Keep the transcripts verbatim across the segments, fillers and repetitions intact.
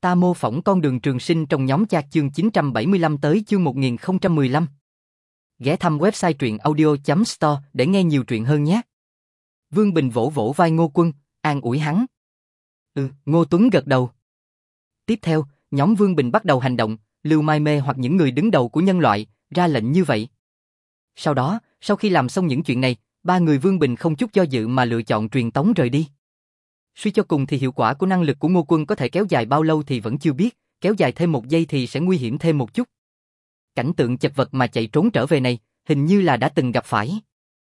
Ta mô phỏng con đường trường sinh trong nhóm chat chương chín trăm bảy mươi lăm tới chương một nghìn không trăm mười lăm. Ghé thăm website truyện audio chấm store để nghe nhiều truyện hơn nhé. Vương Bình vỗ vỗ vai Ngô Quân, an ủi hắn. Ừ, Ngô Tuấn gật đầu. Tiếp theo, nhóm Vương Bình bắt đầu hành động, Lưu Mai Mê hoặc những người đứng đầu của nhân loại, ra lệnh như vậy. Sau đó, sau khi làm xong những chuyện này, ba người Vương Bình không chút do dự mà lựa chọn truyền tống rời đi. Suy cho cùng thì hiệu quả của năng lực của Ngô Quân có thể kéo dài bao lâu thì vẫn chưa biết, kéo dài thêm một giây thì sẽ nguy hiểm thêm một chút. Cảnh tượng chật vật mà chạy trốn trở về này, hình như là đã từng gặp phải.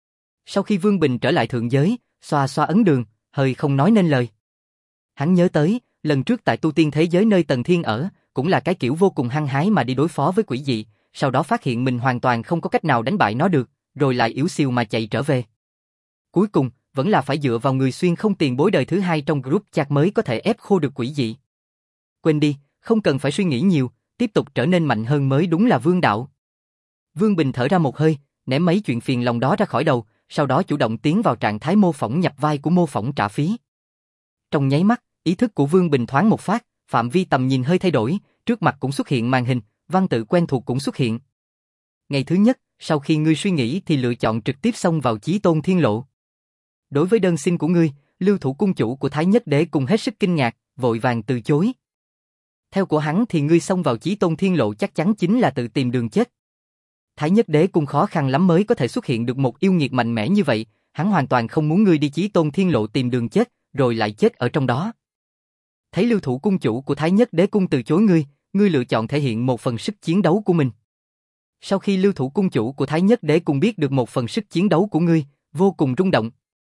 Sau khi Vương Bình trở lại thượng giới, xoa xoa ấn đường, hơi không nói nên lời. Hắn nhớ tới, lần trước tại tu tiên thế giới nơi Tần Thiên ở, cũng là cái kiểu vô cùng hăng hái mà đi đối phó với quỷ dị, sau đó phát hiện mình hoàn toàn không có cách nào đánh bại nó được, rồi lại yếu siêu mà chạy trở về. Cuối cùng, vẫn là phải dựa vào người xuyên không tiền bối đời thứ hai trong group chat mới có thể ép khô được quỷ dị. Quên đi, không cần phải suy nghĩ nhiều, tiếp tục trở nên mạnh hơn mới đúng là vương đạo. Vương Bình thở ra một hơi, ném mấy chuyện phiền lòng đó ra khỏi đầu, sau đó chủ động tiến vào trạng thái mô phỏng nhập vai của mô phỏng trả phí. Trong nháy mắt, ý thức của Vương Bình thoáng một phát, phạm vi tầm nhìn hơi thay đổi, trước mặt cũng xuất hiện màn hình, văn tự quen thuộc cũng xuất hiện. Ngày thứ nhất, sau khi ngươi suy nghĩ thì lựa chọn trực tiếp xông vào Chí Tôn Thiên Lộ. Đối với đơn xin của ngươi, Lưu Thủ cung chủ của Thái Nhất Đế cùng hết sức kinh ngạc, vội vàng từ chối. Theo của hắn thì ngươi xông vào Chí Tôn Thiên Lộ chắc chắn chính là tự tìm đường chết. Thái Nhất Đế cung khó khăn lắm mới có thể xuất hiện được một yêu nghiệt mạnh mẽ như vậy, hắn hoàn toàn không muốn ngươi đi Chí Tôn Thiên Lộ tìm đường chết, rồi lại chết ở trong đó. Thấy Lưu Thủ cung chủ của Thái Nhất Đế cung từ chối ngươi, ngươi lựa chọn thể hiện một phần sức chiến đấu của mình. Sau khi Lưu Thủ cung chủ của Thái Nhất Đế cung biết được một phần sức chiến đấu của ngươi, vô cùng rung động.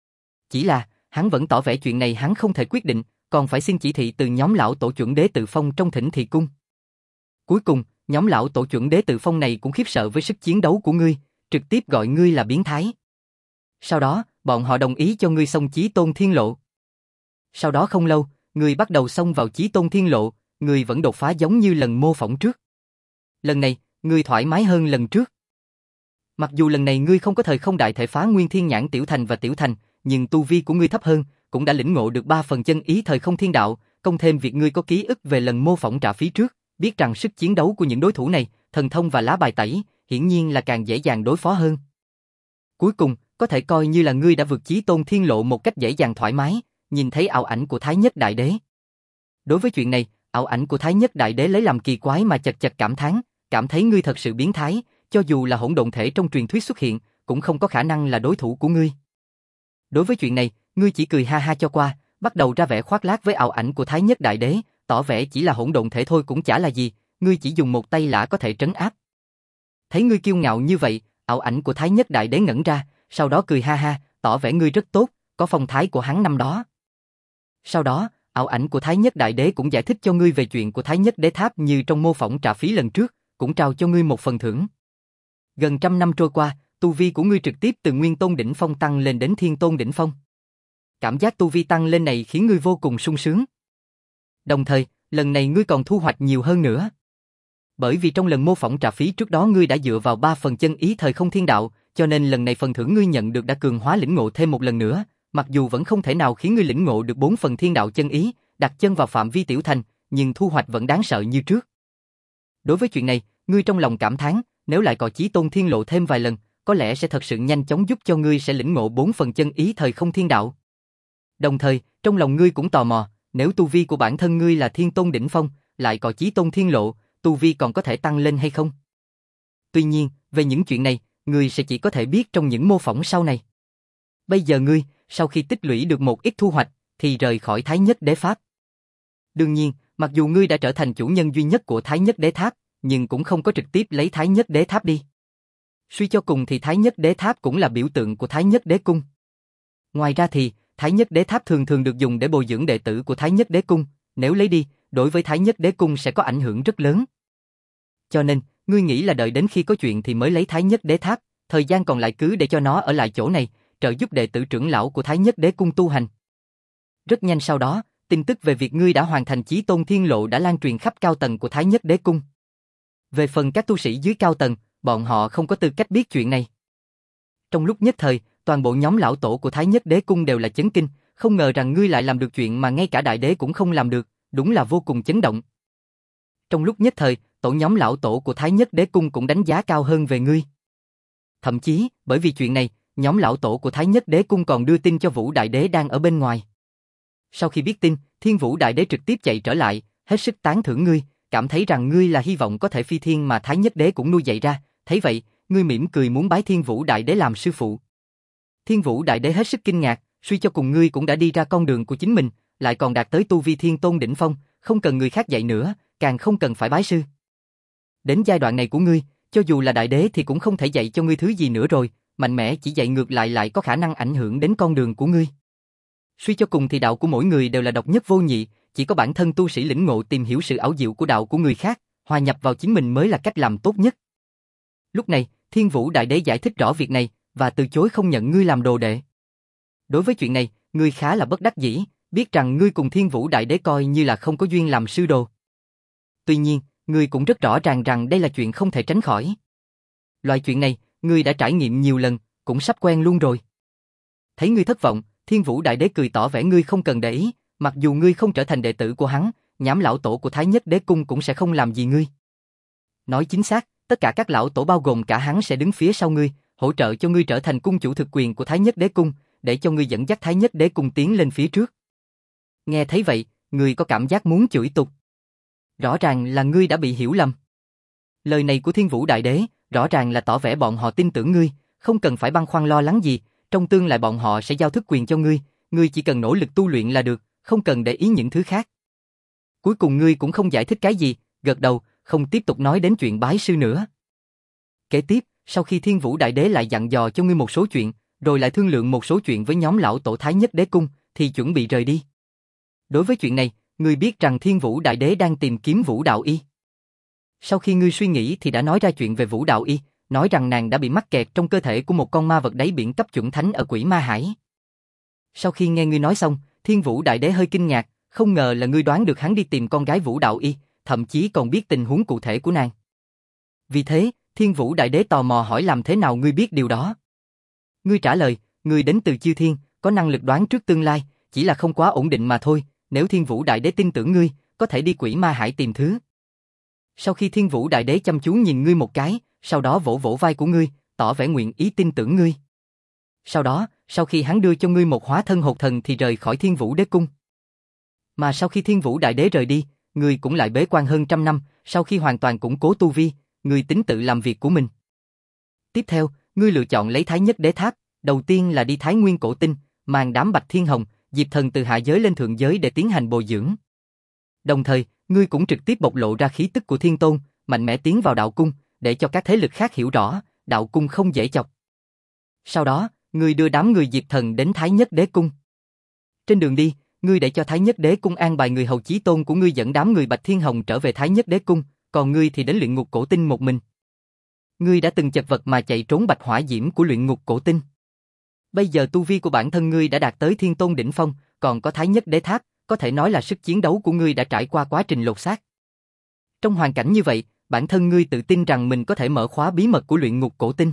Chỉ là, hắn vẫn tỏ vẻ chuyện này hắn không thể quyết định, còn phải xin chỉ thị từ nhóm lão tổ chuẩn Đế Tự Phong trong Thỉnh Thị Cung. Cuối cùng, nhóm lão tổ chuẩn Đế Tự Phong này cũng khiếp sợ với sức chiến đấu của ngươi, trực tiếp gọi ngươi là biến thái. Sau đó, bọn họ đồng ý cho ngươi xông Chí Tôn Thiên Lộ. Sau đó không lâu, ngươi bắt đầu xông vào Chí Tôn Thiên Lộ, ngươi vẫn đột phá giống như lần mô phỏng trước. Lần này, ngươi thoải mái hơn lần trước. Mặc dù lần này ngươi không có thời không đại thể phá Nguyên Thiên Nhãn Tiểu Thành và Tiểu Thành, nhưng tu vi của ngươi thấp hơn, cũng đã lĩnh ngộ được ba phần chân ý thời không thiên đạo, cộng thêm việc ngươi có ký ức về lần mô phỏng trả phí trước, biết rằng sức chiến đấu của những đối thủ này, thần thông và lá bài tẩy, hiển nhiên là càng dễ dàng đối phó hơn. Cuối cùng, có thể coi như là ngươi đã vượt Chí Tôn Thiên Lộ một cách dễ dàng thoải mái, nhìn thấy ảo ảnh của Thái Nhất Đại Đế. Đối với chuyện này, ảo ảnh của Thái Nhất Đại Đế lấy làm kỳ quái mà chật chật cảm thán, cảm thấy ngươi thật sự biến thái, cho dù là hỗn độn thể trong truyền thuyết xuất hiện, cũng không có khả năng là đối thủ của ngươi. Đối với chuyện này, ngươi chỉ cười ha ha cho qua, bắt đầu ra vẻ khoác lác với ảo ảnh của Thái Nhất Đại Đế, tỏ vẻ chỉ là hỗn độn thể thôi cũng chả là gì, ngươi chỉ dùng một tay lã có thể trấn áp. Thấy ngươi kiêu ngạo như vậy, ảo ảnh của Thái Nhất Đại Đế ngẩn ra, sau đó cười ha ha, tỏ vẻ ngươi rất tốt, có phong thái của hắn năm đó. Sau đó, ảo ảnh của Thái Nhất Đại Đế cũng giải thích cho ngươi về chuyện của Thái Nhất Đế Tháp như trong mô phỏng trả phí lần trước, cũng trao cho ngươi một phần thưởng. Gần trăm năm trôi qua, tu vi của ngươi trực tiếp từ Nguyên Tôn đỉnh phong tăng lên đến Thiên Tôn đỉnh phong. Cảm giác tu vi tăng lên này khiến ngươi vô cùng sung sướng. Đồng thời, lần này ngươi còn thu hoạch nhiều hơn nữa. Bởi vì trong lần mô phỏng trả phí trước đó ngươi đã dựa vào ba phần chân ý thời không thiên đạo, cho nên lần này phần thưởng ngươi nhận được đã cường hóa lĩnh ngộ thêm một lần nữa, mặc dù vẫn không thể nào khiến ngươi lĩnh ngộ được bốn phần thiên đạo chân ý, đặt chân vào phạm vi tiểu thành, nhưng thu hoạch vẫn đáng sợ như trước. Đối với chuyện này, ngươi trong lòng cảm thán, nếu lại có Chí Tôn Thiên Lộ thêm vài lần, có lẽ sẽ thật sự nhanh chóng giúp cho ngươi sẽ lĩnh ngộ bốn phần chân ý thời không thiên đạo. Đồng thời, trong lòng ngươi cũng tò mò, nếu tu vi của bản thân ngươi là Thiên Tôn đỉnh phong, lại có Chí Tôn Thiên Lộ, tu vi còn có thể tăng lên hay không? Tuy nhiên, về những chuyện này, ngươi sẽ chỉ có thể biết trong những mô phỏng sau này. Bây giờ ngươi, sau khi tích lũy được một ít thu hoạch, thì rời khỏi Thái Nhất Đế Pháp. Đương nhiên, mặc dù ngươi đã trở thành chủ nhân duy nhất của Thái Nhất Đế Tháp, nhưng cũng không có trực tiếp lấy Thái Nhất Đế Tháp đi. Suy cho cùng thì Thái Nhất Đế Tháp cũng là biểu tượng của Thái Nhất Đế Cung. Ngoài ra thì, Thái Nhất Đế Tháp thường thường được dùng để bồi dưỡng đệ tử của Thái Nhất Đế Cung, nếu lấy đi, đối với Thái Nhất Đế Cung sẽ có ảnh hưởng rất lớn. Cho nên, ngươi nghĩ là đợi đến khi có chuyện thì mới lấy Thái Nhất Đế Tháp, thời gian còn lại cứ để cho nó ở lại chỗ này, trợ giúp đệ tử trưởng lão của Thái Nhất Đế Cung tu hành. Rất nhanh sau đó, tin tức về việc ngươi đã hoàn thành Chí Tôn Thiên Lộ đã lan truyền khắp cao tầng của Thái Nhất Đế Cung. Về phần các tu sĩ dưới cao tầng, bọn họ không có tư cách biết chuyện này. Trong lúc nhất thời, toàn bộ nhóm lão tổ của Thái Nhất Đế Cung đều là chấn kinh, không ngờ rằng ngươi lại làm được chuyện mà ngay cả đại đế cũng không làm được, đúng là vô cùng chấn động. Trong lúc nhất thời, tổ nhóm lão tổ của Thái Nhất Đế Cung cũng đánh giá cao hơn về ngươi. Thậm chí, bởi vì chuyện này, nhóm lão tổ của Thái Nhất Đế Cung còn đưa tin cho Vũ Đại Đế đang ở bên ngoài. Sau khi biết tin, Thiên Vũ Đại Đế trực tiếp chạy trở lại, hết sức tán thưởng ngươi, cảm thấy rằng ngươi là hy vọng có thể phi thiên mà Thái Nhất Đế cũng nuôi dạy ra, thấy vậy, ngươi mỉm cười muốn bái Thiên Vũ Đại Đế làm sư phụ. Thiên Vũ Đại Đế hết sức kinh ngạc, suy cho cùng ngươi cũng đã đi ra con đường của chính mình, lại còn đạt tới tu vi thiên tôn đỉnh phong, không cần người khác dạy nữa, càng không cần phải bái sư. Đến giai đoạn này của ngươi, cho dù là đại đế thì cũng không thể dạy cho ngươi thứ gì nữa rồi, mạnh mẽ chỉ dạy ngược lại lại có khả năng ảnh hưởng đến con đường của ngươi. Suy cho cùng thì đạo của mỗi người đều là độc nhất vô nhị, chỉ có bản thân tu sĩ lĩnh ngộ tìm hiểu sự ảo diệu của đạo của người khác, hòa nhập vào chính mình mới là cách làm tốt nhất. Lúc này, Thiên Vũ Đại Đế giải thích rõ việc này, và từ chối không nhận ngươi làm đồ đệ. Đối với chuyện này, ngươi khá là bất đắc dĩ, biết rằng ngươi cùng Thiên Vũ Đại Đế coi như là không có duyên làm sư đồ. Tuy nhiên, ngươi cũng rất rõ ràng rằng đây là chuyện không thể tránh khỏi. Loại chuyện này, ngươi đã trải nghiệm nhiều lần, cũng sắp quen luôn rồi. Thấy ngươi thất vọng, Thiên Vũ Đại Đế cười tỏ vẻ ngươi không cần để ý, mặc dù ngươi không trở thành đệ tử của hắn, nhảm lão tổ của Thái Nhất Đế Cung cũng sẽ không làm gì ngươi. Nói chính xác, tất cả các lão tổ bao gồm cả hắn sẽ đứng phía sau ngươi, hỗ trợ cho ngươi trở thành cung chủ thực quyền của Thái Nhất Đế Cung, để cho ngươi dẫn dắt Thái Nhất Đế Cung tiến lên phía trước. Nghe thấy vậy, ngươi có cảm giác muốn chửi tục. Rõ ràng là ngươi đã bị hiểu lầm. Lời này của Thiên Vũ Đại Đế, rõ ràng là tỏ vẻ bọn họ tin tưởng ngươi, không cần phải băn khoăn lo lắng gì, trong tương lai bọn họ sẽ giao thức quyền cho ngươi, ngươi chỉ cần nỗ lực tu luyện là được, không cần để ý những thứ khác. Cuối cùng ngươi cũng không giải thích cái gì, gật đầu, không tiếp tục nói đến chuyện bái sư nữa. Kế tiếp, sau khi Thiên Vũ Đại Đế lại dặn dò cho ngươi một số chuyện, rồi lại thương lượng một số chuyện với nhóm lão tổ Thái Nhất Đế Cung, thì chuẩn bị rời đi. Đối với chuyện này, ngươi biết rằng Thiên Vũ Đại Đế đang tìm kiếm Vũ Đạo Y. Sau khi ngươi suy nghĩ thì đã nói ra chuyện về Vũ Đạo Y, nói rằng nàng đã bị mắc kẹt trong cơ thể của một con ma vật đáy biển cấp chuẩn thánh ở Quỷ Ma Hải. Sau khi nghe ngươi nói xong, Thiên Vũ Đại Đế hơi kinh ngạc, không ngờ là ngươi đoán được hắn đi tìm con gái Vũ Đạo Y, thậm chí còn biết tình huống cụ thể của nàng. Vì thế, Thiên Vũ Đại Đế tò mò hỏi làm thế nào ngươi biết điều đó. Ngươi trả lời, ngươi đến từ Chư Thiên, có năng lực đoán trước tương lai, chỉ là không quá ổn định mà thôi, nếu Thiên Vũ Đại Đế tin tưởng ngươi, có thể đi Quỷ Ma Hải tìm thứ. Sau khi Thiên Vũ Đại Đế chăm chú nhìn ngươi một cái, sau đó vỗ vỗ vai của ngươi, tỏ vẻ nguyện ý tin tưởng ngươi. Sau đó, sau khi hắn đưa cho ngươi một hóa thân hột thần thì rời khỏi Thiên Vũ Đế Cung. Mà sau khi Thiên Vũ Đại Đế rời đi, ngươi cũng lại bế quan hơn trăm năm, sau khi hoàn toàn củng cố tu vi, ngươi tính tự làm việc của mình. Tiếp theo, ngươi lựa chọn lấy Thái Nhất Đế Tháp, đầu tiên là đi Thái Nguyên Cổ Tinh, mang đám Bạch Thiên Hồng, Diệp Thần từ hạ giới lên thượng giới để tiến hành bồi dưỡng. Đồng thời, ngươi cũng trực tiếp bộc lộ ra khí tức của Thiên Tôn, mạnh mẽ tiến vào đạo cung, để cho các thế lực khác hiểu rõ, đạo cung không dễ chọc. Sau đó, ngươi đưa đám người Diệp Thần đến Thái Nhất Đế Cung. Trên đường đi, ngươi để cho Thái Nhất Đế Cung an bài người hầu chí tôn của ngươi dẫn đám người Bạch Thiên Hồng trở về Thái Nhất Đế Cung, còn ngươi thì đến Luyện Ngục Cổ Tinh một mình. Ngươi đã từng chật vật mà chạy trốn bạch hỏa diễm của Luyện Ngục Cổ Tinh. Bây giờ tu vi của bản thân ngươi đã đạt tới Thiên Tôn đỉnh phong, còn có Thái Nhất Đế Tháp, có thể nói là sức chiến đấu của ngươi đã trải qua quá trình lột xác. Trong hoàn cảnh như vậy, bản thân ngươi tự tin rằng mình có thể mở khóa bí mật của Luyện Ngục Cổ Tinh.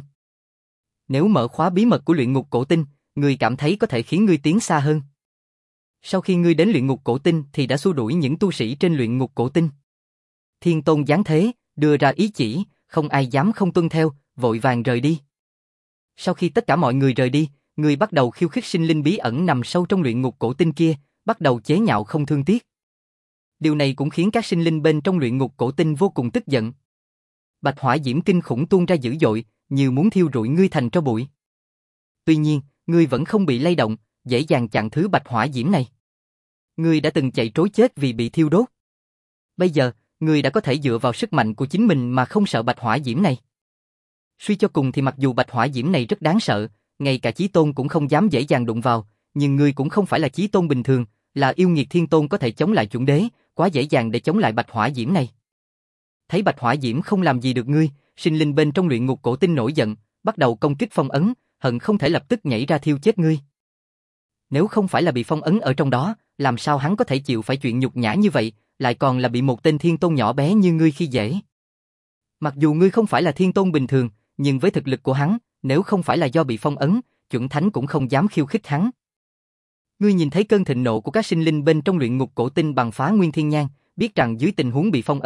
Nếu mở khóa bí mật của Luyện Ngục Cổ Tinh, ngươi cảm thấy có thể khiến ngươi tiến xa hơn. Sau khi ngươi đến Luyện Ngục Cổ Tinh thì đã xua đuổi những tu sĩ trên Luyện Ngục Cổ Tinh. Thiên Tôn giáng thế, đưa ra ý chỉ, không ai dám không tuân theo, vội vàng rời đi. Sau khi tất cả mọi người rời đi, ngươi bắt đầu khiêu khích sinh linh bí ẩn nằm sâu trong Luyện Ngục Cổ Tinh kia, bắt đầu chế nhạo không thương tiếc. Điều này cũng khiến các sinh linh bên trong Luyện Ngục Cổ Tinh vô cùng tức giận. Bạch hỏa diễm kinh khủng tuôn ra dữ dội, như muốn thiêu rụi ngươi thành tro bụi. Tuy nhiên, ngươi vẫn không bị lay động, dễ dàng chặn thứ bạch hỏa diễm này. Ngươi đã từng chạy trối chết vì bị thiêu đốt. Bây giờ, ngươi đã có thể dựa vào sức mạnh của chính mình mà không sợ bạch hỏa diễm này. Suy cho cùng thì mặc dù bạch hỏa diễm này rất đáng sợ, ngay cả chí tôn cũng không dám dễ dàng đụng vào, nhưng ngươi cũng không phải là chí tôn bình thường, là yêu nghiệt thiên tôn có thể chống lại chuẩn đế, quá dễ dàng để chống lại bạch hỏa diễm này. Thấy bạch hỏa diễm không làm gì được ngươi, sinh linh bên trong Luyện Ngục Cổ Tinh nổi giận, bắt đầu công kích phong ấn, hận không thể lập tức nhảy ra thiêu chết ngươi. Nếu không phải là bị phong ấn ở trong đó, làm sao hắn có thể chịu phải chuyện nhục nhã như vậy, lại còn là bị một tên thiên tôn nhỏ bé như ngươi khi dễ. Mặc dù ngươi không phải là thiên tôn bình thường, nhưng với thực lực của hắn, nếu không phải là do bị phong ấn, chuẩn thánh cũng không dám khiêu khích hắn. Ngươi nhìn thấy cơn thịnh nộ của các sinh linh bên trong Luyện Ngục Cổ Tinh bằng phá nguyên thiên nhang, biết rằng dưới tình huống bị phong ấn,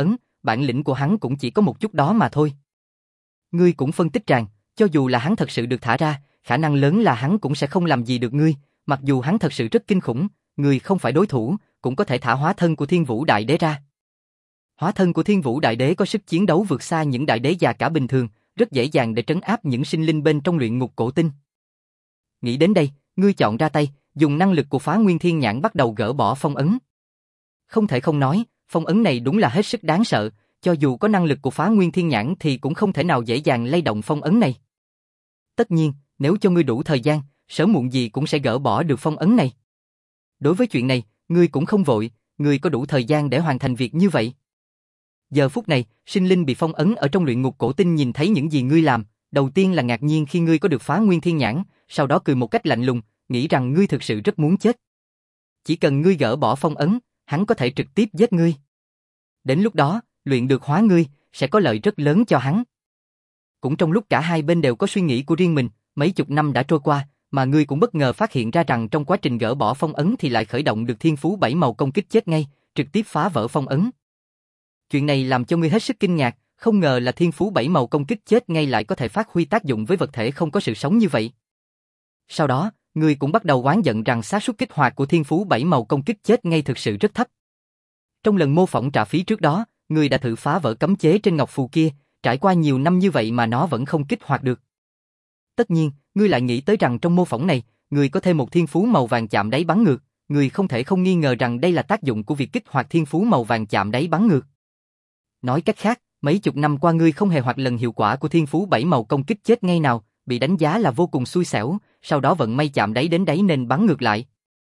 bản lĩnh của hắn cũng chỉ có một chút đó mà thôi. Ngươi cũng phân tích rằng, cho dù là hắn thật sự được thả ra, khả năng lớn là hắn cũng sẽ không làm gì được ngươi, mặc dù hắn thật sự rất kinh khủng, ngươi không phải đối thủ, cũng có thể thả hóa thân của Thiên Vũ Đại Đế ra. Hóa thân của Thiên Vũ Đại Đế có sức chiến đấu vượt xa những đại đế già cả bình thường, rất dễ dàng để trấn áp những sinh linh bên trong luyện ngục cổ tinh. Nghĩ đến đây, ngươi chọn ra tay, dùng năng lực của Phá Nguyên Thiên Nhãn bắt đầu gỡ bỏ phong ấn. Không thể không nói, phong ấn này đúng là hết sức đáng sợ, cho dù có năng lực của Phá Nguyên Thiên Nhãn thì cũng không thể nào dễ dàng lay động phong ấn này. Tất nhiên, nếu cho ngươi đủ thời gian, sớm muộn gì cũng sẽ gỡ bỏ được phong ấn này. Đối với chuyện này, ngươi cũng không vội, ngươi có đủ thời gian để hoàn thành việc như vậy. Giờ phút này, sinh linh bị phong ấn ở trong luyện ngục cổ tinh nhìn thấy những gì ngươi làm, đầu tiên là ngạc nhiên khi ngươi có được Phá Nguyên Thiên Nhãn, sau đó cười một cách lạnh lùng, nghĩ rằng ngươi thực sự rất muốn chết. Chỉ cần ngươi gỡ bỏ phong ấn, hắn có thể trực tiếp giết ngươi. Đến lúc đó, luyện được hóa ngươi, sẽ có lợi rất lớn cho hắn. Cũng trong lúc cả hai bên đều có suy nghĩ của riêng mình, mấy chục năm đã trôi qua, mà ngươi cũng bất ngờ phát hiện ra rằng trong quá trình gỡ bỏ phong ấn thì lại khởi động được thiên phú bảy màu công kích chết ngay, trực tiếp phá vỡ phong ấn. Chuyện này làm cho ngươi hết sức kinh ngạc, không ngờ là thiên phú bảy màu công kích chết ngay lại có thể phát huy tác dụng với vật thể không có sự sống như vậy. Sau đó, ngươi cũng bắt đầu oán giận rằng xác suất kích hoạt của thiên phú bảy màu công kích chết ngay thực sự rất thấp. Trong lần mô phỏng trả phí trước đó, ngươi đã thử phá vỡ cấm chế trên ngọc phù kia, trải qua nhiều năm như vậy mà nó vẫn không kích hoạt được. Tất nhiên, ngươi lại nghĩ tới rằng trong mô phỏng này, ngươi có thêm một thiên phú màu vàng chạm đáy bắn ngược, ngươi không thể không nghi ngờ rằng đây là tác dụng của việc kích hoạt thiên phú màu vàng chạm đáy bắn ngược. Nói cách khác, mấy chục năm qua ngươi không hề hoạt lần hiệu quả của thiên phú bảy màu công kích chết ngay nào, bị đánh giá là vô cùng xui xẻo, sau đó vận may chạm đáy đến đáy nên bắn ngược lại.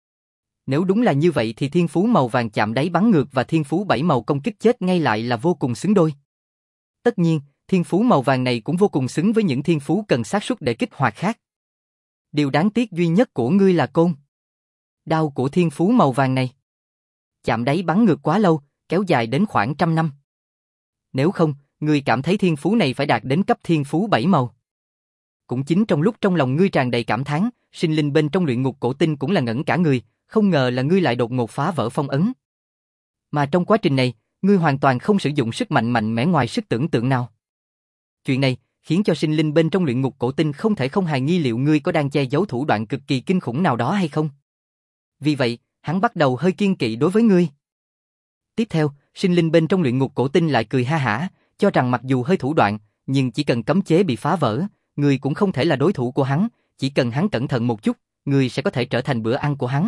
Nếu đúng là như vậy thì thiên phú màu vàng chạm đáy bắn ngược và thiên phú bảy màu công kích chết ngay lại là vô cùng xứng đôi. Tất nhiên, thiên phú màu vàng này cũng vô cùng xứng với những thiên phú cần xác suất để kích hoạt khác. Điều đáng tiếc duy nhất của ngươi là côn đao của thiên phú màu vàng này. Chạm đáy bắn ngược quá lâu, kéo dài đến khoảng trăm năm. Nếu không, ngươi cảm thấy thiên phú này phải đạt đến cấp thiên phú bảy màu. Cũng chính trong lúc trong lòng ngươi tràn đầy cảm thán, sinh linh bên trong luyện ngục cổ tinh cũng là ngẩn cả người, không ngờ là ngươi lại đột ngột phá vỡ phong ấn. Mà trong quá trình này, ngươi hoàn toàn không sử dụng sức mạnh mạnh mẽ ngoài sức tưởng tượng nào. Chuyện này khiến cho sinh linh bên trong luyện ngục cổ tinh không thể không hài nghi liệu ngươi có đang che giấu thủ đoạn cực kỳ kinh khủng nào đó hay không. Vì vậy, hắn bắt đầu hơi kiêng kỵ đối với ngươi. Tiếp theo, sinh linh bên trong luyện ngục cổ tinh lại cười ha hả, cho rằng mặc dù hơi thủ đoạn, nhưng chỉ cần cấm chế bị phá vỡ, ngươi cũng không thể là đối thủ của hắn, chỉ cần hắn cẩn thận một chút, ngươi sẽ có thể trở thành bữa ăn của hắn.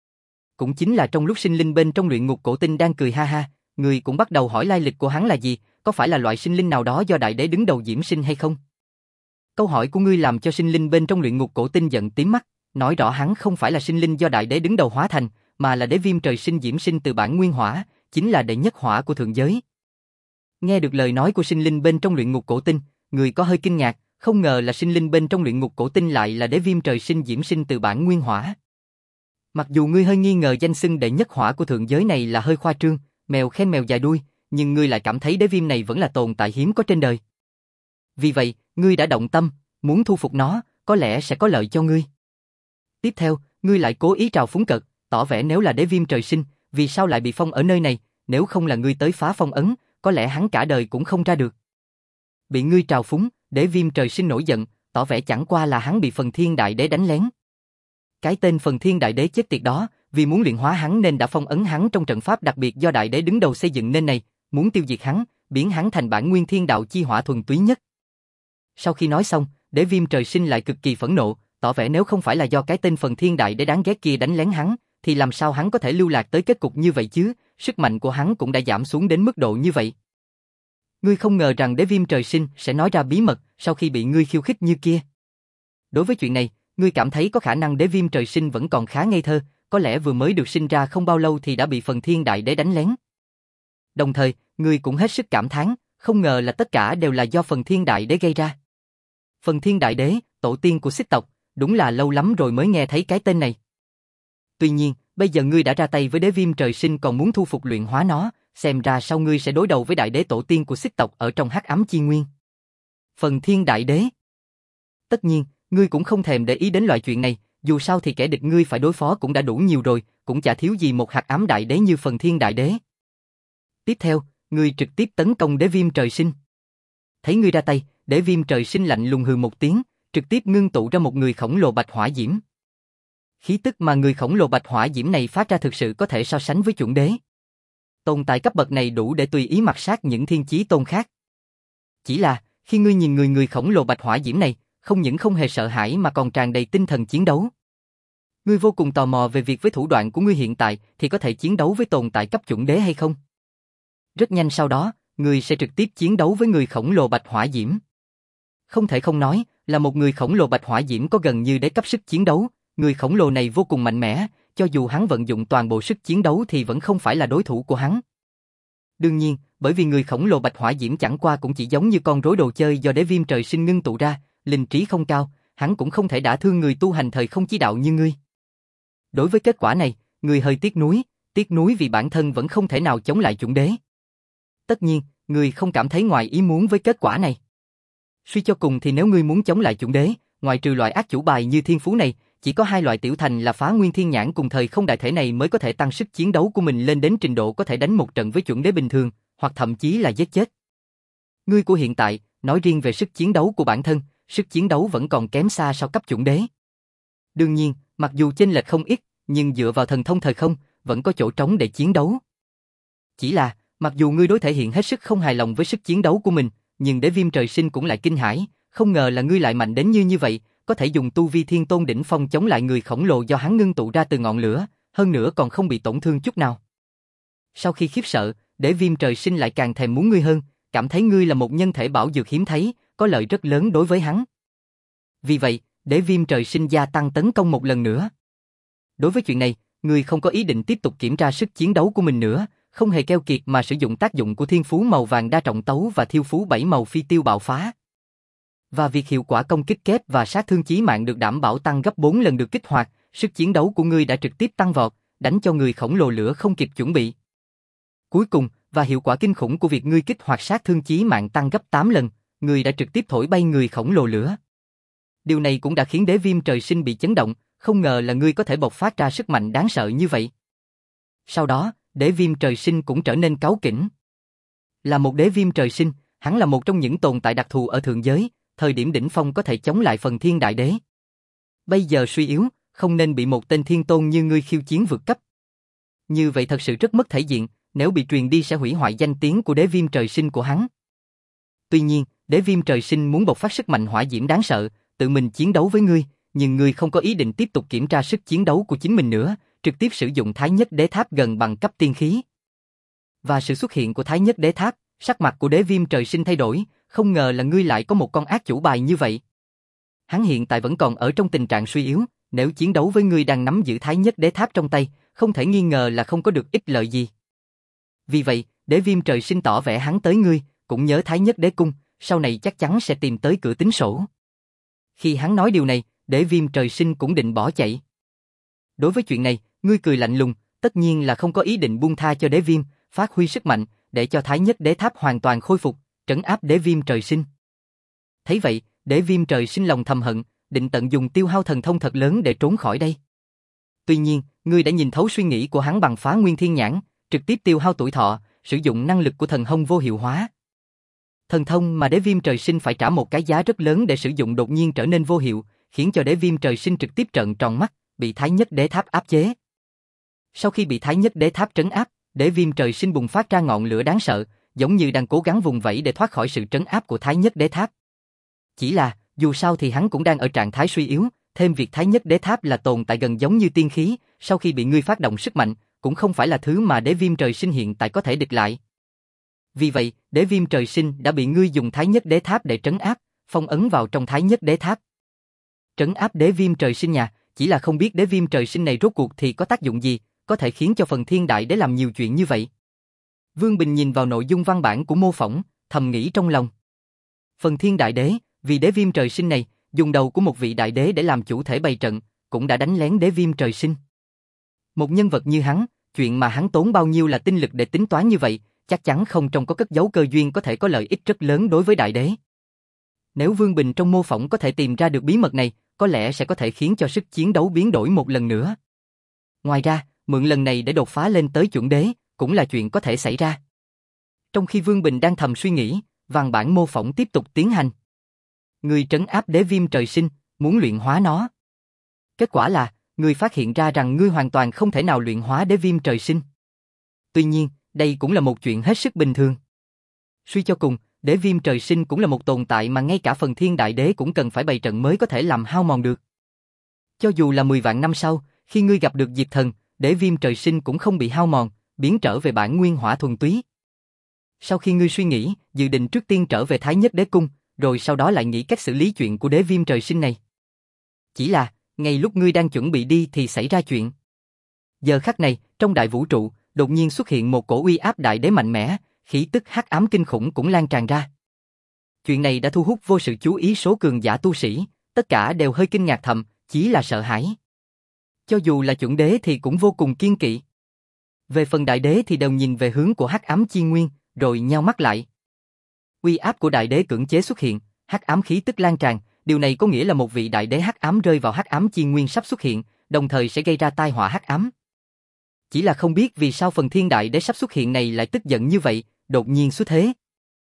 Cũng chính là trong lúc sinh linh bên trong luyện ngục cổ tinh đang cười ha ha, ngươi cũng bắt đầu hỏi lai lịch của hắn là gì, có phải là loại sinh linh nào đó do đại đế đứng đầu diễm sinh hay không? Câu hỏi của ngươi làm cho sinh linh bên trong luyện ngục cổ tinh giận tím mắt, nói rõ hắn không phải là sinh linh do đại đế đứng đầu hóa thành, mà là đế viêm trời sinh diễm sinh từ bản nguyên hỏa, chính là đệ nhất hỏa của thượng giới. Nghe được lời nói của sinh linh bên trong luyện ngục cổ tinh, người có hơi kinh ngạc, không ngờ là sinh linh bên trong luyện ngục cổ tinh lại là đế viêm trời sinh diễm sinh từ bản nguyên hỏa. Mặc dù ngươi hơi nghi ngờ danh xưng đệ nhất hỏa của thượng giới này là hơi khoa trương, mèo khen mèo dài đuôi, nhưng ngươi lại cảm thấy đế viêm này vẫn là tồn tại hiếm có trên đời. Vì vậy, ngươi đã động tâm, muốn thu phục nó, có lẽ sẽ có lợi cho ngươi. Tiếp theo, ngươi lại cố ý trào phúng cợt, tỏ vẻ nếu là đế viêm trời sinh, vì sao lại bị phong ở nơi này, nếu không là ngươi tới phá phong ấn, có lẽ hắn cả đời cũng không ra được. Bị ngươi trào phúng, đế viêm trời sinh nổi giận, tỏ vẻ chẳng qua là hắn bị Phần Thiên Đại Đế đánh lén. Cái tên Phần Thiên Đại Đế chết tiệt đó, vì muốn luyện hóa hắn nên đã phong ấn hắn trong trận pháp đặc biệt do Đại Đế đứng đầu xây dựng nên này, muốn tiêu diệt hắn, biến hắn thành bản nguyên thiên đạo chi hỏa thuần túy nhất. Sau khi nói xong, đế viêm trời sinh lại cực kỳ phẫn nộ, tỏ vẻ nếu không phải là do cái tên Phần Thiên Đại Đế đáng ghét kia đánh lén hắn, thì làm sao hắn có thể lưu lạc tới kết cục như vậy chứ, sức mạnh của hắn cũng đã giảm xuống đến mức độ như vậy. Ngươi không ngờ rằng đế viêm trời sinh sẽ nói ra bí mật sau khi bị ngươi khiêu khích như kia. Đối với chuyện này, ngươi cảm thấy có khả năng đế viêm trời sinh vẫn còn khá ngây thơ, có lẽ vừa mới được sinh ra không bao lâu thì đã bị Phần Thiên Đại Đế đánh lén. Đồng thời, ngươi cũng hết sức cảm thán, không ngờ là tất cả đều là do Phần Thiên Đại Đế gây ra. Phần Thiên Đại Đế, tổ tiên của Xích tộc, đúng là lâu lắm rồi mới nghe thấy cái tên này. Tuy nhiên, bây giờ ngươi đã ra tay với đế viêm trời sinh còn muốn thu phục luyện hóa nó, xem ra sau ngươi sẽ đối đầu với đại đế tổ tiên của Xích tộc ở trong Hắc Ám Chi Nguyên. Phần Thiên Đại Đế. Tất nhiên, ngươi cũng không thèm để ý đến loại chuyện này, dù sao thì kẻ địch ngươi phải đối phó cũng đã đủ nhiều rồi, cũng chả thiếu gì một Hắc Ám Đại Đế như Phần Thiên Đại Đế. Tiếp theo, ngươi trực tiếp tấn công Đế Viêm Trời Sinh. Thấy ngươi ra tay, Đế Viêm Trời Sinh lạnh lùng hừ một tiếng, trực tiếp ngưng tụ ra một người khổng lồ bạch hỏa diễm. Khí tức mà người khổng lồ bạch hỏa diễm này phát ra thực sự có thể so sánh với chuẩn đế. Tồn tại cấp bậc này đủ để tùy ý mặt sát những thiên chí tôn khác. Chỉ là, khi ngươi nhìn người người khổng lồ bạch hỏa diễm này, không những không hề sợ hãi mà còn tràn đầy tinh thần chiến đấu. Ngươi vô cùng tò mò về việc với thủ đoạn của ngươi hiện tại thì có thể chiến đấu với tồn tại cấp chuẩn đế hay không? Rất nhanh sau đó, ngươi sẽ trực tiếp chiến đấu với người khổng lồ bạch hỏa diễm. Không thể không nói, là một người khổng lồ bạch hỏa diễm có gần như đế cấp sức chiến đấu, người khổng lồ này vô cùng mạnh mẽ, cho dù hắn vận dụng toàn bộ sức chiến đấu thì vẫn không phải là đối thủ của hắn. Đương nhiên, bởi vì người khổng lồ bạch hỏa diễm chẳng qua cũng chỉ giống như con rối đồ chơi do Đế Viêm Trời Sinh ngưng tụ ra, linh trí không cao, hắn cũng không thể đả thương người tu hành thời không chí đạo như ngươi. Đối với kết quả này, ngươi hơi tiếc nuối, tiếc nuối vì bản thân vẫn không thể nào chống lại chuẩn đế. Tất nhiên, ngươi không cảm thấy ngoài ý muốn với kết quả này. Suy cho cùng thì nếu ngươi muốn chống lại chuẩn đế, ngoài trừ loại ác chủ bài như thiên phú này, chỉ có hai loại tiểu thành là phá nguyên thiên nhãn cùng thời không đại thể này mới có thể tăng sức chiến đấu của mình lên đến trình độ có thể đánh một trận với chuẩn đế bình thường, hoặc thậm chí là giết chết. Ngươi của hiện tại, nói riêng về sức chiến đấu của bản thân, sức chiến đấu vẫn còn kém xa so cấp chuẩn đế. Đương nhiên, mặc dù chênh lệch không ít, nhưng dựa vào thần thông thời không, vẫn có chỗ trống để chiến đấu. Chỉ là, mặc dù ngươi đối thể hiện hết sức không hài lòng với sức chiến đấu của mình, nhưng Đế Viêm Trời Sinh cũng lại kinh hãi, không ngờ là ngươi lại mạnh đến như như vậy, có thể dùng tu vi thiên tôn đỉnh phong chống lại người khổng lồ do hắn ngưng tụ ra từ ngọn lửa, hơn nữa còn không bị tổn thương chút nào. Sau khi khiếp sợ, Đế Viêm Trời Sinh lại càng thèm muốn ngươi hơn, cảm thấy ngươi là một nhân thể bảo dược hiếm thấy, có lợi rất lớn đối với hắn. Vì vậy, Đế Viêm Trời Sinh gia tăng tấn công một lần nữa. Đối với chuyện này, ngươi không có ý định tiếp tục kiểm tra sức chiến đấu của mình nữa, không hề keo kiệt mà sử dụng tác dụng của thiên phú màu vàng đa trọng tấu và thiêu phú bảy màu phi tiêu bạo phá. Và việc hiệu quả công kích kép và sát thương chí mạng được đảm bảo tăng gấp bốn lần được kích hoạt, sức chiến đấu của ngươi đã trực tiếp tăng vọt, đánh cho người khổng lồ lửa không kịp chuẩn bị. Cuối cùng, và hiệu quả kinh khủng của việc ngươi kích hoạt sát thương chí mạng tăng gấp tám lần, ngươi đã trực tiếp thổi bay người khổng lồ lửa. Điều này cũng đã khiến Đế Viêm Trời Sinh bị chấn động, không ngờ là ngươi có thể bộc phát ra sức mạnh đáng sợ như vậy. Sau đó, Đế Viêm Trời Sinh cũng trở nên cáu kỉnh. Là một Đế Viêm Trời Sinh, hắn là một trong những tồn tại đặc thù ở thượng giới, thời điểm đỉnh phong có thể chống lại phần thiên đại đế. Bây giờ suy yếu, không nên bị một tên thiên tôn như ngươi khiêu chiến vượt cấp. Như vậy thật sự rất mất thể diện, nếu bị truyền đi sẽ hủy hoại danh tiếng của Đế Viêm Trời Sinh của hắn. Tuy nhiên, Đế Viêm Trời Sinh muốn bộc phát sức mạnh hỏa diễm đáng sợ, tự mình chiến đấu với ngươi, nhưng ngươi không có ý định tiếp tục kiểm tra sức chiến đấu của chính mình nữa, trực tiếp sử dụng Thái Nhất Đế Tháp gần bằng cấp tiên khí. Và sự xuất hiện của Thái Nhất Đế Tháp, sắc mặt của Đế Viêm Trời Sinh thay đổi, không ngờ là ngươi lại có một con ác chủ bài như vậy. Hắn hiện tại vẫn còn ở trong tình trạng suy yếu, nếu chiến đấu với ngươi đang nắm giữ Thái Nhất Đế Tháp trong tay, không thể nghi ngờ là không có được ích lợi gì. Vì vậy, Đế Viêm Trời Sinh tỏ vẻ hắn tới ngươi, cũng nhớ Thái Nhất Đế Cung, sau này chắc chắn sẽ tìm tới cửa tính sổ. Khi hắn nói điều này, Đế Viêm Trời Sinh cũng định bỏ chạy. Đối với chuyện này, ngươi cười lạnh lùng, tất nhiên là không có ý định buông tha cho Đế Viêm, phát huy sức mạnh, để cho Thái Nhất Đế Tháp hoàn toàn khôi phục, trấn áp Đế Viêm Trời Sinh. Thấy vậy, Đế Viêm Trời Sinh lòng thầm hận, định tận dùng tiêu hao thần thông thật lớn để trốn khỏi đây. Tuy nhiên, ngươi đã nhìn thấu suy nghĩ của hắn bằng phá nguyên thiên nhãn, trực tiếp tiêu hao tuổi thọ, sử dụng năng lực của thần thông vô hiệu hóa. Thần thông mà Đế Viêm Trời Sinh phải trả một cái giá rất lớn để sử dụng đột nhiên trở nên vô hiệu, khiến cho Đế Viêm Trời Sinh trực tiếp trợn tròn mắt, bị Thái Nhất Đế Tháp áp chế. Sau khi bị Thái Nhất Đế Tháp trấn áp, Đế Viêm Trời Sinh bùng phát ra ngọn lửa đáng sợ, giống như đang cố gắng vùng vẫy để thoát khỏi sự trấn áp của Thái Nhất Đế Tháp. Chỉ là, dù sao thì hắn cũng đang ở trạng thái suy yếu, thêm việc Thái Nhất Đế Tháp là tồn tại gần giống như tiên khí, sau khi bị ngươi phát động sức mạnh, cũng không phải là thứ mà Đế Viêm Trời Sinh hiện tại có thể địch lại. Vì vậy, Đế Viêm Trời Sinh đã bị ngươi dùng Thái Nhất Đế Tháp để trấn áp, phong ấn vào trong Thái Nhất Đế Tháp. Trấn áp Đế Viêm Trời Sinh nhà, chỉ là không biết Đế Viêm Trời Sinh này rốt cuộc thì có tác dụng gì, có thể khiến cho phần thiên đại đế làm nhiều chuyện như vậy. Vương Bình nhìn vào nội dung văn bản của mô phỏng, thầm nghĩ trong lòng. Phần thiên đại đế, vì Đế Viêm Trời Sinh này, dùng đầu của một vị đại đế để làm chủ thể bày trận, cũng đã đánh lén Đế Viêm Trời Sinh. Một nhân vật như hắn, chuyện mà hắn tốn bao nhiêu là tinh lực để tính toán như vậy, chắc chắn không trong có cất giấu cơ duyên có thể có lợi ích rất lớn đối với đại đế. Nếu Vương Bình trong mô phỏng có thể tìm ra được bí mật này, có lẽ sẽ có thể khiến cho sức chiến đấu biến đổi một lần nữa. Ngoài ra, mượn lần này để đột phá lên tới chuẩn đế, cũng là chuyện có thể xảy ra. Trong khi Vương Bình đang thầm suy nghĩ, văn bản mô phỏng tiếp tục tiến hành. Ngươi trấn áp đế viêm trời sinh, muốn luyện hóa nó. Kết quả là, ngươi phát hiện ra rằng ngươi hoàn toàn không thể nào luyện hóa đế viêm trời sinh. Tuy nhiên, đây cũng là một chuyện hết sức bình thường. Suy cho cùng, đế viêm trời sinh cũng là một tồn tại mà ngay cả phần thiên đại đế cũng cần phải bày trận mới có thể làm hao mòn được. Cho dù là mười vạn năm sau, khi ngươi gặp được Diệt Thần, đế viêm trời sinh cũng không bị hao mòn, biến trở về bản nguyên hỏa thuần túy. Sau khi ngươi suy nghĩ, dự định trước tiên trở về Thái Nhất Đế Cung, rồi sau đó lại nghĩ cách xử lý chuyện của đế viêm trời sinh này. Chỉ là, ngay lúc ngươi đang chuẩn bị đi thì xảy ra chuyện. Giờ khắc này, trong đại vũ trụ, đột nhiên xuất hiện một cổ uy áp đại đế mạnh mẽ, khí tức hắc ám kinh khủng cũng lan tràn ra. Chuyện này đã thu hút vô sự chú ý số cường giả tu sĩ, tất cả đều hơi kinh ngạc thầm, chí là sợ hãi. Cho dù là chuẩn đế thì cũng vô cùng kiên kỵ. Về phần đại đế thì đều nhìn về hướng của hắc ám chi nguyên, rồi nheo mắt lại. Uy áp của đại đế cưỡng chế xuất hiện, hắc ám khí tức lan tràn, điều này có nghĩa là một vị đại đế hắc ám rơi vào hắc ám chi nguyên sắp xuất hiện, đồng thời sẽ gây ra tai họa hắc ám. Chỉ là không biết vì sao phần thiên đại đế sắp xuất hiện này lại tức giận như vậy, đột nhiên xuất thế.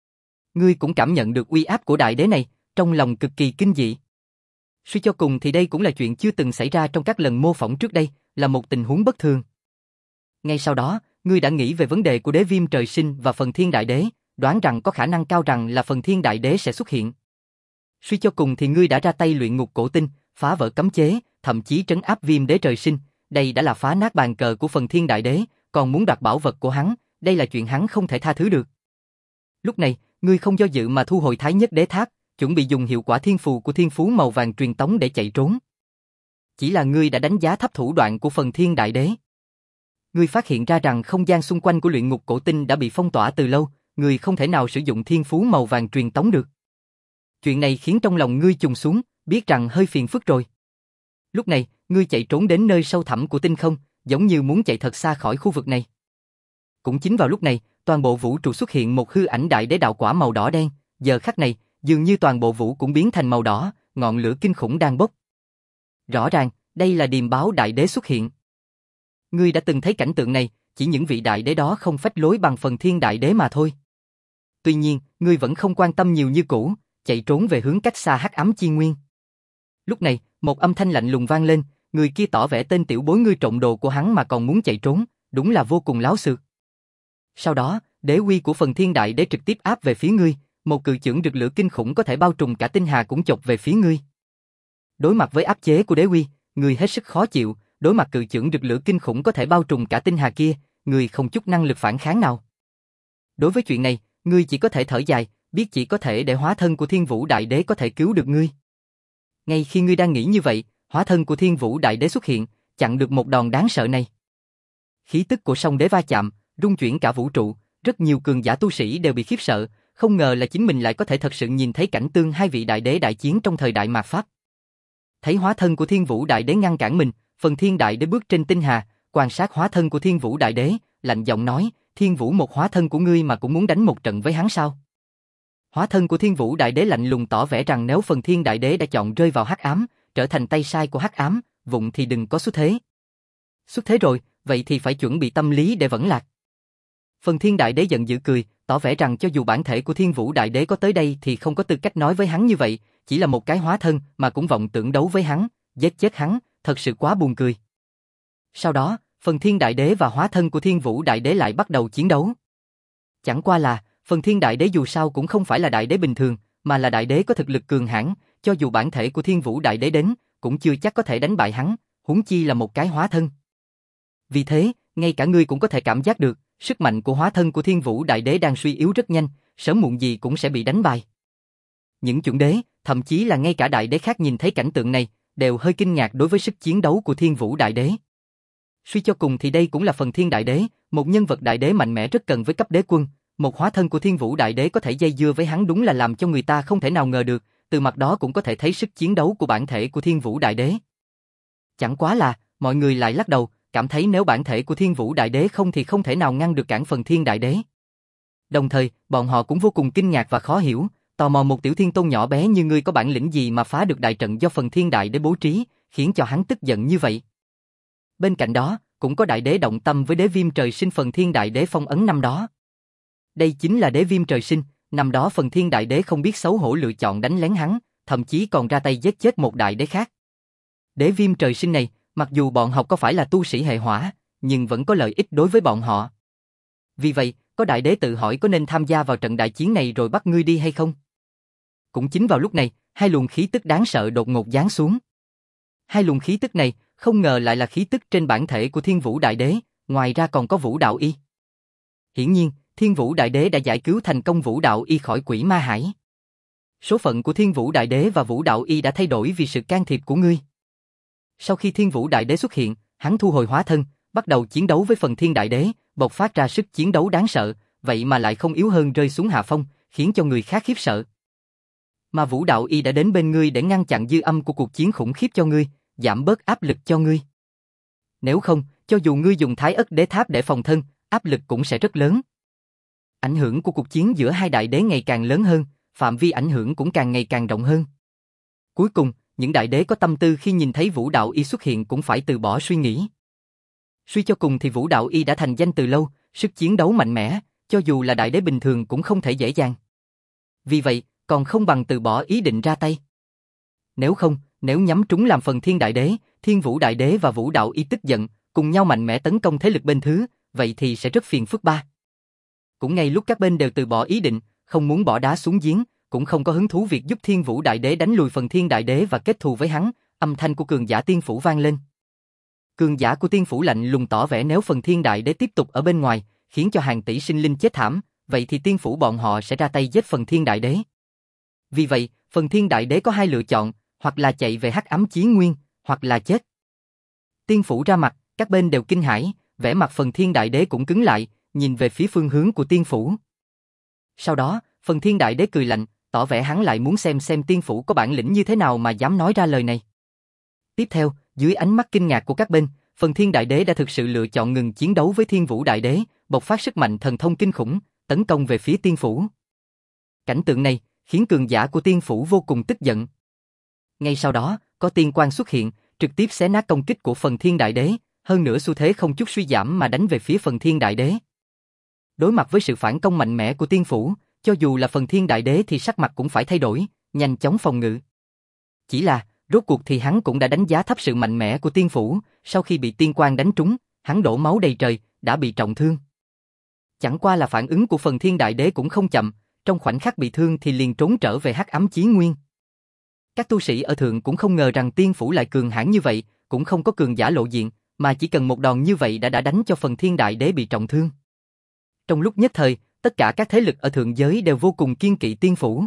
Ngươi cũng cảm nhận được uy áp của đại đế này, trong lòng cực kỳ kinh dị. Suy cho cùng thì đây cũng là chuyện chưa từng xảy ra trong các lần mô phỏng trước đây, là một tình huống bất thường. Ngay sau đó, ngươi đã nghĩ về vấn đề của đế viêm trời sinh và phần thiên đại đế, đoán rằng có khả năng cao rằng là phần thiên đại đế sẽ xuất hiện. Suy cho cùng thì ngươi đã ra tay luyện ngục cổ tinh, phá vỡ cấm chế, thậm chí trấn áp viêm đế trời sinh, đây đã là phá nát bàn cờ của phần thiên đại đế, còn muốn đoạt bảo vật của hắn, đây là chuyện hắn không thể tha thứ được. Lúc này, ngươi không do dự mà thu hồi Thái Nhất Đế Tháp, chuẩn bị dùng hiệu quả thiên phù của thiên phú màu vàng truyền tống để chạy trốn. Chỉ là ngươi đã đánh giá thấp thủ đoạn của phần thiên đại đế. Ngươi phát hiện ra rằng không gian xung quanh của luyện ngục cổ tinh đã bị phong tỏa từ lâu, ngươi không thể nào sử dụng thiên phú màu vàng truyền tống được. Chuyện này khiến trong lòng ngươi trùng xuống, biết rằng hơi phiền phức rồi. Lúc này, ngươi chạy trốn đến nơi sâu thẳm của tinh không, giống như muốn chạy thật xa khỏi khu vực này. Cũng chính vào lúc này, toàn bộ vũ trụ xuất hiện một hư ảnh đại đế đạo quả màu đỏ đen, giờ khắc này, dường như toàn bộ vũ cũng biến thành màu đỏ, ngọn lửa kinh khủng đang bốc. Rõ ràng, đây là điềm báo đại đế xuất hiện. Ngươi đã từng thấy cảnh tượng này, chỉ những vị đại đế đó không phách lối bằng phần thiên đại đế mà thôi. Tuy nhiên, ngươi vẫn không quan tâm nhiều như cũ, chạy trốn về hướng cách xa hắc ám chi nguyên. Lúc này, một âm thanh lạnh lùng vang lên, người kia tỏ vẻ tên tiểu bối ngươi trộm đồ của hắn mà còn muốn chạy trốn, đúng là vô cùng láo xược. Sau đó, đế uy của phần thiên đại đế trực tiếp áp về phía ngươi, một cự chưởng rực lửa kinh khủng có thể bao trùm cả tinh hà cũng chộp về phía ngươi. Đối mặt với áp chế của đế uy, ngươi hết sức khó chịu, đối mặt cự chưởng rực lửa kinh khủng có thể bao trùm cả tinh hà kia, ngươi không chút năng lực phản kháng nào. Đối với chuyện này, ngươi chỉ có thể thở dài, biết chỉ có thể để hóa thân của Thiên Vũ Đại Đế có thể cứu được ngươi. Ngay khi ngươi đang nghĩ như vậy, hóa thân của Thiên Vũ Đại Đế xuất hiện, chặn được một đòn đáng sợ này. Khí tức của song đế va chạm, rung chuyển cả vũ trụ, rất nhiều cường giả tu sĩ đều bị khiếp sợ, không ngờ là chính mình lại có thể thật sự nhìn thấy cảnh tương hai vị đại đế đại chiến trong thời đại mạt Pháp. Thấy hóa thân của Thiên Vũ Đại Đế ngăn cản mình, phần Thiên Đại Đế bước trên tinh hà, quan sát hóa thân của Thiên Vũ Đại Đế, lạnh giọng nói, Thiên Vũ một hóa thân của ngươi mà cũng muốn đánh một trận với hắn sao? Hóa thân của Thiên Vũ Đại Đế lạnh lùng tỏ vẻ rằng nếu phần Thiên Đại Đế đã chọn rơi vào hắc ám, trở thành tay sai của hắc ám, vụng thì đừng có xuất thế. Xuất thế rồi, vậy thì phải chuẩn bị tâm lý để vẫn lạc. Phần Thiên Đại Đế giận dữ cười, tỏ vẻ rằng cho dù bản thể của Thiên Vũ Đại Đế có tới đây thì không có tư cách nói với hắn như vậy, chỉ là một cái hóa thân mà cũng vọng tưởng đấu với hắn, giết chết hắn, thật sự quá buồn cười. Sau đó, phần Thiên Đại Đế và hóa thân của Thiên Vũ Đại Đế lại bắt đầu chiến đấu. Chẳng qua là, phần Thiên Đại Đế dù sao cũng không phải là đại đế bình thường, mà là đại đế có thực lực cường hãn, cho dù bản thể của Thiên Vũ Đại Đế đến, cũng chưa chắc có thể đánh bại hắn, huống chi là một cái hóa thân. Vì thế, ngay cả ngươi cũng có thể cảm giác được, sức mạnh của hóa thân của Thiên Vũ Đại Đế đang suy yếu rất nhanh, sớm muộn gì cũng sẽ bị đánh bại. Những chuẩn đế, thậm chí là ngay cả đại đế khác nhìn thấy cảnh tượng này, đều hơi kinh ngạc đối với sức chiến đấu của Thiên Vũ Đại Đế. Suy cho cùng thì đây cũng là phần Thiên Đại Đế, một nhân vật đại đế mạnh mẽ rất cần với cấp đế quân, một hóa thân của Thiên Vũ Đại Đế có thể dây dưa với hắn đúng là làm cho người ta không thể nào ngờ được, từ mặt đó cũng có thể thấy sức chiến đấu của bản thể của Thiên Vũ Đại Đế. Chẳng quá là, mọi người lại lắc đầu, cảm thấy nếu bản thể của Thiên Vũ Đại Đế không thì không thể nào ngăn được cản phần Thiên Đại Đế. Đồng thời, bọn họ cũng vô cùng kinh ngạc và khó hiểu, tò mò một tiểu thiên tôn nhỏ bé như ngươi có bản lĩnh gì mà phá được đại trận do phần Thiên Đại Đế bố trí, khiến cho hắn tức giận như vậy. Bên cạnh đó, cũng có đại đế động tâm với đế viêm trời sinh phần Thiên Đại Đế phong ấn năm đó. Đây chính là đế viêm trời sinh, năm đó phần thiên đại đế không biết xấu hổ lựa chọn đánh lén hắn, thậm chí còn ra tay giết chết một đại đế khác. Đế viêm trời sinh này, mặc dù bọn họ có phải là tu sĩ hệ hỏa, nhưng vẫn có lợi ích đối với bọn họ. Vì vậy, có đại đế tự hỏi có nên tham gia vào trận đại chiến này rồi bắt ngươi đi hay không? Cũng chính vào lúc này, hai luồng khí tức đáng sợ đột ngột giáng xuống. Hai luồng khí tức này, không ngờ lại là khí tức trên bản thể của Thiên Vũ Đại Đế, ngoài ra còn có Vũ Đạo Y. Hiển nhiên, Thiên Vũ Đại Đế đã giải cứu thành công Vũ Đạo Y khỏi quỷ ma hải. Số phận của Thiên Vũ Đại Đế và Vũ Đạo Y đã thay đổi vì sự can thiệp của ngươi. Sau khi Thiên Vũ Đại Đế xuất hiện, hắn thu hồi hóa thân, bắt đầu chiến đấu với phần Thiên Đại Đế, bộc phát ra sức chiến đấu đáng sợ, vậy mà lại không yếu hơn rơi xuống hạ phong, khiến cho người khác khiếp sợ. Mà Vũ Đạo Y đã đến bên ngươi để ngăn chặn dư âm của cuộc chiến khủng khiếp cho ngươi, giảm bớt áp lực cho ngươi. Nếu không, cho dù ngươi dùng Thái Ất Đế Tháp để phòng thân, áp lực cũng sẽ rất lớn. Ảnh hưởng của cuộc chiến giữa hai đại đế ngày càng lớn hơn, phạm vi ảnh hưởng cũng càng ngày càng rộng hơn. Cuối cùng, những đại đế có tâm tư khi nhìn thấy Vũ Đạo Y xuất hiện cũng phải từ bỏ suy nghĩ. Suy cho cùng thì Vũ Đạo Y đã thành danh từ lâu, sức chiến đấu mạnh mẽ, cho dù là đại đế bình thường cũng không thể dễ dàng. Vì vậy, còn không bằng từ bỏ ý định ra tay. Nếu không, nếu nhắm trúng làm phần Thiên Đại Đế, Thiên Vũ Đại Đế và Vũ Đạo Y tức giận, cùng nhau mạnh mẽ tấn công thế lực bên thứ, vậy thì sẽ rất phiền phức ba. Cũng ngay lúc các bên đều từ bỏ ý định, không muốn bỏ đá xuống giếng, cũng không có hứng thú việc giúp Thiên Vũ Đại Đế đánh lùi phần Thiên Đại Đế và kết thù với hắn, âm thanh của cường giả tiên phủ vang lên. Cường giả của tiên phủ lạnh lùng tỏ vẻ nếu phần Thiên Đại Đế tiếp tục ở bên ngoài, khiến cho hàng tỷ sinh linh chết thảm, vậy thì tiên phủ bọn họ sẽ ra tay giết phần Thiên Đại Đế. Vì vậy, phần Thiên Đại Đế có hai lựa chọn, hoặc là chạy về Hắc Ám Chí Nguyên, hoặc là chết. Tiên phủ ra mặt, các bên đều kinh hãi, vẻ mặt phần Thiên Đại Đế cũng cứng lại, nhìn về phía phương hướng của tiên phủ. Sau đó, phần Thiên Đại Đế cười lạnh, tỏ vẻ hắn lại muốn xem xem tiên phủ có bản lĩnh như thế nào mà dám nói ra lời này. Tiếp theo, dưới ánh mắt kinh ngạc của các bên, phần Thiên Đại Đế đã thực sự lựa chọn ngừng chiến đấu với Thiên Vũ Đại Đế, bộc phát sức mạnh thần thông kinh khủng, tấn công về phía tiên phủ. Cảnh tượng này khiến cường giả của tiên phủ vô cùng tức giận. Ngay sau đó, có tiên quang xuất hiện, trực tiếp xé nát công kích của phần Thiên Đại Đế, hơn nữa xu thế không chút suy giảm mà đánh về phía phần Thiên Đại Đế. Đối mặt với sự phản công mạnh mẽ của tiên phủ, cho dù là phần Thiên Đại Đế thì sắc mặt cũng phải thay đổi, nhanh chóng phòng ngự. Chỉ là, rốt cuộc thì hắn cũng đã đánh giá thấp sự mạnh mẽ của tiên phủ, sau khi bị tiên quang đánh trúng, hắn đổ máu đầy trời, đã bị trọng thương. Chẳng qua là phản ứng của phần Thiên Đại Đế cũng không chậm, trong khoảnh khắc bị thương thì liền trốn trở về Hắc Ám Chí Nguyên. Các tu sĩ ở thượng cũng không ngờ rằng tiên phủ lại cường hãn như vậy, cũng không có cường giả lộ diện, mà chỉ cần một đòn như vậy đã đã đánh cho phần Thiên Đại Đế bị trọng thương. Trong lúc nhất thời, tất cả các thế lực ở thượng giới đều vô cùng kiêng kỵ tiên phủ.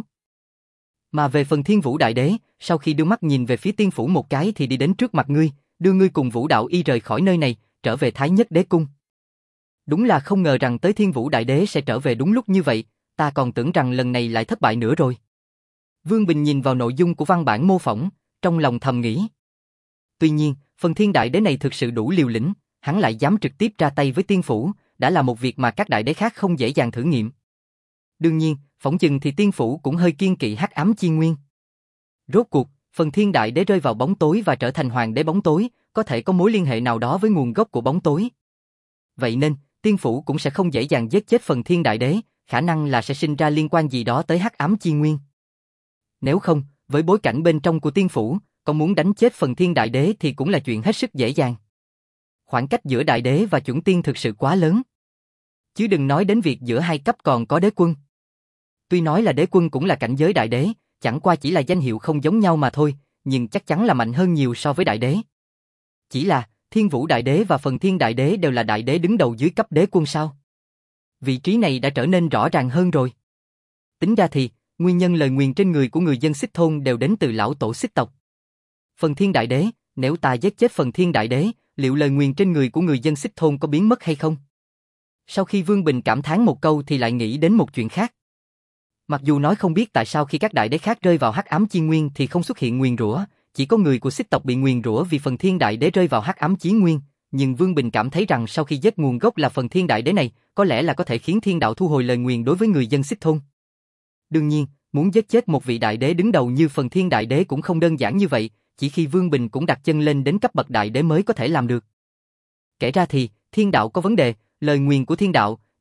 Mà về phần Thiên Vũ Đại Đế, sau khi đưa mắt nhìn về phía tiên phủ một cái thì đi đến trước mặt ngươi, đưa ngươi cùng Vũ Đạo Y rời khỏi nơi này, trở về Thái Nhất Đế Cung. Đúng là không ngờ rằng tới Thiên Vũ Đại Đế sẽ trở về đúng lúc như vậy, ta còn tưởng rằng lần này lại thất bại nữa rồi. Vương Bình nhìn vào nội dung của văn bản mô phỏng, trong lòng thầm nghĩ. Tuy nhiên, phần Thiên Đại Đế này thực sự đủ liều lĩnh, hắn lại dám trực tiếp ra tay với tiên phủ, đã là một việc mà các đại đế khác không dễ dàng thử nghiệm. Đương nhiên, phỏng chừng thì tiên phủ cũng hơi kiêng kỵ Hắc Ám Chi Nguyên. Rốt cuộc, phần Thiên Đại Đế rơi vào bóng tối và trở thành hoàng đế bóng tối, có thể có mối liên hệ nào đó với nguồn gốc của bóng tối. Vậy nên, tiên phủ cũng sẽ không dễ dàng giết chết phần Thiên Đại Đế, khả năng là sẽ sinh ra liên quan gì đó tới Hắc Ám Chi Nguyên. Nếu không, với bối cảnh bên trong của tiên phủ, còn muốn đánh chết phần Thiên Đại Đế thì cũng là chuyện hết sức dễ dàng. Khoảng cách giữa Đại Đế và chuẩn tiên thực sự quá lớn. Chứ đừng nói đến việc giữa hai cấp còn có đế quân. Tuy nói là đế quân cũng là cảnh giới Đại Đế, chẳng qua chỉ là danh hiệu không giống nhau mà thôi, nhưng chắc chắn là mạnh hơn nhiều so với Đại Đế. Chỉ là, Thiên Vũ Đại Đế và phần Thiên Đại Đế đều là Đại Đế đứng đầu dưới cấp đế quân sao? Vị trí này đã trở nên rõ ràng hơn rồi. Tính ra thì, nguyên nhân lời nguyền trên người của người dân Xích Thôn đều đến từ lão tổ Xích tộc. Phần Thiên Đại Đế, nếu ta giết chết phần Thiên Đại Đế, liệu lời nguyền trên người của người dân Xích Thôn có biến mất hay không? Sau khi Vương Bình cảm thán một câu thì lại nghĩ đến một chuyện khác. Mặc dù nói không biết tại sao khi các đại đế khác rơi vào Hắc Ám Chi Nguyên thì không xuất hiện nguyền rủa, chỉ có người của Xích tộc bị nguyền rủa vì phần Thiên Đại Đế rơi vào Hắc Ám Chí Nguyên, nhưng Vương Bình cảm thấy rằng sau khi giết nguồn gốc là phần Thiên Đại Đế này, có lẽ là có thể khiến thiên đạo thu hồi lời nguyền đối với người dân Xích Thôn. Đương nhiên, muốn giết chết một vị đại đế đứng đầu như phần Thiên Đại Đế cũng không đơn giản như vậy, chỉ khi Vương Bình cũng đặt chân lên đến cấp bậc đại đế mới có thể làm được. Kể ra thì, thiên đạo có vấn đề, lời nguyền của thiên đạo,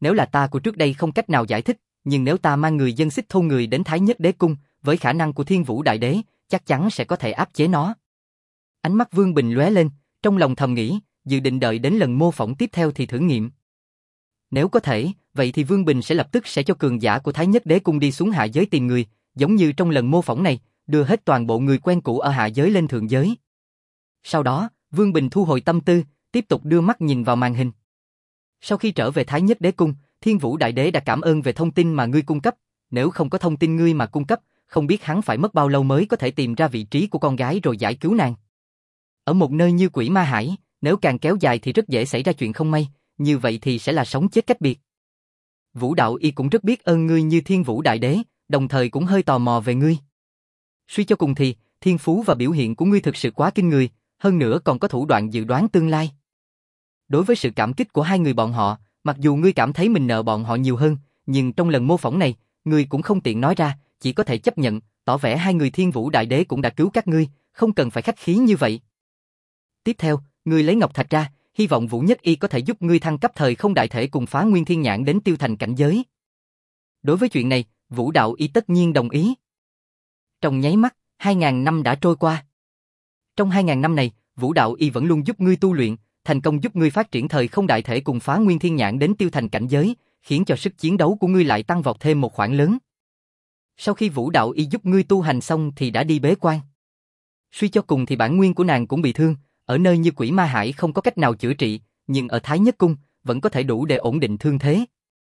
nếu là ta của trước đây không cách nào giải thích, nhưng nếu ta mang người dân Xích Thôn người đến Thái Nhất Đế Cung, với khả năng của Thiên Vũ Đại Đế, chắc chắn sẽ có thể áp chế nó. Ánh mắt Vương Bình lóe lên, trong lòng thầm nghĩ, dự định đợi đến lần mô phỏng tiếp theo thì thử nghiệm. Nếu có thể, vậy thì Vương Bình sẽ lập tức sẽ cho cường giả của Thái Nhất Đế Cung đi xuống hạ giới tìm người, giống như trong lần mô phỏng này, đưa hết toàn bộ người quen cũ ở hạ giới lên thượng giới. Sau đó, Vương Bình thu hồi tâm tư, tiếp tục đưa mắt nhìn vào màn hình. Sau khi trở về Thái Nhất Đế Cung, Thiên Vũ Đại Đế đã cảm ơn về thông tin mà ngươi cung cấp, nếu không có thông tin ngươi mà cung cấp, không biết hắn phải mất bao lâu mới có thể tìm ra vị trí của con gái rồi giải cứu nàng. Ở một nơi như Quỷ Ma Hải, nếu càng kéo dài thì rất dễ xảy ra chuyện không may, như vậy thì sẽ là sống chết cách biệt. Vũ Đạo Y cũng rất biết ơn ngươi như Thiên Vũ Đại Đế, đồng thời cũng hơi tò mò về ngươi. Suy cho cùng thì, thiên phú và biểu hiện của ngươi thực sự quá kinh người, hơn nữa còn có thủ đoạn dự đoán tương lai. Đối với sự cảm kích của hai người bọn họ, mặc dù ngươi cảm thấy mình nợ bọn họ nhiều hơn, nhưng trong lần mô phỏng này, ngươi cũng không tiện nói ra, chỉ có thể chấp nhận, tỏ vẻ hai người Thiên Vũ Đại Đế cũng đã cứu các ngươi, không cần phải khách khí như vậy. Tiếp theo, ngươi lấy ngọc thạch ra, hy vọng Vũ Nhất Y có thể giúp ngươi thăng cấp thời không đại thể cùng phá nguyên thiên nhãn đến tiêu thành cảnh giới. Đối với chuyện này, Vũ Đạo Y tất nhiên đồng ý. Trong nháy mắt, hai ngàn năm đã trôi qua. Trong hai ngàn năm này, Vũ Đạo Y vẫn luôn giúp ngươi tu luyện, thành công giúp ngươi phát triển thời không đại thể cùng phá nguyên thiên nhãn đến tiêu thành cảnh giới, khiến cho sức chiến đấu của ngươi lại tăng vọt thêm một khoảng lớn. Sau khi Vũ Đạo Y giúp ngươi tu hành xong thì đã đi bế quan. Suy cho cùng thì bản nguyên của nàng cũng bị thương, ở nơi như Quỷ Ma Hải không có cách nào chữa trị, nhưng ở Thái Nhất Cung vẫn có thể đủ để ổn định thương thế.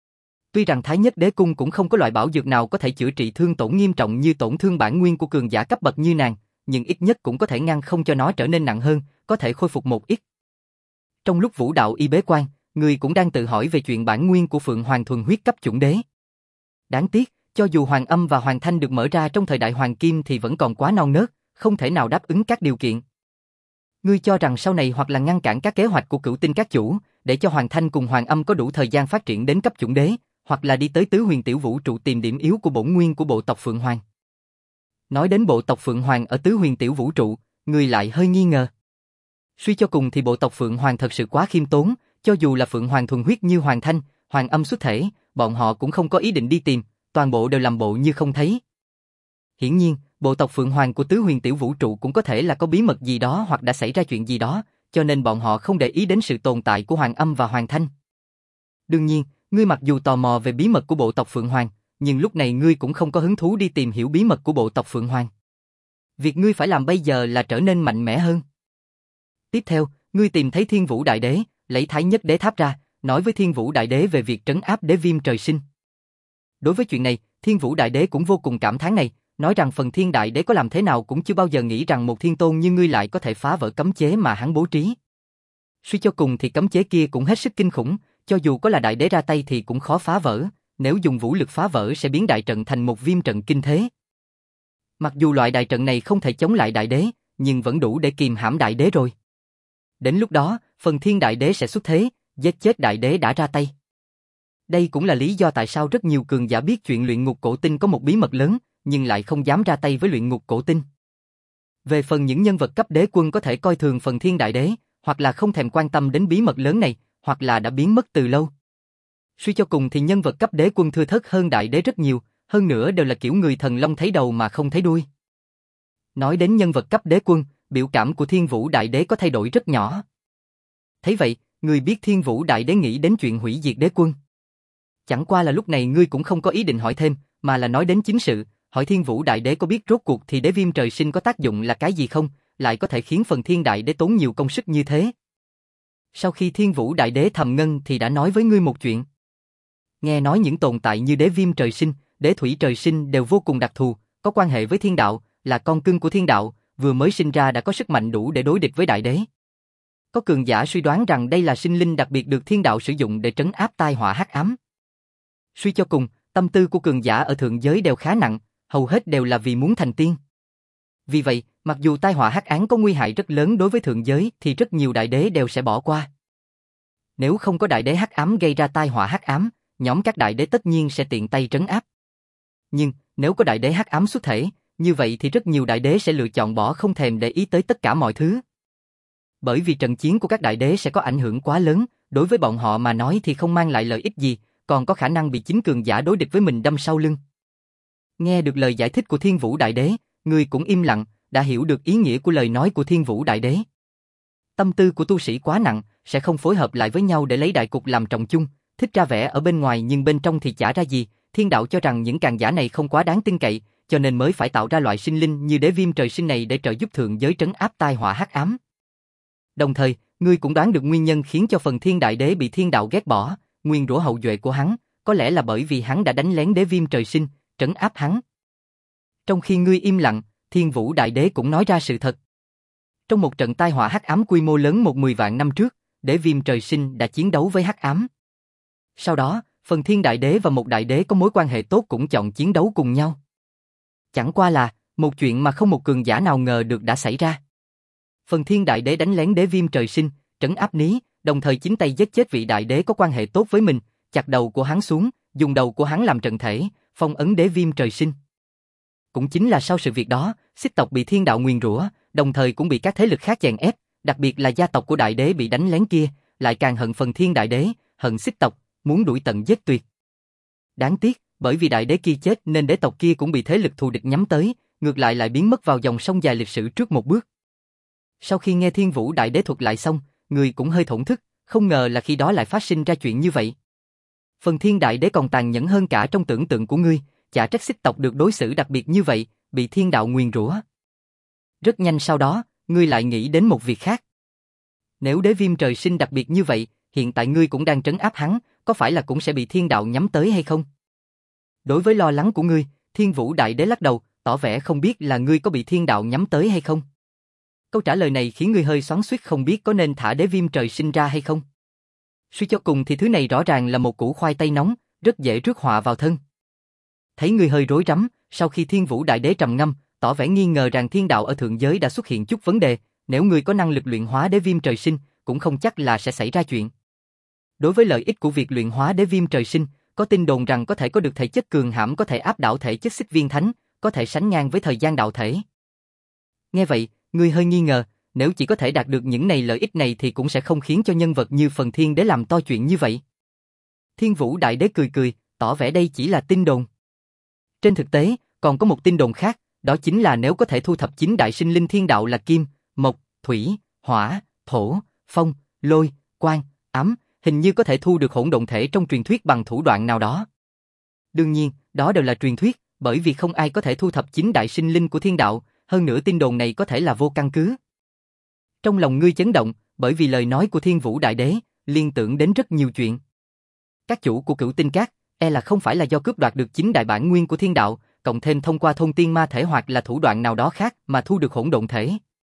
Tuy rằng Thái Nhất Đế Cung cũng không có loại bảo dược nào có thể chữa trị thương tổn nghiêm trọng như tổn thương bản nguyên của cường giả cấp bậc như nàng, nhưng ít nhất cũng có thể ngăn không cho nó trở nên nặng hơn, có thể khôi phục một ít. Trong lúc Vũ Đạo Y bế quan, người cũng đang tự hỏi về chuyện bản nguyên của Phượng Hoàng thuần huyết cấp chủng đế. Đáng tiếc, cho dù Hoàng Âm và Hoàng Thanh được mở ra trong thời đại Hoàng Kim thì vẫn còn quá non nớt, không thể nào đáp ứng các điều kiện. Ngươi cho rằng sau này hoặc là ngăn cản các kế hoạch của Cửu Tinh các chủ, để cho Hoàng Thanh cùng Hoàng Âm có đủ thời gian phát triển đến cấp chủng đế, hoặc là đi tới tứ huyền tiểu vũ trụ tìm điểm yếu của bổn nguyên của bộ tộc Phượng Hoàng. Nói đến bộ tộc Phượng Hoàng ở tứ huyền tiểu vũ trụ, ngươi lại hơi nghi ngờ. Suy cho cùng thì bộ tộc Phượng Hoàng thật sự quá khiêm tốn, cho dù là Phượng Hoàng thuần huyết như Hoàng Thanh, Hoàng Âm xuất thể, bọn họ cũng không có ý định đi tìm, toàn bộ đều làm bộ như không thấy. Hiển nhiên, bộ tộc Phượng Hoàng của tứ huyền tiểu vũ trụ cũng có thể là có bí mật gì đó hoặc đã xảy ra chuyện gì đó, cho nên bọn họ không để ý đến sự tồn tại của Hoàng Âm và Hoàng Thanh. Đương nhiên, ngươi mặc dù tò mò về bí mật của bộ tộc Phượng Hoàng, nhưng lúc này ngươi cũng không có hứng thú đi tìm hiểu bí mật của bộ tộc Phượng Hoàng. Việc ngươi phải làm bây giờ là trở nên mạnh mẽ hơn. Tiếp theo, ngươi tìm thấy Thiên Vũ Đại Đế, lấy Thái Nhất Đế Tháp ra, nói với Thiên Vũ Đại Đế về việc trấn áp đế viêm trời sinh. Đối với chuyện này, Thiên Vũ Đại Đế cũng vô cùng cảm thán này, nói rằng phần Thiên Đại Đế có làm thế nào cũng chưa bao giờ nghĩ rằng một thiên tôn như ngươi lại có thể phá vỡ cấm chế mà hắn bố trí. Suy cho cùng thì cấm chế kia cũng hết sức kinh khủng, cho dù có là Đại Đế ra tay thì cũng khó phá vỡ, nếu dùng vũ lực phá vỡ sẽ biến đại trận thành một viêm trận kinh thế. Mặc dù loại đại trận này không thể chống lại Đại Đế, nhưng vẫn đủ để kìm hãm Đại Đế rồi. Đến lúc đó, phần Thiên Đại Đế sẽ xuất thế, giết chết Đại Đế đã ra tay. Đây cũng là lý do tại sao rất nhiều cường giả biết chuyện luyện ngục cổ tinh có một bí mật lớn, nhưng lại không dám ra tay với luyện ngục cổ tinh. Về phần những nhân vật cấp đế quân có thể coi thường phần Thiên Đại Đế, hoặc là không thèm quan tâm đến bí mật lớn này, hoặc là đã biến mất từ lâu. Suy cho cùng thì nhân vật cấp đế quân thưa thớt hơn Đại Đế rất nhiều, hơn nữa đều là kiểu người thần long thấy đầu mà không thấy đuôi. Nói đến nhân vật cấp đế quân, biểu cảm của Thiên Vũ Đại Đế có thay đổi rất nhỏ. Thấy vậy, người biết Thiên Vũ Đại Đế nghĩ đến chuyện hủy diệt đế quân. Chẳng qua là lúc này ngươi cũng không có ý định hỏi thêm, mà là nói đến chính sự, hỏi Thiên Vũ Đại Đế có biết rốt cuộc thì đế viêm trời sinh có tác dụng là cái gì không, lại có thể khiến phần Thiên Đại Đế tốn nhiều công sức như thế. Sau khi Thiên Vũ Đại Đế thầm ngân thì đã nói với ngươi một chuyện. Nghe nói những tồn tại như đế viêm trời sinh, đế thủy trời sinh đều vô cùng đặc thù, có quan hệ với thiên đạo, là con cưng của thiên đạo, vừa mới sinh ra đã có sức mạnh đủ để đối địch với Đại Đế. Có cường giả suy đoán rằng đây là sinh linh đặc biệt được thiên đạo sử dụng để trấn áp tai họa hắc ám. Suy cho cùng, tâm tư của cường giả ở thượng giới đều khá nặng, hầu hết đều là vì muốn thành tiên. Vì vậy, mặc dù tai họa hắc ám có nguy hại rất lớn đối với thượng giới thì rất nhiều đại đế đều sẽ bỏ qua. Nếu không có đại đế hắc ám gây ra tai họa hắc ám, nhóm các đại đế tất nhiên sẽ tiện tay trấn áp. Nhưng, nếu có đại đế hắc ám xuất thể, như vậy thì rất nhiều đại đế sẽ lựa chọn bỏ không thèm để ý tới tất cả mọi thứ. Bởi vì trận chiến của các đại đế sẽ có ảnh hưởng quá lớn, đối với bọn họ mà nói thì không mang lại lợi ích gì, còn có khả năng bị chính cường giả đối địch với mình đâm sau lưng. Nghe được lời giải thích của Thiên Vũ Đại Đế, người cũng im lặng, đã hiểu được ý nghĩa của lời nói của Thiên Vũ Đại Đế. Tâm tư của tu sĩ quá nặng, sẽ không phối hợp lại với nhau để lấy đại cục làm trọng chung, thích ra vẻ ở bên ngoài nhưng bên trong thì chả ra gì. Thiên đạo cho rằng những càn giả này không quá đáng tin cậy, cho nên mới phải tạo ra loại sinh linh như đế viêm trời sinh này để trợ giúp thượng giới trấn áp tai họa hắc ám. Đồng thời, ngươi cũng đoán được nguyên nhân khiến cho Phần Thiên Đại Đế bị thiên đạo ghét bỏ, nguyên rủa hậu duệ của hắn, có lẽ là bởi vì hắn đã đánh lén đế viêm trời sinh, trấn áp hắn. Trong khi ngươi im lặng, Thiên Vũ Đại Đế cũng nói ra sự thật. Trong một trận tai họa hắc ám quy mô lớn một mười vạn năm trước, đế viêm trời sinh đã chiến đấu với hắc ám. Sau đó, Phần Thiên Đại Đế và một đại đế có mối quan hệ tốt cũng chọn chiến đấu cùng nhau. Chẳng qua là, một chuyện mà không một cường giả nào ngờ được đã xảy ra. Phần Thiên Đại Đế đánh lén đế viêm trời sinh, trấn áp ní, đồng thời chính tay giết chết vị đại đế có quan hệ tốt với mình, chặt đầu của hắn xuống, dùng đầu của hắn làm trận thể, phong ấn đế viêm trời sinh. Cũng chính là sau sự việc đó, Xích tộc bị thiên đạo nguyền rủa, đồng thời cũng bị các thế lực khác chèn ép, đặc biệt là gia tộc của đại đế bị đánh lén kia, lại càng hận Phần Thiên Đại Đế, hận Xích tộc, muốn đuổi tận giết tuyệt. Đáng tiếc, bởi vì đại đế kia chết nên đế tộc kia cũng bị thế lực thù địch nhắm tới, ngược lại lại biến mất vào dòng sông dài lịch sử trước một bước. Sau khi nghe Thiên Vũ Đại Đế thuật lại xong, người cũng hơi thổn thức, không ngờ là khi đó lại phát sinh ra chuyện như vậy. Phần Thiên Đại Đế còn tàn nhẫn hơn cả trong tưởng tượng của ngươi, chả trách Xích tộc được đối xử đặc biệt như vậy, bị thiên đạo nguyền rủa. Rất nhanh sau đó, ngươi lại nghĩ đến một việc khác. Nếu đế viêm trời sinh đặc biệt như vậy, hiện tại ngươi cũng đang trấn áp hắn, có phải là cũng sẽ bị thiên đạo nhắm tới hay không? Đối với lo lắng của ngươi, Thiên Vũ Đại Đế lắc đầu, tỏ vẻ không biết là ngươi có bị thiên đạo nhắm tới hay không. Câu trả lời này khiến ngươi hơi xoắn xuýt không biết có nên thả đế viêm trời sinh ra hay không. Suy cho cùng thì thứ này rõ ràng là một củ khoai tây nóng, rất dễ rước họa vào thân. Thấy ngươi hơi rối rắm, sau khi Thiên Vũ Đại Đế trầm ngâm, tỏ vẻ nghi ngờ rằng thiên đạo ở thượng giới đã xuất hiện chút vấn đề, nếu ngươi có năng lực luyện hóa đế viêm trời sinh, cũng không chắc là sẽ xảy ra chuyện. Đối với lợi ích của việc luyện hóa đế viêm trời sinh, có tin đồn rằng có thể có được thể chất cường hãm có thể áp đảo thể chất Xích Viên Thánh, có thể sánh ngang với thời gian đạo thể. Nghe vậy, ngươi hơi nghi ngờ, nếu chỉ có thể đạt được những này lợi ích này thì cũng sẽ không khiến cho nhân vật như Phần Thiên Đế làm to chuyện như vậy. Thiên Vũ Đại Đế cười cười, tỏ vẻ đây chỉ là tin đồn. Trên thực tế, còn có một tin đồn khác, đó chính là nếu có thể thu thập chín đại sinh linh thiên đạo là kim, mộc, thủy, hỏa, thổ, phong, lôi, quang, ám, hình như có thể thu được hỗn độn thể trong truyền thuyết bằng thủ đoạn nào đó. Đương nhiên, đó đều là truyền thuyết, bởi vì không ai có thể thu thập chín đại sinh linh của thiên đạo, hơn nữa tin đồn này có thể là vô căn cứ. Trong lòng ngươi chấn động, bởi vì lời nói của Thiên Vũ Đại Đế, liên tưởng đến rất nhiều chuyện. Các chủ của Cửu Tinh Các, e là không phải là do cướp đoạt được chín đại bản nguyên của thiên đạo, cộng thêm thông qua thôn tiên ma thể hoặc là thủ đoạn nào đó khác mà thu được hỗn độn thể.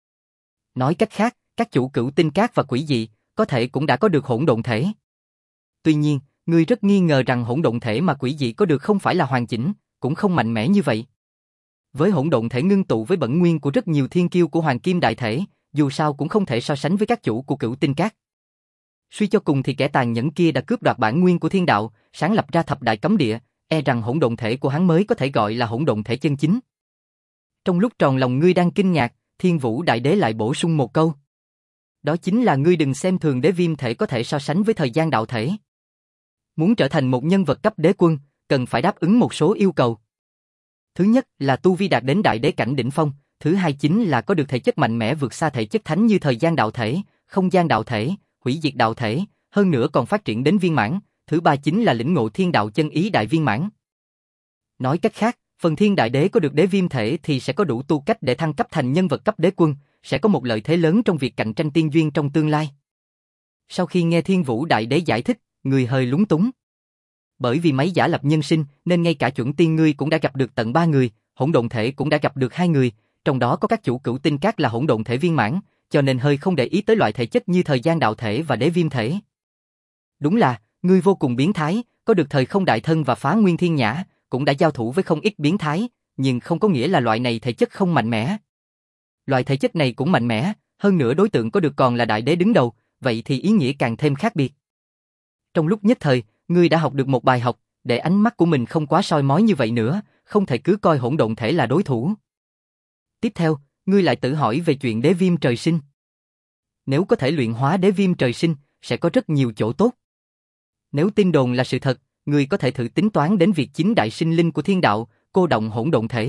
Nói cách khác, các chủ Cửu Tinh Các và quỷ dị, có thể cũng đã có được hỗn độn thể. Tuy nhiên, ngươi rất nghi ngờ rằng hỗn độn thể mà quỷ dị có được không phải là hoàn chỉnh, cũng không mạnh mẽ như vậy. Với hỗn độn thể ngưng tụ với bẩn nguyên của rất nhiều thiên kiêu của Hoàng Kim Đại Thể, dù sao cũng không thể so sánh với các chủ của Cửu Tinh Các. Suy cho cùng thì kẻ tàn nhẫn kia đã cướp đoạt bản nguyên của thiên đạo, sáng lập ra thập đại cấm địa, e rằng hỗn độn thể của hắn mới có thể gọi là hỗn độn thể chân chính. Trong lúc tròn lòng ngươi đang kinh ngạc, Thiên Vũ Đại Đế lại bổ sung một câu. Đó chính là ngươi đừng xem thường đế viêm thể có thể so sánh với thời gian đạo thể. Muốn trở thành một nhân vật cấp đế quân, cần phải đáp ứng một số yêu cầu. Thứ nhất là tu vi đạt đến đại đế cảnh đỉnh phong, thứ hai chính là có được thể chất mạnh mẽ vượt xa thể chất thánh như thời gian đạo thể, không gian đạo thể, hủy diệt đạo thể, hơn nữa còn phát triển đến viên mãn, thứ ba chính là lĩnh ngộ thiên đạo chân ý đại viên mãn. Nói cách khác, Phần Thiên Đại Đế có được đế viêm thể thì sẽ có đủ tu cách để thăng cấp thành nhân vật cấp đế quân, sẽ có một lợi thế lớn trong việc cạnh tranh tiên duyên trong tương lai. Sau khi nghe Thiên Vũ Đại Đế giải thích, người hơi lúng túng. Bởi vì máy giả lập nhân sinh nên ngay cả chuẩn tiên ngươi cũng đã gặp được tận ba người, hỗn độn thể cũng đã gặp được hai người, trong đó có các chủ Cửu Tinh Các là hỗn độn thể viên mãn, cho nên hơi không để ý tới loại thể chất như thời gian đạo thể và đế viêm thể. Đúng là, ngươi vô cùng biến thái, có được thời không đại thân và phá nguyên thiên nhã, cũng đã giao thủ với không ít biến thái, nhưng không có nghĩa là loại này thể chất không mạnh mẽ. Loại thể chất này cũng mạnh mẽ, hơn nữa đối tượng có được còn là đại đế đứng đầu, vậy thì ý nghĩa càng thêm khác biệt. Trong lúc nhất thời, ngươi đã học được một bài học, để ánh mắt của mình không quá soi mói như vậy nữa, không thể cứ coi hỗn độn thể là đối thủ. Tiếp theo, ngươi lại tự hỏi về chuyện đế viêm trời sinh. Nếu có thể luyện hóa đế viêm trời sinh, sẽ có rất nhiều chỗ tốt. Nếu tin đồn là sự thật, ngươi có thể thử tính toán đến việc chính đại sinh linh của thiên đạo, cô động hỗn độn thể.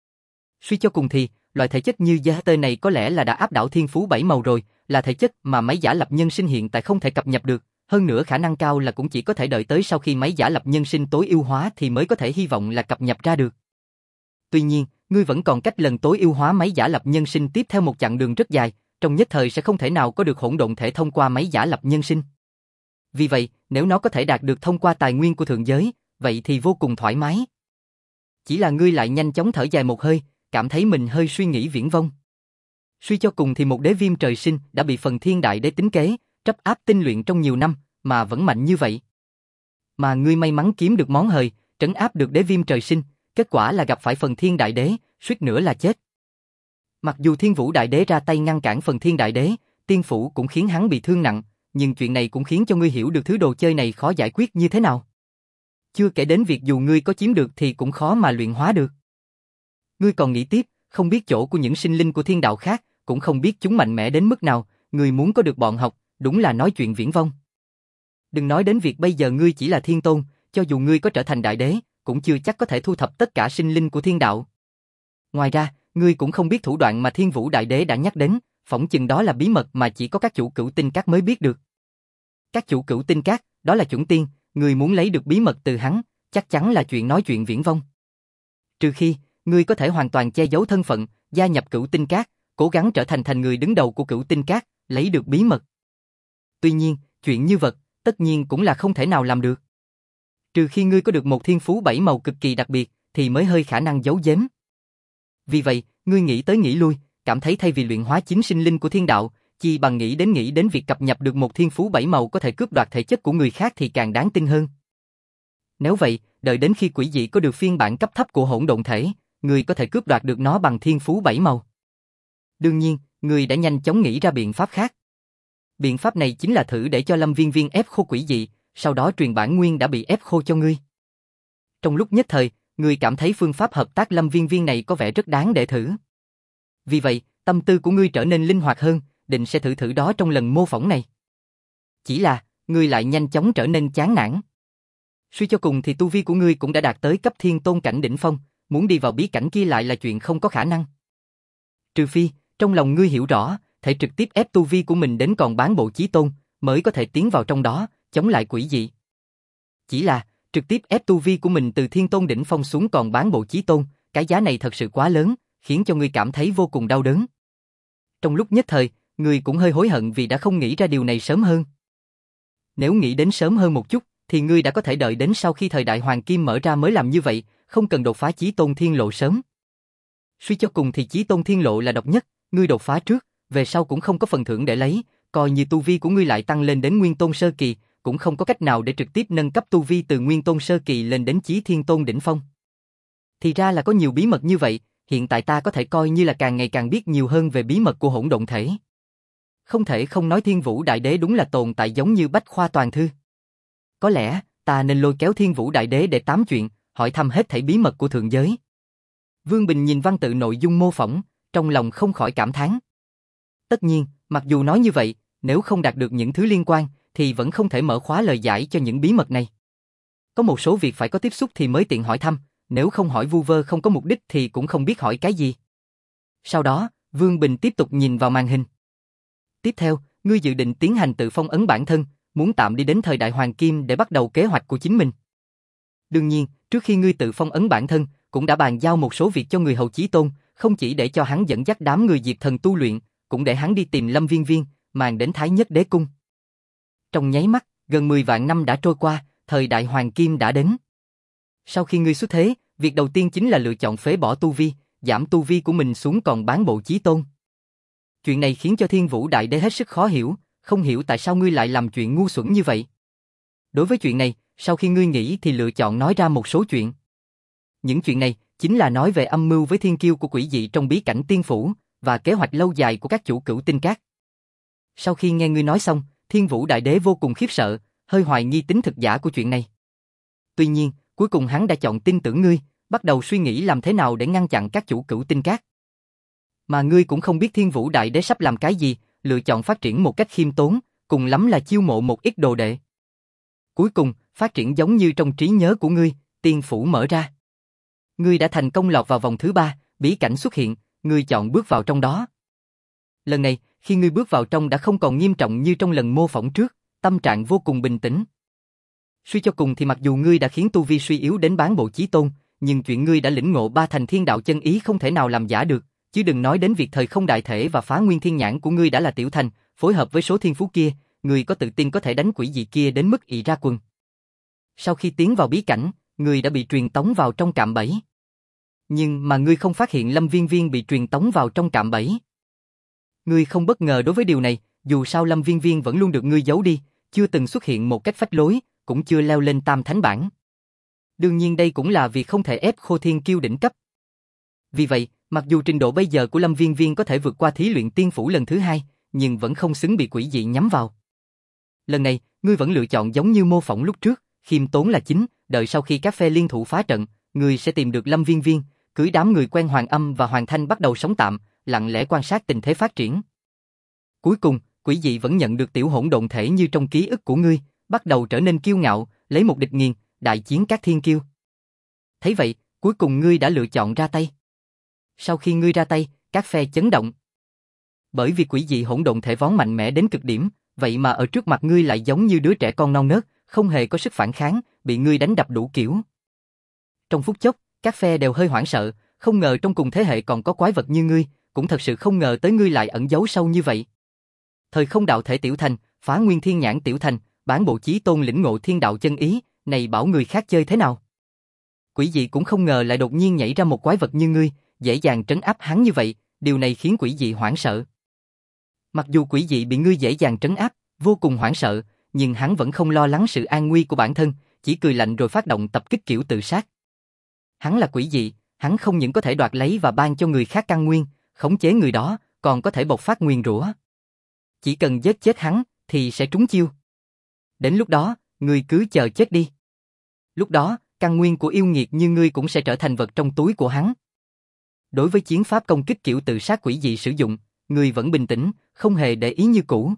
Suy cho cùng thì, loại thể chất như Gia Tơ này có lẽ là đã áp đảo thiên phú bảy màu rồi, là thể chất mà máy giả lập nhân sinh hiện tại không thể cập nhập được, hơn nữa khả năng cao là cũng chỉ có thể đợi tới sau khi máy giả lập nhân sinh tối ưu hóa thì mới có thể hy vọng là cập nhập ra được. Tuy nhiên, ngươi vẫn còn cách lần tối ưu hóa máy giả lập nhân sinh tiếp theo một chặng đường rất dài, trong nhất thời sẽ không thể nào có được hỗn độn thể thông qua máy giả lập nhân sinh. Vì vậy, nếu nó có thể đạt được thông qua tài nguyên của thượng giới, vậy thì vô cùng thoải mái. Chỉ là ngươi lại nhanh chóng thở dài một hơi, cảm thấy mình hơi suy nghĩ viển vông. Suy cho cùng thì một đế viêm trời sinh đã bị phần thiên đại đế tính kế, trấp áp tinh luyện trong nhiều năm, mà vẫn mạnh như vậy. Mà ngươi may mắn kiếm được món hời, trấn áp được đế viêm trời sinh, kết quả là gặp phải phần thiên đại đế, suýt nữa là chết. Mặc dù thiên vũ đại đế ra tay ngăn cản phần thiên đại đế, tiên phủ cũng khiến hắn bị thương nặng, nhưng chuyện này cũng khiến cho ngươi hiểu được thứ đồ chơi này khó giải quyết như thế nào. Chưa kể đến việc dù ngươi có chiếm được thì cũng khó mà luyện hóa được. Ngươi còn nghĩ tiếp, không biết chỗ của những sinh linh của thiên đạo khác, cũng không biết chúng mạnh mẽ đến mức nào, ngươi muốn có được bọn học, đúng là nói chuyện viển vông. Đừng nói đến việc bây giờ ngươi chỉ là thiên tôn, cho dù ngươi có trở thành đại đế, cũng chưa chắc có thể thu thập tất cả sinh linh của thiên đạo. Ngoài ra, ngươi cũng không biết thủ đoạn mà thiên vũ đại đế đã nhắc đến, phỏng chừng đó là bí mật mà chỉ có các chủ cửu tinh các mới biết được. Các chủ cửu tinh các, đó là chuẩn tiên, ngươi muốn lấy được bí mật từ hắn, chắc chắn là chuyện nói chuyện viển vông. Trừ khi, ngươi có thể hoàn toàn che giấu thân phận, gia nhập cửu tinh các, cố gắng trở thành thành người đứng đầu của cửu tinh các, lấy được bí mật. Tuy nhiên, chuyện như vật, tất nhiên cũng là không thể nào làm được. Trừ khi ngươi có được một thiên phú bảy màu cực kỳ đặc biệt, thì mới hơi khả năng giấu giếm. Vì vậy, ngươi nghĩ tới nghĩ lui, cảm thấy thay vì luyện hóa chính sinh linh của thiên đạo, chi bằng nghĩ đến nghĩ đến việc cập nhập được một thiên phú bảy màu có thể cướp đoạt thể chất của người khác thì càng đáng tin hơn. Nếu vậy, đợi đến khi quỷ dị có được phiên bản cấp thấp của hỗn độn thể, ngươi có thể cướp đoạt được nó bằng thiên phú bảy màu. Đương nhiên, ngươi đã nhanh chóng nghĩ ra biện pháp khác. Biện pháp này chính là thử để cho Lâm Viên Viên ép khô quỷ dị, sau đó truyền bản nguyên đã bị ép khô cho ngươi. Trong lúc nhất thời, ngươi cảm thấy phương pháp hợp tác Lâm Viên Viên này có vẻ rất đáng để thử. Vì vậy, tâm tư của ngươi trở nên linh hoạt hơn, định sẽ thử thử đó trong lần mô phỏng này. Chỉ là, ngươi lại nhanh chóng trở nên chán nản. Suy cho cùng thì tu vi của ngươi cũng đã đạt tới cấp thiên tôn cảnh đỉnh phong, muốn đi vào bí cảnh kia lại là chuyện không có khả năng. Trừ phi, trong lòng ngươi hiểu rõ, thể trực tiếp ép tu vi của mình đến còn bán bộ chí tôn, mới có thể tiến vào trong đó, chống lại quỷ dị. Chỉ là, trực tiếp ép tu vi của mình từ thiên tôn đỉnh phong xuống còn bán bộ chí tôn, cái giá này thật sự quá lớn, khiến cho ngươi cảm thấy vô cùng đau đớn. Trong lúc nhất thời, ngươi cũng hơi hối hận vì đã không nghĩ ra điều này sớm hơn. Nếu nghĩ đến sớm hơn một chút, thì ngươi đã có thể đợi đến sau khi thời đại hoàng kim mở ra mới làm như vậy, không cần đột phá chí tôn thiên lộ sớm. Suy cho cùng thì chí tôn thiên lộ là độc nhất, ngươi đột phá trước, về sau cũng không có phần thưởng để lấy, coi như tu vi của ngươi lại tăng lên đến nguyên tôn sơ kỳ, cũng không có cách nào để trực tiếp nâng cấp tu vi từ nguyên tôn sơ kỳ lên đến chí thiên tôn đỉnh phong. Thì ra là có nhiều bí mật như vậy, hiện tại ta có thể coi như là càng ngày càng biết nhiều hơn về bí mật của hỗn độn thể. Không thể không nói Thiên Vũ Đại Đế đúng là tồn tại giống như bách khoa toàn thư. Có lẽ, ta nên lôi kéo Thiên Vũ Đại Đế để tám chuyện, hỏi thăm hết thảy bí mật của thượng giới. Vương Bình nhìn văn tự nội dung mô phỏng, trong lòng không khỏi cảm thán. Tất nhiên, mặc dù nói như vậy, nếu không đạt được những thứ liên quan, thì vẫn không thể mở khóa lời giải cho những bí mật này. Có một số việc phải có tiếp xúc thì mới tiện hỏi thăm, nếu không hỏi vu vơ không có mục đích thì cũng không biết hỏi cái gì. Sau đó, Vương Bình tiếp tục nhìn vào màn hình. Tiếp theo, ngươi dự định tiến hành tự phong ấn bản thân, muốn tạm đi đến thời đại hoàng kim để bắt đầu kế hoạch của chính mình. Đương nhiên, trước khi ngươi tự phong ấn bản thân, cũng đã bàn giao một số việc cho người hầu chí tôn, không chỉ để cho hắn dẫn dắt đám người Diệp Thần tu luyện, cũng để hắn đi tìm Lâm Viên Viên, màn đến Thái Nhất Đế Cung. Trong nháy mắt, gần mười vạn năm đã trôi qua, thời đại hoàng kim đã đến. Sau khi ngươi xuất thế, việc đầu tiên chính là lựa chọn phế bỏ tu vi, giảm tu vi của mình xuống còn bán bộ chí tôn. Chuyện này khiến cho Thiên Vũ Đại Đế hết sức khó hiểu, không hiểu tại sao ngươi lại làm chuyện ngu xuẩn như vậy. Đối với chuyện này, sau khi ngươi nghĩ thì lựa chọn nói ra một số chuyện. Những chuyện này chính là nói về âm mưu với thiên kiêu của quỷ dị trong bí cảnh tiên phủ và kế hoạch lâu dài của các chủ cửu tinh các. Sau khi nghe ngươi nói xong, Thiên Vũ Đại Đế vô cùng khiếp sợ, hơi hoài nghi tính thực giả của chuyện này. Tuy nhiên, cuối cùng hắn đã chọn tin tưởng ngươi, bắt đầu suy nghĩ làm thế nào để ngăn chặn các chủ cửu tinh các. Mà ngươi cũng không biết Thiên Vũ Đại Đế sắp làm cái gì, lựa chọn phát triển một cách khiêm tốn, cùng lắm là chiêu mộ một ít đồ đệ. Cuối cùng, phát triển giống như trong trí nhớ của ngươi, tiên phủ mở ra. Ngươi đã thành công lọt vào vòng thứ ba, bí cảnh xuất hiện, ngươi chọn bước vào trong đó. Lần này, khi ngươi bước vào trong đã không còn nghiêm trọng như trong lần mô phỏng trước, tâm trạng vô cùng bình tĩnh. Suy cho cùng thì mặc dù ngươi đã khiến tu vi suy yếu đến bán bộ chí tôn, nhưng chuyện ngươi đã lĩnh ngộ ba thành thiên đạo chân ý không thể nào làm giả được, chứ đừng nói đến việc thời không đại thể và phá nguyên thiên nhãn của ngươi đã là tiểu thành, phối hợp với số thiên phú kia, ngươi có tự tin có thể đánh quỷ dị kia đến mức ị ra quần. Sau khi tiến vào bí cảnh, ngươi đã bị truyền tống vào trong cạm bẫy. Nhưng mà ngươi không phát hiện Lâm Viên Viên bị truyền tống vào trong cạm bẫy. Ngươi không bất ngờ đối với điều này, dù sao Lâm Viên Viên vẫn luôn được ngươi giấu đi, chưa từng xuất hiện một cách phách lối, cũng chưa leo lên tam thánh bảng. Đương nhiên đây cũng là vì không thể ép Khô Thiên Kiêu đỉnh cấp. Vì vậy, mặc dù trình độ bây giờ của Lâm Viên Viên có thể vượt qua thí luyện tiên phủ lần thứ hai, nhưng vẫn không xứng bị quỷ dị nhắm vào. Lần này, ngươi vẫn lựa chọn giống như mô phỏng lúc trước, khiêm tốn là chính, đợi sau khi các phe liên thủ phá trận, ngươi sẽ tìm được Lâm Viên Viên, cưới đám người quen Hoàng Âm và Hoàng Thanh bắt đầu sống tạm, lặng lẽ quan sát tình thế phát triển. Cuối cùng, quỷ dị vẫn nhận được tiểu hỗn độn thể như trong ký ức của ngươi, bắt đầu trở nên kiêu ngạo, lấy một địch nghiền, đại chiến các thiên kiêu. Thấy vậy, cuối cùng ngươi đã lựa chọn ra tay. Sau khi ngươi ra tay, các phe chấn động. Bởi vì quỷ dị hỗn độn thể vón mạnh mẽ đến cực điểm, vậy mà ở trước mặt ngươi lại giống như đứa trẻ con non nớt, không hề có sức phản kháng, bị ngươi đánh đập đủ kiểu. Trong phút chốc, các phe đều hơi hoảng sợ, không ngờ trong cùng thế hệ còn có quái vật như ngươi, cũng thật sự không ngờ tới ngươi lại ẩn giấu sâu như vậy. Thời không đạo thể tiểu thành, phá nguyên thiên nhãn tiểu thành, bán bộ chí tôn lĩnh ngộ thiên đạo chân ý, này bảo người khác chơi thế nào? Quỷ dị cũng không ngờ lại đột nhiên nhảy ra một quái vật như ngươi, dễ dàng trấn áp hắn như vậy, điều này khiến quỷ dị hoảng sợ. Mặc dù quỷ dị bị ngươi dễ dàng trấn áp, vô cùng hoảng sợ, nhưng hắn vẫn không lo lắng sự an nguy của bản thân, chỉ cười lạnh rồi phát động tập kích kiểu tự sát. Hắn là quỷ dị, hắn không những có thể đoạt lấy và ban cho người khác căn nguyên, khống chế người đó, còn có thể bộc phát nguyền rủa. Chỉ cần giết chết hắn, thì sẽ trúng chiêu. Đến lúc đó, ngươi cứ chờ chết đi. Lúc đó, căn nguyên của yêu nghiệt như ngươi cũng sẽ trở thành vật trong túi của hắn. Đối với chiến pháp công kích kiểu tự sát quỷ dị sử dụng, ngươi vẫn bình tĩnh, không hề để ý như cũ.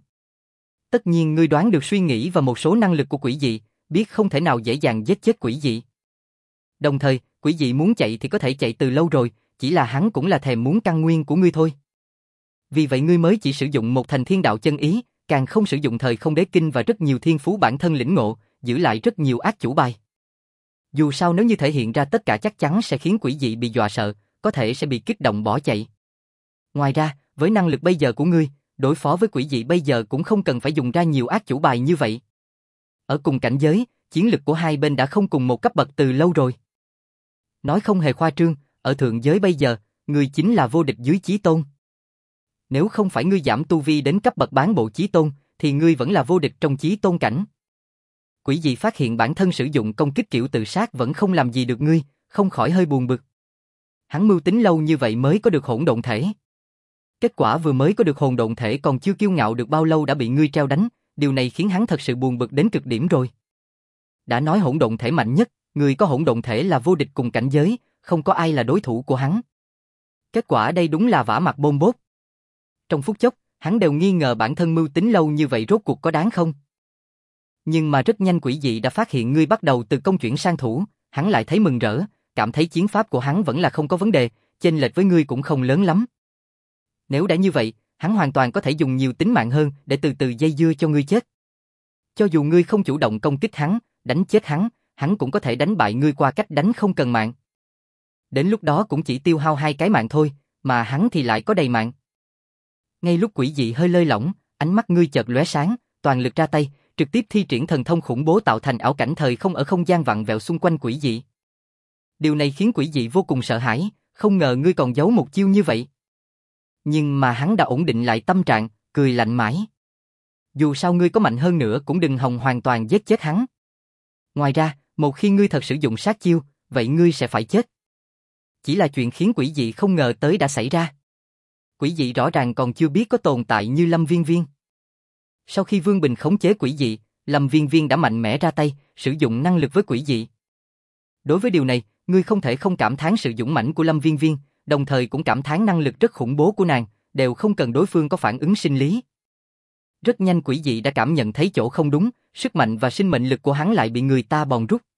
Tất nhiên ngươi đoán được suy nghĩ và một số năng lực của quỷ dị, biết không thể nào dễ dàng giết chết quỷ dị. Đồng thời, quỷ dị muốn chạy thì có thể chạy từ lâu rồi, chỉ là hắn cũng là thèm muốn căn nguyên của ngươi thôi. Vì vậy ngươi mới chỉ sử dụng một thành thiên đạo chân ý, càng không sử dụng thời không đế kinh và rất nhiều thiên phú bản thân lĩnh ngộ, giữ lại rất nhiều ác chủ bài. Dù sao nếu như thể hiện ra tất cả chắc chắn sẽ khiến quỷ dị bị dọa sợ, có thể sẽ bị kích động bỏ chạy. Ngoài ra, với năng lực bây giờ của ngươi, đối phó với quỷ dị bây giờ cũng không cần phải dùng ra nhiều ác chủ bài như vậy. Ở cùng cảnh giới, chiến lực của hai bên đã không cùng một cấp bậc từ lâu rồi. Nói không hề khoa trương, ở thượng giới bây giờ, ngươi chính là vô địch dưới chí tôn. Nếu không phải ngươi giảm tu vi đến cấp bậc bán bộ chí tôn, thì ngươi vẫn là vô địch trong chí tôn cảnh. Quỷ dị phát hiện bản thân sử dụng công kích kiểu tự sát vẫn không làm gì được ngươi, không khỏi hơi buồn bực. Hắn mưu tính lâu như vậy mới có được hỗn độn thể. Kết quả vừa mới có được hỗn độn thể còn chưa kiêu ngạo được bao lâu đã bị ngươi treo đánh, điều này khiến hắn thật sự buồn bực đến cực điểm rồi. Đã nói hỗn độn thể mạnh nhất, người có hỗn độn thể là vô địch cùng cảnh giới, không có ai là đối thủ của hắn. Kết quả đây đúng là vả mặt bôm bốt. Trong phút chốc, hắn đều nghi ngờ bản thân mưu tính lâu như vậy rốt cuộc có đáng không. Nhưng mà rất nhanh quỷ dị đã phát hiện ngươi bắt đầu từ công chuyển sang thủ, hắn lại thấy mừng rỡ, cảm thấy chiến pháp của hắn vẫn là không có vấn đề, chênh lệch với ngươi cũng không lớn lắm. Nếu đã như vậy, hắn hoàn toàn có thể dùng nhiều tính mạng hơn để từ từ dây dưa cho ngươi chết. Cho dù ngươi không chủ động công kích hắn, đánh chết hắn, hắn cũng có thể đánh bại ngươi qua cách đánh không cần mạng. Đến lúc đó cũng chỉ tiêu hao hai cái mạng thôi, mà hắn thì lại có đầy mạng. Ngay lúc quỷ dị hơi lơi lỏng, ánh mắt ngươi chợt lóe sáng, toàn lực ra tay, trực tiếp thi triển thần thông khủng bố tạo thành ảo cảnh thời không ở không gian vặn vẹo xung quanh quỷ dị. Điều này khiến quỷ dị vô cùng sợ hãi, không ngờ ngươi còn giấu một chiêu như vậy. Nhưng mà hắn đã ổn định lại tâm trạng, cười lạnh mãi. Dù sao ngươi có mạnh hơn nữa cũng đừng hòng hoàn toàn giết chết hắn. Ngoài ra, một khi ngươi thật sử dụng sát chiêu, vậy ngươi sẽ phải chết. Chỉ là chuyện khiến quỷ dị không ngờ tới đã xảy ra. Quỷ dị rõ ràng còn chưa biết có tồn tại như Lâm Viên Viên. Sau khi Vương Bình khống chế quỷ dị, Lâm Viên Viên đã mạnh mẽ ra tay, sử dụng năng lực với quỷ dị. Đối với điều này, ngươi không thể không cảm thán sự dũng mãnh của Lâm Viên Viên, đồng thời cũng cảm thán năng lực rất khủng bố của nàng, đều không cần đối phương có phản ứng sinh lý. Rất nhanh quỷ dị đã cảm nhận thấy chỗ không đúng, sức mạnh và sinh mệnh lực của hắn lại bị người ta bòn rút.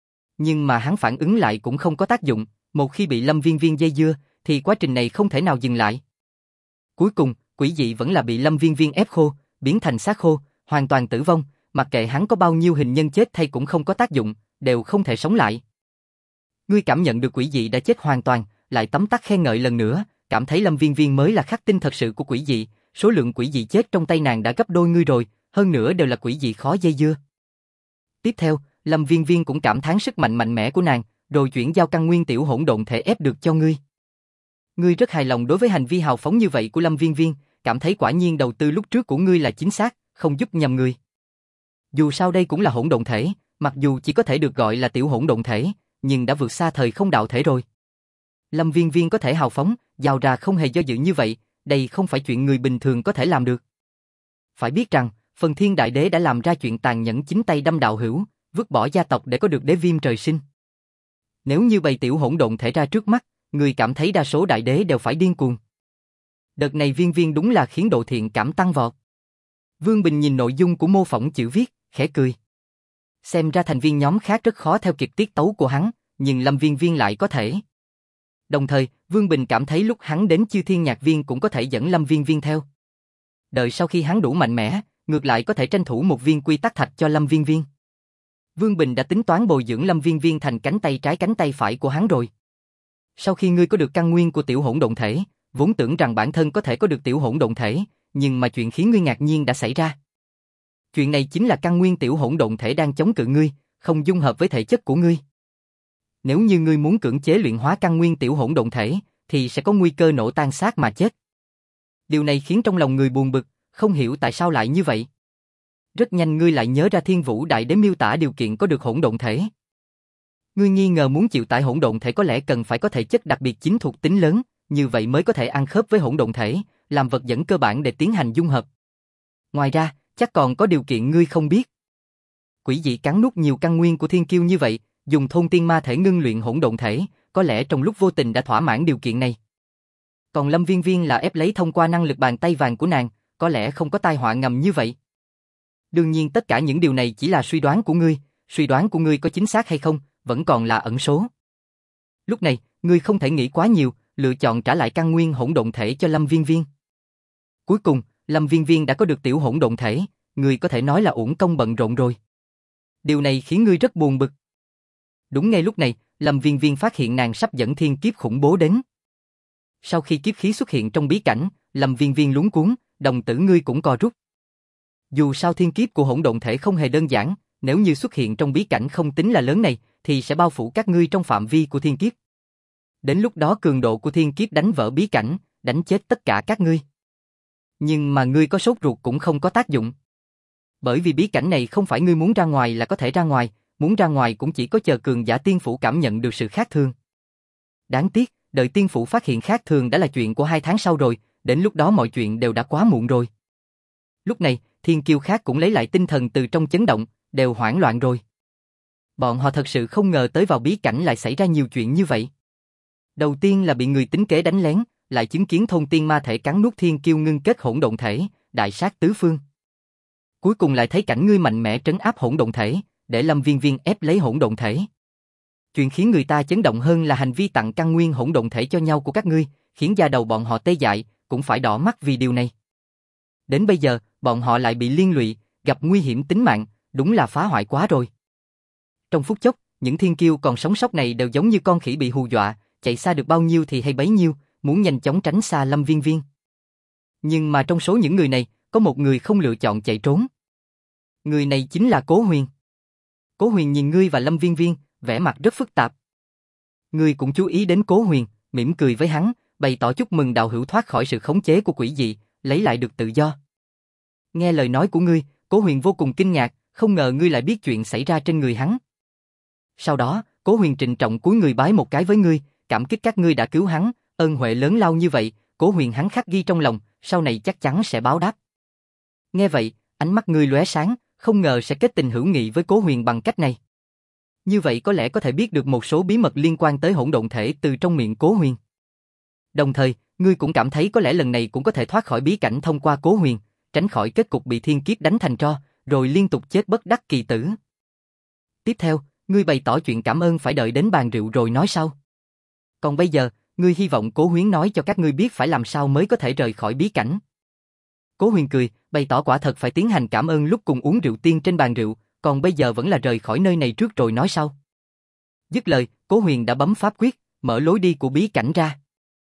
Nhưng mà hắn phản ứng lại cũng không có tác dụng, một khi bị Lâm Viên Viên dây dưa, thì quá trình này không thể nào dừng lại. Cuối cùng, quỷ dị vẫn là bị Lâm Viên Viên ép khô, biến thành xác khô, hoàn toàn tử vong, mặc kệ hắn có bao nhiêu hình nhân chết thay cũng không có tác dụng, đều không thể sống lại. Ngươi cảm nhận được quỷ dị đã chết hoàn toàn, lại tấm tắc khen ngợi lần nữa, cảm thấy Lâm Viên Viên mới là khắc tinh thật sự của quỷ dị, số lượng quỷ dị chết trong tay nàng đã gấp đôi ngươi rồi, hơn nữa đều là quỷ dị khó dây dưa. Tiếp theo, Lâm Viên Viên cũng cảm thán sức mạnh mạnh mẽ của nàng, rồi chuyển giao căn nguyên tiểu hỗn độn thể ép được cho ngươi. Ngươi rất hài lòng đối với hành vi hào phóng như vậy của Lâm Viên Viên, cảm thấy quả nhiên đầu tư lúc trước của ngươi là chính xác, không giúp nhầm người. Dù sao đây cũng là hỗn độn thể, mặc dù chỉ có thể được gọi là tiểu hỗn độn thể, nhưng đã vượt xa thời không đạo thể rồi. Lâm Viên Viên có thể hào phóng, giao ra không hề do dự như vậy, đây không phải chuyện người bình thường có thể làm được. Phải biết rằng, Phần Thiên Đại Đế đã làm ra chuyện tàn nhẫn chính tay đâm đạo hữu, vứt bỏ gia tộc để có được đế viêm trời sinh. Nếu như bày tiểu hỗn độn thể ra trước mắt, người cảm thấy đa số đại đế đều phải điên cuồng. Đợt này Viên Viên đúng là khiến độ thiện cảm tăng vọt. Vương Bình nhìn nội dung của mô phỏng chữ viết, khẽ cười. Xem ra thành viên nhóm khác rất khó theo kịp tiết tấu của hắn, nhưng Lâm Viên Viên lại có thể. Đồng thời, Vương Bình cảm thấy lúc hắn đến Chư Thiên Nhạc Viên cũng có thể dẫn Lâm Viên Viên theo. Đợi sau khi hắn đủ mạnh mẽ, ngược lại có thể tranh thủ một viên quy tắc thạch cho Lâm Viên Viên. Vương Bình đã tính toán bồi dưỡng Lâm Viên Viên thành cánh tay trái cánh tay phải của hắn rồi. Sau khi ngươi có được căn nguyên của tiểu hỗn độn thể, vốn tưởng rằng bản thân có thể có được tiểu hỗn độn thể, nhưng mà chuyện khiến ngươi ngạc nhiên đã xảy ra. Chuyện này chính là căn nguyên tiểu hỗn độn thể đang chống cự ngươi, không dung hợp với thể chất của ngươi. Nếu như ngươi muốn cưỡng chế luyện hóa căn nguyên tiểu hỗn độn thể, thì sẽ có nguy cơ nổ tan xác mà chết. Điều này khiến trong lòng người buồn bực, không hiểu tại sao lại như vậy. Rất nhanh ngươi lại nhớ ra Thiên Vũ Đại Đế miêu tả điều kiện có được hỗn độn thể. Ngươi nghi ngờ muốn chịu tải hỗn độn thể có lẽ cần phải có thể chất đặc biệt chính thuộc tính lớn, như vậy mới có thể ăn khớp với hỗn độn thể, làm vật dẫn cơ bản để tiến hành dung hợp. Ngoài ra, chắc còn có điều kiện ngươi không biết. Quỷ dị cắn nuốt nhiều căn nguyên của thiên kiêu như vậy, dùng thôn tiên ma thể ngưng luyện hỗn độn thể, có lẽ trong lúc vô tình đã thỏa mãn điều kiện này. Còn Lâm Viên Viên là ép lấy thông qua năng lực bàn tay vàng của nàng, có lẽ không có tai họa ngầm như vậy. Đương nhiên tất cả những điều này chỉ là suy đoán của ngươi, suy đoán của ngươi có chính xác hay không, vẫn còn là ẩn số. Lúc này, ngươi không thể nghĩ quá nhiều, lựa chọn trả lại căn nguyên hỗn độn thể cho Lâm Viên Viên. Cuối cùng, Lâm Viên Viên đã có được tiểu hỗn độn thể, ngươi có thể nói là uổng công bận rộn rồi. Điều này khiến ngươi rất buồn bực. Đúng ngay lúc này, Lâm Viên Viên phát hiện nàng sắp dẫn thiên kiếp khủng bố đến. Sau khi kiếp khí xuất hiện trong bí cảnh, Lâm Viên Viên luống cuống, đồng tử ngươi cũng co rút. Dù sao thiên kiếp của hỗn độn thể không hề đơn giản, nếu như xuất hiện trong bí cảnh không tính là lớn này, thì sẽ bao phủ các ngươi trong phạm vi của thiên kiếp. Đến lúc đó cường độ của thiên kiếp đánh vỡ bí cảnh, đánh chết tất cả các ngươi. Nhưng mà ngươi có sốt ruột cũng không có tác dụng. Bởi vì bí cảnh này không phải ngươi muốn ra ngoài là có thể ra ngoài, muốn ra ngoài cũng chỉ có chờ cường giả tiên phủ cảm nhận được sự khác thường. Đáng tiếc, đợi tiên phủ phát hiện khác thường đã là chuyện của hai tháng sau rồi, đến lúc đó mọi chuyện đều đã quá muộn rồi. Lúc này, thiên kiêu khác cũng lấy lại tinh thần từ trong chấn động, đều hoảng loạn rồi. Bọn họ thật sự không ngờ tới vào bí cảnh lại xảy ra nhiều chuyện như vậy. Đầu tiên là bị người tính kế đánh lén, lại chứng kiến thôn tiên ma thể cắn nuốt thiên kiêu ngưng kết hỗn độn thể, đại sát tứ phương. Cuối cùng lại thấy cảnh ngươi mạnh mẽ trấn áp hỗn độn thể, để Lâm Viên Viên ép lấy hỗn độn thể. Chuyện khiến người ta chấn động hơn là hành vi tặng căn nguyên hỗn độn thể cho nhau của các ngươi, khiến da đầu bọn họ tê dại, cũng phải đỏ mắt vì điều này. Đến bây giờ, bọn họ lại bị liên lụy, gặp nguy hiểm tính mạng, đúng là phá hoại quá rồi. Trong phút chốc, những thiên kiêu còn sống sót này đều giống như con khỉ bị hù dọa, chạy xa được bao nhiêu thì hay bấy nhiêu, muốn nhanh chóng tránh xa Lâm Viên Viên. Nhưng mà trong số những người này, có một người không lựa chọn chạy trốn. Người này chính là Cố Huyền. Cố Huyền nhìn ngươi và Lâm Viên Viên, vẻ mặt rất phức tạp. Ngươi cũng chú ý đến Cố Huyền, mỉm cười với hắn, bày tỏ chúc mừng đạo hữu thoát khỏi sự khống chế của quỷ dị, lấy lại được tự do. Nghe lời nói của ngươi, Cố Huyền vô cùng kinh ngạc, không ngờ ngươi lại biết chuyện xảy ra trên người hắn. Sau đó, Cố Huyền trịnh trọng cúi người bái một cái với ngươi, cảm kích các ngươi đã cứu hắn, ơn huệ lớn lao như vậy, Cố Huyền hắn khắc ghi trong lòng, sau này chắc chắn sẽ báo đáp. Nghe vậy, ánh mắt ngươi lóe sáng, không ngờ sẽ kết tình hữu nghị với Cố Huyền bằng cách này. Như vậy có lẽ có thể biết được một số bí mật liên quan tới hỗn độn thể từ trong miệng Cố Huyền. Đồng thời, ngươi cũng cảm thấy có lẽ lần này cũng có thể thoát khỏi bí cảnh thông qua Cố Huyền, tránh khỏi kết cục bị thiên kiếp đánh thành tro, rồi liên tục chết bất đắc kỳ tử. Tiếp theo, ngươi bày tỏ chuyện cảm ơn phải đợi đến bàn rượu rồi nói sau. Còn bây giờ, ngươi hy vọng Cố Huyến nói cho các ngươi biết phải làm sao mới có thể rời khỏi bí cảnh. Cố Huyền cười, bày tỏ quả thật phải tiến hành cảm ơn lúc cùng uống rượu tiên trên bàn rượu, còn bây giờ vẫn là rời khỏi nơi này trước rồi nói sau. Dứt lời, Cố Huyền đã bấm pháp quyết, mở lối đi của bí cảnh ra.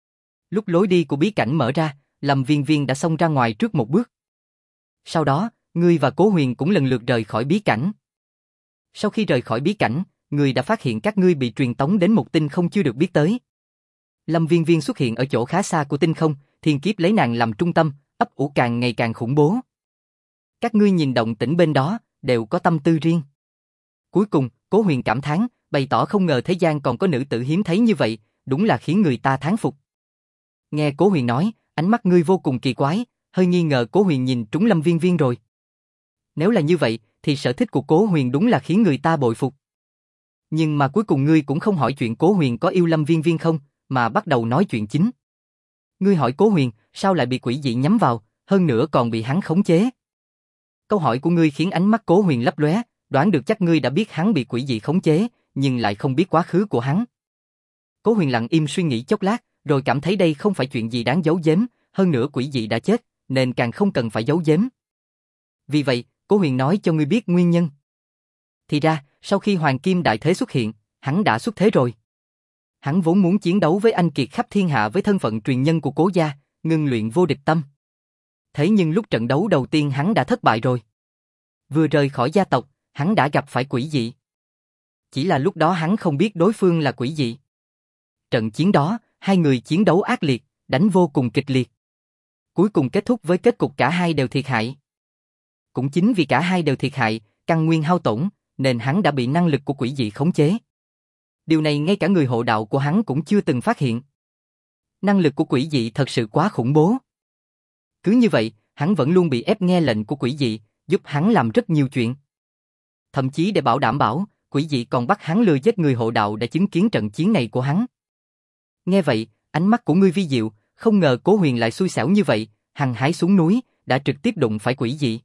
Lúc lối đi của bí cảnh mở ra, Lâm Viên Viên đã xông ra ngoài trước một bước. Sau đó, ngươi và Cố Huyền cũng lần lượt rời khỏi bí cảnh. Sau khi rời khỏi bí cảnh, ngươi đã phát hiện các ngươi bị truyền tống đến một tinh không chưa được biết tới. Lâm Viên Viên xuất hiện ở chỗ khá xa của tinh không, thiên kiếp lấy nàng làm trung tâm, ấp ủ càng ngày càng khủng bố. Các ngươi nhìn động tĩnh bên đó, đều có tâm tư riêng. Cuối cùng, Cố Huyền cảm thán, bày tỏ không ngờ thế gian còn có nữ tử hiếm thấy như vậy, đúng là khiến người ta thán phục. Nghe Cố Huyền nói, ánh mắt ngươi vô cùng kỳ quái, hơi nghi ngờ Cố Huyền nhìn trúng Lâm Viên Viên rồi. Nếu là như vậy, thì sở thích của Cố Huyền đúng là khiến người ta bội phục. Nhưng mà cuối cùng ngươi cũng không hỏi chuyện Cố Huyền có yêu Lâm Viên Viên không, mà bắt đầu nói chuyện chính. Ngươi hỏi Cố Huyền, sao lại bị quỷ dị nhắm vào, hơn nữa còn bị hắn khống chế. Câu hỏi của ngươi khiến ánh mắt Cố Huyền lấp lóe, đoán được chắc ngươi đã biết hắn bị quỷ dị khống chế, nhưng lại không biết quá khứ của hắn. Cố Huyền lặng im suy nghĩ chốc lát, rồi cảm thấy đây không phải chuyện gì đáng giấu giếm, hơn nữa quỷ dị đã chết, nên càng không cần phải giấu giếm. Vì vậy, Cố Huyền nói cho ngươi biết nguyên nhân. Thì ra, sau khi Hoàng Kim Đại Thế xuất hiện, hắn đã xuất thế rồi. Hắn vốn muốn chiến đấu với anh kiệt khắp thiên hạ với thân phận truyền nhân của Cố gia, ngưng luyện vô địch tâm. Thế nhưng lúc trận đấu đầu tiên hắn đã thất bại rồi. Vừa rời khỏi gia tộc, hắn đã gặp phải quỷ dị. Chỉ là lúc đó hắn không biết đối phương là quỷ dị. Trận chiến đó, hai người chiến đấu ác liệt, đánh vô cùng kịch liệt. Cuối cùng kết thúc với kết cục cả hai đều thiệt hại. Cũng chính vì cả hai đều thiệt hại, căn nguyên hao tổn, nên hắn đã bị năng lực của quỷ dị khống chế. Điều này ngay cả người hộ đạo của hắn cũng chưa từng phát hiện. Năng lực của quỷ dị thật sự quá khủng bố. Cứ như vậy, hắn vẫn luôn bị ép nghe lệnh của quỷ dị, giúp hắn làm rất nhiều chuyện. Thậm chí để bảo đảm bảo, quỷ dị còn bắt hắn lừa giết người hộ đạo đã chứng kiến trận chiến này của hắn. Nghe vậy, ánh mắt của ngươi vi diệu, không ngờ Cố Huyền lại xui xẻo như vậy, hăng hái xuống núi, đã trực tiếp đụng phải quỷ dị.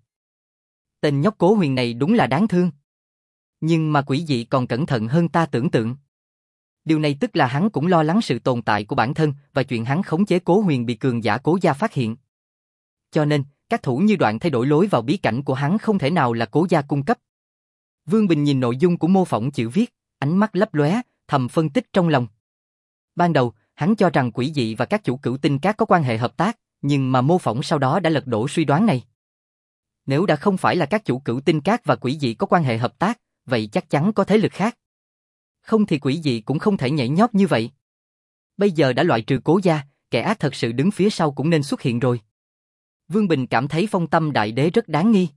Tên nhóc Cố Huyền này đúng là đáng thương. Nhưng mà quỷ dị còn cẩn thận hơn ta tưởng tượng. Điều này tức là hắn cũng lo lắng sự tồn tại của bản thân và chuyện hắn khống chế Cố Huyền bị cường giả Cố gia phát hiện. Cho nên, các thủ như đoạn thay đổi lối vào bí cảnh của hắn không thể nào là Cố gia cung cấp. Vương Bình nhìn nội dung của mô phỏng chữ viết, ánh mắt lấp lóe, thầm phân tích trong lòng. Ban đầu, hắn cho rằng quỷ dị và các chủ Cửu Tinh Các có quan hệ hợp tác, nhưng mà mô phỏng sau đó đã lật đổ suy đoán này. Nếu đã không phải là các chủ Cửu Tinh Các và quỷ dị có quan hệ hợp tác, vậy chắc chắn có thế lực khác. Không thì quỷ dị cũng không thể nhảy nhót như vậy. Bây giờ đã loại trừ Cố gia, kẻ ác thật sự đứng phía sau cũng nên xuất hiện rồi. Vương Bình cảm thấy Phong Tâm Đại Đế rất đáng nghi.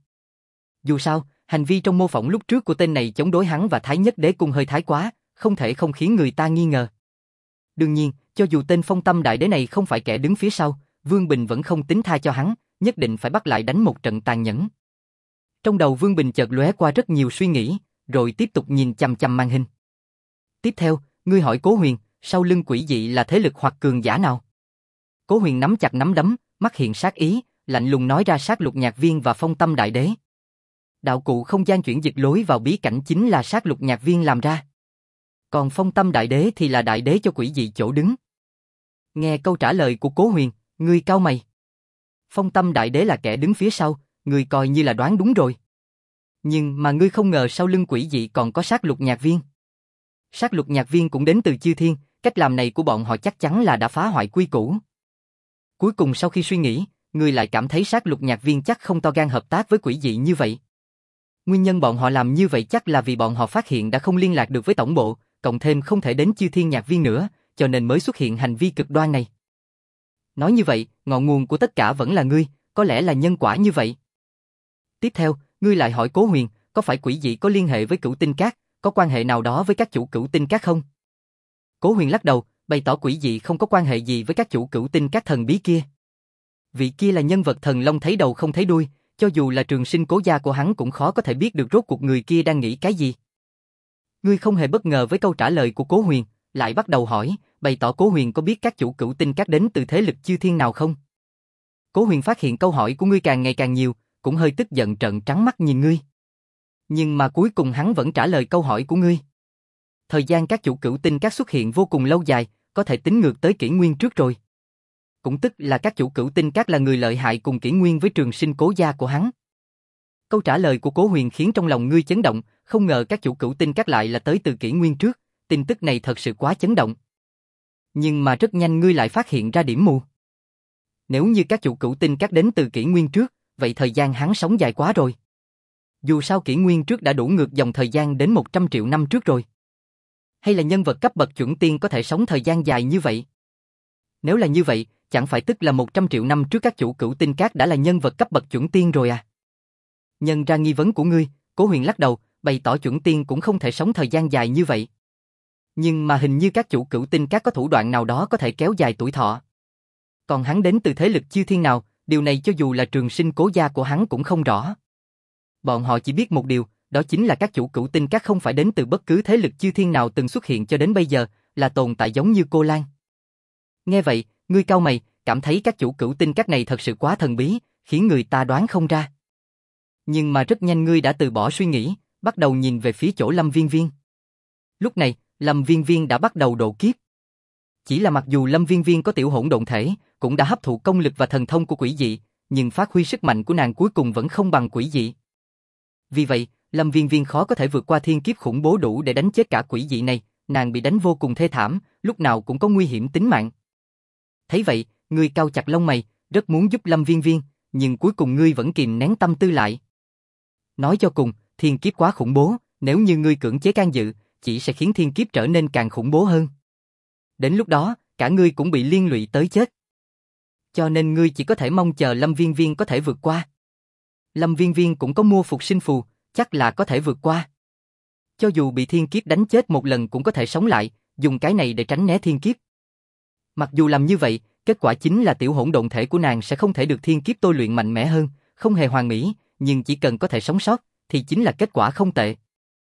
Dù sao, hành vi trong mô phỏng lúc trước của tên này chống đối hắn và Thái Nhất Đế Cung hơi thái quá, không thể không khiến người ta nghi ngờ. Đương nhiên, cho dù tên Phong Tâm Đại Đế này không phải kẻ đứng phía sau, Vương Bình vẫn không tính tha cho hắn, nhất định phải bắt lại đánh một trận tàn nhẫn. Trong đầu Vương Bình chợt lóe qua rất nhiều suy nghĩ, rồi tiếp tục nhìn chằm chằm màn hình. Tiếp theo, ngươi hỏi Cố Huyền, sau lưng quỷ dị là thế lực hoặc cường giả nào? Cố Huyền nắm chặt nắm đấm, mắt hiện sát ý, lạnh lùng nói ra Sát Lục Nhạc Viên và Phong Tâm Đại Đế. Đạo cụ không gian chuyển dịch lối vào bí cảnh chính là Sát Lục Nhạc Viên làm ra. Còn Phong Tâm Đại Đế thì là đại đế cho quỷ dị chỗ đứng. Nghe câu trả lời của Cố Huyền, ngươi cau mày. Phong Tâm Đại Đế là kẻ đứng phía sau, ngươi coi như là đoán đúng rồi. Nhưng mà ngươi không ngờ sau lưng quỷ dị còn có Sát Lục Nhạc Viên. Sát Lục Nhạc Viên cũng đến từ chư thiên, cách làm này của bọn họ chắc chắn là đã phá hoại quy củ. Cuối cùng sau khi suy nghĩ, ngươi lại cảm thấy Sát Lục Nhạc Viên chắc không to gan hợp tác với quỷ dị như vậy. Nguyên nhân bọn họ làm như vậy chắc là vì bọn họ phát hiện đã không liên lạc được với tổng bộ, cộng thêm không thể đến chư thiên nhạc viên nữa, cho nên mới xuất hiện hành vi cực đoan này. Nói như vậy, ngọn nguồn của tất cả vẫn là ngươi, có lẽ là nhân quả như vậy. Tiếp theo, ngươi lại hỏi Cố Huyền, có phải quỷ dị có liên hệ với Cửu Tinh Các, có quan hệ nào đó với các chủ Cửu Tinh Các không? Cố Huyền lắc đầu, bày tỏ quỷ dị không có quan hệ gì với các chủ Cửu Tinh Các thần bí kia. Vị kia là nhân vật thần long thấy đầu không thấy đuôi, cho dù là Trường Sinh Cố gia của hắn cũng khó có thể biết được rốt cuộc người kia đang nghĩ cái gì. Ngươi không hề bất ngờ với câu trả lời của Cố Huyền, lại bắt đầu hỏi, bày tỏ Cố Huyền có biết các chủ Cửu Tinh Các đến từ thế lực chư thiên nào không? Cố Huyền phát hiện câu hỏi của ngươi càng ngày càng nhiều, cũng hơi tức giận trợn trắng mắt nhìn ngươi. Nhưng mà cuối cùng hắn vẫn trả lời câu hỏi của ngươi. Thời gian các chủ cửu tinh các xuất hiện vô cùng lâu dài, có thể tính ngược tới kỷ nguyên trước rồi. Cũng tức là các chủ cửu tinh các là người lợi hại cùng kỷ nguyên với Trường Sinh cố gia của hắn. Câu trả lời của Cố Huyền khiến trong lòng ngươi chấn động, không ngờ các chủ cửu tinh các lại là tới từ kỷ nguyên trước, tin tức này thật sự quá chấn động. Nhưng mà rất nhanh ngươi lại phát hiện ra điểm mù. Nếu như các chủ cửu tinh các đến từ kỷ nguyên trước, vậy thời gian hắn sống dài quá rồi. Dù sao kỷ nguyên trước đã đủ ngược dòng thời gian đến một trăm triệu năm trước rồi. Hay là nhân vật cấp bậc chuẩn tiên có thể sống thời gian dài như vậy? Nếu là như vậy, chẳng phải tức là một trăm triệu năm trước các chủ cửu tinh các đã là nhân vật cấp bậc chuẩn tiên rồi à? Nhân ra nghi vấn của ngươi, Cố Huyền lắc đầu, bày tỏ chuẩn tiên cũng không thể sống thời gian dài như vậy. Nhưng mà hình như các chủ cửu tinh các có thủ đoạn nào đó có thể kéo dài tuổi thọ. Còn hắn đến từ thế lực chư thiên nào, điều này cho dù là Trường Sinh cố gia của hắn cũng không rõ. Bọn họ chỉ biết một điều, đó chính là các chủ cửu tinh các không phải đến từ bất cứ thế lực chư thiên nào từng xuất hiện cho đến bây giờ, là tồn tại giống như Cô Lan. Nghe vậy, ngươi cau mày, cảm thấy các chủ cửu tinh các này thật sự quá thần bí, khiến người ta đoán không ra. Nhưng mà rất nhanh ngươi đã từ bỏ suy nghĩ, bắt đầu nhìn về phía chỗ Lâm Viên Viên. Lúc này, Lâm Viên Viên đã bắt đầu độ kiếp. Chỉ là mặc dù Lâm Viên Viên có tiểu hỗn độn thể, cũng đã hấp thụ công lực và thần thông của quỷ dị, nhưng phát huy sức mạnh của nàng cuối cùng vẫn không bằng quỷ dị. Vì vậy, Lâm Viên Viên khó có thể vượt qua thiên kiếp khủng bố đủ để đánh chết cả quỷ dị này, nàng bị đánh vô cùng thê thảm, lúc nào cũng có nguy hiểm tính mạng. Thấy vậy, ngươi cau chặt lông mày, rất muốn giúp Lâm Viên Viên, nhưng cuối cùng ngươi vẫn kìm nén tâm tư lại. Nói cho cùng, thiên kiếp quá khủng bố, nếu như ngươi cưỡng chế can dự, chỉ sẽ khiến thiên kiếp trở nên càng khủng bố hơn. Đến lúc đó, cả ngươi cũng bị liên lụy tới chết. Cho nên ngươi chỉ có thể mong chờ Lâm Viên Viên có thể vượt qua. Lâm Viên Viên cũng có mua phục sinh phù, chắc là có thể vượt qua. Cho dù bị thiên kiếp đánh chết một lần cũng có thể sống lại, dùng cái này để tránh né thiên kiếp. Mặc dù làm như vậy, kết quả chính là tiểu hỗn độn thể của nàng sẽ không thể được thiên kiếp tôi luyện mạnh mẽ hơn, không hề hoàn mỹ, nhưng chỉ cần có thể sống sót, thì chính là kết quả không tệ.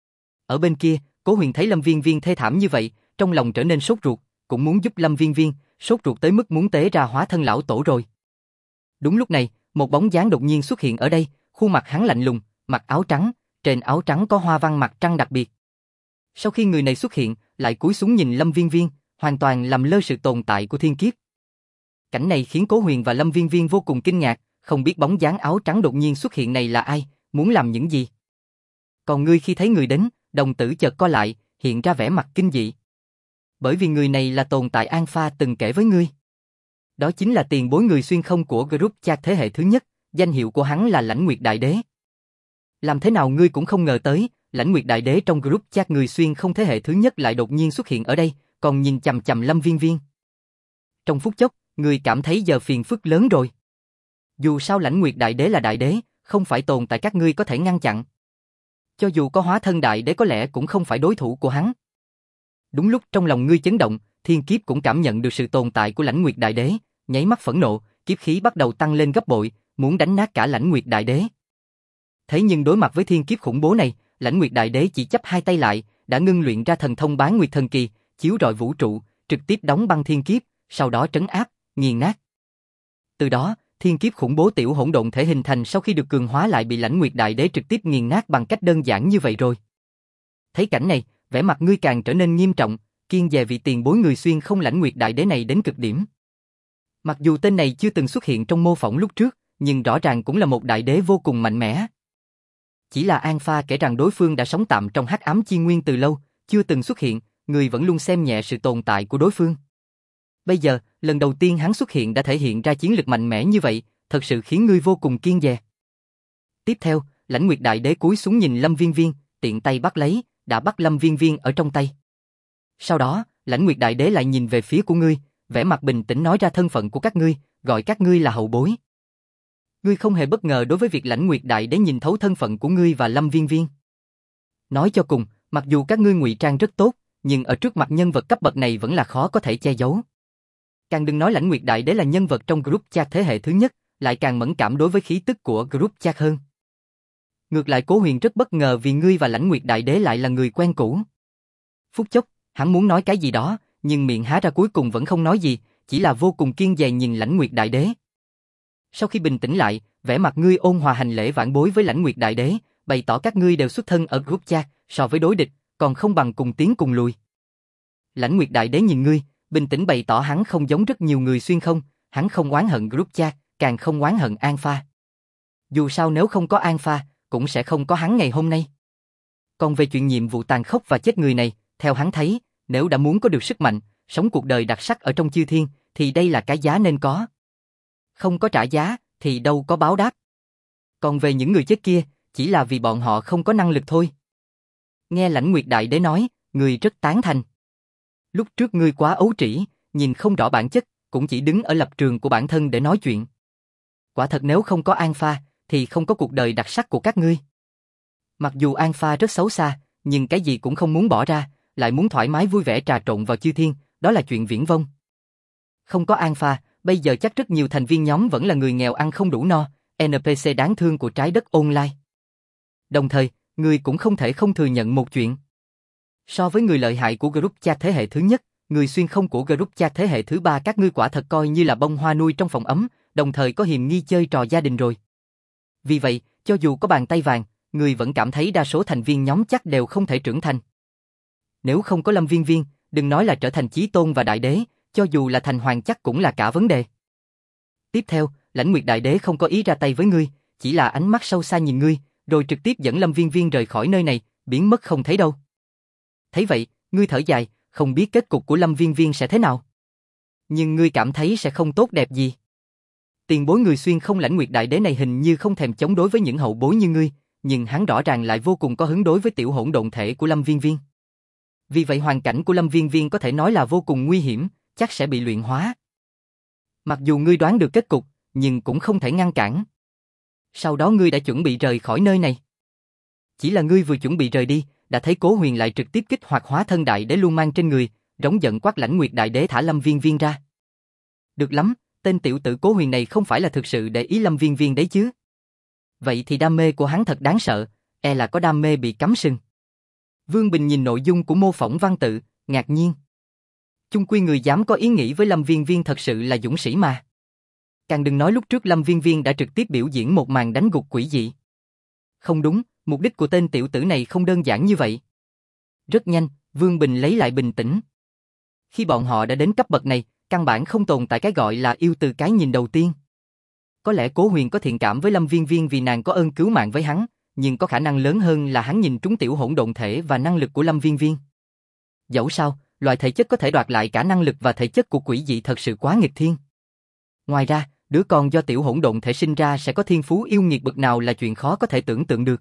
Ở bên kia, Cố Huyền thấy Lâm Viên Viên thê thảm như vậy, trong lòng trở nên sốt ruột, cũng muốn giúp Lâm Viên Viên, sốt ruột tới mức muốn tế ra hóa thân lão tổ rồi. Đúng lúc này, một bóng dáng đột nhiên xuất hiện ở đây, khuôn mặt hắn lạnh lùng, mặc áo trắng, trên áo trắng có hoa văn mặt trăng đặc biệt. Sau khi người này xuất hiện, lại cúi xuống nhìn Lâm Viên Viên, hoàn toàn làm lơ sự tồn tại của thiên kiếp. Cảnh này khiến Cố Huyền và Lâm Viên Viên vô cùng kinh ngạc, không biết bóng dáng áo trắng đột nhiên xuất hiện này là ai, muốn làm những gì. Còn ngươi khi thấy người đến, đồng tử chợt co lại, hiện ra vẻ mặt kinh dị. Bởi vì người này là tồn tại Alpha từng kể với ngươi. Đó chính là tiền bối người xuyên không của group chat thế hệ thứ nhất, danh hiệu của hắn là Lãnh Nguyệt Đại Đế. Làm thế nào ngươi cũng không ngờ tới, Lãnh Nguyệt Đại Đế trong group chat người xuyên không thế hệ thứ nhất lại đột nhiên xuất hiện ở đây, còn nhìn chằm chằm Lâm Viên Viên. Trong phút chốc, ngươi cảm thấy giờ phiền phức lớn rồi. Dù sao Lãnh Nguyệt Đại Đế là Đại Đế, không phải tồn tại các ngươi có thể ngăn chặn. Cho dù có hóa thân Đại Đế có lẽ cũng không phải đối thủ của hắn. Đúng lúc trong lòng ngươi chấn động, thiên kiếp cũng cảm nhận được sự tồn tại của Lãnh Nguyệt Đại Đế, nháy mắt phẫn nộ, kiếp khí bắt đầu tăng lên gấp bội, muốn đánh nát cả Lãnh Nguyệt Đại Đế. Thế nhưng đối mặt với thiên kiếp khủng bố này, Lãnh Nguyệt Đại Đế chỉ chắp hai tay lại, đã ngưng luyện ra thần thông Bán Nguyệt Thần Kỳ, chiếu rọi vũ trụ, trực tiếp đóng băng thiên kiếp, sau đó trấn áp, nghiền nát. Từ đó, thiên kiếp khủng bố tiểu hỗn độn thể hình thành sau khi được cường hóa lại bị Lãnh Nguyệt Đại Đế trực tiếp nghiền nát bằng cách đơn giản như vậy rồi. Thấy cảnh này, vẻ mặt ngươi càng trở nên nghiêm trọng, kiêng dè vị tiền bối người xuyên không Lãnh Nguyệt Đại Đế này đến cực điểm. Mặc dù tên này chưa từng xuất hiện trong mô phỏng lúc trước, nhưng rõ ràng cũng là một đại đế vô cùng mạnh mẽ. Chỉ là Alpha kể rằng đối phương đã sống tạm trong hắc ám chi nguyên từ lâu, chưa từng xuất hiện, người vẫn luôn xem nhẹ sự tồn tại của đối phương. Bây giờ, lần đầu tiên hắn xuất hiện đã thể hiện ra chiến lực mạnh mẽ như vậy, thật sự khiến ngươi vô cùng kiêng dè. Tiếp theo, Lãnh Nguyệt Đại Đế cúi xuống nhìn Lâm Viên Viên, tiện tay bắt lấy, đã bắt Lâm Viên Viên ở trong tay. Sau đó, Lãnh Nguyệt Đại Đế lại nhìn về phía của ngươi, vẻ mặt bình tĩnh nói ra thân phận của các ngươi, gọi các ngươi là hậu bối. Ngươi không hề bất ngờ đối với việc Lãnh Nguyệt Đại Đế nhìn thấu thân phận của ngươi và Lâm Viên Viên. Nói cho cùng, mặc dù các ngươi ngụy trang rất tốt, nhưng ở trước mặt nhân vật cấp bậc này vẫn là khó có thể che giấu. Càng đừng nói Lãnh Nguyệt Đại Đế là nhân vật trong group chat thế hệ thứ nhất, lại càng mẫn cảm đối với khí tức của group chat hơn. Ngược lại Cố Huyền rất bất ngờ vì ngươi và Lãnh Nguyệt Đại Đế lại là người quen cũ. Phút chốc, hắn muốn nói cái gì đó, nhưng miệng há ra cuối cùng vẫn không nói gì, chỉ là vô cùng kiêng dè nhìn Lãnh Nguyệt Đại Đế. Sau khi bình tĩnh lại, vẻ mặt ngươi ôn hòa hành lễ vãn bối với Lãnh Nguyệt Đại Đế, bày tỏ các ngươi đều xuất thân ở group chat, so với đối địch, còn không bằng cùng tiến cùng lùi. Lãnh Nguyệt Đại Đế nhìn ngươi, bình tĩnh bày tỏ hắn không giống rất nhiều người xuyên không, hắn không oán hận group chat, càng không oán hận Alpha. Dù sao nếu không có Alpha, cũng sẽ không có hắn ngày hôm nay. Còn về chuyện nhiệm vụ tàn khốc và chết người này, theo hắn thấy, nếu đã muốn có được sức mạnh, sống cuộc đời đặc sắc ở trong chư thiên, thì đây là cái giá nên có. Không có trả giá, thì đâu có báo đáp. Còn về những người chết kia, chỉ là vì bọn họ không có năng lực thôi. Nghe Lãnh Nguyệt Đại Đế nói, người rất tán thành. Lúc trước ngươi quá ấu trĩ, nhìn không rõ bản chất, cũng chỉ đứng ở lập trường của bản thân để nói chuyện. Quả thật nếu không có Alpha, thì không có cuộc đời đặc sắc của các ngươi. Mặc dù Alpha rất xấu xa, nhưng cái gì cũng không muốn bỏ ra, lại muốn thoải mái vui vẻ trà trộn vào chư thiên, đó là chuyện viển vông. Không có Alpha, bây giờ chắc rất nhiều thành viên nhóm vẫn là người nghèo ăn không đủ no, en pê xê đáng thương của trái đất online. Đồng thời, người cũng không thể không thừa nhận một chuyện. So với người lợi hại của group chat thế hệ thứ nhất, người xuyên không của group chat thế hệ thứ ba các ngươi quả thật coi như là bông hoa nuôi trong phòng ấm, đồng thời có hiềm nghi chơi trò gia đình rồi. Vì vậy, cho dù có bàn tay vàng, người vẫn cảm thấy đa số thành viên nhóm chắc đều không thể trưởng thành. Nếu không có Lâm Viên Viên, đừng nói là trở thành chí tôn và đại đế, cho dù là thành hoàng chắc cũng là cả vấn đề. Tiếp theo, Lãnh Nguyệt Đại Đế không có ý ra tay với ngươi, chỉ là ánh mắt sâu xa nhìn ngươi, rồi trực tiếp dẫn Lâm Viên Viên rời khỏi nơi này, biến mất không thấy đâu. Thấy vậy, ngươi thở dài, không biết kết cục của Lâm Viên Viên sẽ thế nào. Nhưng ngươi cảm thấy sẽ không tốt đẹp gì. Tiền bối người xuyên không Lãnh Nguyệt Đại Đế này hình như không thèm chống đối với những hậu bối như ngươi, nhưng hắn rõ ràng lại vô cùng có hứng đối với tiểu hỗn độn thể của Lâm Viên Viên. Vì vậy hoàn cảnh của Lâm Viên Viên có thể nói là vô cùng nguy hiểm, chắc sẽ bị luyện hóa. Mặc dù ngươi đoán được kết cục, nhưng cũng không thể ngăn cản. Sau đó ngươi đã chuẩn bị rời khỏi nơi này. Chỉ là ngươi vừa chuẩn bị rời đi, đã thấy Cố Huyền lại trực tiếp kích hoạt hóa thân đại đế luôn mang trên người, rống giận quát Lãnh Nguyệt Đại Đế thả Lâm Viên Viên ra. Được lắm, tên tiểu tử Cố Huyền này không phải là thực sự để ý Lâm Viên Viên đấy chứ. Vậy thì đam mê của hắn thật đáng sợ, e là có đam mê bị cắm sừng. Vương Bình nhìn nội dung của mô phỏng văn tự, ngạc nhiên. Chung quy người dám có ý nghĩ với Lâm Viên Viên thật sự là dũng sĩ mà. Càng đừng nói lúc trước Lâm Viên Viên đã trực tiếp biểu diễn một màn đánh gục quỷ dị. Không đúng, mục đích của tên tiểu tử này không đơn giản như vậy. Rất nhanh, Vương Bình lấy lại bình tĩnh. Khi bọn họ đã đến cấp bậc này, căn bản không tồn tại cái gọi là yêu từ cái nhìn đầu tiên. Có lẽ Cố Huyền có thiện cảm với Lâm Viên Viên vì nàng có ơn cứu mạng với hắn, nhưng có khả năng lớn hơn là hắn nhìn trúng tiểu hỗn độn thể và năng lực của Lâm Viên Viên. Dẫu sao, loại thể chất có thể đoạt lại cả năng lực và thể chất của quỷ dị thật sự quá nghịch thiên. Ngoài ra, đứa con do tiểu hỗn độn thể sinh ra sẽ có thiên phú yêu nghiệt bậc nào là chuyện khó có thể tưởng tượng được.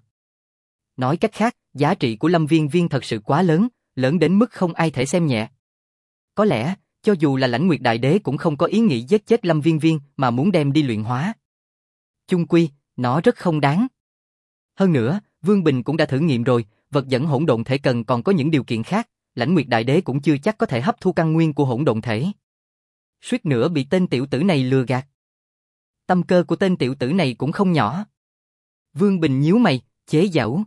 Nói cách khác, giá trị của Lâm Viên Viên thật sự quá lớn, lớn đến mức không ai thể xem nhẹ. Có lẽ, cho dù là Lãnh Nguyệt Đại Đế cũng không có ý nghĩ giết chết Lâm Viên Viên mà muốn đem đi luyện hóa. Chung quy, nó rất không đáng. Hơn nữa, Vương Bình cũng đã thử nghiệm rồi, vật dẫn hỗn độn thể cần còn có những điều kiện khác, Lãnh Nguyệt Đại Đế cũng chưa chắc có thể hấp thu căn nguyên của hỗn độn thể. Suýt nữa bị tên tiểu tử này lừa gạt. Tâm cơ của tên tiểu tử này cũng không nhỏ. Vương Bình nhíu mày, chế giễu.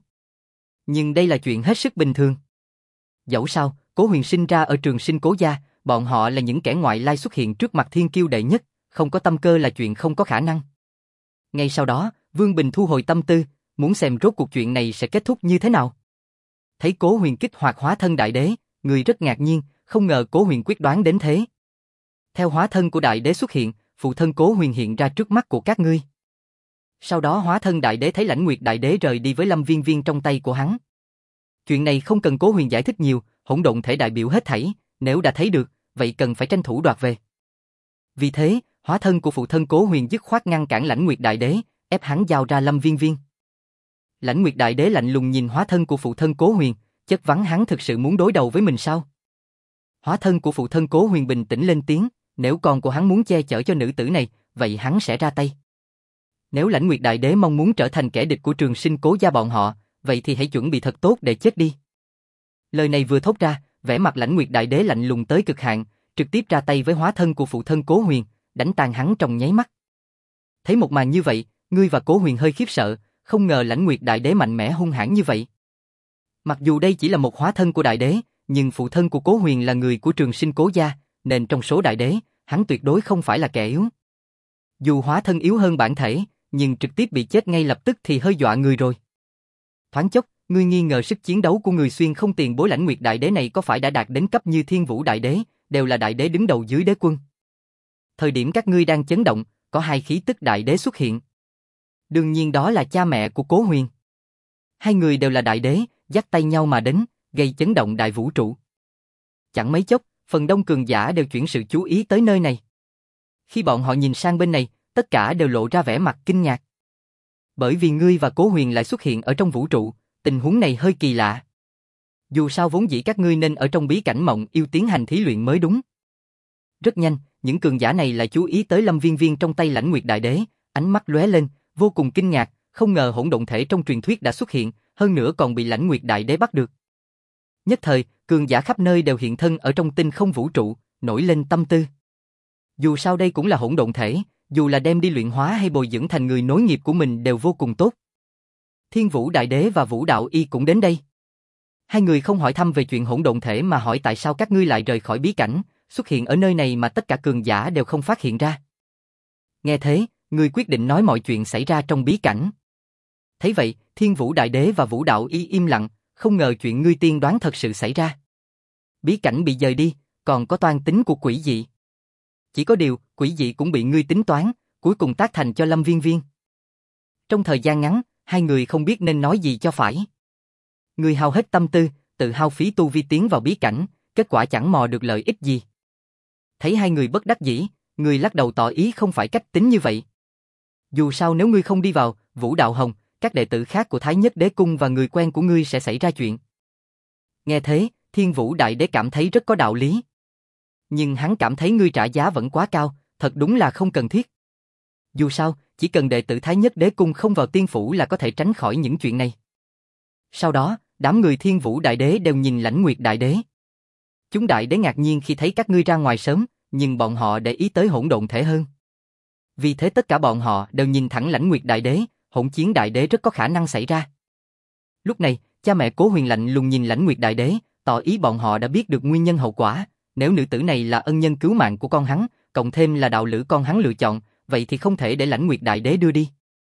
Nhưng đây là chuyện hết sức bình thường. Dẫu sao, Cố Huyền sinh ra ở trường sinh Cố gia, bọn họ là những kẻ ngoại lai xuất hiện trước mặt thiên kiêu đệ nhất, không có tâm cơ là chuyện không có khả năng. Ngay sau đó, Vương Bình thu hồi tâm tư, muốn xem rốt cuộc chuyện này sẽ kết thúc như thế nào. Thấy Cố Huyền kích hoạt hóa thân đại đế, người rất ngạc nhiên, không ngờ Cố Huyền quyết đoán đến thế. Theo hóa thân của đại đế xuất hiện, phụ thân Cố Huyền hiện ra trước mắt của các ngươi. Sau đó hóa thân đại đế thấy Lãnh Nguyệt Đại Đế rời đi với Lâm Viên Viên trong tay của hắn. Chuyện này không cần Cố Huyền giải thích nhiều, hỗn độn thể đại biểu hết thảy, nếu đã thấy được, vậy cần phải tranh thủ đoạt về. Vì thế, hóa thân của phụ thân Cố Huyền dứt khoát ngăn cản Lãnh Nguyệt Đại Đế, ép hắn giao ra Lâm Viên Viên. Lãnh Nguyệt Đại Đế lạnh lùng nhìn hóa thân của phụ thân Cố Huyền, chất vấn hắn thực sự muốn đối đầu với mình sao? Hóa thân của phụ thân Cố Huyền bình tĩnh lên tiếng, nếu con của hắn muốn che chở cho nữ tử này, vậy hắn sẽ ra tay. Nếu Lãnh Nguyệt Đại Đế mong muốn trở thành kẻ địch của trường sinh Cố gia bọn họ, vậy thì hãy chuẩn bị thật tốt để chết đi. Lời này vừa thốt ra, vẻ mặt Lãnh Nguyệt Đại Đế lạnh lùng tới cực hạn, trực tiếp ra tay với hóa thân của phụ thân Cố Huyền, đánh tan hắn trong nháy mắt. Thấy một màn như vậy, ngươi và Cố Huyền hơi khiếp sợ, không ngờ Lãnh Nguyệt Đại Đế mạnh mẽ hung hãn như vậy. Mặc dù đây chỉ là một hóa thân của Đại Đế, nhưng phụ thân của Cố Huyền là người của trường sinh Cố gia, nên trong số Đại Đế, hắn tuyệt đối không phải là kẻ yếu. Dù hóa thân yếu hơn bản thể, nhưng trực tiếp bị chết ngay lập tức thì hơi dọa người rồi. Thoáng chốc, ngươi nghi ngờ sức chiến đấu của người xuyên không tiền bối Lãnh Nguyệt Đại Đế này có phải đã đạt đến cấp như Thiên Vũ Đại Đế, đều là đại đế đứng đầu dưới đế quân. Thời điểm các ngươi đang chấn động, có hai khí tức đại đế xuất hiện. Đương nhiên đó là cha mẹ của Cố Huyền. Hai người đều là đại đế, dắt tay nhau mà đến, gây chấn động đại vũ trụ. Chẳng mấy chốc, phần đông cường giả đều chuyển sự chú ý tới nơi này. Khi bọn họ nhìn sang bên này, tất cả đều lộ ra vẻ mặt kinh ngạc. Bởi vì ngươi và Cố Huyền lại xuất hiện ở trong vũ trụ, tình huống này hơi kỳ lạ. Dù sao vốn dĩ các ngươi nên ở trong bí cảnh mộng yêu tiến hành thí luyện mới đúng. Rất nhanh, những cường giả này lại chú ý tới Lâm Viên Viên trong tay Lãnh Nguyệt Đại Đế, ánh mắt lóe lên, vô cùng kinh ngạc, không ngờ hỗn độn thể trong truyền thuyết đã xuất hiện, hơn nữa còn bị Lãnh Nguyệt Đại Đế bắt được. Nhất thời, cường giả khắp nơi đều hiện thân ở trong tinh không vũ trụ, nổi lên tâm tư. Dù sao đây cũng là hỗn độn thể, dù là đem đi luyện hóa hay bồi dưỡng thành người nối nghiệp của mình đều vô cùng tốt. Thiên Vũ Đại Đế và Vũ Đạo Y cũng đến đây. Hai người không hỏi thăm về chuyện hỗn độn thể mà hỏi tại sao các ngươi lại rời khỏi bí cảnh, xuất hiện ở nơi này mà tất cả cường giả đều không phát hiện ra. Nghe thế, người quyết định nói mọi chuyện xảy ra trong bí cảnh. Thấy vậy, Thiên Vũ Đại Đế và Vũ Đạo Y im lặng, không ngờ chuyện ngươi tiên đoán thật sự xảy ra. Bí cảnh bị dời đi, còn có toan tính của quỷ dị. Chỉ có điều, quỷ dị cũng bị ngươi tính toán, cuối cùng tác thành cho Lâm Viên Viên. Trong thời gian ngắn, hai người không biết nên nói gì cho phải. Ngươi hao hết tâm tư, tự hao phí tu vi tiến vào bí cảnh, kết quả chẳng mò được lợi ích gì. Thấy hai người bất đắc dĩ, ngươi lắc đầu tỏ ý không phải cách tính như vậy. Dù sao nếu ngươi không đi vào, Vũ Đạo Hồng, các đệ tử khác của Thái Nhất Đế Cung và người quen của ngươi sẽ xảy ra chuyện. Nghe thế, Thiên Vũ Đại Đế cảm thấy rất có đạo lý. Nhưng hắn cảm thấy ngươi trả giá vẫn quá cao, thật đúng là không cần thiết. Dù sao, chỉ cần đệ tử Thái Nhất Đế Cung không vào tiên phủ là có thể tránh khỏi những chuyện này. Sau đó, đám người Thiên Vũ Đại Đế đều nhìn Lãnh Nguyệt Đại Đế. Chúng đại đế ngạc nhiên khi thấy các ngươi ra ngoài sớm, nhưng bọn họ để ý tới hỗn độn thể hơn. Vì thế tất cả bọn họ đều nhìn thẳng Lãnh Nguyệt Đại Đế, hỗn chiến đại đế rất có khả năng xảy ra. Lúc này, cha mẹ Cố Huyền lạnh lùng nhìn Lãnh Nguyệt Đại Đế, tỏ ý bọn họ đã biết được nguyên nhân hậu quả. Nếu nữ tử này là ân nhân cứu mạng của con hắn, cộng thêm là đạo lữ con hắn lựa chọn, vậy thì không thể để Lãnh Nguyệt Đại Đế đưa đi.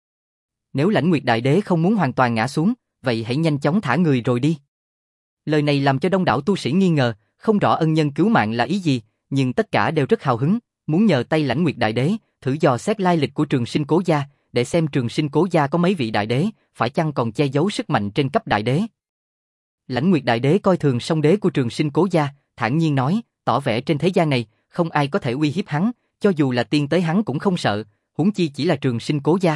Nếu Lãnh Nguyệt Đại Đế không muốn hoàn toàn ngã xuống, vậy hãy nhanh chóng thả người rồi đi. Lời này làm cho đông đảo tu sĩ nghi ngờ, không rõ ân nhân cứu mạng là ý gì, nhưng tất cả đều rất hào hứng, muốn nhờ tay Lãnh Nguyệt Đại Đế, thử dò xét lai lịch của Trường Sinh Cố Gia, để xem Trường Sinh Cố Gia có mấy vị đại đế, phải chăng còn che giấu sức mạnh trên cấp đại đế. Lãnh Nguyệt Đại Đế coi thường song đế của Trường Sinh Cố Gia, thản nhiên nói, tỏ vẻ trên thế gian này, không ai có thể uy hiếp hắn, cho dù là tiên tới hắn cũng không sợ, huống chi chỉ là Trường Sinh Cố Gia.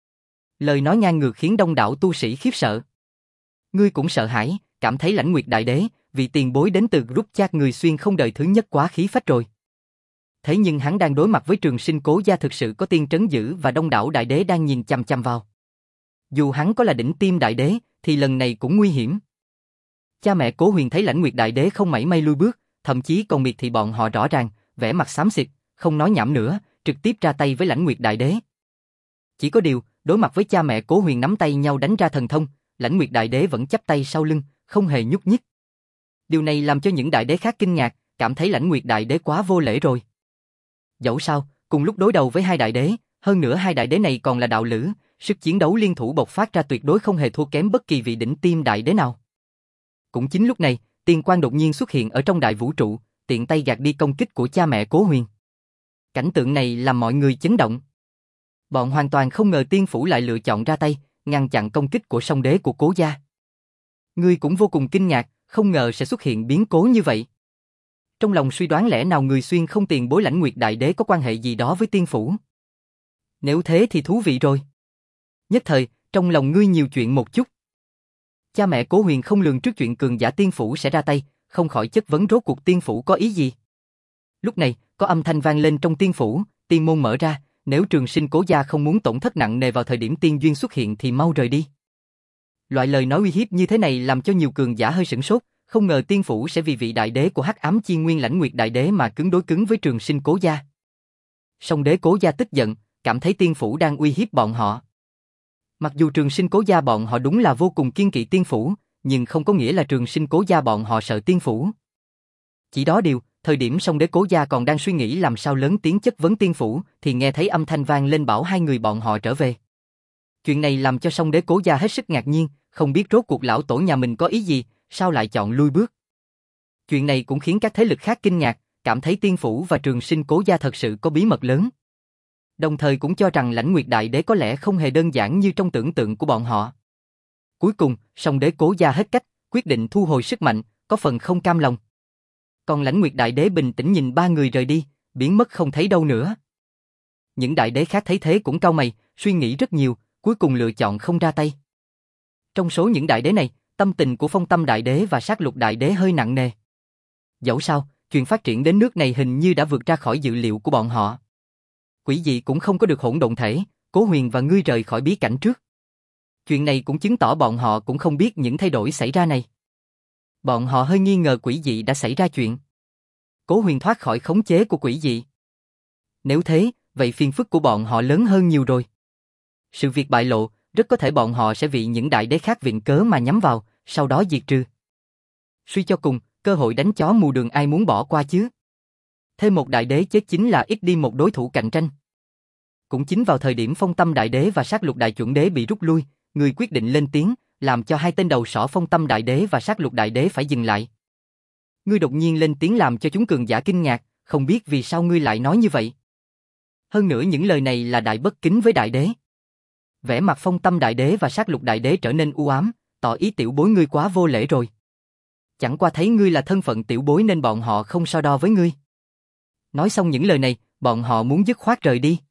Lời nói ngang ngược khiến đông đảo tu sĩ khiếp sợ. Ngươi cũng sợ hãi, cảm thấy Lãnh Nguyệt Đại Đế, vì tiền bối đến từ group chat người xuyên không đời thứ nhất quá khí phách rồi. Thế nhưng hắn đang đối mặt với Trường Sinh Cố Gia thực sự có tiên trấn giữ và đông đảo đại đế đang nhìn chằm chằm vào. Dù hắn có là đỉnh tiêm đại đế, thì lần này cũng nguy hiểm. Cha mẹ Cố Huyền thấy Lãnh Nguyệt Đại Đế không mảy may lui bước, thậm chí còn miệt thị bọn họ rõ ràng, vẻ mặt xám xịt, không nói nhảm nữa, trực tiếp ra tay với Lãnh Nguyệt Đại Đế. Chỉ có điều, đối mặt với cha mẹ Cố Huyền nắm tay nhau đánh ra thần thông, Lãnh Nguyệt Đại Đế vẫn chắp tay sau lưng, không hề nhúc nhích. Điều này làm cho những đại đế khác kinh ngạc, cảm thấy Lãnh Nguyệt Đại Đế quá vô lễ rồi. Dẫu sao, cùng lúc đối đầu với hai đại đế, hơn nữa hai đại đế này còn là đạo lữ, sức chiến đấu liên thủ bộc phát ra tuyệt đối không hề thua kém bất kỳ vị đỉnh tiêm đại đế nào. Cũng chính lúc này, tiên quang đột nhiên xuất hiện ở trong đại vũ trụ, tiện tay gạt đi công kích của cha mẹ Cố Huyền. Cảnh tượng này làm mọi người chấn động. Bọn hoàn toàn không ngờ tiên phủ lại lựa chọn ra tay, ngăn chặn công kích của song đế của Cố gia. Ngươi cũng vô cùng kinh ngạc, không ngờ sẽ xuất hiện biến cố như vậy. Trong lòng suy đoán lẽ nào người xuyên không tiền bối Lãnh Nguyệt Đại Đế có quan hệ gì đó với tiên phủ. Nếu thế thì thú vị rồi. Nhất thời, trong lòng ngươi nhiều chuyện một chút. Cha mẹ Cố Huyền không lường trước chuyện cường giả tiên phủ sẽ ra tay, không khỏi chất vấn rốt cuộc tiên phủ có ý gì. Lúc này, có âm thanh vang lên trong tiên phủ, tiên môn mở ra, nếu Trường Sinh Cố Gia không muốn tổn thất nặng nề vào thời điểm tiên duyên xuất hiện thì mau rời đi. Loại lời nói uy hiếp như thế này làm cho nhiều cường giả hơi sửng sốt, không ngờ tiên phủ sẽ vì vị đại đế của Hắc Ám Chi Nguyên Lãnh Nguyệt Đại Đế mà cứng đối cứng với Trường Sinh Cố Gia. Song đế Cố Gia tức giận, cảm thấy tiên phủ đang uy hiếp bọn họ. Mặc dù Trường Sinh Cố Gia bọn họ đúng là vô cùng kiêng kỵ tiên phủ, nhưng không có nghĩa là Trường Sinh Cố Gia bọn họ sợ tiên phủ. Chỉ đó điều, Thời điểm Song Đế Cố Gia còn đang suy nghĩ làm sao lớn tiếng chất vấn Tiên Phủ, thì nghe thấy âm thanh vang lên bảo hai người bọn họ trở về. Chuyện này làm cho Song Đế Cố Gia hết sức ngạc nhiên, không biết rốt cuộc lão tổ nhà mình có ý gì, sao lại chọn lui bước. Chuyện này cũng khiến các thế lực khác kinh ngạc, cảm thấy Tiên Phủ và Trường Sinh Cố Gia thật sự có bí mật lớn. Đồng thời cũng cho rằng Lãnh Nguyệt Đại Đế có lẽ không hề đơn giản như trong tưởng tượng của bọn họ. Cuối cùng, Song Đế Cố Gia hết cách, quyết định thu hồi sức mạnh, có phần không cam lòng. Còn Lãnh Nguyệt Đại Đế bình tĩnh nhìn ba người rời đi, biến mất không thấy đâu nữa. Những đại đế khác thấy thế cũng cau mày, suy nghĩ rất nhiều, cuối cùng lựa chọn không ra tay. Trong số những đại đế này, tâm tình của Phong Tâm Đại Đế và Sát Lục Đại Đế hơi nặng nề. Dẫu sao, chuyện phát triển đến nước này hình như đã vượt ra khỏi dự liệu của bọn họ. Quỷ dị cũng không có được hỗn độn thể, Cố Huyền và ngươi rời khỏi bí cảnh trước. Chuyện này cũng chứng tỏ bọn họ cũng không biết những thay đổi xảy ra này. Bọn họ hơi nghi ngờ quỷ dị đã xảy ra chuyện. Cố Huyền thoát khỏi khống chế của quỷ dị. Nếu thế, vậy phiền phức của bọn họ lớn hơn nhiều rồi. Sự việc bại lộ, rất có thể bọn họ sẽ vì những đại đế khác viện cớ mà nhắm vào, sau đó diệt trừ. Suy cho cùng, cơ hội đánh chó mù đường ai muốn bỏ qua chứ. Thêm một đại đế chết chính là ít đi một đối thủ cạnh tranh. Cũng chính vào thời điểm Phong Tâm Đại Đế và Sát Lục Đại Chuẩn Đế bị rút lui, người quyết định lên tiếng, làm cho hai tên đầu sỏ Phong Tâm Đại Đế và Sát Lục Đại Đế phải dừng lại. Ngươi đột nhiên lên tiếng làm cho chúng cường giả kinh ngạc, không biết vì sao ngươi lại nói như vậy. Hơn nữa những lời này là đại bất kính với đại đế. Vẻ mặt Phong Tâm Đại Đế và Sát Lục Đại Đế trở nên u ám, tỏ ý tiểu bối ngươi quá vô lễ rồi. Chẳng qua thấy ngươi là thân phận tiểu bối nên bọn họ không so đo với ngươi. Nói xong những lời này, bọn họ muốn dứt khoát rời đi.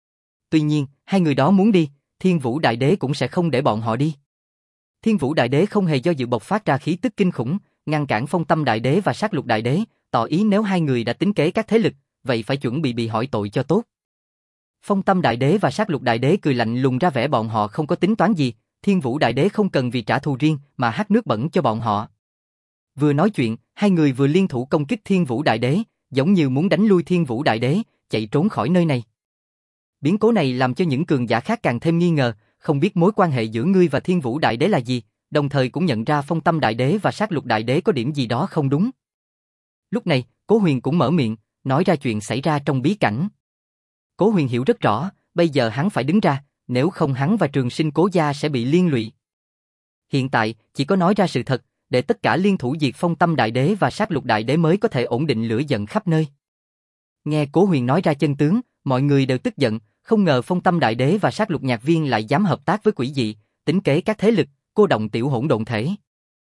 Tuy nhiên, hai người đó muốn đi, Thiên Vũ Đại Đế cũng sẽ không để bọn họ đi. Thiên Vũ Đại Đế không hề do dự bộc phát ra khí tức kinh khủng, ngăn cản Phong Tâm Đại Đế và Sát Lục Đại Đế, tỏ ý nếu hai người đã tính kế các thế lực, vậy phải chuẩn bị bị hỏi tội cho tốt. Phong Tâm Đại Đế và Sát Lục Đại Đế cười lạnh lùng ra vẻ bọn họ không có tính toán gì, Thiên Vũ Đại Đế không cần vì trả thù riêng mà hắt nước bẩn cho bọn họ. Vừa nói chuyện, hai người vừa liên thủ công kích Thiên Vũ Đại Đế, giống như muốn đánh lui Thiên Vũ Đại Đế, chạy trốn khỏi nơi này. Biến cố này làm cho những cường giả khác càng thêm nghi ngờ, không biết mối quan hệ giữa ngươi và Thiên Vũ Đại Đế là gì, đồng thời cũng nhận ra Phong Tâm Đại Đế và Sát Lục Đại Đế có điểm gì đó không đúng. Lúc này, Cố Huyền cũng mở miệng, nói ra chuyện xảy ra trong bí cảnh. Cố Huyền hiểu rất rõ, bây giờ hắn phải đứng ra, nếu không hắn và Trường Sinh Cố Gia sẽ bị liên lụy. Hiện tại, chỉ có nói ra sự thật, để tất cả liên thủ diệt Phong Tâm Đại Đế và Sát Lục Đại Đế mới có thể ổn định lửa giận khắp nơi. Nghe Cố Huyền nói ra chân tướng, mọi người đều tức giận, không ngờ Phong Tâm Đại Đế và Sát Lục Nhạc Viên lại dám hợp tác với quỷ dị, tính kế các thế lực, cô động tiểu hỗn độn thể.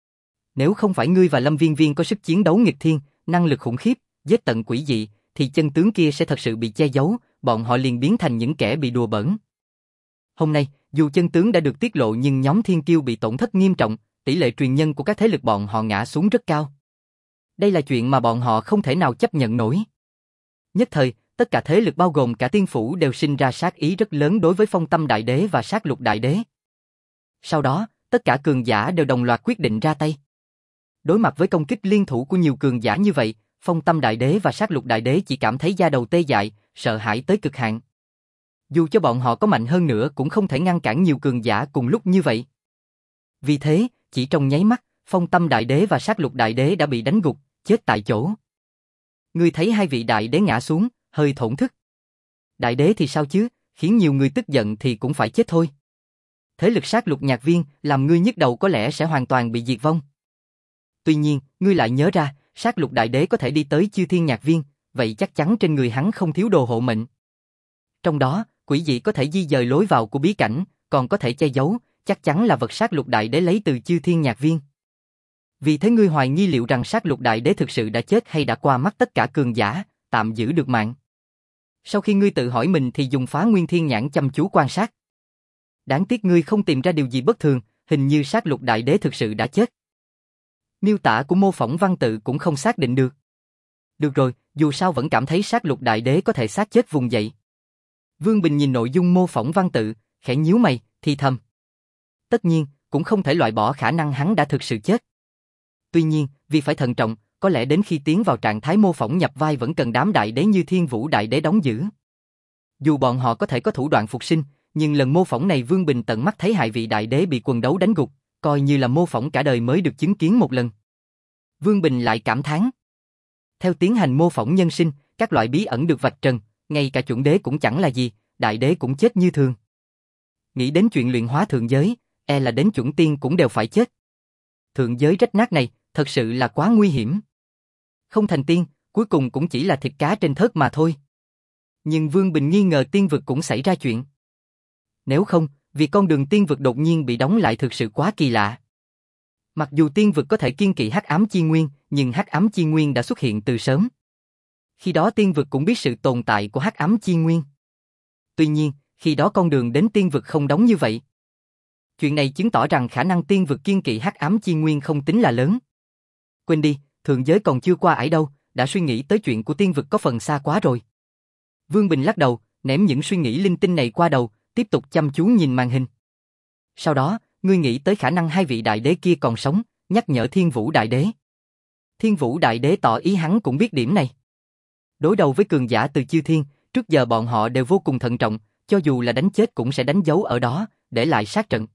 Nếu không phải ngươi và Lâm Viên Viên có sức chiến đấu nghịch thiên, năng lực khủng khiếp, giết tận quỷ dị, thì chân tướng kia sẽ thật sự bị che giấu, bọn họ liền biến thành những kẻ bị đùa bỡn. Hôm nay, dù chân tướng đã được tiết lộ nhưng nhóm Thiên Kiêu bị tổn thất nghiêm trọng, tỷ lệ truyền nhân của các thế lực bọn họ ngã xuống rất cao. Đây là chuyện mà bọn họ không thể nào chấp nhận nổi. Nhất thời, tất cả thế lực bao gồm cả Tiên Phủ đều sinh ra sát ý rất lớn đối với Phong Tâm Đại Đế và Sát Lục Đại Đế. Sau đó, tất cả cường giả đều đồng loạt quyết định ra tay. Đối mặt với công kích liên thủ của nhiều cường giả như vậy, Phong Tâm Đại Đế và Sát Lục Đại Đế chỉ cảm thấy da đầu tê dại, sợ hãi tới cực hạn. Dù cho bọn họ có mạnh hơn nữa cũng không thể ngăn cản nhiều cường giả cùng lúc như vậy. Vì thế, chỉ trong nháy mắt, Phong Tâm Đại Đế và Sát Lục Đại Đế đã bị đánh gục, chết tại chỗ. Ngươi thấy hai vị đại đế ngã xuống, hơi thổn thức. Đại đế thì sao chứ, khiến nhiều người tức giận thì cũng phải chết thôi. Thế lực Sát Lục Nhạc Viên làm ngươi nhức đầu có lẽ sẽ hoàn toàn bị diệt vong. Tuy nhiên, ngươi lại nhớ ra, Sát Lục Đại Đế có thể đi tới Chư Thiên Nhạc Viên, vậy chắc chắn trên người hắn không thiếu đồ hộ mệnh. Trong đó, quỷ dị có thể di dời lối vào của bí cảnh, còn có thể che giấu, chắc chắn là vật Sát Lục Đại Đế lấy từ Chư Thiên Nhạc Viên. Vì thế ngươi hoài nghi liệu rằng Sát Lục Đại Đế thực sự đã chết hay đã qua mắt tất cả cường giả, tạm giữ được mạng. Sau khi ngươi tự hỏi mình thì dùng Phá Nguyên Thiên Nhãn chăm chú quan sát. Đáng tiếc ngươi không tìm ra điều gì bất thường, hình như Sát Lục Đại Đế thực sự đã chết. Miêu tả của mô phỏng văn tự cũng không xác định được. Được rồi, dù sao vẫn cảm thấy Sát Lục Đại Đế có thể xác chết vùng dậy. Vương Bình nhìn nội dung mô phỏng văn tự, khẽ nhíu mày, thì thầm. Tất nhiên, cũng không thể loại bỏ khả năng hắn đã thực sự chết. Tuy nhiên, vì phải thận trọng, có lẽ đến khi tiến vào trạng thái mô phỏng nhập vai vẫn cần đám đại đế như Thiên Vũ Đại Đế đóng giữ. Dù bọn họ có thể có thủ đoạn phục sinh, nhưng lần mô phỏng này Vương Bình tận mắt thấy hai vị đại đế bị quần đấu đánh gục, coi như là mô phỏng cả đời mới được chứng kiến một lần. Vương Bình lại cảm thán. Theo tiến hành mô phỏng nhân sinh, các loại bí ẩn được vạch trần, ngay cả chuẩn đế cũng chẳng là gì, đại đế cũng chết như thường. Nghĩ đến chuyện luyện hóa thượng giới, e là đến chuẩn tiên cũng đều phải chết. Thượng giới rách nát này, thật sự là quá nguy hiểm. Không thành tiên, cuối cùng cũng chỉ là thịt cá trên thớt mà thôi. Nhưng Vương Bình nghi ngờ tiên vực cũng xảy ra chuyện. Nếu không, vì con đường tiên vực đột nhiên bị đóng lại thực sự quá kỳ lạ. Mặc dù tiên vực có thể kiên kỵ hắc ám chi nguyên, nhưng hắc ám chi nguyên đã xuất hiện từ sớm. Khi đó tiên vực cũng biết sự tồn tại của hắc ám chi nguyên. Tuy nhiên, khi đó con đường đến tiên vực không đóng như vậy. Chuyện này chứng tỏ rằng khả năng tiên vực kiên kỵ hắc ám chi nguyên không tính là lớn. Quên đi, thượng giới còn chưa qua ải đâu, đã suy nghĩ tới chuyện của tiên vực có phần xa quá rồi. Vương Bình lắc đầu, ném những suy nghĩ linh tinh này qua đầu, tiếp tục chăm chú nhìn màn hình. Sau đó, ngươi nghĩ tới khả năng hai vị đại đế kia còn sống, nhắc nhở Thiên Vũ đại đế. Thiên Vũ đại đế tỏ ý hắn cũng biết điểm này. Đối đầu với cường giả từ chư thiên, trước giờ bọn họ đều vô cùng thận trọng, cho dù là đánh chết cũng sẽ đánh dấu ở đó, để lại sát trận.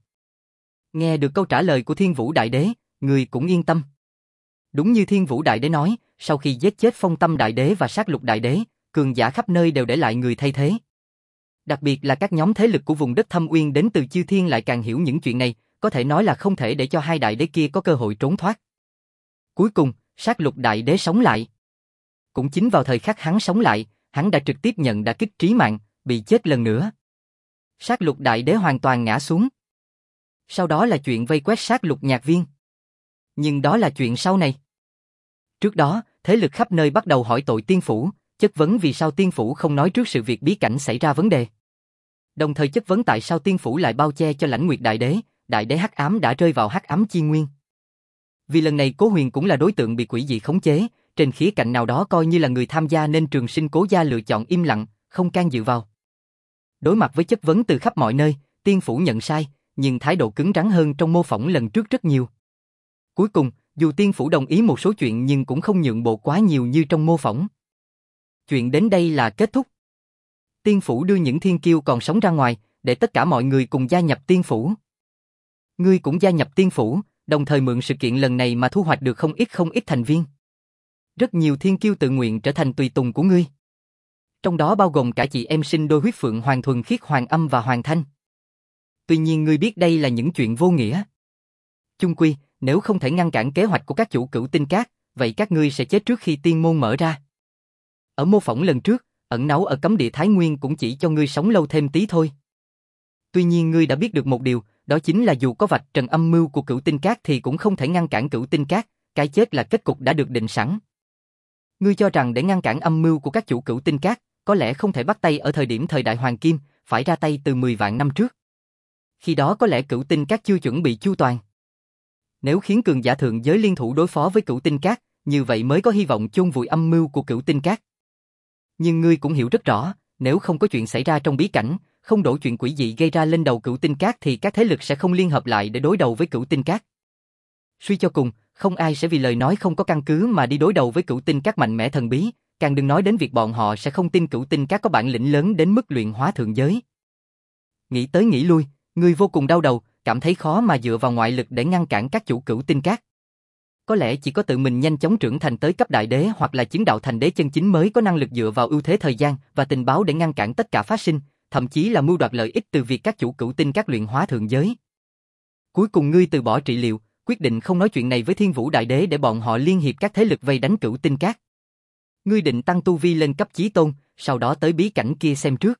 Nghe được câu trả lời của Thiên Vũ đại đế, người cũng yên tâm. Đúng như Thiên Vũ đại đế nói, sau khi giết chết Phong Tâm đại đế và Sát Lục đại đế, cường giả khắp nơi đều để lại người thay thế. Đặc biệt là các nhóm thế lực của vùng đất Thâm Uyên đến từ chư thiên lại càng hiểu những chuyện này, có thể nói là không thể để cho hai đại đế kia có cơ hội trốn thoát. Cuối cùng, Sát Lục đại đế sống lại. Cũng chính vào thời khắc hắn sống lại, hắn đã trực tiếp nhận đả kích trí mạng, bị chết lần nữa. Sát Lục đại đế hoàn toàn ngã xuống. Sau đó là chuyện vây quét Sát Lục nhạc viên. Nhưng đó là chuyện sau này. Trước đó, thế lực khắp nơi bắt đầu hỏi tội tiên phủ, chất vấn vì sao tiên phủ không nói trước sự việc bí cảnh xảy ra vấn đề. Đồng thời chất vấn tại sao tiên phủ lại bao che cho Lãnh Nguyệt đại đế, đại đế hắc ám đã rơi vào hắc ám chi nguyên. Vì lần này Cố Huyền cũng là đối tượng bị quỷ dị khống chế, trên khía cạnh nào đó coi như là người tham gia nên Trường Sinh Cố gia lựa chọn im lặng, không can dự vào. Đối mặt với chất vấn từ khắp mọi nơi, tiên phủ nhận sai, nhưng thái độ cứng rắn hơn trong mô phỏng lần trước rất nhiều. Cuối cùng, dù tiên phủ đồng ý một số chuyện nhưng cũng không nhượng bộ quá nhiều như trong mô phỏng. Chuyện đến đây là kết thúc. Tiên phủ đưa những thiên kiêu còn sống ra ngoài, để tất cả mọi người cùng gia nhập tiên phủ. Ngươi cũng gia nhập tiên phủ, đồng thời mượn sự kiện lần này mà thu hoạch được không ít không ít thành viên. Rất nhiều thiên kiêu tự nguyện trở thành tùy tùng của ngươi. Trong đó bao gồm cả chị em sinh đôi huyết phượng Hoàng Thuần Khiết Hoàng Âm và Hoàng Thanh. Tuy nhiên ngươi biết đây là những chuyện vô nghĩa. Chung quy, nếu không thể ngăn cản kế hoạch của các chủ Cửu Tinh Các, vậy các ngươi sẽ chết trước khi tiên môn mở ra. Ở mô phỏng lần trước, ẩn náu ở cấm địa Thái Nguyên cũng chỉ cho ngươi sống lâu thêm tí thôi. Tuy nhiên ngươi đã biết được một điều, đó chính là dù có vạch trần âm mưu của Cửu Tinh Các thì cũng không thể ngăn cản Cửu Tinh Các, cái chết là kết cục đã được định sẵn. Ngươi cho rằng để ngăn cản âm mưu của các chủ Cửu Tinh Các, có lẽ không thể bắt tay ở thời điểm thời đại Hoàng Kim, phải ra tay từ mười vạn năm trước. Khi đó có lẽ Cửu Tinh Các chưa chuẩn bị chu toàn. Nếu khiến cường giả thượng giới liên thủ đối phó với Cửu Tinh Các, như vậy mới có hy vọng chôn vùi âm mưu của Cửu Tinh Các. Nhưng ngươi cũng hiểu rất rõ, nếu không có chuyện xảy ra trong bí cảnh, không đổ chuyện quỷ dị gây ra lên đầu Cửu Tinh Các thì các thế lực sẽ không liên hợp lại để đối đầu với Cửu Tinh Các. Suy cho cùng, không ai sẽ vì lời nói không có căn cứ mà đi đối đầu với Cửu Tinh Các mạnh mẽ thần bí, càng đừng nói đến việc bọn họ sẽ không tin Cửu Tinh Các có bản lĩnh lớn đến mức luyện hóa thượng giới. Nghĩ tới nghĩ lui, ngươi vô cùng đau đầu, cảm thấy khó mà dựa vào ngoại lực để ngăn cản các chủ Cửu Tinh Các. Có lẽ chỉ có tự mình nhanh chóng trưởng thành tới cấp đại đế hoặc là chứng đạo thành đế chân chính mới có năng lực dựa vào ưu thế thời gian và tình báo để ngăn cản tất cả phát sinh, thậm chí là mưu đoạt lợi ích từ việc các chủ Cửu Tinh Các luyện hóa thượng giới. Cuối cùng ngươi từ bỏ trị liệu, quyết định không nói chuyện này với Thiên Vũ đại đế để bọn họ liên hiệp các thế lực vây đánh Cửu Tinh Các. Ngươi định tăng tu vi lên cấp chí tôn, sau đó tới bí cảnh kia xem trước.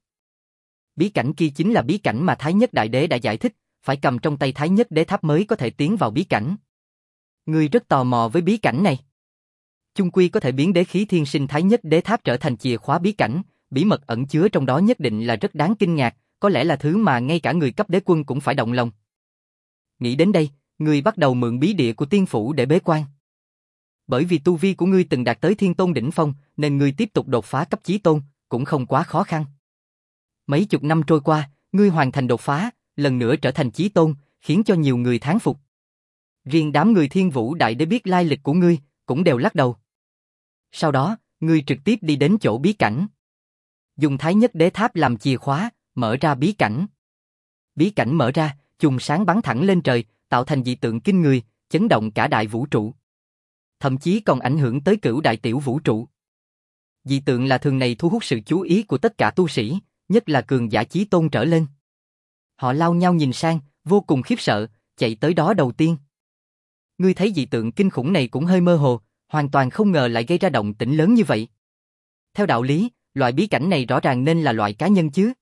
Bí cảnh kia chính là bí cảnh mà Thái Nhất đại đế đã giải thích, phải cầm trong tay Thái Nhất đế tháp mới có thể tiến vào bí cảnh. Ngươi rất tò mò với bí cảnh này. Chung quy có thể biến đế khí thiên sinh Thái Nhất đế tháp trở thành chìa khóa bí cảnh, bí mật ẩn chứa trong đó nhất định là rất đáng kinh ngạc, có lẽ là thứ mà ngay cả người cấp đế quân cũng phải động lòng. Nghĩ đến đây, ngươi bắt đầu mượn bí địa của tiên phủ để bế quan. Bởi vì tu vi của ngươi từng đạt tới thiên tôn đỉnh phong, nên ngươi tiếp tục đột phá cấp chí tôn, cũng không quá khó khăn. Mấy chục năm trôi qua, ngươi hoàn thành đột phá, lần nữa trở thành chí tôn, khiến cho nhiều người thán phục. Riêng đám người Thiên Vũ đại đế biết lai lịch của ngươi, cũng đều lắc đầu. Sau đó, ngươi trực tiếp đi đến chỗ bí cảnh. Dùng Thái Nhất đế tháp làm chìa khóa, mở ra bí cảnh. Bí cảnh mở ra, chùm sáng bắn thẳng lên trời, tạo thành dị tượng kinh người, chấn động cả đại vũ trụ. thậm chí còn ảnh hưởng tới cửu đại tiểu vũ trụ. Dị tượng lạ thường này thu hút sự chú ý của tất cả tu sĩ, nhất là cường giả chí tôn trở lên. Họ lao nhau nhìn sang, vô cùng khiếp sợ, chạy tới đó đầu tiên. Ngươi thấy dị tượng kinh khủng này cũng hơi mơ hồ, hoàn toàn không ngờ lại gây ra động tĩnh lớn như vậy. Theo đạo lý, loại bí cảnh này rõ ràng nên là loại cá nhân chứ.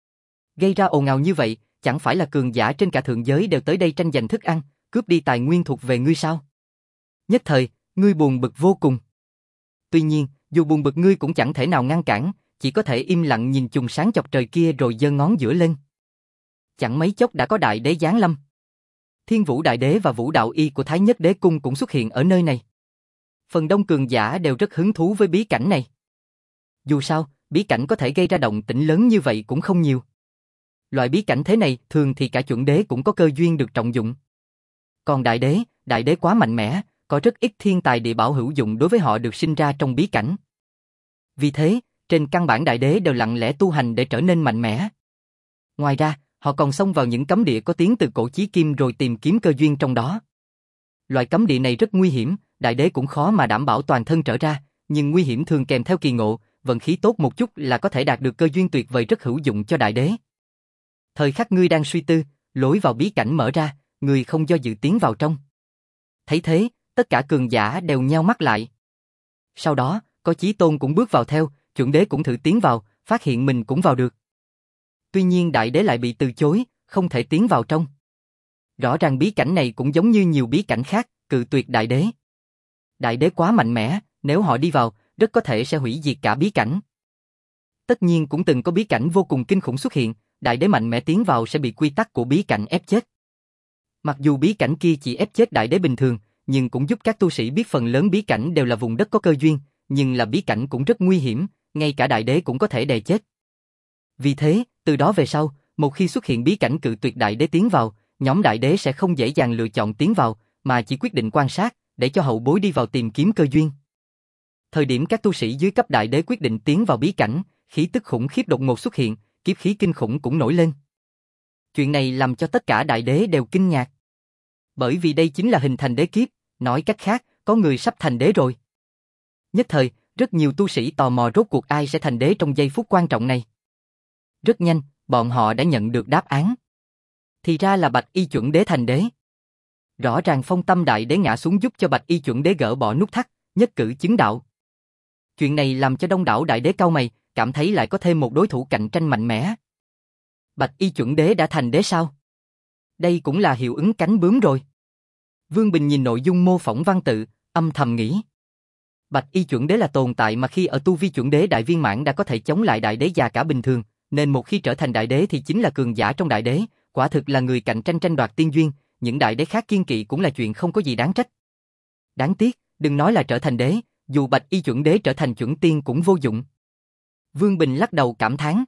Gây ra ồn ào như vậy, chẳng phải là cường giả trên cả thượng giới đều tới đây tranh giành thức ăn, cướp đi tài nguyên thuộc về ngươi sao? Nhất thời, ngươi buồn bực vô cùng. Tuy nhiên, dù buồn bực ngươi cũng chẳng thể nào ngăn cản, chỉ có thể im lặng nhìn chùm sáng chọc trời kia rồi giơ ngón giữa lên. Chẳng mấy chốc đã có đại đế giáng lâm. Thiên Vũ Đại Đế và Vũ Đạo Y của Thái Nhất Đế Cung cũng xuất hiện ở nơi này. Phần đông cường giả đều rất hứng thú với bí cảnh này. Dù sao, bí cảnh có thể gây ra động tĩnh lớn như vậy cũng không nhiều. Loại bí cảnh thế này thường thì cả chuẩn đế cũng có cơ duyên được trọng dụng. Còn đại đế, đại đế quá mạnh mẽ, có rất ít thiên tài địa bảo hữu dụng đối với họ được sinh ra trong bí cảnh. Vì thế, trên căn bản đại đế đều lặng lẽ tu hành để trở nên mạnh mẽ. Ngoài ra, họ còn xông vào những cấm địa có tiếng từ cổ chí kim rồi tìm kiếm cơ duyên trong đó. Loại cấm địa này rất nguy hiểm, đại đế cũng khó mà đảm bảo toàn thân trở ra, nhưng nguy hiểm thường kèm theo kỳ ngộ, vận khí tốt một chút là có thể đạt được cơ duyên tuyệt vời rất hữu dụng cho đại đế. Thời khắc ngươi đang suy tư, lối vào bí cảnh mở ra, ngươi không do dự tiến vào trong. Thấy thế, tất cả cường giả đều nheo mắt lại. Sau đó, có Chí Tôn cũng bước vào theo, chuẩn đế cũng thử tiến vào, phát hiện mình cũng vào được. Tuy nhiên đại đế lại bị từ chối, không thể tiến vào trong. Rõ ràng bí cảnh này cũng giống như nhiều bí cảnh khác, cự tuyệt đại đế. Đại đế quá mạnh mẽ, nếu họ đi vào, rất có thể sẽ hủy diệt cả bí cảnh. Tất nhiên cũng từng có bí cảnh vô cùng kinh khủng xuất hiện, đại đế mạnh mẽ tiến vào sẽ bị quy tắc của bí cảnh ép chết. Mặc dù bí cảnh kia chỉ ép chết đại đế bình thường, nhưng cũng giúp các tu sĩ biết phần lớn bí cảnh đều là vùng đất có cơ duyên, nhưng là bí cảnh cũng rất nguy hiểm, ngay cả đại đế cũng có thể đè chết. Vì thế, từ đó về sau, một khi xuất hiện bí cảnh cự tuyệt đại đế tiến vào, nhóm đại đế sẽ không dễ dàng lựa chọn tiến vào, mà chỉ quyết định quan sát, để cho hậu bối đi vào tìm kiếm cơ duyên. Thời điểm các tu sĩ dưới cấp đại đế quyết định tiến vào bí cảnh, khí tức khủng khiếp đột ngột xuất hiện, kiếp khí kinh khủng cũng nổi lên. Chuyện này làm cho tất cả đại đế đều kinh ngạc. Bởi vì đây chính là hình thành đế kiếp, nói cách khác, có người sắp thành đế rồi. Nhất thời, rất nhiều tu sĩ tò mò rốt cuộc ai sẽ thành đế trong giây phút quan trọng này. Rất nhanh, bọn họ đã nhận được đáp án. Thì ra là Bạch Y chuẩn đế thành đế. Rõ ràng Phong Tâm đại đế ngã xuống giúp cho Bạch Y chuẩn đế gỡ bỏ nút thắt, nhất cử chứng đạo. Chuyện này làm cho đông đảo đại đế cau mày, cảm thấy lại có thêm một đối thủ cạnh tranh mạnh mẽ. Bạch Y chuẩn đế đã thành đế sao? Đây cũng là hiệu ứng cánh bướm rồi. Vương Bình nhìn nội dung mô phỏng văn tự, âm thầm nghĩ. Bạch Y chuẩn đế là tồn tại mà khi ở tu vi chuẩn đế đại viên mãn đã có thể chống lại đại đế già cả bình thường, nên một khi trở thành đại đế thì chính là cường giả trong đại đế, quả thực là người cạnh tranh tranh đoạt tiên duyên, những đại đế khác kiên kỵ cũng là chuyện không có gì đáng trách. Đáng tiếc, đừng nói là trở thành đế, dù Bạch Y chuẩn đế trở thành chuẩn tiên cũng vô dụng. Vương Bình lắc đầu cảm thán.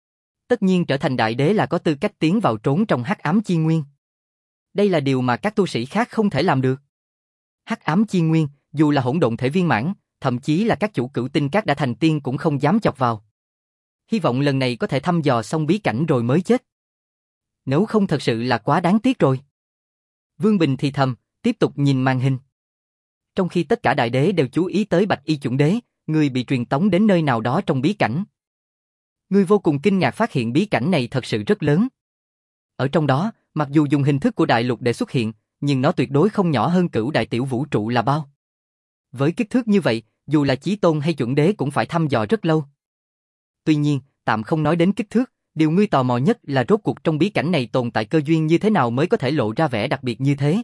Tất nhiên trở thành đại đế là có tư cách tiến vào trốn trong hắc ám chi nguyên. Đây là điều mà các tu sĩ khác không thể làm được. Hắc ám chi nguyên, dù là hỗn độn thể viên mãn, thậm chí là các chủ cửu tinh các đã thành tiên cũng không dám chọc vào. Hy vọng lần này có thể thăm dò xong bí cảnh rồi mới chết. Nếu không thật sự là quá đáng tiếc rồi. Vương Bình thì thầm, tiếp tục nhìn màn hình. Trong khi tất cả đại đế đều chú ý tới Bạch Y chuẩn đế, người bị truyền tống đến nơi nào đó trong bí cảnh. Người vô cùng kinh ngạc phát hiện bí cảnh này thật sự rất lớn. Ở trong đó, mặc dù dùng hình thức của đại lục để xuất hiện, nhưng nó tuyệt đối không nhỏ hơn cửu đại tiểu vũ trụ là bao. Với kích thước như vậy, dù là chí tôn hay chuẩn đế cũng phải thăm dò rất lâu. Tuy nhiên, tạm không nói đến kích thước, điều ngươi tò mò nhất là rốt cuộc trong bí cảnh này tồn tại cơ duyên như thế nào mới có thể lộ ra vẻ đặc biệt như thế.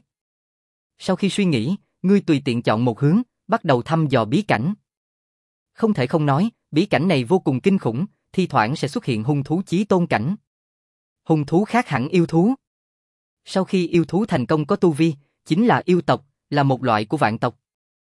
Sau khi suy nghĩ, ngươi tùy tiện chọn một hướng, bắt đầu thăm dò bí cảnh. Không thể không nói, bí cảnh này vô cùng kinh khủng, thi thoảng sẽ xuất hiện hung thú chí tôn cảnh. Hung thú khác hẳn yêu thú. Sau khi yêu thú thành công có tu vi, chính là yêu tộc, là một loại của vạn tộc.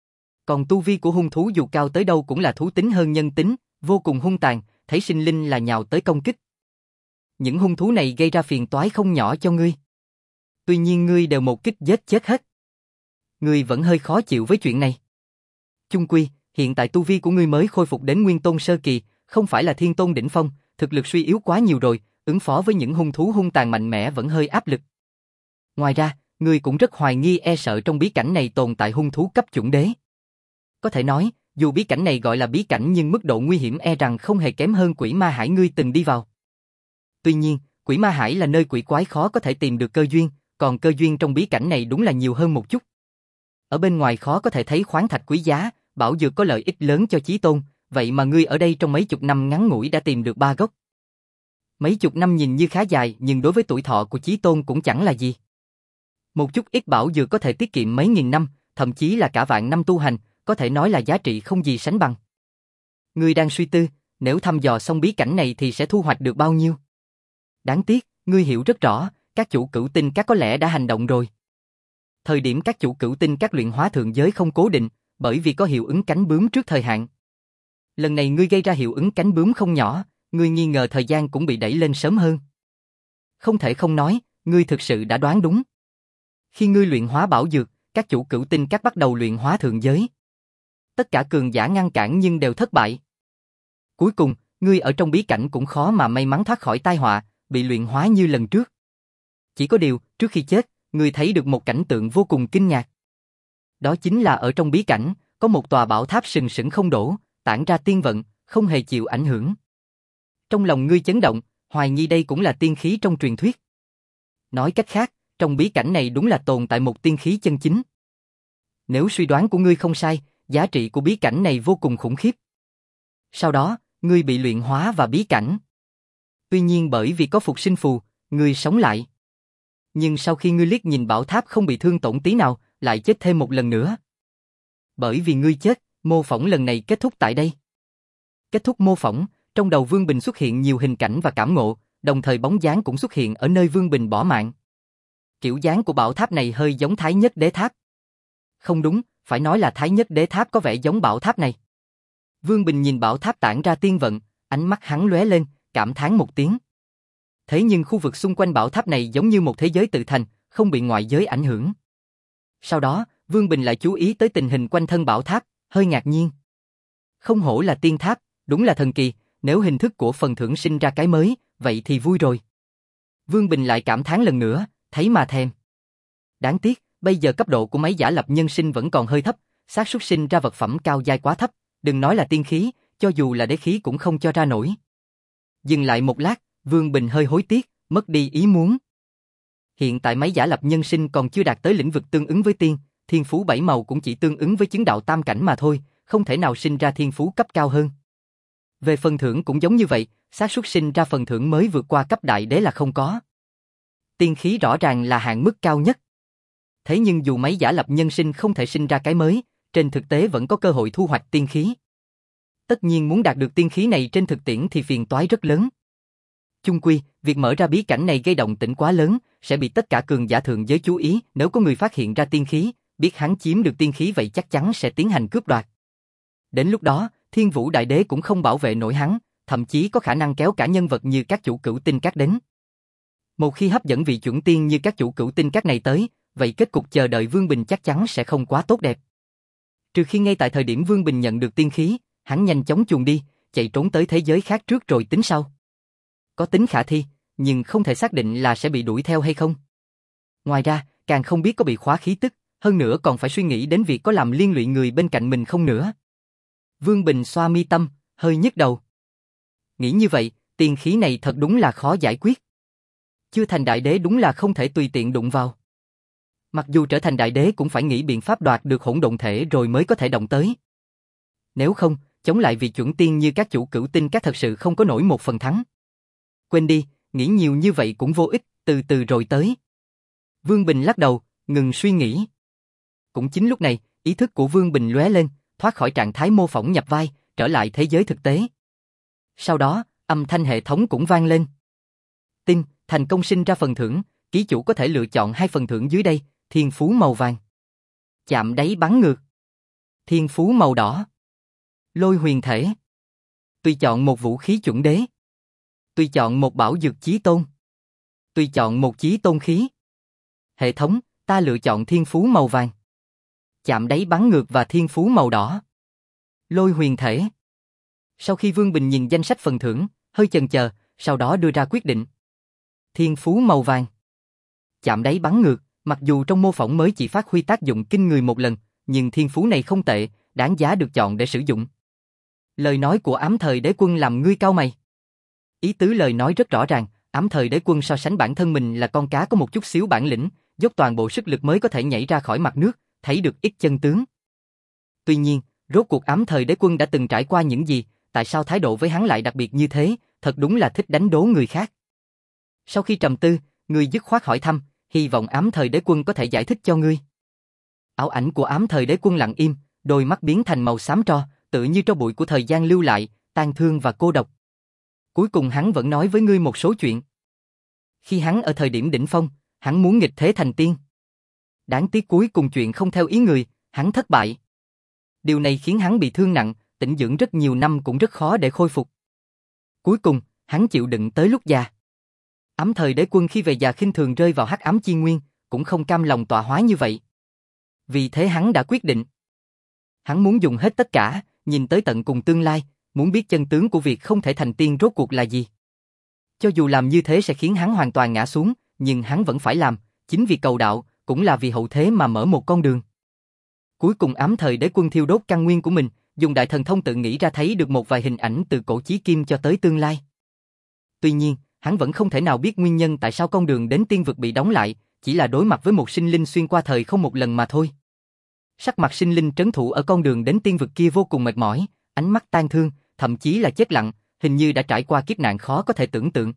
Còn tu vi của hung thú dù cao tới đâu cũng là thú tính hơn nhân tính, vô cùng hung tàn, thấy sinh linh là nhào tới công kích. Những hung thú này gây ra phiền toái không nhỏ cho ngươi. Tuy nhiên ngươi đều một kích giết chết hết. Ngươi vẫn hơi khó chịu với chuyện này. Chung quy, hiện tại tu vi của ngươi mới khôi phục đến nguyên tôn sơ kỳ, không phải là thiên tôn đỉnh phong, thực lực suy yếu quá nhiều rồi, ứng phó với những hung thú hung tàn mạnh mẽ vẫn hơi áp lực. Ngoài ra, ngươi cũng rất hoài nghi e sợ trong bí cảnh này tồn tại hung thú cấp chuẩn đế. Có thể nói, dù bí cảnh này gọi là bí cảnh nhưng mức độ nguy hiểm e rằng không hề kém hơn Quỷ Ma Hải ngươi từng đi vào. Tuy nhiên, Quỷ Ma Hải là nơi quỷ quái khó có thể tìm được cơ duyên, còn cơ duyên trong bí cảnh này đúng là nhiều hơn một chút. Ở bên ngoài khó có thể thấy khoáng thạch quý giá, bảo dược có lợi ích lớn cho chí tôn, vậy mà ngươi ở đây trong mấy chục năm ngắn ngủi đã tìm được ba gốc. Mấy chục năm nhìn như khá dài nhưng đối với tuổi thọ của chí tôn cũng chẳng là gì. Một chút ít bảo dược có thể tiết kiệm mấy nghìn năm, thậm chí là cả vạn năm tu hành, có thể nói là giá trị không gì sánh bằng. Ngươi đang suy tư, nếu thăm dò xong bí cảnh này thì sẽ thu hoạch được bao nhiêu? Đáng tiếc, ngươi hiểu rất rõ, các chủ cửu tinh các có lẽ đã hành động rồi. Thời điểm các chủ cửu tinh các luyện hóa thượng giới không cố định, bởi vì có hiệu ứng cánh bướm trước thời hạn. Lần này ngươi gây ra hiệu ứng cánh bướm không nhỏ, ngươi nghi ngờ thời gian cũng bị đẩy lên sớm hơn. Không thể không nói, ngươi thực sự đã đoán đúng. Khi ngươi luyện hóa bảo dược, các chủ cửu tinh các bắt đầu luyện hóa thượng giới. Tất cả cường giả ngăn cản nhưng đều thất bại. Cuối cùng, ngươi ở trong bí cảnh cũng khó mà may mắn thoát khỏi tai họa, bị luyện hóa như lần trước. Chỉ có điều, trước khi chết, ngươi thấy được một cảnh tượng vô cùng kinh ngạc. Đó chính là ở trong bí cảnh, có một tòa bảo tháp sừng sững không đổ, tản ra tiên vận, không hề chịu ảnh hưởng. Trong lòng ngươi chấn động, hoài nghi đây cũng là tiên khí trong truyền thuyết. Nói cách khác, trong bí cảnh này đúng là tồn tại một tiên khí chân chính. Nếu suy đoán của ngươi không sai, giá trị của bí cảnh này vô cùng khủng khiếp. Sau đó, ngươi bị luyện hóa và bí cảnh. Tuy nhiên bởi vì có phục sinh phù, ngươi sống lại. Nhưng sau khi ngươi liếc nhìn bảo tháp không bị thương tổn tí nào, lại chết thêm một lần nữa. Bởi vì ngươi chết, mô phỏng lần này kết thúc tại đây. Kết thúc mô phỏng, trong đầu Vương Bình xuất hiện nhiều hình cảnh và cảm ngộ, đồng thời bóng dáng cũng xuất hiện ở nơi Vương Bình bỏ mạng. Kiểu dáng của bảo tháp này hơi giống Thái Nhất Đế Tháp. Không đúng, phải nói là Thái Nhất Đế Tháp có vẻ giống bảo tháp này. Vương Bình nhìn bảo tháp tản ra tiên vận, ánh mắt hắn lóe lên, cảm thán một tiếng. Thế nhưng khu vực xung quanh bảo tháp này giống như một thế giới tự thành, không bị ngoại giới ảnh hưởng. Sau đó, Vương Bình lại chú ý tới tình hình quanh thân bảo tháp, hơi ngạc nhiên. Không hổ là tiên tháp, đúng là thần kỳ, nếu hình thức của phần thưởng sinh ra cái mới, vậy thì vui rồi. Vương Bình lại cảm thán lần nữa, thấy mà thèm. Đáng tiếc, bây giờ cấp độ của máy giả lập nhân sinh vẫn còn hơi thấp, xác suất sinh ra vật phẩm cao giai quá thấp, đừng nói là tiên khí, cho dù là đế khí cũng không cho ra nổi. Dừng lại một lát, Vương Bình hơi hối tiếc, mất đi ý muốn. Hiện tại máy giả lập nhân sinh còn chưa đạt tới lĩnh vực tương ứng với tiên, thiên phú bảy màu cũng chỉ tương ứng với chứng đạo tam cảnh mà thôi, không thể nào sinh ra thiên phú cấp cao hơn. Về phần thưởng cũng giống như vậy, xác suất sinh ra phần thưởng mới vượt qua cấp đại đế là không có. Tiên khí rõ ràng là hạn mức cao nhất. Thế nhưng dù máy giả lập nhân sinh không thể sinh ra cái mới, trên thực tế vẫn có cơ hội thu hoạch tiên khí. Tất nhiên muốn đạt được tiên khí này trên thực tiễn thì phiền toái rất lớn. Chung quy, việc mở ra bí cảnh này gây động tĩnh quá lớn, sẽ bị tất cả cường giả thượng giới chú ý, nếu có người phát hiện ra tiên khí, biết hắn chiếm được tiên khí vậy chắc chắn sẽ tiến hành cướp đoạt. Đến lúc đó, Thiên Vũ Đại Đế cũng không bảo vệ nổi hắn, thậm chí có khả năng kéo cả nhân vật như các chủ cửu tinh các đến. Một khi hấp dẫn vị chuẩn tiên như các chủ cửu tinh các này tới, vậy kết cục chờ đợi Vương Bình chắc chắn sẽ không quá tốt đẹp. Trừ khi ngay tại thời điểm Vương Bình nhận được tiên khí, hắn nhanh chóng chuồn đi, chạy trốn tới thế giới khác trước rồi tính sau. Có tính khả thi, nhưng không thể xác định là sẽ bị đuổi theo hay không. Ngoài ra, càng không biết có bị khóa khí tức, hơn nữa còn phải suy nghĩ đến việc có làm liên lụy người bên cạnh mình không nữa. Vương Bình xoa mi tâm, hơi nhức đầu. Nghĩ như vậy, tiên khí này thật đúng là khó giải quyết. Chưa thành đại đế đúng là không thể tùy tiện đụng vào. Mặc dù trở thành đại đế cũng phải nghĩ biện pháp đoạt được hỗn độn thể rồi mới có thể động tới. Nếu không, chống lại vị chuẩn tiên như các chủ cửu tinh các thật sự không có nổi một phần thắng. Quên đi, nghĩ nhiều như vậy cũng vô ích, từ từ rồi tới. Vương Bình lắc đầu, ngừng suy nghĩ. Cũng chính lúc này, ý thức của Vương Bình lóe lên, thoát khỏi trạng thái mô phỏng nhập vai, trở lại thế giới thực tế. Sau đó, âm thanh hệ thống cũng vang lên. Tin, thành công sinh ra phần thưởng, ký chủ có thể lựa chọn hai phần thưởng dưới đây, thiên phú màu vàng. Chạm đáy bắn ngược. Thiên phú màu đỏ. Lôi huyền thể. Tùy chọn một vũ khí chuẩn đế. Tùy chọn một bảo dược chí tôn. Tùy chọn một chí tôn khí. Hệ thống, ta lựa chọn thiên phú màu vàng. Chạm đáy bắn ngược và thiên phú màu đỏ. Lôi huyền thể. Sau khi Vương Bình nhìn danh sách phần thưởng, hơi chần chờ, sau đó đưa ra quyết định. Thiên phú màu vàng. Chạm đáy bắn ngược, mặc dù trong mô phỏng mới chỉ phát huy tác dụng kinh người một lần, nhưng thiên phú này không tệ, đáng giá được chọn để sử dụng. Lời nói của ám thời đế quân làm ngươi cau mày. Ý tứ lời nói rất rõ ràng, ám thời đế quân so sánh bản thân mình là con cá có một chút xíu bản lĩnh, dốc toàn bộ sức lực mới có thể nhảy ra khỏi mặt nước, thấy được ít chân tướng. Tuy nhiên, rốt cuộc ám thời đế quân đã từng trải qua những gì, tại sao thái độ với hắn lại đặc biệt như thế, thật đúng là thích đánh đố người khác. Sau khi trầm tư, ngươi dứt khoát hỏi thăm, hy vọng ám thời đế quân có thể giải thích cho ngươi. Ảo ảnh của ám thời đế quân lặng im, đôi mắt biến thành màu xám tro, tự như tro bụi của thời gian lưu lại, tang thương và cô độc. Cuối cùng hắn vẫn nói với ngươi một số chuyện. Khi hắn ở thời điểm đỉnh phong, hắn muốn nghịch thế thành tiên. Đáng tiếc cuối cùng chuyện không theo ý người, hắn thất bại. Điều này khiến hắn bị thương nặng, tĩnh dưỡng rất nhiều năm cũng rất khó để khôi phục. Cuối cùng, hắn chịu đựng tới lúc già. Ám thời đế quân khi về già khinh thường rơi vào hắc ám chi nguyên, cũng không cam lòng tọa hóa như vậy. Vì thế hắn đã quyết định. Hắn muốn dùng hết tất cả, nhìn tới tận cùng tương lai, muốn biết chân tướng của việc không thể thành tiên rốt cuộc là gì. Cho dù làm như thế sẽ khiến hắn hoàn toàn ngã xuống, nhưng hắn vẫn phải làm, chính vì cầu đạo, cũng là vì hậu thế mà mở một con đường. Cuối cùng ám thời đế quân thiêu đốt căn nguyên của mình, dùng đại thần thông tự nghĩ ra thấy được một vài hình ảnh từ cổ chí kim cho tới tương lai. Tuy nhiên, hắn vẫn không thể nào biết nguyên nhân tại sao con đường đến tiên vực bị đóng lại, chỉ là đối mặt với một sinh linh xuyên qua thời không một lần mà thôi. Sắc mặt sinh linh trấn thủ ở con đường đến tiên vực kia vô cùng mệt mỏi, ánh mắt tang thương, thậm chí là chết lặng, hình như đã trải qua kiếp nạn khó có thể tưởng tượng.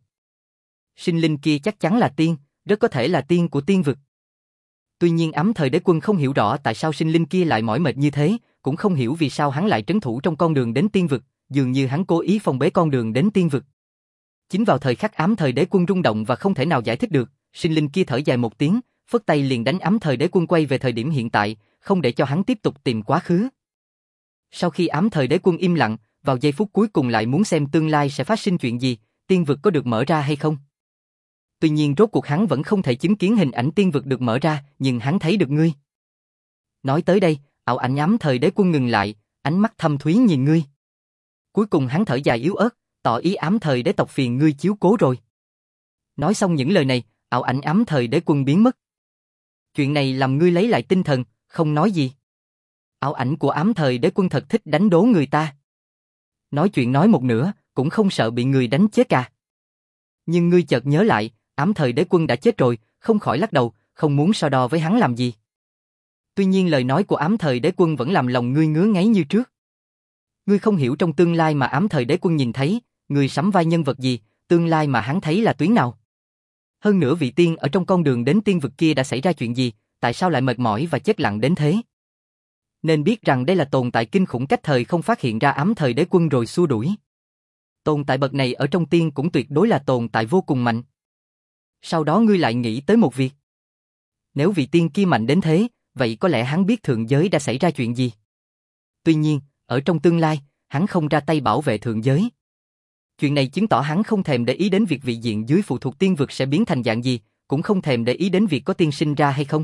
Sinh linh kia chắc chắn là tiên, rất có thể là tiên của tiên vực. Tuy nhiên ám thời đế quân không hiểu rõ tại sao sinh linh kia lại mỏi mệt như thế, cũng không hiểu vì sao hắn lại trấn thủ trong con đường đến tiên vực, dường như hắn cố ý phong bế con đường đến tiên vực. Chính vào thời khắc ám thời đế quân rung động và không thể nào giải thích được, sinh linh kia thở dài một tiếng, phất tay liền đánh ám thời đế quân quay về thời điểm hiện tại, không để cho hắn tiếp tục tìm quá khứ. Sau khi ám thời đế quân im lặng, vào giây phút cuối cùng lại muốn xem tương lai sẽ phát sinh chuyện gì, tiên vực có được mở ra hay không. Tuy nhiên rốt cuộc hắn vẫn không thể chứng kiến hình ảnh tiên vực được mở ra, nhưng hắn thấy được ngươi. Nói tới đây, ảo ảnh ám thời đế quân ngừng lại, ánh mắt thâm thúy nhìn ngươi. Cuối cùng hắn thở dài yếu ớt, tỏ ý ám thời đế tộc phiền ngươi chiếu cố rồi. Nói xong những lời này, ảo ảnh ám thời đế quân biến mất. Chuyện này làm ngươi lấy lại tinh thần, không nói gì. Ảo ảnh của ám thời đế quân thật thích đánh đố người ta. Nói chuyện nói một nửa, cũng không sợ bị người đánh chết cả. Nhưng ngươi chợt nhớ lại, ám thời đế quân đã chết rồi, không khỏi lắc đầu, không muốn so đo với hắn làm gì. Tuy nhiên lời nói của ám thời đế quân vẫn làm lòng ngươi ngứa ngáy như trước. Ngươi không hiểu trong tương lai mà ám thời đế quân nhìn thấy, ngươi sắm vai nhân vật gì, tương lai mà hắn thấy là tuyến nào. Hơn nữa vị tiên ở trong con đường đến tiên vực kia đã xảy ra chuyện gì, tại sao lại mệt mỏi và chết lặng đến thế. Nên biết rằng đây là tồn tại kinh khủng cách thời không phát hiện ra ám thời đế quân rồi xua đuổi. Tồn tại bậc này ở trong tiên cũng tuyệt đối là tồn tại vô cùng mạnh. Sau đó ngươi lại nghĩ tới một việc. Nếu vị tiên kia mạnh đến thế, vậy có lẽ hắn biết thượng giới đã xảy ra chuyện gì. Tuy nhiên, ở trong tương lai, hắn không ra tay bảo vệ thượng giới. Chuyện này chứng tỏ hắn không thèm để ý đến việc vị diện dưới phụ thuộc tiên vực sẽ biến thành dạng gì, cũng không thèm để ý đến việc có tiên sinh ra hay không.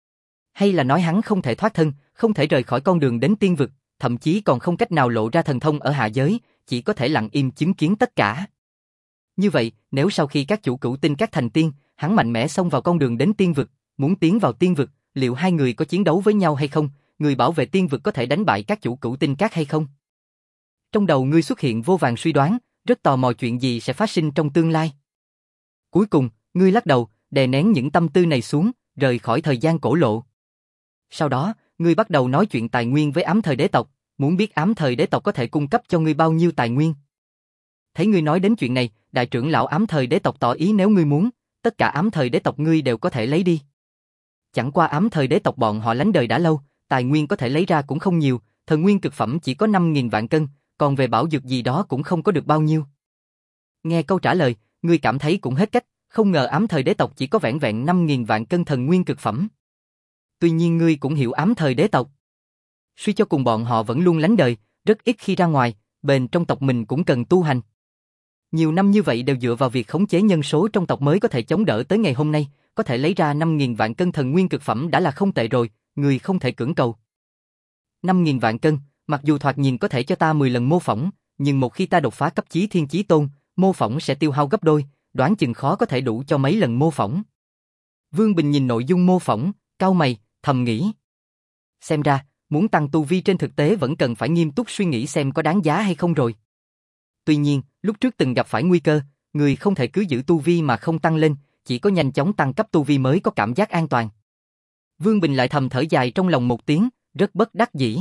Hay là nói hắn không thể thoát thân, không thể rời khỏi con đường đến tiên vực, thậm chí còn không cách nào lộ ra thần thông ở hạ giới, chỉ có thể lặng im chứng kiến tất cả. Như vậy, nếu sau khi các chủ cửu tinh các thành tiên, hắn mạnh mẽ xông vào con đường đến tiên vực, muốn tiến vào tiên vực, liệu hai người có chiến đấu với nhau hay không, người bảo vệ tiên vực có thể đánh bại các chủ cửu tinh các hay không? Trong đầu ngươi xuất hiện vô vàn suy đoán, rất tò mò chuyện gì sẽ phát sinh trong tương lai. Cuối cùng, ngươi lắc đầu, đè nén những tâm tư này xuống, rời khỏi thời gian cổ lộ. Sau đó, ngươi bắt đầu nói chuyện tài nguyên với ám thời đế tộc, muốn biết ám thời đế tộc có thể cung cấp cho ngươi bao nhiêu tài nguyên. Thấy ngươi nói đến chuyện này, đại trưởng lão ám thời đế tộc tỏ ý nếu ngươi muốn, tất cả ám thời đế tộc ngươi đều có thể lấy đi. Chẳng qua ám thời đế tộc bọn họ lánh đời đã lâu, tài nguyên có thể lấy ra cũng không nhiều, thần nguyên cực phẩm chỉ có năm nghìn vạn cân, còn về bảo dược gì đó cũng không có được bao nhiêu. Nghe câu trả lời, ngươi cảm thấy cũng hết cách, không ngờ ám thời đế tộc chỉ có vẻn vẹn năm nghìn vạn cân thần nguyên cực phẩm. Tuy nhiên ngươi cũng hiểu ám thời đế tộc. Suy cho cùng bọn họ vẫn luôn lánh đời, rất ít khi ra ngoài, bền trong tộc mình cũng cần tu hành. Nhiều năm như vậy đều dựa vào việc khống chế nhân số trong tộc mới có thể chống đỡ tới ngày hôm nay, có thể lấy ra năm nghìn vạn cân thần nguyên cực phẩm đã là không tệ rồi, người không thể cưỡng cầu. năm nghìn vạn cân, mặc dù thoạt nhìn có thể cho ta mười lần mô phỏng, nhưng một khi ta đột phá cấp chí thiên chí tôn, mô phỏng sẽ tiêu hao gấp đôi, đoán chừng khó có thể đủ cho mấy lần mô phỏng. Vương Bình nhìn nội dung mô phỏng, cau mày, thầm nghĩ. Xem ra, muốn tăng tu vi trên thực tế vẫn cần phải nghiêm túc suy nghĩ xem có đáng giá hay không rồi. Tuy nhiên, lúc trước từng gặp phải nguy cơ, người không thể cứ giữ tu vi mà không tăng lên, chỉ có nhanh chóng tăng cấp tu vi mới có cảm giác an toàn. Vương Bình lại thầm thở dài trong lòng một tiếng, rất bất đắc dĩ.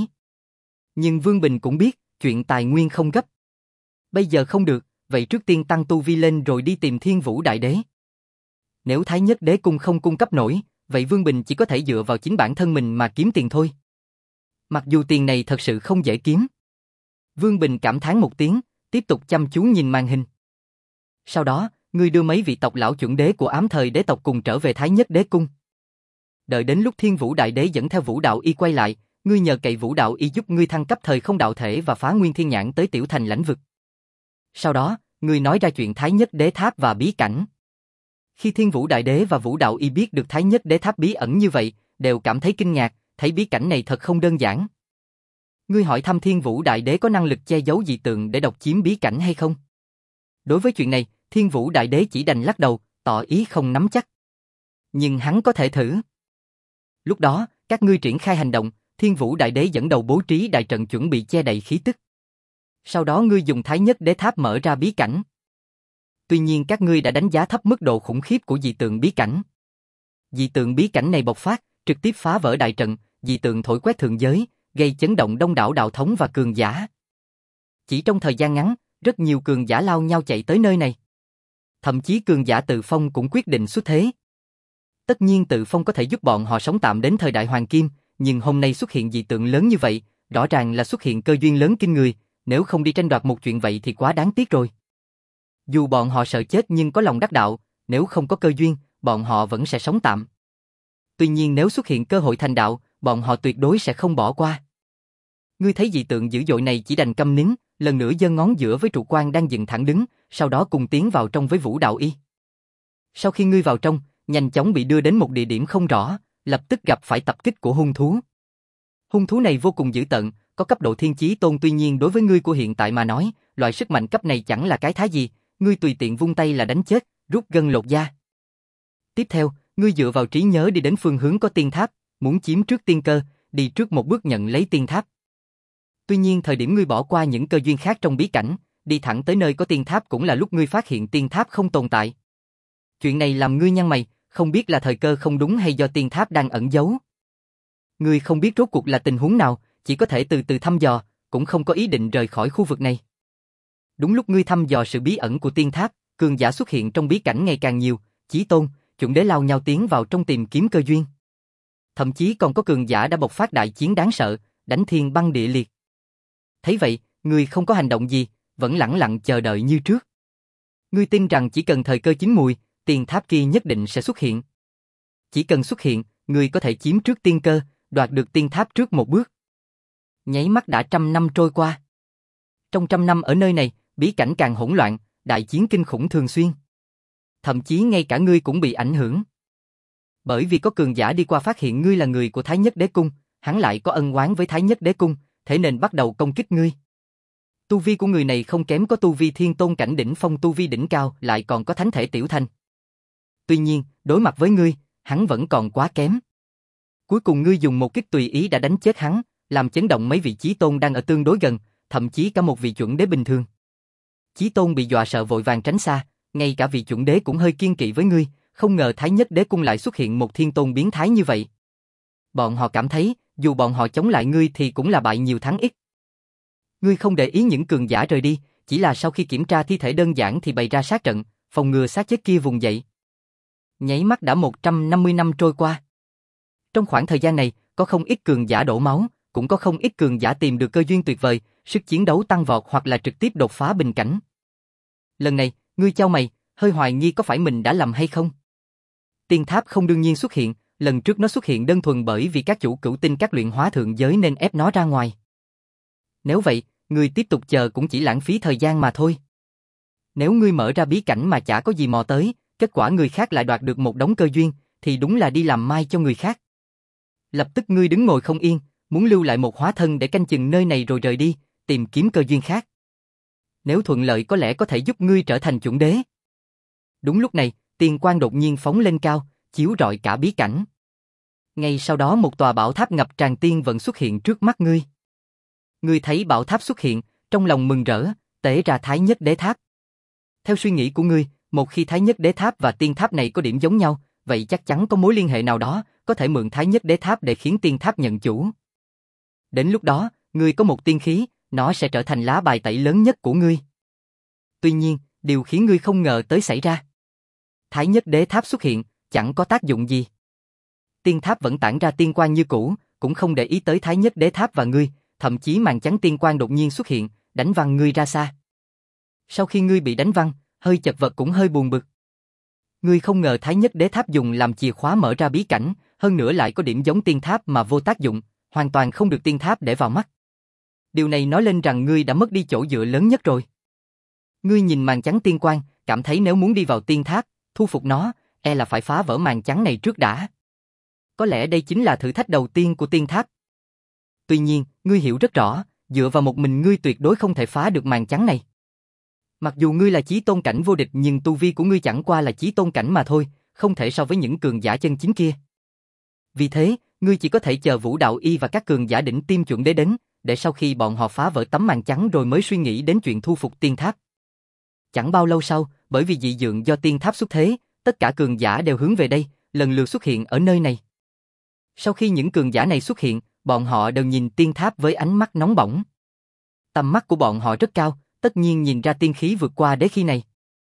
Nhưng Vương Bình cũng biết, chuyện tài nguyên không gấp. Bây giờ không được, vậy trước tiên tăng tu vi lên rồi đi tìm Thiên Vũ Đại Đế. Nếu Thái Nhất Đế Cung không cung cấp nổi, vậy Vương Bình chỉ có thể dựa vào chính bản thân mình mà kiếm tiền thôi. Mặc dù tiền này thật sự không dễ kiếm. Vương Bình cảm thán một tiếng, tiếp tục chăm chú nhìn màn hình. Sau đó, ngươi đưa mấy vị tộc lão chuẩn đế của ám thời đế tộc cùng trở về Thái Nhất Đế Cung. Đợi đến lúc Thiên Vũ Đại Đế dẫn theo Vũ Đạo Y quay lại, ngươi nhờ cậy Vũ Đạo Y giúp ngươi thăng cấp thời không đạo thể và phá nguyên thiên nhãn tới tiểu thành lãnh vực. Sau đó, ngươi nói ra chuyện Thái Nhất Đế Tháp và bí cảnh. Khi Thiên Vũ Đại Đế và Vũ Đạo Y biết được Thái Nhất Đế Tháp bí ẩn như vậy, đều cảm thấy kinh ngạc, thấy bí cảnh này thật không đơn giản. Ngươi hỏi thăm Thiên Vũ Đại Đế có năng lực che giấu dị tượng để độc chiếm bí cảnh hay không? Đối với chuyện này, Thiên Vũ Đại Đế chỉ đành lắc đầu, tỏ ý không nắm chắc. Nhưng hắn có thể thử. Lúc đó, các ngươi triển khai hành động, Thiên Vũ Đại Đế dẫn đầu bố trí đại trận chuẩn bị che đậy khí tức. Sau đó ngươi dùng Thái Nhất Đế Tháp mở ra bí cảnh. Tuy nhiên các ngươi đã đánh giá thấp mức độ khủng khiếp của dị tượng bí cảnh. Dị tượng bí cảnh này bộc phát, trực tiếp phá vỡ đại trận, dị tượng thổi quét thượng giới, gây chấn động đông đảo đạo thống và cường giả. Chỉ trong thời gian ngắn, rất nhiều cường giả lao nhau chạy tới nơi này. Thậm chí cường giả Tự Phong cũng quyết định xuất thế. Tất nhiên Tự Phong có thể giúp bọn họ sống tạm đến thời đại Hoàng Kim, nhưng hôm nay xuất hiện dị tượng lớn như vậy, rõ ràng là xuất hiện cơ duyên lớn kinh người, nếu không đi tranh đoạt một chuyện vậy thì quá đáng tiếc rồi. Dù bọn họ sợ chết nhưng có lòng đắc đạo, nếu không có cơ duyên, bọn họ vẫn sẽ sống tạm. Tuy nhiên nếu xuất hiện cơ hội thành đạo, bọn họ tuyệt đối sẽ không bỏ qua. Ngươi thấy dị tượng dữ dội này chỉ đành câm nín, lần nữa giơ ngón giữa với trụ quan đang dựng thẳng đứng, sau đó cùng tiến vào trong với Vũ Đạo Y. Sau khi ngươi vào trong, nhanh chóng bị đưa đến một địa điểm không rõ, lập tức gặp phải tập kích của hung thú. Hung thú này vô cùng dữ tợn, có cấp độ thiên chí tôn, tuy nhiên đối với ngươi của hiện tại mà nói, loại sức mạnh cấp này chẳng là cái thá gì, ngươi tùy tiện vung tay là đánh chết, rút gân lột da. Tiếp theo, ngươi dựa vào trí nhớ đi đến phương hướng có tiên tháp, muốn chiếm trước tiên cơ, đi trước một bước nhận lấy tiên tháp. Tuy nhiên thời điểm ngươi bỏ qua những cơ duyên khác trong bí cảnh, đi thẳng tới nơi có tiên tháp cũng là lúc ngươi phát hiện tiên tháp không tồn tại. Chuyện này làm ngươi nhăn mày, không biết là thời cơ không đúng hay do tiên tháp đang ẩn giấu. Ngươi không biết rốt cuộc là tình huống nào, chỉ có thể từ từ thăm dò, cũng không có ý định rời khỏi khu vực này. Đúng lúc ngươi thăm dò sự bí ẩn của tiên tháp, cường giả xuất hiện trong bí cảnh ngày càng nhiều, chí tôn, chuẩn đế lao nhau tiến vào trong tìm kiếm cơ duyên. Thậm chí còn có cường giả đã bộc phát đại chiến đáng sợ, đánh thiên băng địa liệt. Thấy vậy, ngươi không có hành động gì, vẫn lẳng lặng chờ đợi như trước. Ngươi tin rằng chỉ cần thời cơ chín mùi, tiên tháp kia nhất định sẽ xuất hiện. Chỉ cần xuất hiện, ngươi có thể chiếm trước tiên cơ, đoạt được tiên tháp trước một bước. Nháy mắt đã trăm năm trôi qua. Trong trăm năm ở nơi này, bí cảnh càng hỗn loạn, đại chiến kinh khủng thường xuyên. Thậm chí ngay cả ngươi cũng bị ảnh hưởng. Bởi vì có cường giả đi qua phát hiện ngươi là người của Thái Nhất Đế Cung, hắn lại có ân oán với Thái Nhất Đế Cung, thế nên bắt đầu công kích ngươi. Tu vi của người này không kém, có tu vi thiên tôn cảnh đỉnh phong, tu vi đỉnh cao, lại còn có thánh thể tiểu thành. Tuy nhiên, đối mặt với ngươi, hắn vẫn còn quá kém. Cuối cùng ngươi dùng một kích tùy ý đã đánh chết hắn, làm chấn động mấy vị chí tôn đang ở tương đối gần, thậm chí cả một vị chuẩn đế bình thường. Chí tôn bị dọa sợ vội vàng tránh xa, ngay cả vị chuẩn đế cũng hơi kiêng kỵ với ngươi, không ngờ Thái Nhất Đế Cung lại xuất hiện một thiên tôn biến thái như vậy. Bọn họ cảm thấy, dù bọn họ chống lại ngươi thì cũng là bại nhiều thắng ít. Ngươi không để ý những cường giả rời đi, chỉ là sau khi kiểm tra thi thể đơn giản thì bày ra sát trận, phòng ngừa xác chết kia vùng dậy. Nháy mắt đã một trăm năm mươi năm trôi qua. Trong khoảng thời gian này, có không ít cường giả đổ máu, cũng có không ít cường giả tìm được cơ duyên tuyệt vời, sức chiến đấu tăng vọt hoặc là trực tiếp đột phá bình cảnh. Lần này, ngươi chau mày, hơi hoài nghi có phải mình đã lầm hay không. Tiên tháp không đương nhiên xuất hiện, lần trước nó xuất hiện đơn thuần bởi vì các chủ cửu tinh các luyện hóa thượng giới nên ép nó ra ngoài. Nếu vậy, ngươi tiếp tục chờ cũng chỉ lãng phí thời gian mà thôi. Nếu ngươi mở ra bí cảnh mà chả có gì mò tới, kết quả người khác lại đoạt được một đống cơ duyên, thì đúng là đi làm mai cho người khác. Lập tức ngươi đứng ngồi không yên, muốn lưu lại một hóa thân để canh chừng nơi này rồi rời đi, tìm kiếm cơ duyên khác. Nếu thuận lợi có lẽ có thể giúp ngươi trở thành chuẩn đế. Đúng lúc này, tiên quang đột nhiên phóng lên cao, chiếu rọi cả bí cảnh. Ngay sau đó một tòa bảo tháp ngập tràn tiên vận xuất hiện trước mắt ngươi. Ngươi thấy bảo tháp xuất hiện, trong lòng mừng rỡ, tế ra Thái Nhất Đế Tháp. Theo suy nghĩ của ngươi, một khi Thái Nhất Đế Tháp và tiên tháp này có điểm giống nhau, vậy chắc chắn có mối liên hệ nào đó, có thể mượn Thái Nhất Đế Tháp để khiến tiên tháp nhận chủ. Đến lúc đó, ngươi có một tiên khí, nó sẽ trở thành lá bài tẩy lớn nhất của ngươi. Tuy nhiên, điều khiến ngươi không ngờ tới xảy ra. Thái Nhất Đế Tháp xuất hiện, chẳng có tác dụng gì. Tiên tháp vẫn tản ra tiên quang như cũ, cũng không để ý tới Thái Nhất Đế Tháp và ngươi, thậm chí màn chắn tiên quang đột nhiên xuất hiện, đánh văng ngươi ra xa. Sau khi ngươi bị đánh văng, hơi chật vật cũng hơi buồn bực. Ngươi không ngờ Thái Nhất Đế Tháp dùng làm chìa khóa mở ra bí cảnh, hơn nữa lại có điểm giống tiên tháp mà vô tác dụng, hoàn toàn không được tiên tháp để vào mắt. Điều này nói lên rằng ngươi đã mất đi chỗ dựa lớn nhất rồi. Ngươi nhìn màn chắn tiên quang, cảm thấy nếu muốn đi vào tiên tháp, thu phục nó, e là phải phá vỡ màn chắn này trước đã. Có lẽ đây chính là thử thách đầu tiên của tiên tháp. Tuy nhiên, ngươi hiểu rất rõ, dựa vào một mình ngươi tuyệt đối không thể phá được màn chắn này. Mặc dù ngươi là chí tôn cảnh vô địch nhưng tu vi của ngươi chẳng qua là chí tôn cảnh mà thôi, không thể so với những cường giả chân chính kia. Vì thế, ngươi chỉ có thể chờ Vũ Đạo Y và các cường giả đỉnh tiêm chuẩn đế đến, để sau khi bọn họ phá vỡ tấm màn chắn rồi mới suy nghĩ đến chuyện thu phục tiên tháp. Chẳng bao lâu sau, bởi vì dị tượng do tiên tháp xuất thế, tất cả cường giả đều hướng về đây, lần lượt xuất hiện ở nơi này. Sau khi những cường giả này xuất hiện, bọn họ đều nhìn tiên tháp với ánh mắt nóng bỏng. Tầm mắt của bọn họ rất cao, tất nhiên nhìn ra tiên khí vượt qua đế khí này.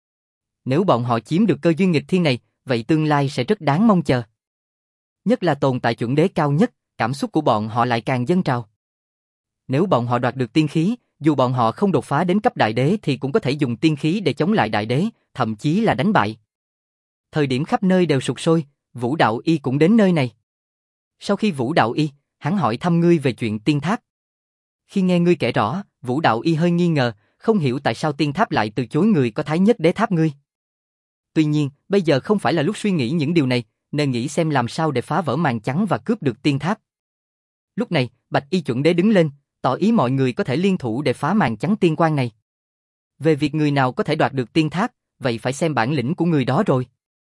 Nếu bọn họ chiếm được cơ duyên nghịch thiên này, vậy tương lai sẽ rất đáng mong chờ. Nhất là tồn tại chuẩn đế cao nhất, cảm xúc của bọn họ lại càng dâng trào. Nếu bọn họ đoạt được tiên khí, dù bọn họ không đột phá đến cấp đại đế thì cũng có thể dùng tiên khí để chống lại đại đế, thậm chí là đánh bại. Thời điểm khắp nơi đều sục sôi, Vũ Đạo Y cũng đến nơi này. Sau khi Vũ Đạo Y, hắn hỏi thăm ngươi về chuyện tiên tháp. Khi nghe ngươi kể rõ, Vũ Đạo Y hơi nghi ngờ, không hiểu tại sao tiên tháp lại từ chối người có Thái Nhất Đế Tháp ngươi. Tuy nhiên, bây giờ không phải là lúc suy nghĩ những điều này, nên nghĩ xem làm sao để phá vỡ màn chắn và cướp được tiên tháp. Lúc này, Bạch Y chuẩn đế đứng lên, tỏ ý mọi người có thể liên thủ để phá màn chắn tiên quang này. Về việc người nào có thể đoạt được tiên tháp, vậy phải xem bản lĩnh của người đó rồi.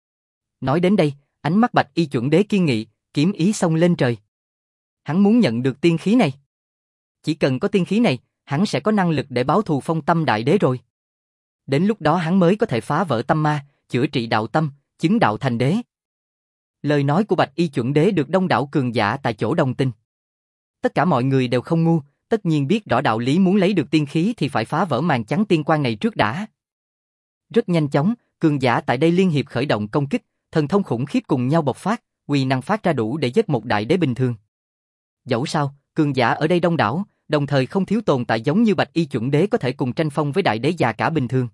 Nói đến đây, ánh mắt Bạch Y chuẩn đế kiên nghị, kiếm ý xông lên trời. Hắn muốn nhận được tiên khí này. Chỉ cần có tiên khí này, hắn sẽ có năng lực để báo thù Phong Tâm Đại Đế rồi. Đến lúc đó hắn mới có thể phá vỡ tâm ma, chữa trị đạo tâm, chứng đạo thành đế. Lời nói của Bạch Y chuẩn đế được đông đảo cường giả tại chỗ đồng tình. Tất cả mọi người đều không ngu, tất nhiên biết rõ đạo lý muốn lấy được tiên khí thì phải phá vỡ màn chắn tiên quang này trước đã. Rất nhanh chóng, cường giả tại đây liên hiệp khởi động công kích, thần thông khủng khiếp cùng nhau bộc phát, uy năng phát ra đủ để giết một đại đế bình thường. Dẫu sao, cường giả ở đây đông đảo, đồng thời không thiếu tồn tại giống như Bạch Y chuẩn đế có thể cùng tranh phong với đại đế già cả bình thường.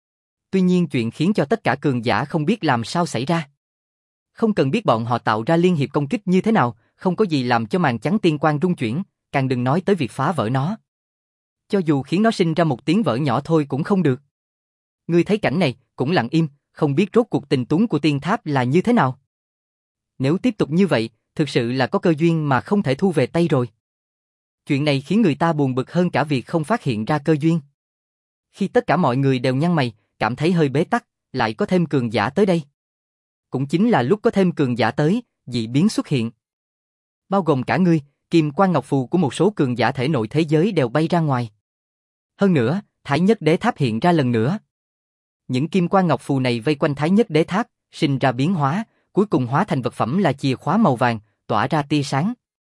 Tuy nhiên chuyện khiến cho tất cả cường giả không biết làm sao xảy ra. Không cần biết bọn họ tạo ra liên hiệp công kích như thế nào, không có gì làm cho màn chắn tiên quang rung chuyển, càng đừng nói tới việc phá vỡ nó. Cho dù khiến nó sinh ra một tiếng vỡ nhỏ thôi cũng không được. Ngươi thấy cảnh này, cũng lặng im, không biết rốt cuộc tình tuấn của tiên tháp là như thế nào. Nếu tiếp tục như vậy, thực sự là có cơ duyên mà không thể thu về tay rồi. Chuyện này khiến người ta buồn bực hơn cả việc không phát hiện ra cơ duyên. Khi tất cả mọi người đều nhăn mày, cảm thấy hơi bế tắc, lại có thêm cường giả tới đây. Cũng chính là lúc có thêm cường giả tới, dị biến xuất hiện. Bao gồm cả ngươi, kim quan ngọc phù của một số cường giả thể nội thế giới đều bay ra ngoài. Hơn nữa, Thái Nhất Đế Tháp hiện ra lần nữa. Những kim quan ngọc phù này vây quanh Thái Nhất Đế Tháp, sinh ra biến hóa, cuối cùng hóa thành vật phẩm là chìa khóa màu vàng, tỏa ra tia sáng.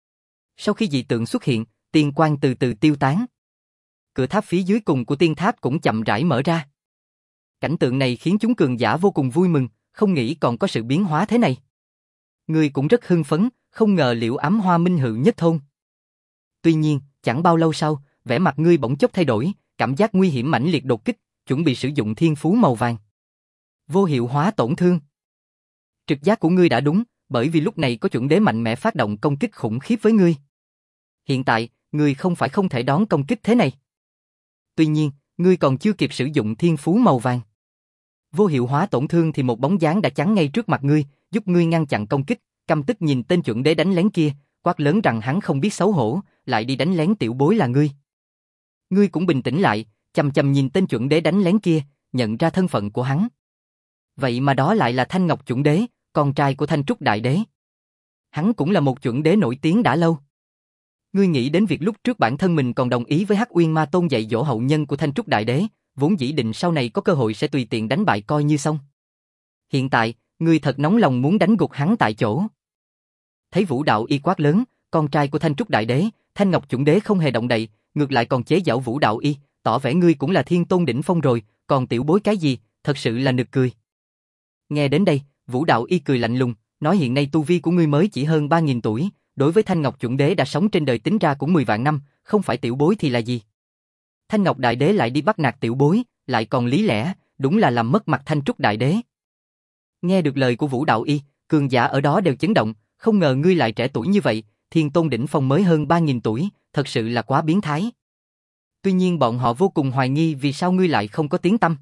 Sau khi dị tượng xuất hiện, tiên quang từ từ tiêu tán. Cửa tháp phía dưới cùng của tiên tháp cũng chậm rãi mở ra. Cảnh tượng này khiến chúng cường giả vô cùng vui mừng, không nghĩ còn có sự biến hóa thế này. Người cũng rất hưng phấn, không ngờ Liễu Ám Hoa minh hự nhất thôn. Tuy nhiên, chẳng bao lâu sau, vẻ mặt ngươi bỗng chốc thay đổi, cảm giác nguy hiểm mãnh liệt đột kích, chuẩn bị sử dụng thiên phú màu vàng. Vô hiệu hóa tổn thương. Trực giác của ngươi đã đúng, bởi vì lúc này có chuẩn đế mạnh mẽ phát động công kích khủng khiếp với ngươi. Hiện tại, ngươi không phải không thể đón công kích thế này. Tuy nhiên, ngươi còn chưa kịp sử dụng thiên phú màu vàng. Vô hiệu hóa tổn thương thì một bóng dáng đã chắn ngay trước mặt ngươi, giúp ngươi ngăn chặn công kích, căm tức nhìn tên chuẩn đế đánh lén kia, quát lớn rằng hắn không biết xấu hổ, lại đi đánh lén tiểu bối là ngươi. Ngươi cũng bình tĩnh lại, chầm chầm nhìn tên chuẩn đế đánh lén kia, nhận ra thân phận của hắn. Vậy mà đó lại là Thanh Ngọc chuẩn đế, con trai của Thanh Trúc đại đế. Hắn cũng là một chuẩn đế nổi tiếng đã lâu. Ngươi nghĩ đến việc lúc trước bản thân mình còn đồng ý với Hắc Uyên Ma Tôn dạy dỗ hậu nhân của Thanh Trúc Đại Đế, vốn dĩ định sau này có cơ hội sẽ tùy tiện đánh bại coi như xong. Hiện tại, ngươi thật nóng lòng muốn đánh gục hắn tại chỗ. Thấy Vũ Đạo Y quát lớn, con trai của Thanh Trúc Đại Đế, Thanh Ngọc chuẩn đế không hề động đậy, ngược lại còn chế giễu Vũ Đạo Y, tỏ vẻ ngươi cũng là thiên tôn đỉnh phong rồi, còn tiểu bối cái gì, thật sự là nực cười. Nghe đến đây, Vũ Đạo Y cười lạnh lùng, nói hiện nay tu vi của ngươi mới chỉ hơn ba nghìn tuổi, đối với Thanh Ngọc chuẩn đế đã sống trên đời tính ra cũng mười vạn năm, không phải tiểu bối thì là gì? Thanh Ngọc Đại Đế lại đi bắt nạt tiểu bối, lại còn lý lẽ, đúng là làm mất mặt Thanh Trúc Đại Đế. Nghe được lời của Vũ Đạo Y, cường giả ở đó đều chấn động, không ngờ ngươi lại trẻ tuổi như vậy, thiên tôn đỉnh phong mới hơn ba nghìn tuổi, thật sự là quá biến thái. Tuy nhiên bọn họ vô cùng hoài nghi vì sao ngươi lại không có tiếng tăm.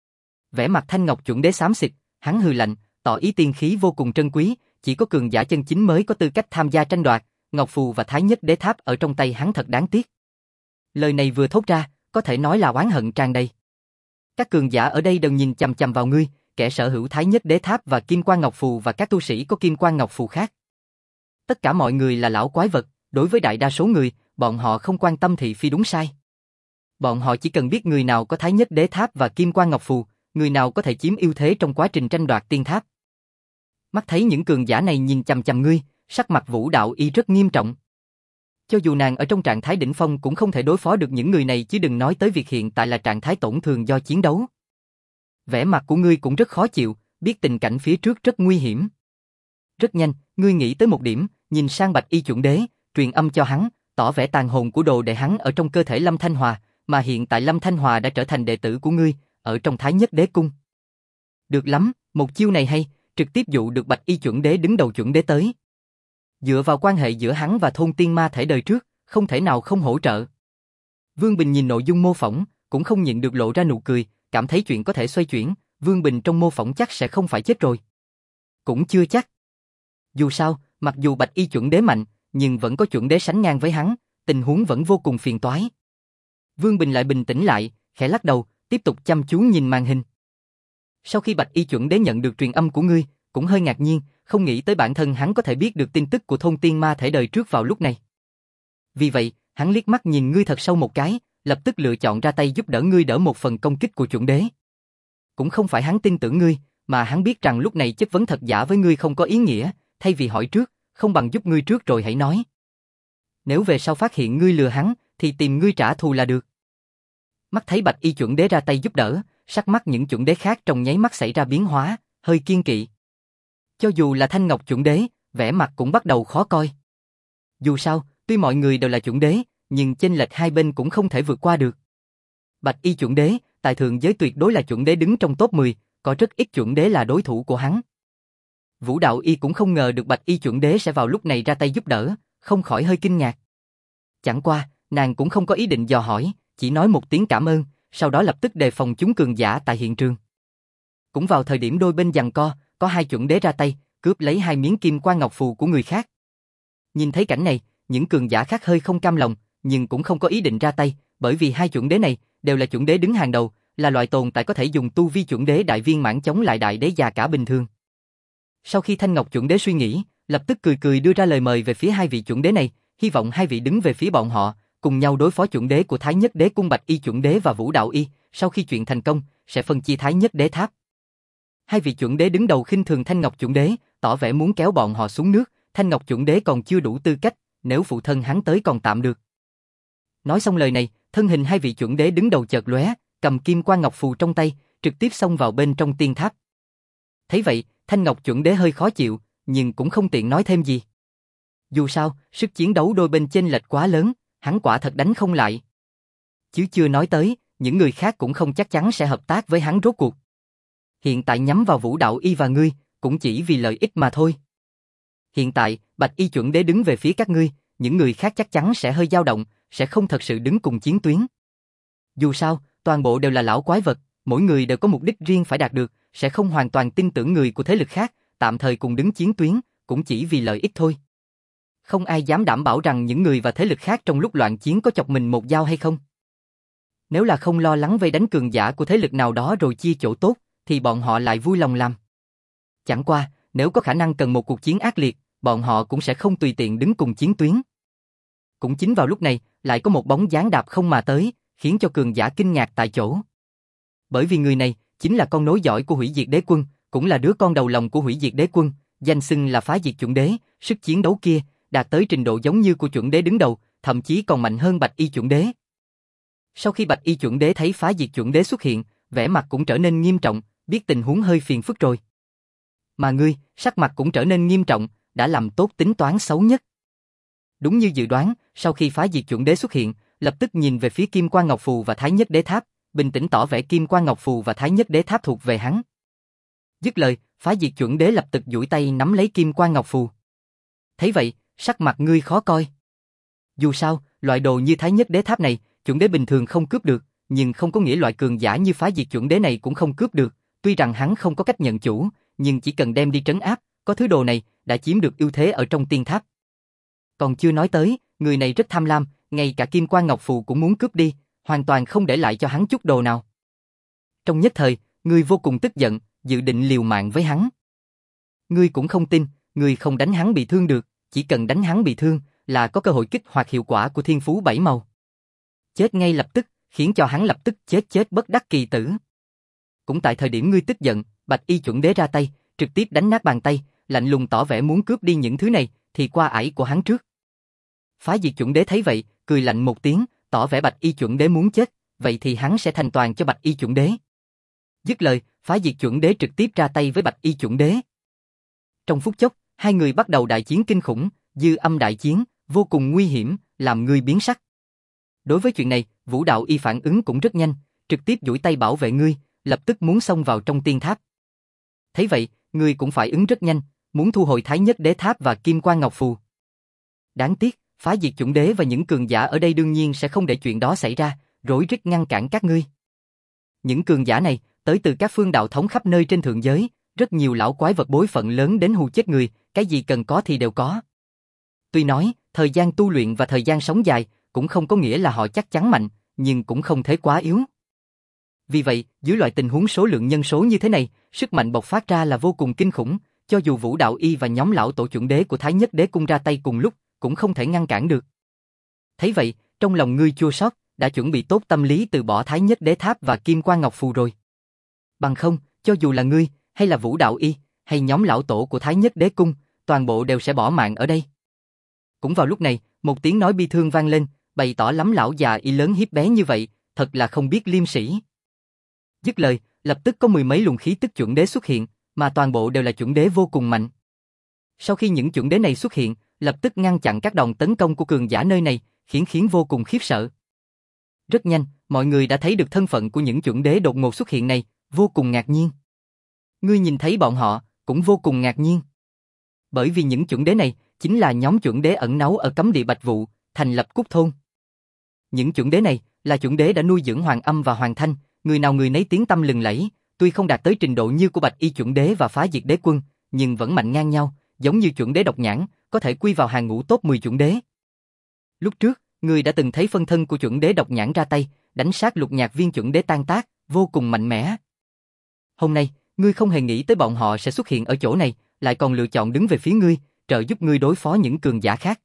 Vẻ mặt Thanh Ngọc chuẩn đế xám xịt, hắn hừ lạnh, tỏ ý tiên khí vô cùng trân quý, chỉ có cường giả chân chính mới có tư cách tham gia tranh đoạt, Ngọc Phù và Thái Nhất Đế Tháp ở trong tay hắn thật đáng tiếc. Lời này vừa thốt ra, có thể nói là oán hận tràn đầy. Các cường giả ở đây đều nhìn chằm chằm vào ngươi, kẻ sở hữu Thái Nhất Đế Tháp và Kim Quan Ngọc Phù và các tu sĩ có Kim Quan Ngọc Phù khác. Tất cả mọi người là lão quái vật, đối với đại đa số người, bọn họ không quan tâm thị phi đúng sai. Bọn họ chỉ cần biết người nào có Thái Nhất Đế Tháp và Kim Quan Ngọc Phù, người nào có thể chiếm ưu thế trong quá trình tranh đoạt tiên tháp. Mắt thấy những cường giả này nhìn chằm chằm ngươi, sắc mặt Vũ Đạo Y rất nghiêm trọng. Cho dù nàng ở trong trạng thái đỉnh phong cũng không thể đối phó được những người này, chứ đừng nói tới việc hiện tại là trạng thái tổn thương do chiến đấu. Vẻ mặt của ngươi cũng rất khó chịu, biết tình cảnh phía trước rất nguy hiểm. Rất nhanh, ngươi nghĩ tới một điểm, nhìn sang Bạch Y chuẩn đế, truyền âm cho hắn, tỏ vẻ tàn hồn của đồ đệ hắn ở trong cơ thể Lâm Thanh Hòa, mà hiện tại Lâm Thanh Hòa đã trở thành đệ tử của ngươi, ở trong Thái Nhất Đế Cung. Được lắm, một chiêu này hay, trực tiếp dụ được Bạch Y chuẩn đế đứng đầu chuẩn đế tới. Dựa vào quan hệ giữa hắn và thôn tiên ma thể đời trước, không thể nào không hỗ trợ. Vương Bình nhìn nội dung mô phỏng, cũng không nhịn được lộ ra nụ cười, cảm thấy chuyện có thể xoay chuyển, Vương Bình trong mô phỏng chắc sẽ không phải chết rồi. Cũng chưa chắc. Dù sao, mặc dù Bạch Y chuẩn đế mạnh, nhưng vẫn có chuẩn đế sánh ngang với hắn, tình huống vẫn vô cùng phiền toái. Vương Bình lại bình tĩnh lại, khẽ lắc đầu, tiếp tục chăm chú nhìn màn hình. Sau khi Bạch Y chuẩn đế nhận được truyền âm của ngươi, cũng hơi ngạc nhiên, không nghĩ tới bản thân hắn có thể biết được tin tức của thôn tiên ma thể đời trước vào lúc này. Vì vậy, hắn liếc mắt nhìn ngươi thật sâu một cái, lập tức lựa chọn ra tay giúp đỡ ngươi đỡ một phần công kích của chuẩn đế. Cũng không phải hắn tin tưởng ngươi, mà hắn biết rằng lúc này chất vấn thật giả với ngươi không có ý nghĩa, thay vì hỏi trước, không bằng giúp ngươi trước rồi hãy nói. Nếu về sau phát hiện ngươi lừa hắn, thì tìm ngươi trả thù là được. Mắt thấy Bạch Y chuẩn đế ra tay giúp đỡ, sắc mắt những chuẩn đế khác trong nháy mắt xảy ra biến hóa, hơi kiêng kỵ. Cho dù là Thanh Ngọc chuẩn đế, vẻ mặt cũng bắt đầu khó coi. Dù sao, tuy mọi người đều là chuẩn đế, nhưng chênh lệch hai bên cũng không thể vượt qua được. Bạch Y chuẩn đế, tại thượng giới tuyệt đối là chuẩn đế đứng trong top mười, có rất ít chuẩn đế là đối thủ của hắn. Vũ Đạo Y cũng không ngờ được Bạch Y chuẩn đế sẽ vào lúc này ra tay giúp đỡ, không khỏi hơi kinh ngạc. Chẳng qua, nàng cũng không có ý định dò hỏi, chỉ nói một tiếng cảm ơn, sau đó lập tức đề phòng chúng cường giả tại hiện trường. Cũng vào thời điểm đôi bên giằng co, có hai chuẩn đế ra tay, cướp lấy hai miếng Kim Quan Ngọc Phù của người khác. Nhìn thấy cảnh này, những cường giả khác hơi không cam lòng, nhưng cũng không có ý định ra tay, bởi vì hai chuẩn đế này đều là chuẩn đế đứng hàng đầu, là loại tồn tại có thể dùng tu vi chuẩn đế đại viên mãn chống lại đại đế già cả bình thường. Sau khi Thanh Ngọc chuẩn đế suy nghĩ, lập tức cười cười đưa ra lời mời về phía hai vị chuẩn đế này, hy vọng hai vị đứng về phía bọn họ, cùng nhau đối phó chuẩn đế của Thái Nhất Đế Cung Bạch Y chuẩn đế và Vũ Đạo Y, sau khi chuyện thành công, sẽ phân chia Thái Nhất Đế Tháp. Hai vị chuẩn đế đứng đầu khinh thường Thanh Ngọc chuẩn đế, tỏ vẻ muốn kéo bọn họ xuống nước, Thanh Ngọc chuẩn đế còn chưa đủ tư cách, nếu phụ thân hắn tới còn tạm được. Nói xong lời này, thân hình hai vị chuẩn đế đứng đầu chợt lóe, cầm Kim Quan Ngọc Phù trong tay, trực tiếp xông vào bên trong tiên tháp. Thấy vậy, Thanh Ngọc chuẩn đế hơi khó chịu, nhưng cũng không tiện nói thêm gì. Dù sao, sức chiến đấu đôi bên chênh lệch quá lớn, hắn quả thật đánh không lại. Chứ chưa nói tới, những người khác cũng không chắc chắn sẽ hợp tác với hắn rốt cuộc. Hiện tại nhắm vào Vũ Đạo Y và ngươi, cũng chỉ vì lợi ích mà thôi. Hiện tại, Bạch Y chuẩn đế đứng về phía các ngươi, những người khác chắc chắn sẽ hơi dao động, sẽ không thật sự đứng cùng chiến tuyến. Dù sao, toàn bộ đều là lão quái vật, mỗi người đều có mục đích riêng phải đạt được, sẽ không hoàn toàn tin tưởng người của thế lực khác, tạm thời cùng đứng chiến tuyến, cũng chỉ vì lợi ích thôi. Không ai dám đảm bảo rằng những người và thế lực khác trong lúc loạn chiến có chọc mình một dao hay không. Nếu là không lo lắng vây đánh cường giả của thế lực nào đó rồi chia chỗ tốt, thì bọn họ lại vui lòng làm. Chẳng qua, nếu có khả năng cần một cuộc chiến ác liệt, bọn họ cũng sẽ không tùy tiện đứng cùng chiến tuyến. Cũng chính vào lúc này, lại có một bóng dáng đạp không mà tới, khiến cho cường giả kinh ngạc tại chỗ. Bởi vì người này chính là con nối dõi của Hủy Diệt Đế Quân, cũng là đứa con đầu lòng của Hủy Diệt Đế Quân, danh xưng là phá diệt chuẩn đế, sức chiến đấu kia đạt tới trình độ giống như của chuẩn đế đứng đầu, thậm chí còn mạnh hơn Bạch Y chuẩn đế. Sau khi Bạch Y chuẩn đế thấy phá diệt chuẩn đế xuất hiện, vẻ mặt cũng trở nên nghiêm trọng, biết tình huống hơi phiền phức rồi. Mà ngươi, sắc mặt cũng trở nên nghiêm trọng, đã làm tốt tính toán xấu nhất. Đúng như dự đoán, sau khi phá diệt chuẩn đế xuất hiện, lập tức nhìn về phía Kim Quan Ngọc Phù và Thái Nhất Đế Tháp, bình tĩnh tỏ vẻ Kim Quan Ngọc Phù và Thái Nhất Đế Tháp thuộc về hắn. Dứt lời, phá diệt chuẩn đế lập tức duỗi tay nắm lấy Kim Quan Ngọc Phù. Thấy vậy, sắc mặt ngươi khó coi. Dù sao, loại đồ như Thái Nhất Đế Tháp này, chuẩn đế bình thường không cướp được, nhưng không có nghĩa loại cường giả như phá diệt chuẩn đế này cũng không cướp được. Tuy rằng hắn không có cách nhận chủ, nhưng chỉ cần đem đi trấn áp, có thứ đồ này đã chiếm được ưu thế ở trong tiên tháp. Còn chưa nói tới, người này rất tham lam, ngay cả Kim Quan Ngọc Phù cũng muốn cướp đi, hoàn toàn không để lại cho hắn chút đồ nào. Trong nhất thời, ngươi vô cùng tức giận, dự định liều mạng với hắn. Ngươi cũng không tin, ngươi không đánh hắn bị thương được, chỉ cần đánh hắn bị thương là có cơ hội kích hoạt hiệu quả của thiên phú bảy màu. Chết ngay lập tức, khiến cho hắn lập tức chết chết bất đắc kỳ tử. Cũng tại thời điểm ngươi tức giận, Bạch Y chuẩn đế ra tay, trực tiếp đánh nát bàn tay, lạnh lùng tỏ vẻ muốn cướp đi những thứ này, thì qua ải của hắn trước. Phá diệt chuẩn đế thấy vậy, cười lạnh một tiếng, tỏ vẻ Bạch Y chuẩn đế muốn chết, vậy thì hắn sẽ thành toàn cho Bạch Y chuẩn đế. Dứt lời, phá diệt chuẩn đế trực tiếp ra tay với Bạch Y chuẩn đế. Trong phút chốc, hai người bắt đầu đại chiến kinh khủng, dư âm đại chiến, vô cùng nguy hiểm, làm người biến sắc. Đối với chuyện này, Vũ Đạo Y phản ứng cũng rất nhanh, trực tiếp duỗi tay bảo vệ ngươi, lập tức muốn xông vào trong tiên tháp. Thấy vậy, ngươi cũng phải ứng rất nhanh, muốn thu hồi Thái Nhất Đế Tháp và Kim Quan Ngọc Phù. Đáng tiếc, phá diệt chuẩn đế và những cường giả ở đây đương nhiên sẽ không để chuyện đó xảy ra, rối rít ngăn cản các ngươi. Những cường giả này tới từ các phương đạo thống khắp nơi trên thượng giới, rất nhiều lão quái vật bối phận lớn đến hù chết người, cái gì cần có thì đều có. Tuy nói, thời gian tu luyện và thời gian sống dài cũng không có nghĩa là họ chắc chắn mạnh, nhưng cũng không thể quá yếu. Vì vậy, dưới loại tình huống số lượng nhân số như thế này, sức mạnh bộc phát ra là vô cùng kinh khủng, cho dù Vũ Đạo Y và nhóm lão tổ chuẩn đế của Thái Nhất Đế Cung ra tay cùng lúc, cũng không thể ngăn cản được. Thấy vậy, trong lòng ngươi chua xót, đã chuẩn bị tốt tâm lý từ bỏ Thái Nhất Đế Tháp và Kim Quan Ngọc Phù rồi. Bằng không, cho dù là ngươi, hay là Vũ Đạo Y, hay nhóm lão tổ của Thái Nhất Đế Cung, toàn bộ đều sẽ bỏ mạng ở đây. Cũng vào lúc này, một tiếng nói bi thương vang lên, bày tỏ lắm lão già Y lớn hiếp bé như vậy, thật là không biết liêm sỉ. Dứt lời, lập tức có mười mấy luồng khí tức chuẩn đế xuất hiện, mà toàn bộ đều là chuẩn đế vô cùng mạnh. Sau khi những chuẩn đế này xuất hiện, lập tức ngăn chặn các đòn tấn công của cường giả nơi này, khiến khiến vô cùng khiếp sợ. Rất nhanh, mọi người đã thấy được thân phận của những chuẩn đế đột ngột xuất hiện này, vô cùng ngạc nhiên. Ngươi nhìn thấy bọn họ, cũng vô cùng ngạc nhiên. Bởi vì những chuẩn đế này chính là nhóm chuẩn đế ẩn náu ở cấm địa Bạch Vụ, thành lập Cúc Thôn. Những chuẩn đế này là chuẩn đế đã nuôi dưỡng Hoàng Âm và Hoàng Thanh, người nào người nấy tiếng tăm lừng lẫy, tuy không đạt tới trình độ như của Bạch Y chuẩn đế và phá diệt đế quân, nhưng vẫn mạnh ngang nhau, giống như chuẩn đế độc nhãn, có thể quy vào hàng ngũ top mười chuẩn đế. Lúc trước, người đã từng thấy phân thân của chuẩn đế độc nhãn ra tay, đánh sát Lục Nhạc Viên chuẩn đế tan tác, vô cùng mạnh mẽ. Hôm nay, ngươi không hề nghĩ tới bọn họ sẽ xuất hiện ở chỗ này, lại còn lựa chọn đứng về phía ngươi, trợ giúp ngươi đối phó những cường giả khác.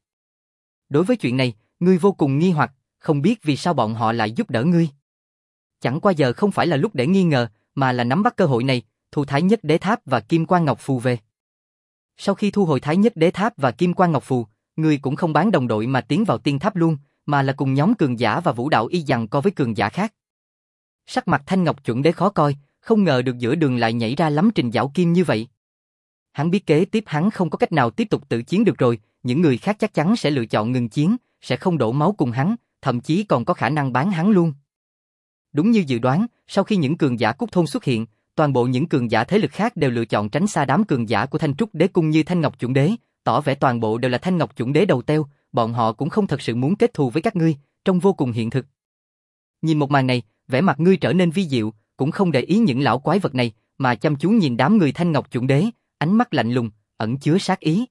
Đối với chuyện này, ngươi vô cùng nghi hoặc, không biết vì sao bọn họ lại giúp đỡ ngươi. Chẳng qua giờ không phải là lúc để nghi ngờ, mà là nắm bắt cơ hội này, thu Thái Nhất Đế Tháp và Kim Quan Ngọc Phù về. Sau khi thu hồi Thái Nhất Đế Tháp và Kim Quan Ngọc Phù, ngươi cũng không bán đồng đội mà tiến vào tiên tháp luôn, mà là cùng nhóm cường giả và Vũ Đạo Y giằng co với cường giả khác. Sắc mặt Thanh Ngọc chuẩn đế khó coi, không ngờ được giữa đường lại nhảy ra lắm Trình Dạo Kim như vậy. Hắn biết kế tiếp hắn không có cách nào tiếp tục tự chiến được rồi, những người khác chắc chắn sẽ lựa chọn ngừng chiến, sẽ không đổ máu cùng hắn, thậm chí còn có khả năng bán hắn luôn. Đúng như dự đoán, sau khi những cường giả Cúc Thôn xuất hiện, toàn bộ những cường giả thế lực khác đều lựa chọn tránh xa đám cường giả của Thanh Trúc Đế Cung như Thanh Ngọc chuẩn đế, tỏ vẻ toàn bộ đều là Thanh Ngọc chuẩn đế đầu teo, bọn họ cũng không thật sự muốn kết thù với các ngươi, trông vô cùng hiện thực. Nhìn một màn này, vẻ mặt ngươi trở nên vi diệu, cũng không để ý những lão quái vật này, mà chăm chú nhìn đám người Thanh Ngọc chuẩn đế, ánh mắt lạnh lùng, ẩn chứa sát ý.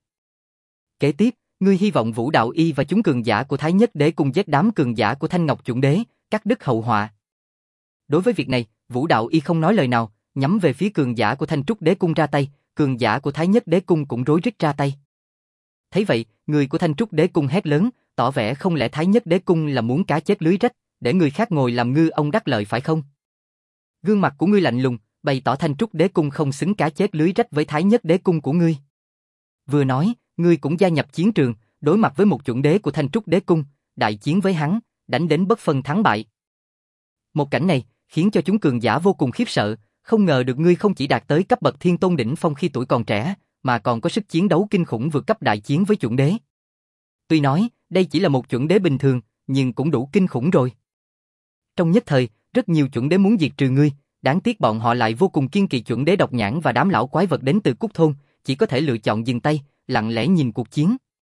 Kế tiếp, ngươi hy vọng Vũ Đạo Y và chúng cường giả của Thái Nhất Đế cùng giết đám cường giả của Thanh Ngọc chuẩn đế, cắt đứt hậu họa. Đối với việc này, Vũ Đạo Y không nói lời nào, nhắm về phía cường giả của Thanh Trúc Đế Cung ra tay, cường giả của Thái Nhất Đế Cung cũng rối rít ra tay. Thấy vậy, người của Thanh Trúc Đế Cung hét lớn, tỏ vẻ không lẽ Thái Nhất Đế Cung là muốn cá chết lưới rách, để người khác ngồi làm ngư ông đắc lợi phải không? Gương mặt của ngươi lạnh lùng, bày tỏ Thanh Trúc Đế Cung không xứng cá chết lưới rách với Thái Nhất Đế Cung của ngươi. Vừa nói, ngươi cũng gia nhập chiến trường, đối mặt với một chuẩn đế của Thanh Trúc Đế Cung, đại chiến với hắn, đánh đến bất phân thắng bại. Một cảnh này khiến cho chúng cường giả vô cùng khiếp sợ, không ngờ được ngươi không chỉ đạt tới cấp bậc thiên tôn đỉnh phong khi tuổi còn trẻ, mà còn có sức chiến đấu kinh khủng vượt cấp đại chiến với chuẩn đế. Tuy nói, đây chỉ là một chuẩn đế bình thường, nhưng cũng đủ kinh khủng rồi. Trong nhất thời, rất nhiều chuẩn đế muốn diệt trừ ngươi, đáng tiếc bọn họ lại vô cùng kiên kỵ chuẩn đế độc nhãn và đám lão quái vật đến từ Cúc Thôn, chỉ có thể lựa chọn dừng tay, lặng lẽ nhìn cuộc chiến.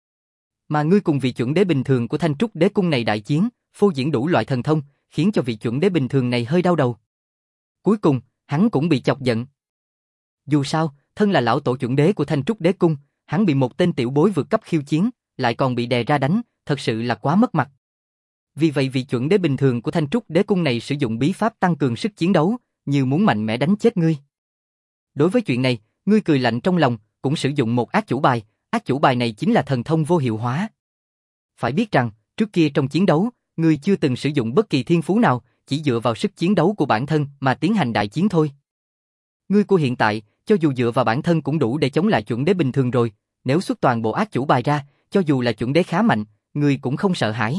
Mà ngươi cùng vị chuẩn đế bình thường của Thanh Trúc Đế Cung này đại chiến, phô diễn đủ loại thần thông, khiến cho vị chuẩn đế bình thường này hơi đau đầu. Cuối cùng, hắn cũng bị chọc giận. Dù sao, thân là lão tổ chuẩn đế của Thanh Trúc Đế Cung, hắn bị một tên tiểu bối vượt cấp khiêu chiến, lại còn bị đè ra đánh, thật sự là quá mất mặt. Vì vậy vị chuẩn đế bình thường của Thanh Trúc Đế Cung này sử dụng bí pháp tăng cường sức chiến đấu, như muốn mạnh mẽ đánh chết ngươi. Đối với chuyện này, ngươi cười lạnh trong lòng, cũng sử dụng một ác chủ bài, ác chủ bài này chính là thần thông vô hiệu hóa. Phải biết rằng, trước kia trong chiến đấu, ngươi chưa từng sử dụng bất kỳ thiên phú nào, chỉ dựa vào sức chiến đấu của bản thân mà tiến hành đại chiến thôi. Ngươi của hiện tại, cho dù dựa vào bản thân cũng đủ để chống lại chuẩn đế bình thường rồi, nếu xuất toàn bộ ác chủ bài ra, cho dù là chuẩn đế khá mạnh, ngươi cũng không sợ hãi.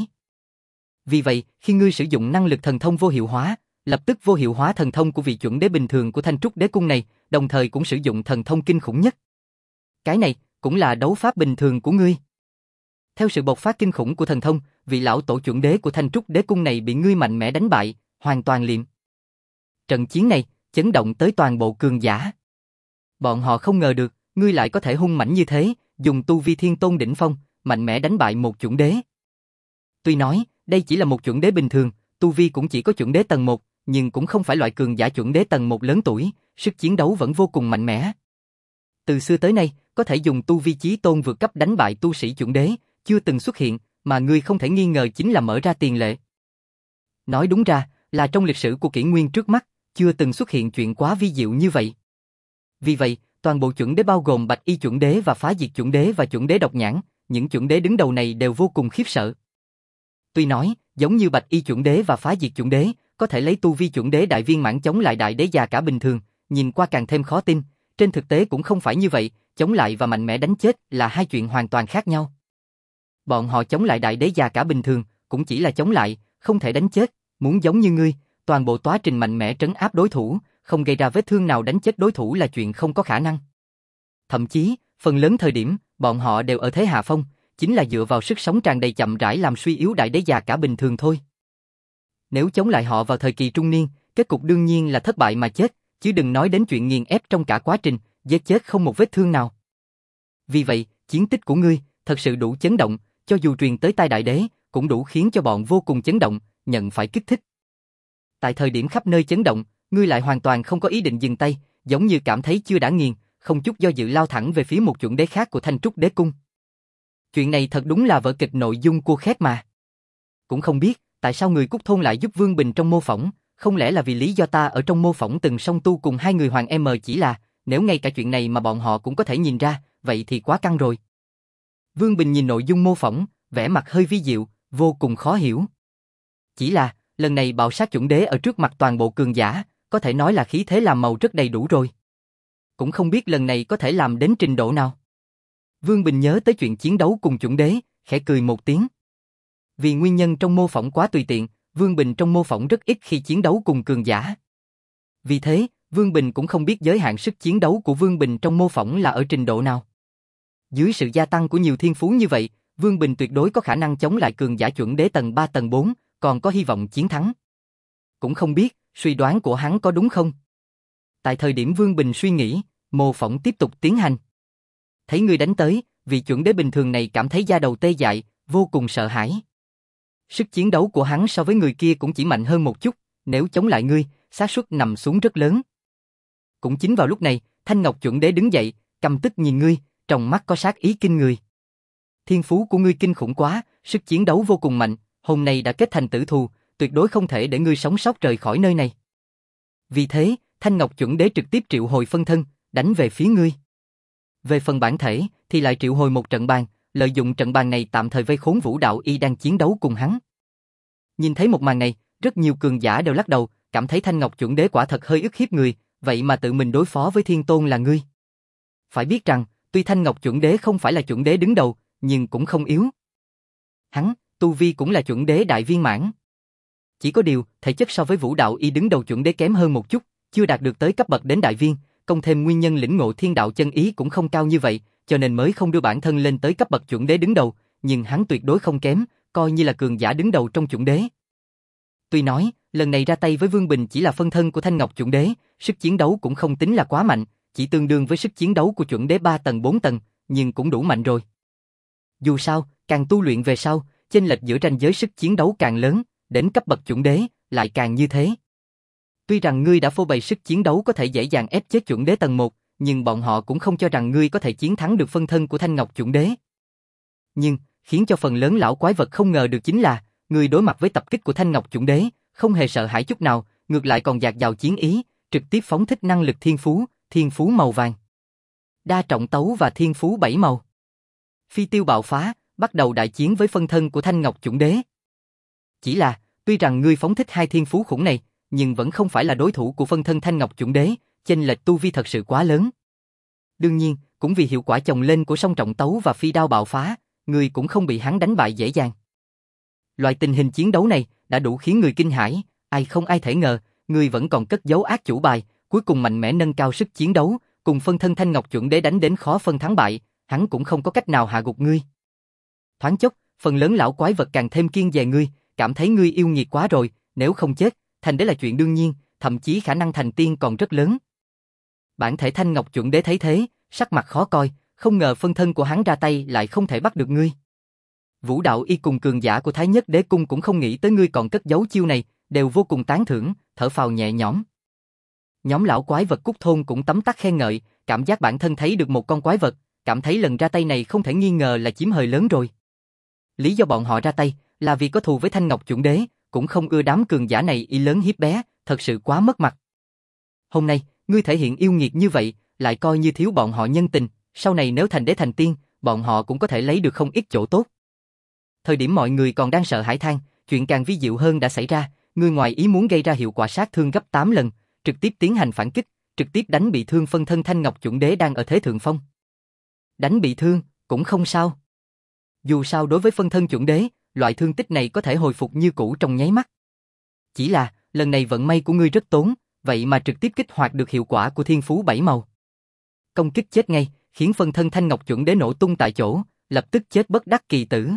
Vì vậy, khi ngươi sử dụng năng lực thần thông vô hiệu hóa, lập tức vô hiệu hóa thần thông của vị chuẩn đế bình thường của Thanh Trúc Đế Cung này, đồng thời cũng sử dụng thần thông kinh khủng nhất. Cái này cũng là đấu pháp bình thường của ngươi. Theo sự bộc phát kinh khủng của thần thông, vị lão tổ chuẩn đế của Thanh Trúc Đế Cung này bị ngươi mạnh mẽ đánh bại, hoàn toàn liệm. Trận chiến này chấn động tới toàn bộ cường giả. Bọn họ không ngờ được, ngươi lại có thể hung mãnh như thế, dùng tu vi thiên tôn đỉnh phong, mạnh mẽ đánh bại một chuẩn đế. Tuy nói, đây chỉ là một chuẩn đế bình thường, tu vi cũng chỉ có chuẩn đế tầng một, nhưng cũng không phải loại cường giả chuẩn đế tầng một lớn tuổi, sức chiến đấu vẫn vô cùng mạnh mẽ. Từ xưa tới nay, có thể dùng tu vi chí tôn vượt cấp đánh bại tu sĩ chuẩn đế, chưa từng xuất hiện, mà ngươi không thể nghi ngờ chính là mở ra tiền lệ. Nói đúng ra, là trong lịch sử của kỷ nguyên trước mắt, chưa từng xuất hiện chuyện quá vi diệu như vậy. Vì vậy, toàn bộ chuẩn đế bao gồm Bạch Y chuẩn đế và Phá Diệt chuẩn đế và chuẩn đế độc nhãn, những chuẩn đế đứng đầu này đều vô cùng khiếp sợ. Tuy nói, giống như Bạch Y chuẩn đế và Phá Diệt chuẩn đế, có thể lấy tu vi chuẩn đế đại viên mãn chống lại đại đế già cả bình thường, nhìn qua càng thêm khó tin, trên thực tế cũng không phải như vậy, chống lại và mạnh mẽ đánh chết là hai chuyện hoàn toàn khác nhau. Bọn họ chống lại đại đế già cả bình thường, cũng chỉ là chống lại, không thể đánh chết, muốn giống như ngươi, toàn bộ quá trình mạnh mẽ trấn áp đối thủ, không gây ra vết thương nào đánh chết đối thủ là chuyện không có khả năng. Thậm chí, phần lớn thời điểm, bọn họ đều ở thế hạ phong, chính là dựa vào sức sống tràn đầy chậm rãi làm suy yếu đại đế già cả bình thường thôi. Nếu chống lại họ vào thời kỳ trung niên, kết cục đương nhiên là thất bại mà chết, chứ đừng nói đến chuyện nghiền ép trong cả quá trình, giết chết không một vết thương nào. Vì vậy, chiến tích của ngươi thật sự đủ chấn động, cho dù truyền tới tai đại đế, cũng đủ khiến cho bọn vô cùng chấn động, nhận phải kích thích. Tại thời điểm khắp nơi chấn động, ngươi lại hoàn toàn không có ý định dừng tay, giống như cảm thấy chưa đã nghiền, không chút do dự lao thẳng về phía một chuẩn đế khác của Thanh Trúc Đế Cung. Chuyện này thật đúng là vở kịch nội dung cua khét mà. Cũng không biết, tại sao người Cúc Thôn lại giúp Vương Bình trong mô phỏng, không lẽ là vì lý do ta ở trong mô phỏng từng song tu cùng hai người hoàng M chỉ là, nếu ngay cả chuyện này mà bọn họ cũng có thể nhìn ra, vậy thì quá căng rồi. Vương Bình nhìn nội dung mô phỏng, vẻ mặt hơi vi diệu, vô cùng khó hiểu. Chỉ là, lần này bạo sát chuẩn đế ở trước mặt toàn bộ cường giả, có thể nói là khí thế làm màu rất đầy đủ rồi. Cũng không biết lần này có thể làm đến trình độ nào. Vương Bình nhớ tới chuyện chiến đấu cùng chuẩn đế, khẽ cười một tiếng. Vì nguyên nhân trong mô phỏng quá tùy tiện, Vương Bình trong mô phỏng rất ít khi chiến đấu cùng cường giả. Vì thế, Vương Bình cũng không biết giới hạn sức chiến đấu của Vương Bình trong mô phỏng là ở trình độ nào. Dưới sự gia tăng của nhiều thiên phú như vậy, Vương Bình tuyệt đối có khả năng chống lại cường giả chuẩn đế tầng ba tầng bốn, còn có hy vọng chiến thắng. Cũng không biết, suy đoán của hắn có đúng không? Tại thời điểm Vương Bình suy nghĩ, mô phỏng tiếp tục tiến hành. Thấy người đánh tới, vị chuẩn đế bình thường này cảm thấy da đầu tê dại, vô cùng sợ hãi. Sức chiến đấu của hắn so với người kia cũng chỉ mạnh hơn một chút, nếu chống lại ngươi, xác suất nằm xuống rất lớn. Cũng chính vào lúc này, Thanh Ngọc chuẩn đế đứng dậy, căm tức nhìn ngươi, trong mắt có sát ý kinh người. Thiên phú của ngươi kinh khủng quá, sức chiến đấu vô cùng mạnh, hôm nay đã kết thành tử thù, tuyệt đối không thể để ngươi sống sót rời khỏi nơi này. Vì thế, Thanh Ngọc chuẩn đế trực tiếp triệu hồi phân thân, đánh về phía ngươi. Về phần bản thể, thì lại triệu hồi một trận bàn, lợi dụng trận bàn này tạm thời vây khốn Vũ Đạo Y đang chiến đấu cùng hắn. Nhìn thấy một màn này, rất nhiều cường giả đều lắc đầu, cảm thấy Thanh Ngọc Chuẩn Đế quả thật hơi ức hiếp người, vậy mà tự mình đối phó với Thiên Tôn là ngươi. Phải biết rằng, tuy Thanh Ngọc Chuẩn Đế không phải là chuẩn đế đứng đầu, nhưng cũng không yếu. Hắn, tu vi cũng là chuẩn đế đại viên mãn. Chỉ có điều, thể chất so với Vũ Đạo Y đứng đầu chuẩn đế kém hơn một chút, chưa đạt được tới cấp bậc đến đại viên, cộng thêm nguyên nhân lĩnh ngộ thiên đạo chân ý cũng không cao như vậy, cho nên mới không đưa bản thân lên tới cấp bậc chuẩn đế đứng đầu, nhưng hắn tuyệt đối không kém, coi như là cường giả đứng đầu trong chuẩn đế. Tuy nói, lần này ra tay với Vương Bình chỉ là phân thân của Thanh Ngọc chuẩn đế, sức chiến đấu cũng không tính là quá mạnh, chỉ tương đương với sức chiến đấu của chuẩn đế ba tầng bốn tầng, nhưng cũng đủ mạnh rồi. Dù sao, càng tu luyện về sau, chênh lệch giữa ranh giới sức chiến đấu càng lớn, đến cấp bậc chuẩn đế, lại càng như thế. Tuy rằng ngươi đã phô bày sức chiến đấu có thể dễ dàng ép chết chuẩn đế tầng một, nhưng bọn họ cũng không cho rằng ngươi có thể chiến thắng được phân thân của Thanh Ngọc chuẩn đế. Nhưng, khiến cho phần lớn lão quái vật không ngờ được chính là, ngươi đối mặt với tập kích của Thanh Ngọc chuẩn đế, không hề sợ hãi chút nào, ngược lại còn dạt dào chiến ý, trực tiếp phóng thích năng lực thiên phú, thiên phú màu vàng, đa trọng tấu và thiên phú bảy màu. Phi tiêu bạo phá, bắt đầu đại chiến với phân thân của Thanh Ngọc chuẩn đế. Chỉ là, tuy rằng ngươi phóng thích hai thiên phú khủng này, nhưng vẫn không phải là đối thủ của phân thân Thanh Ngọc chuẩn đế, chênh lệch tu vi thật sự quá lớn. Đương nhiên, cũng vì hiệu quả chồng lên của song trọng tấu và phi đao bạo phá, ngươi cũng không bị hắn đánh bại dễ dàng. Loại tình hình chiến đấu này đã đủ khiến người kinh hãi, ai không ai thể ngờ, ngươi vẫn còn cất giấu ác chủ bài, cuối cùng mạnh mẽ nâng cao sức chiến đấu, cùng phân thân Thanh Ngọc chuẩn đế đánh đến khó phân thắng bại, hắn cũng không có cách nào hạ gục ngươi. Thoáng chốc, phần lớn lão quái vật càng thêm kiêng dè ngươi, cảm thấy ngươi yêu nghiệt quá rồi, nếu không chết, thành đế là chuyện đương nhiên, thậm chí khả năng thành tiên còn rất lớn. Bản thể Thanh Ngọc chuẩn đế thấy thế, sắc mặt khó coi, không ngờ phân thân của hắn ra tay lại không thể bắt được ngươi. Vũ Đạo Y cùng cường giả của Thái Nhất Đế Cung cũng không nghĩ tới ngươi còn cất giấu chiêu này, đều vô cùng tán thưởng, thở phào nhẹ nhõm. Nhóm lão quái vật Cúc Thôn cũng tấm tắc khen ngợi, cảm giác bản thân thấy được một con quái vật, cảm thấy lần ra tay này không thể nghi ngờ là chiếm hời lớn rồi. Lý do bọn họ ra tay là vì có thù với Thanh Ngọc chuẩn đế, cũng không ưa đám cường giả này y lớn hiếp bé, thật sự quá mất mặt. Hôm nay, ngươi thể hiện yêu nghiệt như vậy, lại coi như thiếu bọn họ nhân tình, sau này nếu thành đế thành tiên, bọn họ cũng có thể lấy được không ít chỗ tốt. Thời điểm mọi người còn đang sợ hãi than, chuyện càng vi diệu hơn đã xảy ra, ngươi ngoài ý muốn gây ra hiệu quả sát thương gấp tám lần, trực tiếp tiến hành phản kích, trực tiếp đánh bị thương phân thân Thanh Ngọc chuẩn đế đang ở thế thượng phong. Đánh bị thương, cũng không sao. Dù sao đối với phân thân chuẩn đế, loại thương tích này có thể hồi phục như cũ trong nháy mắt. Chỉ là, lần này vận may của ngươi rất tốn, vậy mà trực tiếp kích hoạt được hiệu quả của thiên phú bảy màu. Công kích chết ngay, khiến phân thân Thanh Ngọc chuẩn đế nổ tung tại chỗ, lập tức chết bất đắc kỳ tử.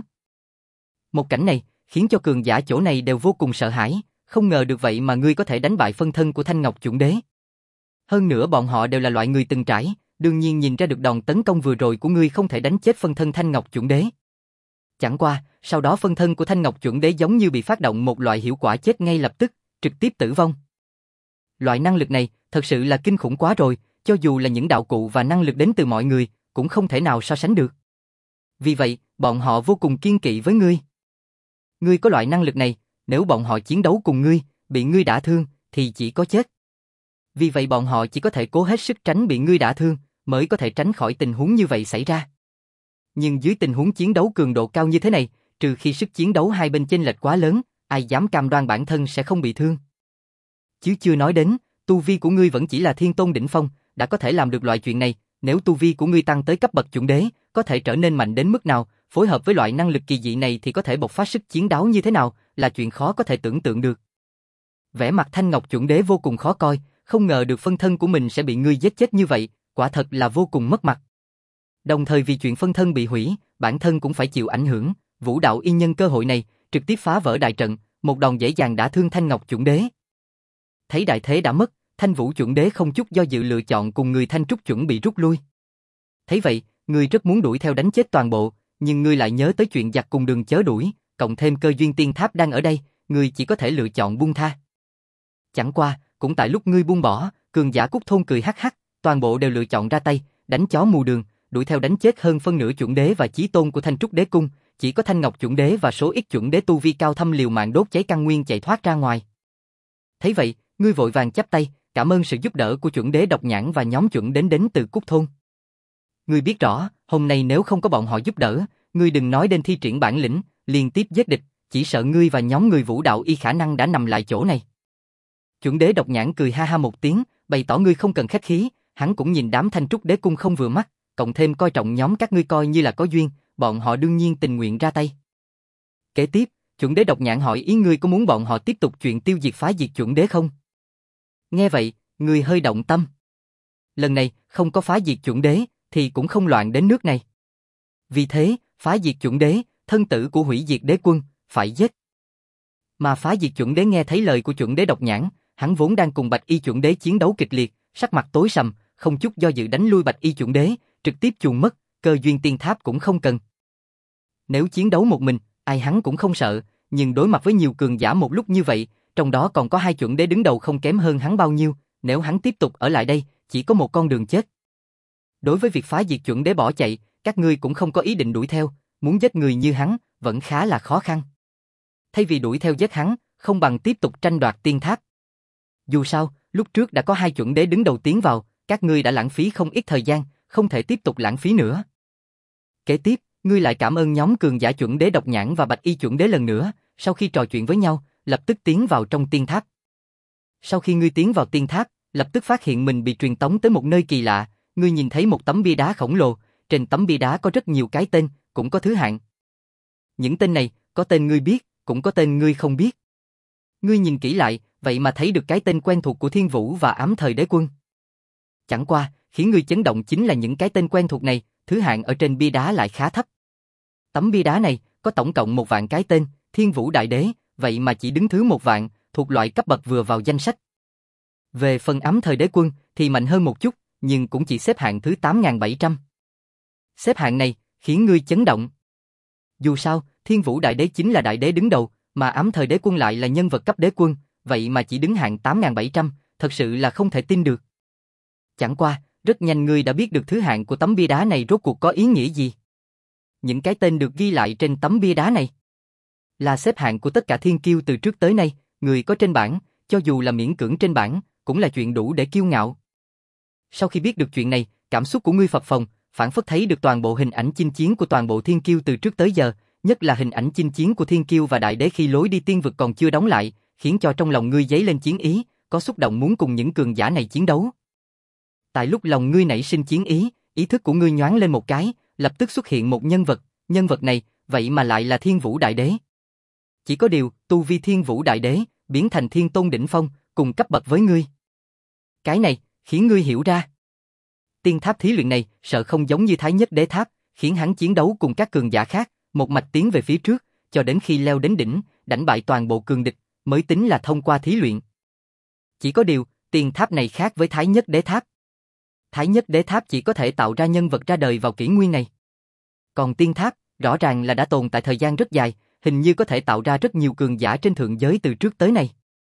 Một cảnh này, khiến cho cường giả chỗ này đều vô cùng sợ hãi, không ngờ được vậy mà ngươi có thể đánh bại phân thân của Thanh Ngọc chuẩn đế. Hơn nữa bọn họ đều là loại người từng trải, đương nhiên nhìn ra được đòn tấn công vừa rồi của ngươi không thể đánh chết phân thân Thanh Ngọc chuẩn đế. Chẳng qua, sau đó phân thân của Thanh Ngọc chuẩn đế giống như bị phát động một loại hiệu quả chết ngay lập tức, trực tiếp tử vong. Loại năng lực này, thật sự là kinh khủng quá rồi, cho dù là những đạo cụ và năng lực đến từ mọi người, cũng không thể nào so sánh được. Vì vậy, bọn họ vô cùng kiêng kỵ với ngươi. Ngươi có loại năng lực này, nếu bọn họ chiến đấu cùng ngươi, bị ngươi đả thương, thì chỉ có chết. Vì vậy bọn họ chỉ có thể cố hết sức tránh bị ngươi đả thương, mới có thể tránh khỏi tình huống như vậy xảy ra. Nhưng dưới tình huống chiến đấu cường độ cao như thế này, trừ khi sức chiến đấu hai bên chênh lệch quá lớn, ai dám cam đoan bản thân sẽ không bị thương. Chứ chưa nói đến, tu vi của ngươi vẫn chỉ là thiên tôn đỉnh phong, đã có thể làm được loại chuyện này, nếu tu vi của ngươi tăng tới cấp bậc chuẩn đế, có thể trở nên mạnh đến mức nào, phối hợp với loại năng lực kỳ dị này thì có thể bộc phát sức chiến đấu như thế nào, là chuyện khó có thể tưởng tượng được. Vẻ mặt Thanh Ngọc chuẩn đế vô cùng khó coi, không ngờ được phân thân của mình sẽ bị ngươi giết chết như vậy, quả thật là vô cùng mất mặt. Đồng thời vì chuyện phân thân bị hủy, bản thân cũng phải chịu ảnh hưởng, Vũ Đạo Y nhân cơ hội này, trực tiếp phá vỡ đại trận, một đòn dễ dàng đả thương Thanh Ngọc chuẩn đế. Thấy đại thế đã mất, Thanh Vũ chuẩn đế không chút do dự lựa chọn cùng người Thanh Trúc chuẩn bị rút lui. Thấy vậy, ngươi rất muốn đuổi theo đánh chết toàn bộ, nhưng ngươi lại nhớ tới chuyện giặc cùng đường chớ đuổi, cộng thêm cơ duyên tiên tháp đang ở đây, ngươi chỉ có thể lựa chọn buông tha. Chẳng qua, cũng tại lúc ngươi buông bỏ, cường giả Cúc Thôn cười hắc hắc, toàn bộ đều lựa chọn ra tay, đánh chó mù đường, đuổi theo đánh chết hơn phân nửa chuẩn đế và chí tôn của Thanh Trúc Đế Cung, chỉ có Thanh Ngọc chuẩn đế và số ít chuẩn đế tu vi cao thâm liều mạng đốt cháy căn nguyên chạy thoát ra ngoài. Thấy vậy, ngươi vội vàng chắp tay, cảm ơn sự giúp đỡ của chuẩn đế Độc Nhãn và nhóm chuẩn đến đến từ Cúc Thôn. Ngươi biết rõ, hôm nay nếu không có bọn họ giúp đỡ, ngươi đừng nói đến thi triển bản lĩnh, liên tiếp giết địch, chỉ sợ ngươi và nhóm người Vũ Đạo Y khả năng đã nằm lại chỗ này. Chuẩn đế độc nhãn cười ha ha một tiếng, bày tỏ ngươi không cần khách khí, hắn cũng nhìn đám Thanh Trúc đế cung không vừa mắt, cộng thêm coi trọng nhóm các ngươi coi như là có duyên, bọn họ đương nhiên tình nguyện ra tay. Kế tiếp, chuẩn đế độc nhãn hỏi ý ngươi có muốn bọn họ tiếp tục chuyện tiêu diệt phá diệt chuẩn đế không? Nghe vậy, ngươi hơi động tâm. Lần này, không có phá diệt chuẩn đế, thì cũng không loạn đến nước này. Vì thế, phá diệt chuẩn đế, thân tử của hủy diệt đế quân, phải giết. Mà phá diệt chuẩn đế nghe thấy lời của chuẩn đế độc nhãn, hắn vốn đang cùng bạch y chuẩn đế chiến đấu kịch liệt, sắc mặt tối sầm, không chút do dự đánh lui bạch y chuẩn đế, trực tiếp chuồn mất, cơ duyên tiên tháp cũng không cần. Nếu chiến đấu một mình, ai hắn cũng không sợ, nhưng đối mặt với nhiều cường giả một lúc như vậy, trong đó còn có hai chuẩn đế đứng đầu không kém hơn hắn bao nhiêu, nếu hắn tiếp tục ở lại đây, chỉ có một con đường chết. Đối với việc phá diệt chuẩn đế bỏ chạy, các ngươi cũng không có ý định đuổi theo, muốn giết người như hắn, vẫn khá là khó khăn. Thay vì đuổi theo giết hắn, không bằng tiếp tục tranh đoạt tiên tháp. Dù sao, lúc trước đã có hai chuẩn đế đứng đầu tiến vào, các ngươi đã lãng phí không ít thời gian, không thể tiếp tục lãng phí nữa. Kế tiếp, ngươi lại cảm ơn nhóm cường giả chuẩn đế độc nhãn và bạch y chuẩn đế lần nữa, sau khi trò chuyện với nhau, lập tức tiến vào trong tiên tháp. Sau khi ngươi tiến vào tiên tháp, lập tức phát hiện mình bị truyền tống tới một nơi kỳ lạ, ngươi nhìn thấy một tấm bia đá khổng lồ, trên tấm bia đá có rất nhiều cái tên, cũng có thứ hạng. Những tên này, có tên ngươi biết, cũng có tên ngươi không biết. Ngươi nhìn kỹ lại, vậy mà thấy được cái tên quen thuộc của Thiên Vũ và Ám Thời Đế Quân. Chẳng qua, khiến ngươi chấn động chính là những cái tên quen thuộc này, thứ hạng ở trên bia đá lại khá thấp. Tấm bia đá này, có tổng cộng một vạn cái tên, Thiên Vũ Đại Đế, vậy mà chỉ đứng thứ một vạn, thuộc loại cấp bậc vừa vào danh sách. Về phần Ám Thời Đế Quân, thì mạnh hơn một chút, nhưng cũng chỉ xếp hạng thứ tám nghìn bảy trăm. Xếp hạng này, khiến ngươi chấn động. Dù sao, Thiên Vũ Đại Đế chính là đại đế đứng đầu, mà Ám Thời Đế Quân lại là nhân vật cấp đế quân, vậy mà chỉ đứng hạng tám nghìn bảy trăm, thật sự là không thể tin được. Chẳng qua, rất nhanh ngươi đã biết được thứ hạng của tấm bia đá này rốt cuộc có ý nghĩa gì. Những cái tên được ghi lại trên tấm bia đá này là xếp hạng của tất cả thiên kiêu từ trước tới nay, người có trên bảng, cho dù là miễn cưỡng trên bảng, cũng là chuyện đủ để kiêu ngạo. Sau khi biết được chuyện này, cảm xúc của ngươi phập phồng, phản phất thấy được toàn bộ hình ảnh chinh chiến của toàn bộ thiên kiêu từ trước tới giờ, nhất là hình ảnh chinh chiến của thiên kiêu và đại đế khi lối đi tiên vực còn chưa đóng lại, khiến cho trong lòng ngươi dấy lên chiến ý, có xúc động muốn cùng những cường giả này chiến đấu. Tại lúc lòng ngươi nảy sinh chiến ý, ý thức của ngươi nhoáng lên một cái, lập tức xuất hiện một nhân vật, nhân vật này, vậy mà lại là Thiên Vũ Đại Đế. Chỉ có điều, tu vi Thiên Vũ Đại Đế, biến thành Thiên Tôn đỉnh phong, cùng cấp bậc với ngươi. Cái này, khiến ngươi hiểu ra. Tiên tháp thí luyện này, sợ không giống như Thái Nhất Đế Tháp, khiến hắn chiến đấu cùng các cường giả khác, một mạch tiến về phía trước, cho đến khi leo đến đỉnh, đánh bại toàn bộ cường địch, mới tính là thông qua thí luyện. Chỉ có điều, tiên tháp này khác với Thái Nhất Đế Tháp. Thái Nhất Đế Tháp chỉ có thể tạo ra nhân vật ra đời vào kỷ nguyên này. Còn tiên tháp, rõ ràng là đã tồn tại thời gian rất dài, hình như có thể tạo ra rất nhiều cường giả trên thượng giới từ trước tới nay.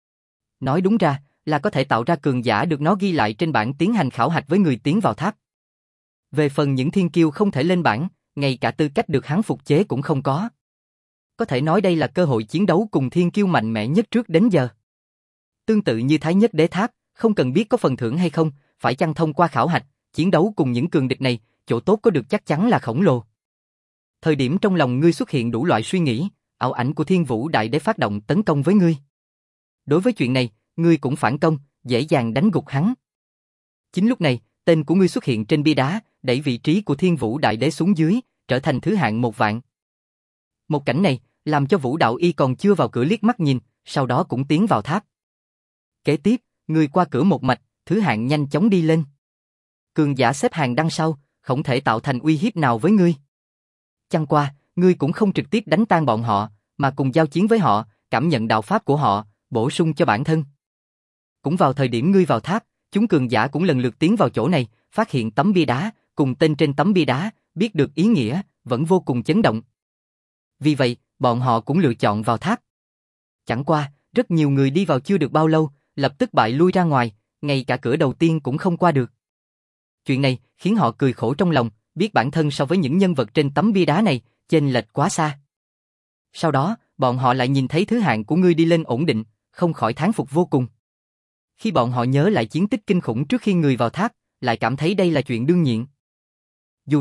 Nói đúng ra, là có thể tạo ra cường giả được nó ghi lại trên bảng tiến hành khảo hạch với người tiến vào tháp. Về phần những thiên kiêu không thể lên bảng, ngay cả tư cách được hắn phục chế cũng không có. Có thể nói đây là cơ hội chiến đấu cùng thiên kiêu mạnh mẽ nhất trước đến giờ. Tương tự như Thái Nhất Đế Tháp, không cần biết có phần thưởng hay không, phải chăng thông qua khảo hạch, chiến đấu cùng những cường địch này, chỗ tốt có được chắc chắn là khổng lồ. Thời điểm trong lòng ngươi xuất hiện đủ loại suy nghĩ, ảo ảnh của Thiên Vũ Đại Đế phát động tấn công với ngươi. Đối với chuyện này, ngươi cũng phản công, dễ dàng đánh gục hắn. Chính lúc này, tên của ngươi xuất hiện trên bia đá, đẩy vị trí của Thiên Vũ Đại Đế xuống dưới, trở thành thứ hạng một vạn. Một cảnh này, làm cho Vũ Đạo Y còn chưa vào cửa liếc mắt nhìn, sau đó cũng tiến vào tháp. Kế tiếp, ngươi qua cửa một mạch, thứ hạng nhanh chóng đi lên. Cường giả xếp hàng đằng sau, không thể tạo thành uy hiếp nào với ngươi. Chẳng qua, ngươi cũng không trực tiếp đánh tan bọn họ, mà cùng giao chiến với họ, cảm nhận đạo pháp của họ, bổ sung cho bản thân. Cũng vào thời điểm ngươi vào tháp, chúng cường giả cũng lần lượt tiến vào chỗ này, phát hiện tấm bia đá, cùng tên trên tấm bia đá, biết được ý nghĩa, vẫn vô cùng chấn động. Vì vậy, bọn họ cũng lựa chọn vào tháp. Chẳng qua, rất nhiều người đi vào chưa được bao lâu, lập tức bại lui ra ngoài, ngay cả cửa đầu tiên cũng không qua được. Chuyện này khiến họ cười khổ trong lòng, biết bản thân so với những nhân vật trên tấm bia đá này, chênh lệch quá xa. Sau đó, bọn họ lại nhìn thấy thứ hạng của ngươi đi lên ổn định, không khỏi thán phục vô cùng. Khi bọn họ nhớ lại chiến tích kinh khủng trước khi người vào tháp, lại cảm thấy đây là chuyện đương nhiên. Dù sao,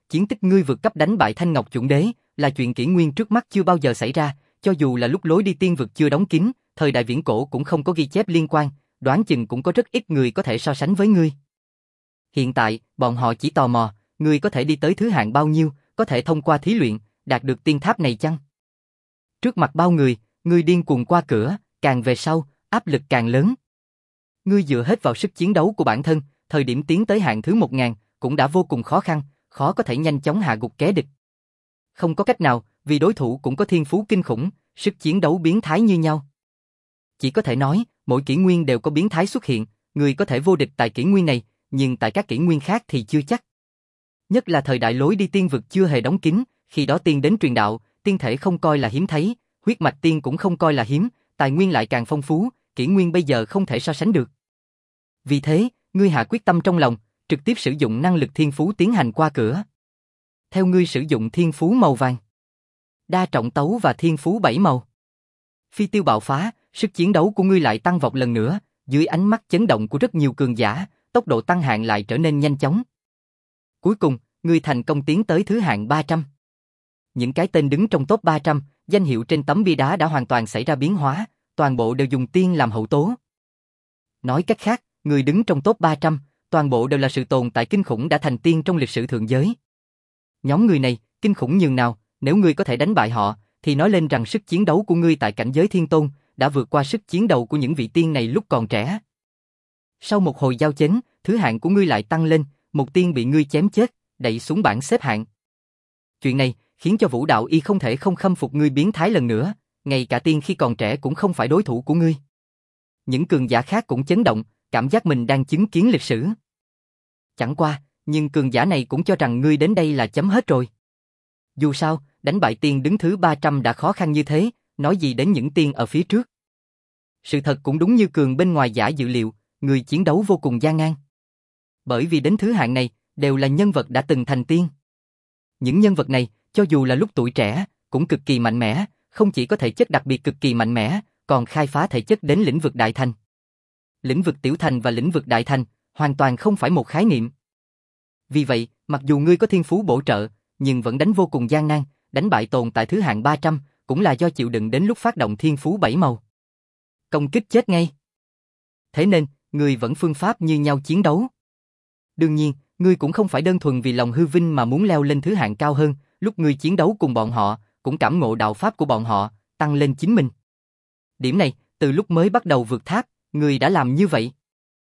chiến tích ngươi vượt cấp đánh bại Thanh Ngọc Chuẩn Đế, là chuyện kỷ nguyên trước mắt chưa bao giờ xảy ra, cho dù là lúc lối đi tiên vực chưa đóng kín, thời đại viễn cổ cũng không có ghi chép liên quan, đoán chừng cũng có rất ít người có thể so sánh với ngươi. Hiện tại, bọn họ chỉ tò mò, ngươi có thể đi tới thứ hạng bao nhiêu, có thể thông qua thí luyện, đạt được tiên tháp này chăng? Trước mặt bao người, ngươi điên cuồng qua cửa, càng về sau, áp lực càng lớn. Ngươi dựa hết vào sức chiến đấu của bản thân, thời điểm tiến tới hạng thứ một ngàn, cũng đã vô cùng khó khăn, khó có thể nhanh chóng hạ gục kẻ địch. Không có cách nào, vì đối thủ cũng có thiên phú kinh khủng, sức chiến đấu biến thái như nhau. Chỉ có thể nói, mỗi kỷ nguyên đều có biến thái xuất hiện, người có thể vô địch tại kỷ nguyên này, nhưng tại các kỷ nguyên khác thì chưa chắc. Nhất là thời đại lối đi tiên vực chưa hề đóng kín, khi đó tiên đến truyền đạo, tiên thể không coi là hiếm thấy, huyết mạch tiên cũng không coi là hiếm, tài nguyên lại càng phong phú, kỷ nguyên bây giờ không thể so sánh được. Vì thế, ngươi hạ quyết tâm trong lòng, trực tiếp sử dụng năng lực thiên phú tiến hành qua cửa. Theo ngươi sử dụng thiên phú màu vàng, đa trọng tấu và thiên phú bảy màu. Phi tiêu bạo phá, sức chiến đấu của ngươi lại tăng vọt lần nữa, dưới ánh mắt chấn động của rất nhiều cường giả, tốc độ tăng hạng lại trở nên nhanh chóng. Cuối cùng, ngươi thành công tiến tới thứ hạng ba trăm. Những cái tên đứng trong top ba trăm, danh hiệu trên tấm bia đá đã hoàn toàn xảy ra biến hóa, toàn bộ đều dùng tiên làm hậu tố. Nói cách khác, người đứng trong top ba trăm, toàn bộ đều là sự tồn tại kinh khủng đã thành tiên trong lịch sử thượng giới. Nhóm người này, kinh khủng nhường nào, nếu ngươi có thể đánh bại họ, thì nói lên rằng sức chiến đấu của ngươi tại cảnh giới thiên tôn, đã vượt qua sức chiến đấu của những vị tiên này lúc còn trẻ. Sau một hồi giao chến, thứ hạng của ngươi lại tăng lên, một tiên bị ngươi chém chết, đẩy xuống bảng xếp hạng. Chuyện này, khiến cho Vũ Đạo Y không thể không khâm phục ngươi biến thái lần nữa, ngay cả tiên khi còn trẻ cũng không phải đối thủ của ngươi. Những cường giả khác cũng chấn động, cảm giác mình đang chứng kiến lịch sử. Chẳng qua, nhưng cường giả này cũng cho rằng ngươi đến đây là chấm hết rồi. Dù sao, đánh bại tiên đứng thứ ba trăm đã khó khăn như thế, nói gì đến những tiên ở phía trước. Sự thật cũng đúng như cường bên ngoài giả dự liệu, người chiến đấu vô cùng gian nan. Bởi vì đến thứ hạng này, đều là nhân vật đã từng thành tiên. Những nhân vật này, cho dù là lúc tuổi trẻ, cũng cực kỳ mạnh mẽ, không chỉ có thể chất đặc biệt cực kỳ mạnh mẽ, còn khai phá thể chất đến lĩnh vực đại thành. Lĩnh vực tiểu thành và lĩnh vực đại thành, hoàn toàn không phải một khái niệm. Vì vậy, mặc dù ngươi có thiên phú bổ trợ, nhưng vẫn đánh vô cùng gian nan, đánh bại tồn tại thứ hạng ba trăm, cũng là do chịu đựng đến lúc phát động thiên phú bảy màu. Công kích chết ngay. Thế nên, ngươi vẫn phương pháp như nhau chiến đấu. Đương nhiên, ngươi cũng không phải đơn thuần vì lòng hư vinh mà muốn leo lên thứ hạng cao hơn, lúc ngươi chiến đấu cùng bọn họ, cũng cảm ngộ đạo pháp của bọn họ, tăng lên chính mình. Điểm này, từ lúc mới bắt đầu vượt tháp, ngươi đã làm như vậy.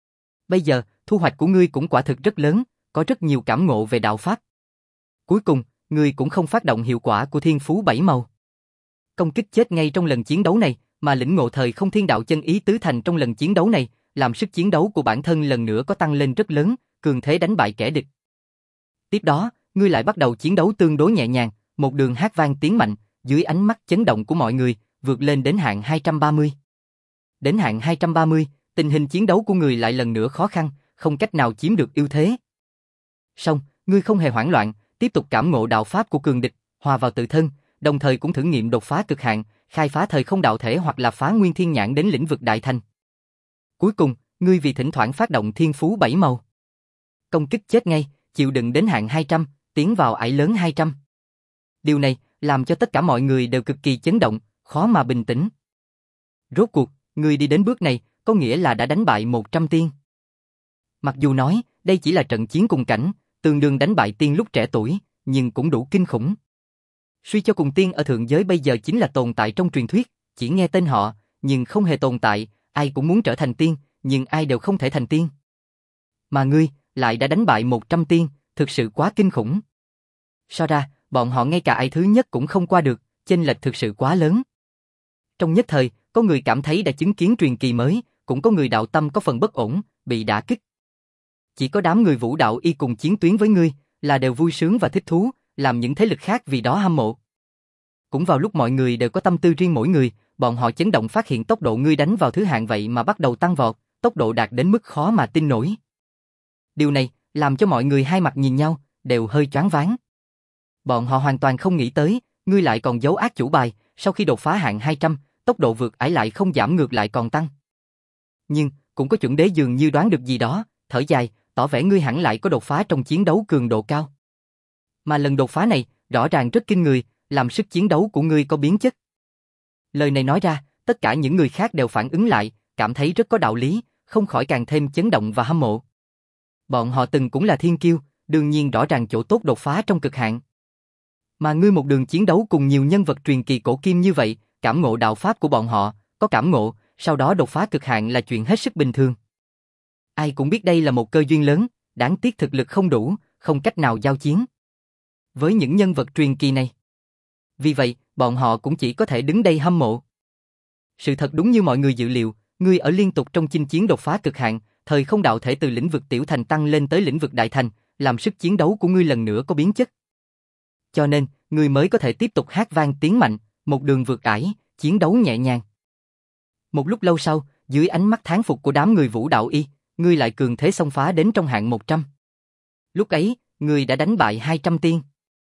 Bây giờ, thu hoạch của ngươi cũng quả thực rất lớn, có rất nhiều cảm ngộ về đạo pháp. Cuối cùng, ngươi cũng không phát động hiệu quả của thiên phú bảy màu. Công kích chết ngay trong lần chiến đấu này, mà lĩnh ngộ thời không thiên đạo chân ý tứ thành trong lần chiến đấu này, làm sức chiến đấu của bản thân lần nữa có tăng lên rất lớn, cường thế đánh bại kẻ địch. Tiếp đó, ngươi lại bắt đầu chiến đấu tương đối nhẹ nhàng, một đường hát vang tiếng mạnh, dưới ánh mắt chấn động của mọi người, vượt lên đến hạng hai trăm ba mươi. Đến hạng hai trăm ba mươi, tình hình chiến đấu của người lại lần nữa khó khăn, không cách nào chiếm được ưu thế. Song, ngươi không hề hoảng loạn, tiếp tục cảm ngộ đạo pháp của cường địch, hòa vào tự thân, đồng thời cũng thử nghiệm đột phá cực hạn, khai phá thời không đạo thể hoặc là phá nguyên thiên nhãn đến lĩnh vực đại thành. Cuối cùng, ngươi vì thỉnh thoảng phát động thiên phú bảy màu. Công kích chết ngay, chịu đựng đến hạng hai trăm, tiến vào ải lớn hai trăm. Điều này làm cho tất cả mọi người đều cực kỳ chấn động, khó mà bình tĩnh. Rốt cuộc, ngươi đi đến bước này, có nghĩa là đã đánh bại một trăm tiên. Mặc dù nói, đây chỉ là trận chiến cùng cảnh, tương đương đánh bại tiên lúc trẻ tuổi, nhưng cũng đủ kinh khủng. Suy cho cùng tiên ở thượng giới bây giờ chính là tồn tại trong truyền thuyết, chỉ nghe tên họ, nhưng không hề tồn tại, ai cũng muốn trở thành tiên, nhưng ai đều không thể thành tiên. Mà ngươi, lại đã đánh bại một trăm tiên, thực sự quá kinh khủng. So ra, bọn họ ngay cả ai thứ nhất cũng không qua được, chênh lệch thực sự quá lớn. Trong nhất thời, có người cảm thấy đã chứng kiến truyền kỳ mới, cũng có người đạo tâm có phần bất ổn, bị đả kích. Chỉ có đám người Vũ Đạo Y cùng chiến tuyến với ngươi, là đều vui sướng và thích thú, làm những thế lực khác vì đó hâm mộ. Cũng vào lúc mọi người đều có tâm tư riêng mỗi người, bọn họ chấn động phát hiện tốc độ ngươi đánh vào thứ hạng vậy mà bắt đầu tăng vọt, tốc độ đạt đến mức khó mà tin nổi. Điều này, làm cho mọi người hai mặt nhìn nhau, đều hơi choáng váng. Bọn họ hoàn toàn không nghĩ tới, ngươi lại còn giấu ác chủ bài, sau khi đột phá hạng hai trăm, tốc độ vượt ải lại không giảm ngược lại còn tăng. Nhưng, cũng có chuẩn đế dường như đoán được gì đó, thở dài, tỏ vẻ ngươi hẳn lại có đột phá trong chiến đấu cường độ cao. Mà lần đột phá này, rõ ràng rất kinh người, làm sức chiến đấu của ngươi có biến chất. Lời này nói ra, tất cả những người khác đều phản ứng lại, cảm thấy rất có đạo lý, không khỏi càng thêm chấn động và hâm mộ. Bọn họ từng cũng là thiên kiêu, đương nhiên rõ ràng chỗ tốt đột phá trong cực hạn. Mà ngươi một đường chiến đấu cùng nhiều nhân vật truyền kỳ cổ kim như vậy, cảm ngộ đạo pháp của bọn họ, có cảm ngộ, sau đó đột phá cực hạn là chuyện hết sức bình thường. Ai cũng biết đây là một cơ duyên lớn, đáng tiếc thực lực không đủ, không cách nào giao chiến với những nhân vật truyền kỳ này. Vì vậy, bọn họ cũng chỉ có thể đứng đây hâm mộ. Sự thật đúng như mọi người dự liệu, ngươi ở liên tục trong chinh chiến đột phá cực hạn, thời không đạo thể từ lĩnh vực tiểu thành tăng lên tới lĩnh vực đại thành, làm sức chiến đấu của ngươi lần nữa có biến chất. Cho nên, ngươi mới có thể tiếp tục hát vang tiếng mạnh, một đường vượt ải, chiến đấu nhẹ nhàng. Một lúc lâu sau, dưới ánh mắt thán phục của đám người Vũ Đạo Y, ngươi lại cường thế xông phá đến trong hạng một trăm. Lúc ấy, ngươi đã đánh bại hai trăm tiên.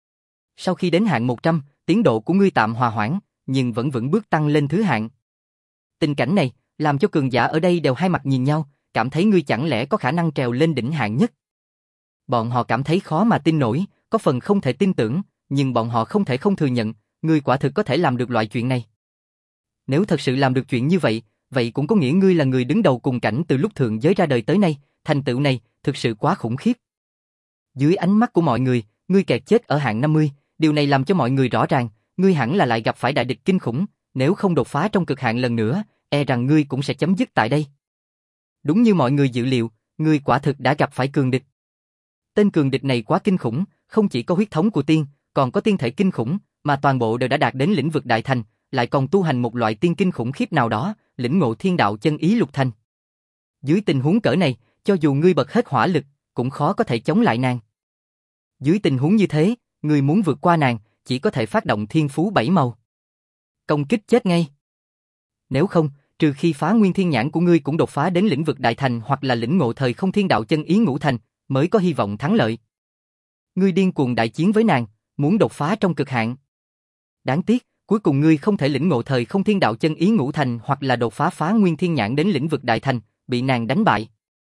Sau khi đến hạng một trăm, tiến độ của ngươi tạm hòa hoãn, nhưng vẫn vững bước tăng lên thứ hạng. Tình cảnh này, làm cho cường giả ở đây đều hai mặt nhìn nhau, cảm thấy ngươi chẳng lẽ có khả năng trèo lên đỉnh hạng nhất. Bọn họ cảm thấy khó mà tin nổi, có phần không thể tin tưởng, nhưng bọn họ không thể không thừa nhận, ngươi quả thực có thể làm được loại chuyện này. Nếu thật sự làm được chuyện như vậy, vậy cũng có nghĩa ngươi là người đứng đầu cùng cảnh từ lúc thượng giới ra đời tới nay, thành tựu này thực sự quá khủng khiếp. Dưới ánh mắt của mọi người, ngươi kẹt chết ở hạng năm mươi, điều này làm cho mọi người rõ ràng, ngươi hẳn là lại gặp phải đại địch kinh khủng, nếu không đột phá trong cực hạn lần nữa, e rằng ngươi cũng sẽ chấm dứt tại đây. Đúng như mọi người dự liệu, ngươi quả thực đã gặp phải cường địch. Tên cường địch này quá kinh khủng, không chỉ có huyết thống của tiên, còn có tiên thể kinh khủng, mà toàn bộ đều đã đạt đến lĩnh vực đại thành, lại còn tu hành một loại tiên kinh khủng khiếp nào đó, lĩnh ngộ thiên đạo chân ý lục thành. Dưới tình huống cỡ này, cho dù ngươi bật hết hỏa lực, cũng khó có thể chống lại nàng. Dưới tình huống như thế, ngươi muốn vượt qua nàng, chỉ có thể phát động thiên phú bảy màu. Công kích chết ngay. Nếu không, trừ khi phá nguyên thiên nhãn của ngươi cũng đột phá đến lĩnh vực đại thành hoặc là lĩnh ngộ thời không thiên đạo chân ý ngũ thành, mới có hy vọng thắng lợi. Ngươi điên cuồng đại chiến với nàng, muốn đột phá trong cực hạn. Đáng tiếc, cuối cùng ngươi không thể lĩnh ngộ thời không thiên đạo chân ý ngũ thành hoặc là đột phá phá nguyên thiên nhãn đến lĩnh vực đại thành, bị nàng đánh bại.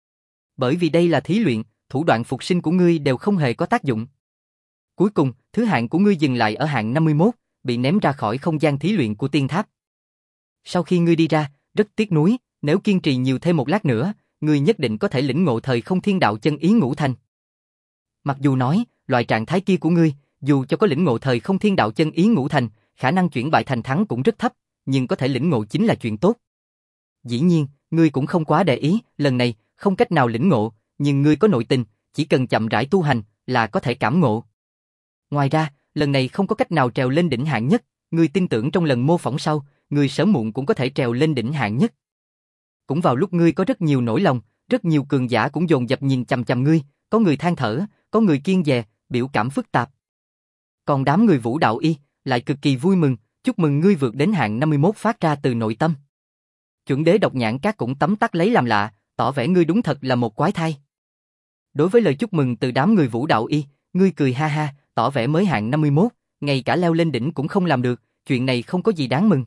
Bởi vì đây là thí luyện, thủ đoạn phục sinh của ngươi đều không hề có tác dụng. Cuối cùng, thứ hạng của ngươi dừng lại ở hạng năm mươi mốt, bị ném ra khỏi không gian thí luyện của tiên tháp. Sau khi ngươi đi ra, rất tiếc nuối, nếu kiên trì nhiều thêm một lát nữa, ngươi nhất định có thể lĩnh ngộ thời không thiên đạo chân ý ngũ thành. Mặc dù nói, loại trạng thái kia của ngươi, dù cho có lĩnh ngộ thời không thiên đạo chân ý ngũ thành, khả năng chuyển bại thành thắng cũng rất thấp, nhưng có thể lĩnh ngộ chính là chuyện tốt. Dĩ nhiên, ngươi cũng không quá để ý, lần này, không cách nào lĩnh ngộ, nhưng ngươi có nội tình, chỉ cần chậm rãi tu hành, là có thể cảm ngộ. Ngoài ra, lần này không có cách nào trèo lên đỉnh hạng nhất, ngươi tin tưởng trong lần mô phỏng sau, ngươi sớm muộn cũng có thể trèo lên đỉnh hạng nhất. Cũng vào lúc ngươi có rất nhiều nỗi lòng, rất nhiều cường giả cũng dồn dập nhìn chằm chằm ngươi, có người than thở, có người kiêng dè, biểu cảm phức tạp. Còn đám người Vũ Đạo Y lại cực kỳ vui mừng, chúc mừng ngươi vượt đến hạng năm mươi mốt phát ra từ nội tâm. Chuẩn đế Độc Nhãn Các cũng tấm tắc lấy làm lạ, tỏ vẻ ngươi đúng thật là một quái thai. Đối với lời chúc mừng từ đám người Vũ Đạo Y, ngươi cười ha ha, tỏ vẻ mới hạng năm mươi mốt, ngay cả leo lên đỉnh cũng không làm được, chuyện này không có gì đáng mừng.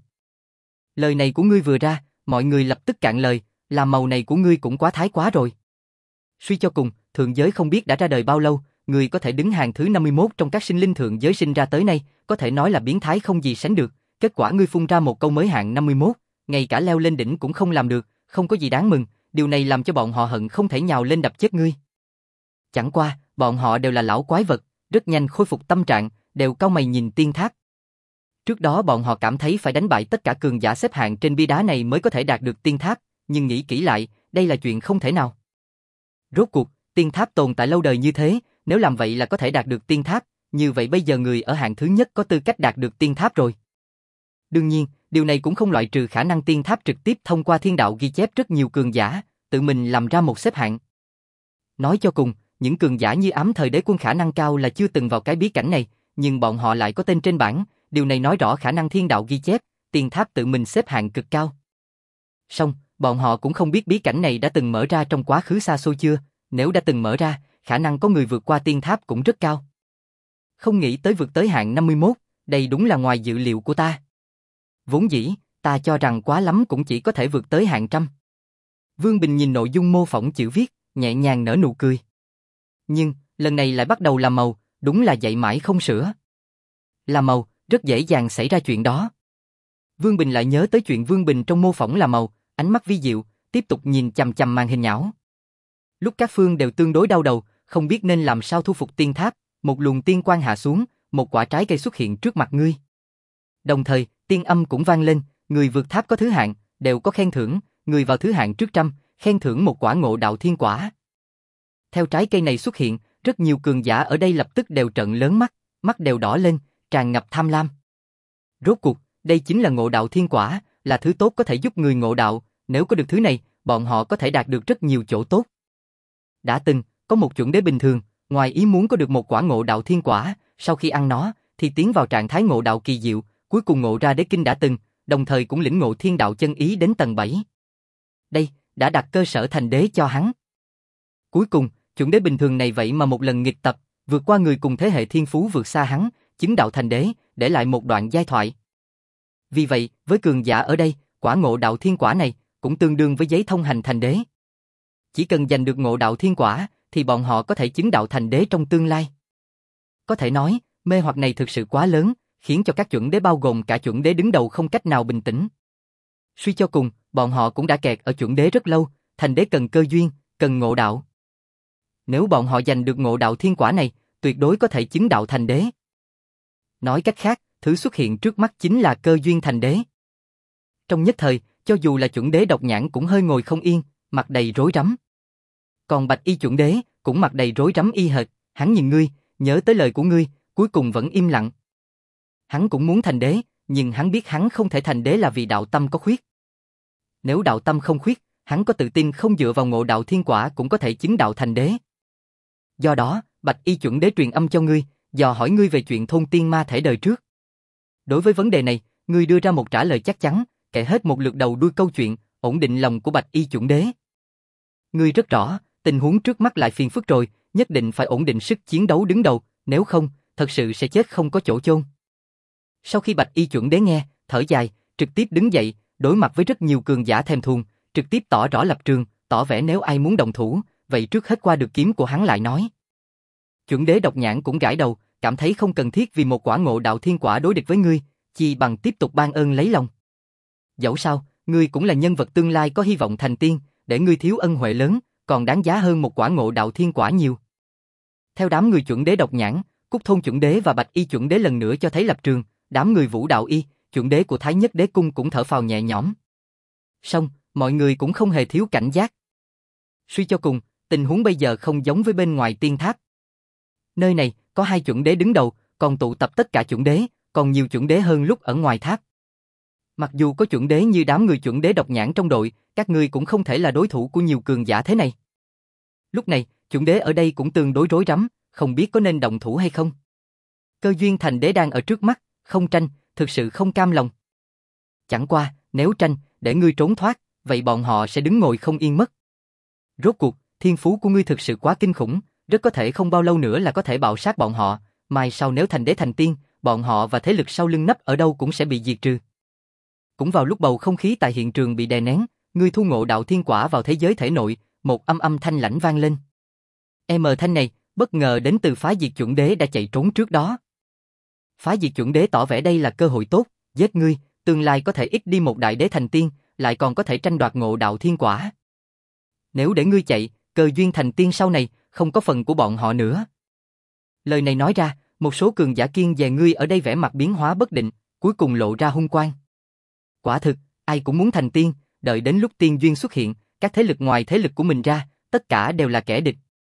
Lời này của ngươi vừa ra, mọi người lập tức cạn lời, làm màu này của ngươi cũng quá thái quá rồi. Suy cho cùng, thượng giới không biết đã ra đời bao lâu, ngươi có thể đứng hàng thứ năm mươi mốt trong các sinh linh thượng giới sinh ra tới nay, có thể nói là biến thái không gì sánh được, kết quả ngươi phun ra một câu mới hạng năm mươi mốt, ngay cả leo lên đỉnh cũng không làm được, không có gì đáng mừng, điều này làm cho bọn họ hận không thể nhào lên đập chết ngươi. Chẳng qua, bọn họ đều là lão quái vật, rất nhanh khôi phục tâm trạng, đều cau mày nhìn tiên tháp. Trước đó bọn họ cảm thấy phải đánh bại tất cả cường giả xếp hạng trên bia đá này mới có thể đạt được tiên tháp, nhưng nghĩ kỹ lại, đây là chuyện không thể nào. Rốt cuộc, tiên tháp tồn tại lâu đời như thế, nếu làm vậy là có thể đạt được tiên tháp, như vậy bây giờ người ở hạng thứ nhất có tư cách đạt được tiên tháp rồi. Đương nhiên, điều này cũng không loại trừ khả năng tiên tháp trực tiếp thông qua thiên đạo ghi chép rất nhiều cường giả, tự mình làm ra một xếp hạng. Nói cho cùng, những cường giả như Ám Thời Đế Quân khả năng cao là chưa từng vào cái bí cảnh này, nhưng bọn họ lại có tên trên bảng, điều này nói rõ khả năng thiên đạo ghi chép, tiên tháp tự mình xếp hạng cực cao. Song, bọn họ cũng không biết bí cảnh này đã từng mở ra trong quá khứ xa xôi chưa, nếu đã từng mở ra, khả năng có người vượt qua tiên tháp cũng rất cao. Không nghĩ tới vượt tới hạng năm mươi mốt, đây đúng là ngoài dự liệu của ta. Vốn dĩ, ta cho rằng quá lắm cũng chỉ có thể vượt tới hạng trăm. Vương Bình nhìn nội dung mô phỏng chữ viết, nhẹ nhàng nở nụ cười. Nhưng, lần này lại bắt đầu làm màu, đúng là dạy mãi không sửa. Là màu, rất dễ dàng xảy ra chuyện đó. Vương Bình lại nhớ tới chuyện Vương Bình trong mô phỏng là màu, ánh mắt vi diệu, tiếp tục nhìn chằm chằm màn hình nhão. Lúc các phương đều tương đối đau đầu, không biết nên làm sao thu phục tiên tháp, một luồng tiên quang hạ xuống, một quả trái cây xuất hiện trước mặt ngươi. Đồng thời, tiên âm cũng vang lên, người vượt tháp có thứ hạng, đều có khen thưởng, người vào thứ hạng trước trăm, khen thưởng một quả ngộ đạo thiên quả. Theo trái cây này xuất hiện, rất nhiều cường giả ở đây lập tức đều trợn lớn mắt, mắt đều đỏ lên, tràn ngập tham lam. Rốt cuộc, đây chính là ngộ đạo thiên quả, là thứ tốt có thể giúp người ngộ đạo, nếu có được thứ này, bọn họ có thể đạt được rất nhiều chỗ tốt. Đã từng, có một chuẩn đế bình thường, ngoài ý muốn có được một quả ngộ đạo thiên quả, sau khi ăn nó, thì tiến vào trạng thái ngộ đạo kỳ diệu, cuối cùng ngộ ra đế kinh đã từng, đồng thời cũng lĩnh ngộ thiên đạo chân ý đến tầng bảy. Đây, đã đặt cơ sở thành đế cho hắn. Cuối cùng, chuẩn đế bình thường này vậy mà một lần nghịch tập, vượt qua người cùng thế hệ thiên phú vượt xa hắn, chứng đạo thành đế, để lại một đoạn giai thoại. Vì vậy, với cường giả ở đây, quả ngộ đạo thiên quả này cũng tương đương với giấy thông hành thành đế. Chỉ cần giành được ngộ đạo thiên quả, thì bọn họ có thể chứng đạo thành đế trong tương lai. Có thể nói, mê hoặc này thực sự quá lớn, khiến cho các chuẩn đế bao gồm cả chuẩn đế đứng đầu không cách nào bình tĩnh. Suy cho cùng, bọn họ cũng đã kẹt ở chuẩn đế rất lâu, thành đế cần cơ duyên, cần ngộ đạo. Nếu bọn họ giành được ngộ đạo thiên quả này, tuyệt đối có thể chứng đạo thành đế. Nói cách khác, thứ xuất hiện trước mắt chính là cơ duyên thành đế. Trong nhất thời, cho dù là chuẩn đế độc nhãn cũng hơi ngồi không yên, mặt đầy rối rắm. Còn bạch y chuẩn đế cũng mặt đầy rối rắm y hệt, hắn nhìn ngươi, nhớ tới lời của ngươi, cuối cùng vẫn im lặng. Hắn cũng muốn thành đế, nhưng hắn biết hắn không thể thành đế là vì đạo tâm có khuyết. Nếu đạo tâm không khuyết, hắn có tự tin không dựa vào ngộ đạo thiên quả cũng có thể chứng đạo thành đế. Do đó, bạch y chuẩn đế truyền âm cho ngươi, dò hỏi ngươi về chuyện thôn tiên ma thể đời trước. Đối với vấn đề này, ngươi đưa ra một trả lời chắc chắn, kể hết một lượt đầu đuôi câu chuyện, ổn định lòng của bạch y chuẩn đế. Ngươi rất rõ, tình huống trước mắt lại phiền phức rồi, nhất định phải ổn định sức chiến đấu đứng đầu, nếu không, thật sự sẽ chết không có chỗ chôn. Sau khi bạch y chuẩn đế nghe, thở dài, trực tiếp đứng dậy, đối mặt với rất nhiều cường giả thèm thuồng, trực tiếp tỏ rõ lập trường, tỏ vẻ nếu ai muốn động thủ, vậy trước hết qua được kiếm của hắn lại nói. Chuẩn đế độc nhãn cũng gãi đầu, cảm thấy không cần thiết vì một quả ngộ đạo thiên quả đối địch với ngươi, chi bằng tiếp tục ban ơn lấy lòng. Dẫu sao, ngươi cũng là nhân vật tương lai có hy vọng thành tiên, để ngươi thiếu ân huệ lớn, còn đáng giá hơn một quả ngộ đạo thiên quả nhiều. Theo đám người chuẩn đế độc nhãn, Cúc Thôn chuẩn đế và bạch y chuẩn đế lần nữa cho thấy lập trường, đám người Vũ Đạo Y, chuẩn đế của Thái Nhất Đế Cung cũng thở phào nhẹ nhõm. Song, mọi người cũng không hề thiếu cảnh giác. Suy cho cùng, tình huống bây giờ không giống với bên ngoài tiên tháp. Nơi này, có hai chuẩn đế đứng đầu, còn tụ tập tất cả chuẩn đế, còn nhiều chuẩn đế hơn lúc ở ngoài tháp. Mặc dù có chuẩn đế như đám người chuẩn đế độc nhãn trong đội, các ngươi cũng không thể là đối thủ của nhiều cường giả thế này. Lúc này, chuẩn đế ở đây cũng tương đối rối rắm, không biết có nên động thủ hay không. Cơ duyên thành đế đang ở trước mắt, không tranh, thực sự không cam lòng. Chẳng qua, nếu tranh, để ngươi trốn thoát, vậy bọn họ sẽ đứng ngồi không yên mất. Rốt cuộc, thiên phú của ngươi thực sự quá kinh khủng, rất có thể không bao lâu nữa là có thể bạo sát bọn họ, mai sau nếu thành đế thành tiên, bọn họ và thế lực sau lưng nấp ở đâu cũng sẽ bị diệt trừ. Cũng vào lúc bầu không khí tại hiện trường bị đè nén, ngươi thu ngộ đạo thiên quả vào thế giới thể nội, một âm âm thanh lãnh vang lên. Em thanh này, bất ngờ đến từ phá diệt chuẩn đế đã chạy trốn trước đó. Phá diệt chuẩn đế tỏ vẻ đây là cơ hội tốt, giết ngươi, tương lai có thể ít đi một đại đế thành tiên, lại còn có thể tranh đoạt ngộ đạo thiên quả. Nếu để ngươi chạy, cơ duyên thành tiên sau này, không có phần của bọn họ nữa. Lời này nói ra, một số cường giả kiên dè ngươi ở đây vẻ mặt biến hóa bất định, cuối cùng lộ ra hung quang. Quả thực, ai cũng muốn thành tiên, đợi đến lúc tiên duyên xuất hiện, các thế lực ngoài thế lực của mình ra, tất cả đều là kẻ địch.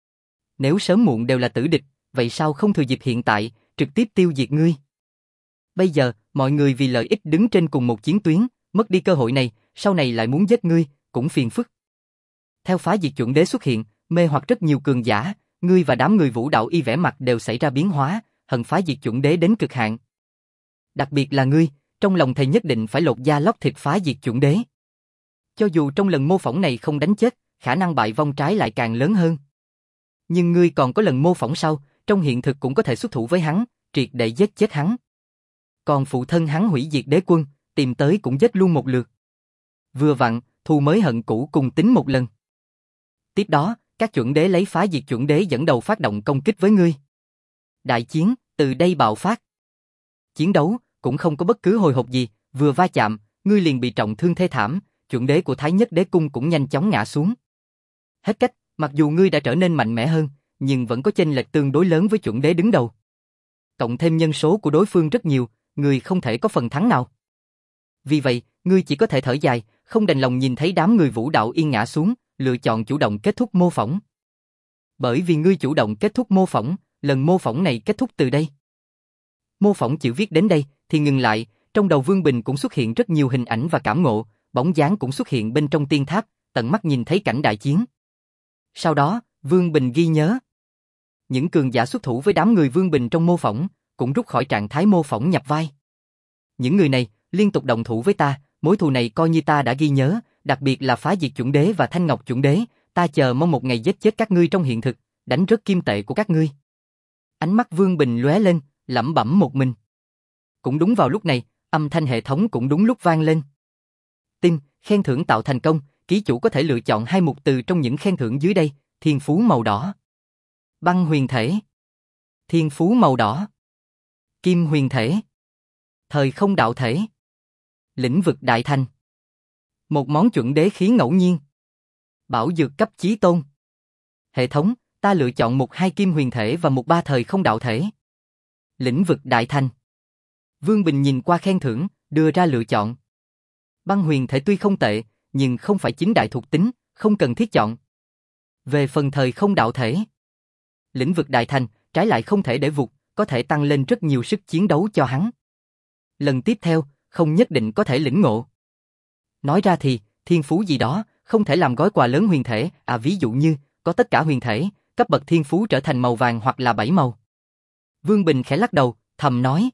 Nếu sớm muộn đều là tử địch, vậy sao không thừa dịp hiện tại, trực tiếp tiêu diệt ngươi? Bây giờ, mọi người vì lợi ích đứng trên cùng một chiến tuyến, mất đi cơ hội này, sau này lại muốn giết ngươi, cũng phiền phức. Theo phá diệt chuẩn đế xuất hiện, mê hoặc rất nhiều cường giả, ngươi và đám người Vũ Đạo Y vẻ mặt đều xảy ra biến hóa, hận phá diệt chuẩn đế đến cực hạn. Đặc biệt là ngươi, trong lòng thầy nhất định phải lột da lóc thịt phá diệt chuẩn đế. Cho dù trong lần mô phỏng này không đánh chết, khả năng bại vong trái lại càng lớn hơn. Nhưng ngươi còn có lần mô phỏng sau, trong hiện thực cũng có thể xuất thủ với hắn, triệt để giết chết hắn. Còn phụ thân hắn hủy diệt đế quân, tìm tới cũng giết luôn một lượt. Vừa vặn, thù mới hận cũ cùng tính một lần. Tiếp đó, các chuẩn đế lấy phá diệt chuẩn đế dẫn đầu phát động công kích với ngươi. Đại chiến, từ đây bạo phát. Chiến đấu, cũng không có bất cứ hồi hộp gì, vừa va chạm, ngươi liền bị trọng thương thê thảm, chuẩn đế của Thái Nhất Đế Cung cũng nhanh chóng ngã xuống. Hết cách, mặc dù ngươi đã trở nên mạnh mẽ hơn, nhưng vẫn có chênh lệch tương đối lớn với chuẩn đế đứng đầu. Cộng thêm nhân số của đối phương rất nhiều, ngươi không thể có phần thắng nào. Vì vậy, ngươi chỉ có thể thở dài, không đành lòng nhìn thấy đám người Vũ Đạo Yên ngã xuống, lựa chọn chủ động kết thúc mô phỏng. Bởi vì ngươi chủ động kết thúc mô phỏng, lần mô phỏng này kết thúc từ đây. Mô phỏng chữ viết đến đây, thì ngừng lại, trong đầu Vương Bình cũng xuất hiện rất nhiều hình ảnh và cảm ngộ, bóng dáng cũng xuất hiện bên trong tiên tháp, tận mắt nhìn thấy cảnh đại chiến. Sau đó, Vương Bình ghi nhớ. Những cường giả xuất thủ với đám người Vương Bình trong mô phỏng, cũng rút khỏi trạng thái mô phỏng nhập vai. Những người này, liên tục động thủ với ta, mối thù này coi như ta đã ghi nhớ, đặc biệt là phá diệt chuẩn đế và thanh ngọc chuẩn đế, ta chờ mong một ngày giết chết các ngươi trong hiện thực, đánh rớt kim tệ của các ngươi. Ánh mắt Vương Bình lóe lên, lẩm bẩm một mình. Cũng đúng vào lúc này, âm thanh hệ thống cũng đúng lúc vang lên. Tin, khen thưởng tạo thành công, ký chủ có thể lựa chọn hai mục từ trong những khen thưởng dưới đây, thiên phú màu đỏ. Băng huyền thể. Thiên phú màu đỏ. Kim huyền thể. Thời không đạo thể. Lĩnh vực đại thành. Một món chuẩn đế khí ngẫu nhiên. Bảo dược cấp chí tôn. Hệ thống, ta lựa chọn một hai kim huyền thể và một ba thời không đạo thể. Lĩnh vực đại thành. Vương Bình nhìn qua khen thưởng, đưa ra lựa chọn. Băng huyền thể tuy không tệ, nhưng không phải chính đại thuộc tính, không cần thiết chọn. Về phần thời không đạo thể, lĩnh vực đại thành, trái lại không thể để vụt, có thể tăng lên rất nhiều sức chiến đấu cho hắn. Lần tiếp theo, không nhất định có thể lĩnh ngộ. Nói ra thì, thiên phú gì đó, không thể làm gói quà lớn huyền thể, à ví dụ như, có tất cả huyền thể, cấp bậc thiên phú trở thành màu vàng hoặc là bảy màu. Vương Bình khẽ lắc đầu, thầm nói.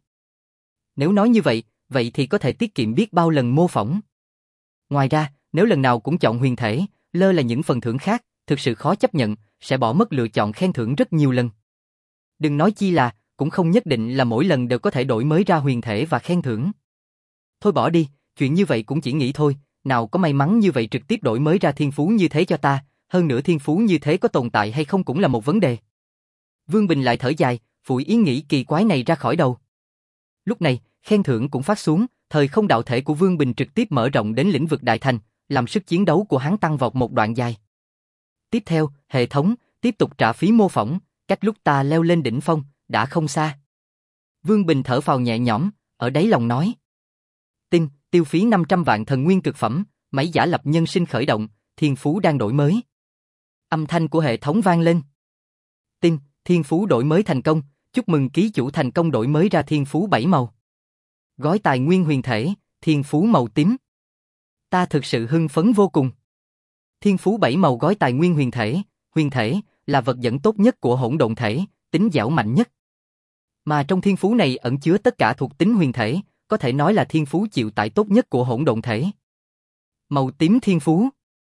Nếu nói như vậy, vậy thì có thể tiết kiệm biết bao lần mô phỏng. Ngoài ra, nếu lần nào cũng chọn huyền thể, lơ là những phần thưởng khác, thực sự khó chấp nhận, sẽ bỏ mất lựa chọn khen thưởng rất nhiều lần. Đừng nói chi là, cũng không nhất định là mỗi lần đều có thể đổi mới ra huyền thể và khen thưởng. Thôi bỏ đi, chuyện như vậy cũng chỉ nghĩ thôi, nào có may mắn như vậy trực tiếp đổi mới ra thiên phú như thế cho ta, hơn nữa thiên phú như thế có tồn tại hay không cũng là một vấn đề. Vương Bình lại thở dài, phủi ý nghĩ kỳ quái này ra khỏi đầu. Lúc này, khen thưởng cũng phát xuống, thời không đạo thể của Vương Bình trực tiếp mở rộng đến lĩnh vực đại thành, làm sức chiến đấu của hắn tăng vọt một đoạn dài. Tiếp theo, hệ thống, tiếp tục trả phí mô phỏng, cách lúc ta leo lên đỉnh phong, đã không xa. Vương Bình thở phào nhẹ nhõm, ở đáy lòng nói. Tin, tiêu phí năm trăm vạn thần nguyên cực phẩm, máy giả lập nhân sinh khởi động, thiên phú đang đổi mới. Âm thanh của hệ thống vang lên. Tin, thiên phú đổi mới thành công, chúc mừng ký chủ thành công đổi mới ra thiên phú bảy màu. Gói tài nguyên huyền thể, thiên phú màu tím. Ta thực sự hưng phấn vô cùng. Thiên phú bảy màu gói tài nguyên huyền thể, huyền thể là vật dẫn tốt nhất của hỗn độn thể, tính dẻo mạnh nhất. Mà trong thiên phú này ẩn chứa tất cả thuộc tính huyền thể, có thể nói là thiên phú chịu tải tốt nhất của hỗn độn thể. Màu tím thiên phú.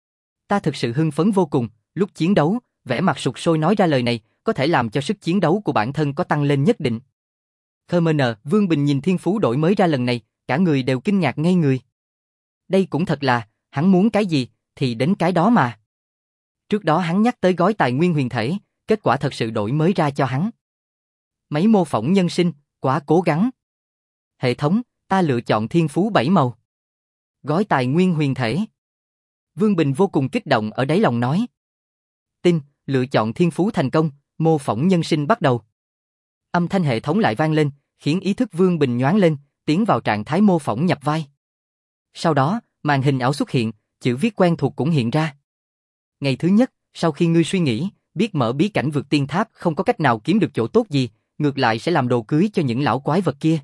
Ta thực sự hưng phấn vô cùng, lúc chiến đấu, vẻ mặt sục sôi nói ra lời này, có thể làm cho sức chiến đấu của bản thân có tăng lên nhất định. Khmer, Vương Bình nhìn thiên phú đổi mới ra lần này, cả người đều kinh ngạc ngây người. Đây cũng thật là, hắn muốn cái gì, thì đến cái đó mà. Trước đó hắn nhắc tới gói tài nguyên huyền thể, kết quả thật sự đổi mới ra cho hắn. Máy mô phỏng nhân sinh, quá cố gắng. Hệ thống, ta lựa chọn thiên phú bảy màu. Gói tài nguyên huyền thể. Vương Bình vô cùng kích động ở đáy lòng nói. Tin, lựa chọn thiên phú thành công, mô phỏng nhân sinh bắt đầu. Âm thanh hệ thống lại vang lên, khiến ý thức Vương Bình nhoáng lên, tiến vào trạng thái mô phỏng nhập vai. Sau đó, màn hình ảo xuất hiện, chữ viết quen thuộc cũng hiện ra. Ngày thứ nhất, sau khi ngươi suy nghĩ, biết mở bí cảnh vượt tiên tháp không có cách nào kiếm được chỗ tốt gì, ngược lại sẽ làm đồ cưới cho những lão quái vật kia.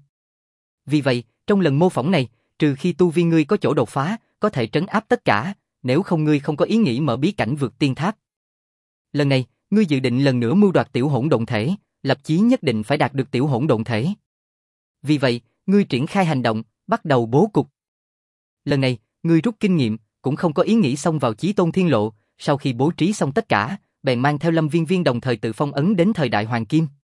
Vì vậy, trong lần mô phỏng này, trừ khi tu vi ngươi có chỗ đột phá, có thể trấn áp tất cả, nếu không ngươi không có ý nghĩ mở bí cảnh vượt tiên tháp. Lần này, ngươi dự định lần nữa mưu đoạt tiểu hỗn độn thể, lập chí nhất định phải đạt được tiểu hỗn độn thể. Vì vậy, ngươi triển khai hành động, bắt đầu bố cục. Lần này, ngươi rút kinh nghiệm, cũng không có ý nghĩ xông vào Chí Tôn Thiên Lộ, sau khi bố trí xong tất cả, bèn mang theo Lâm Viên Viên đồng thời tự phong ấn đến thời đại Hoàng Kim.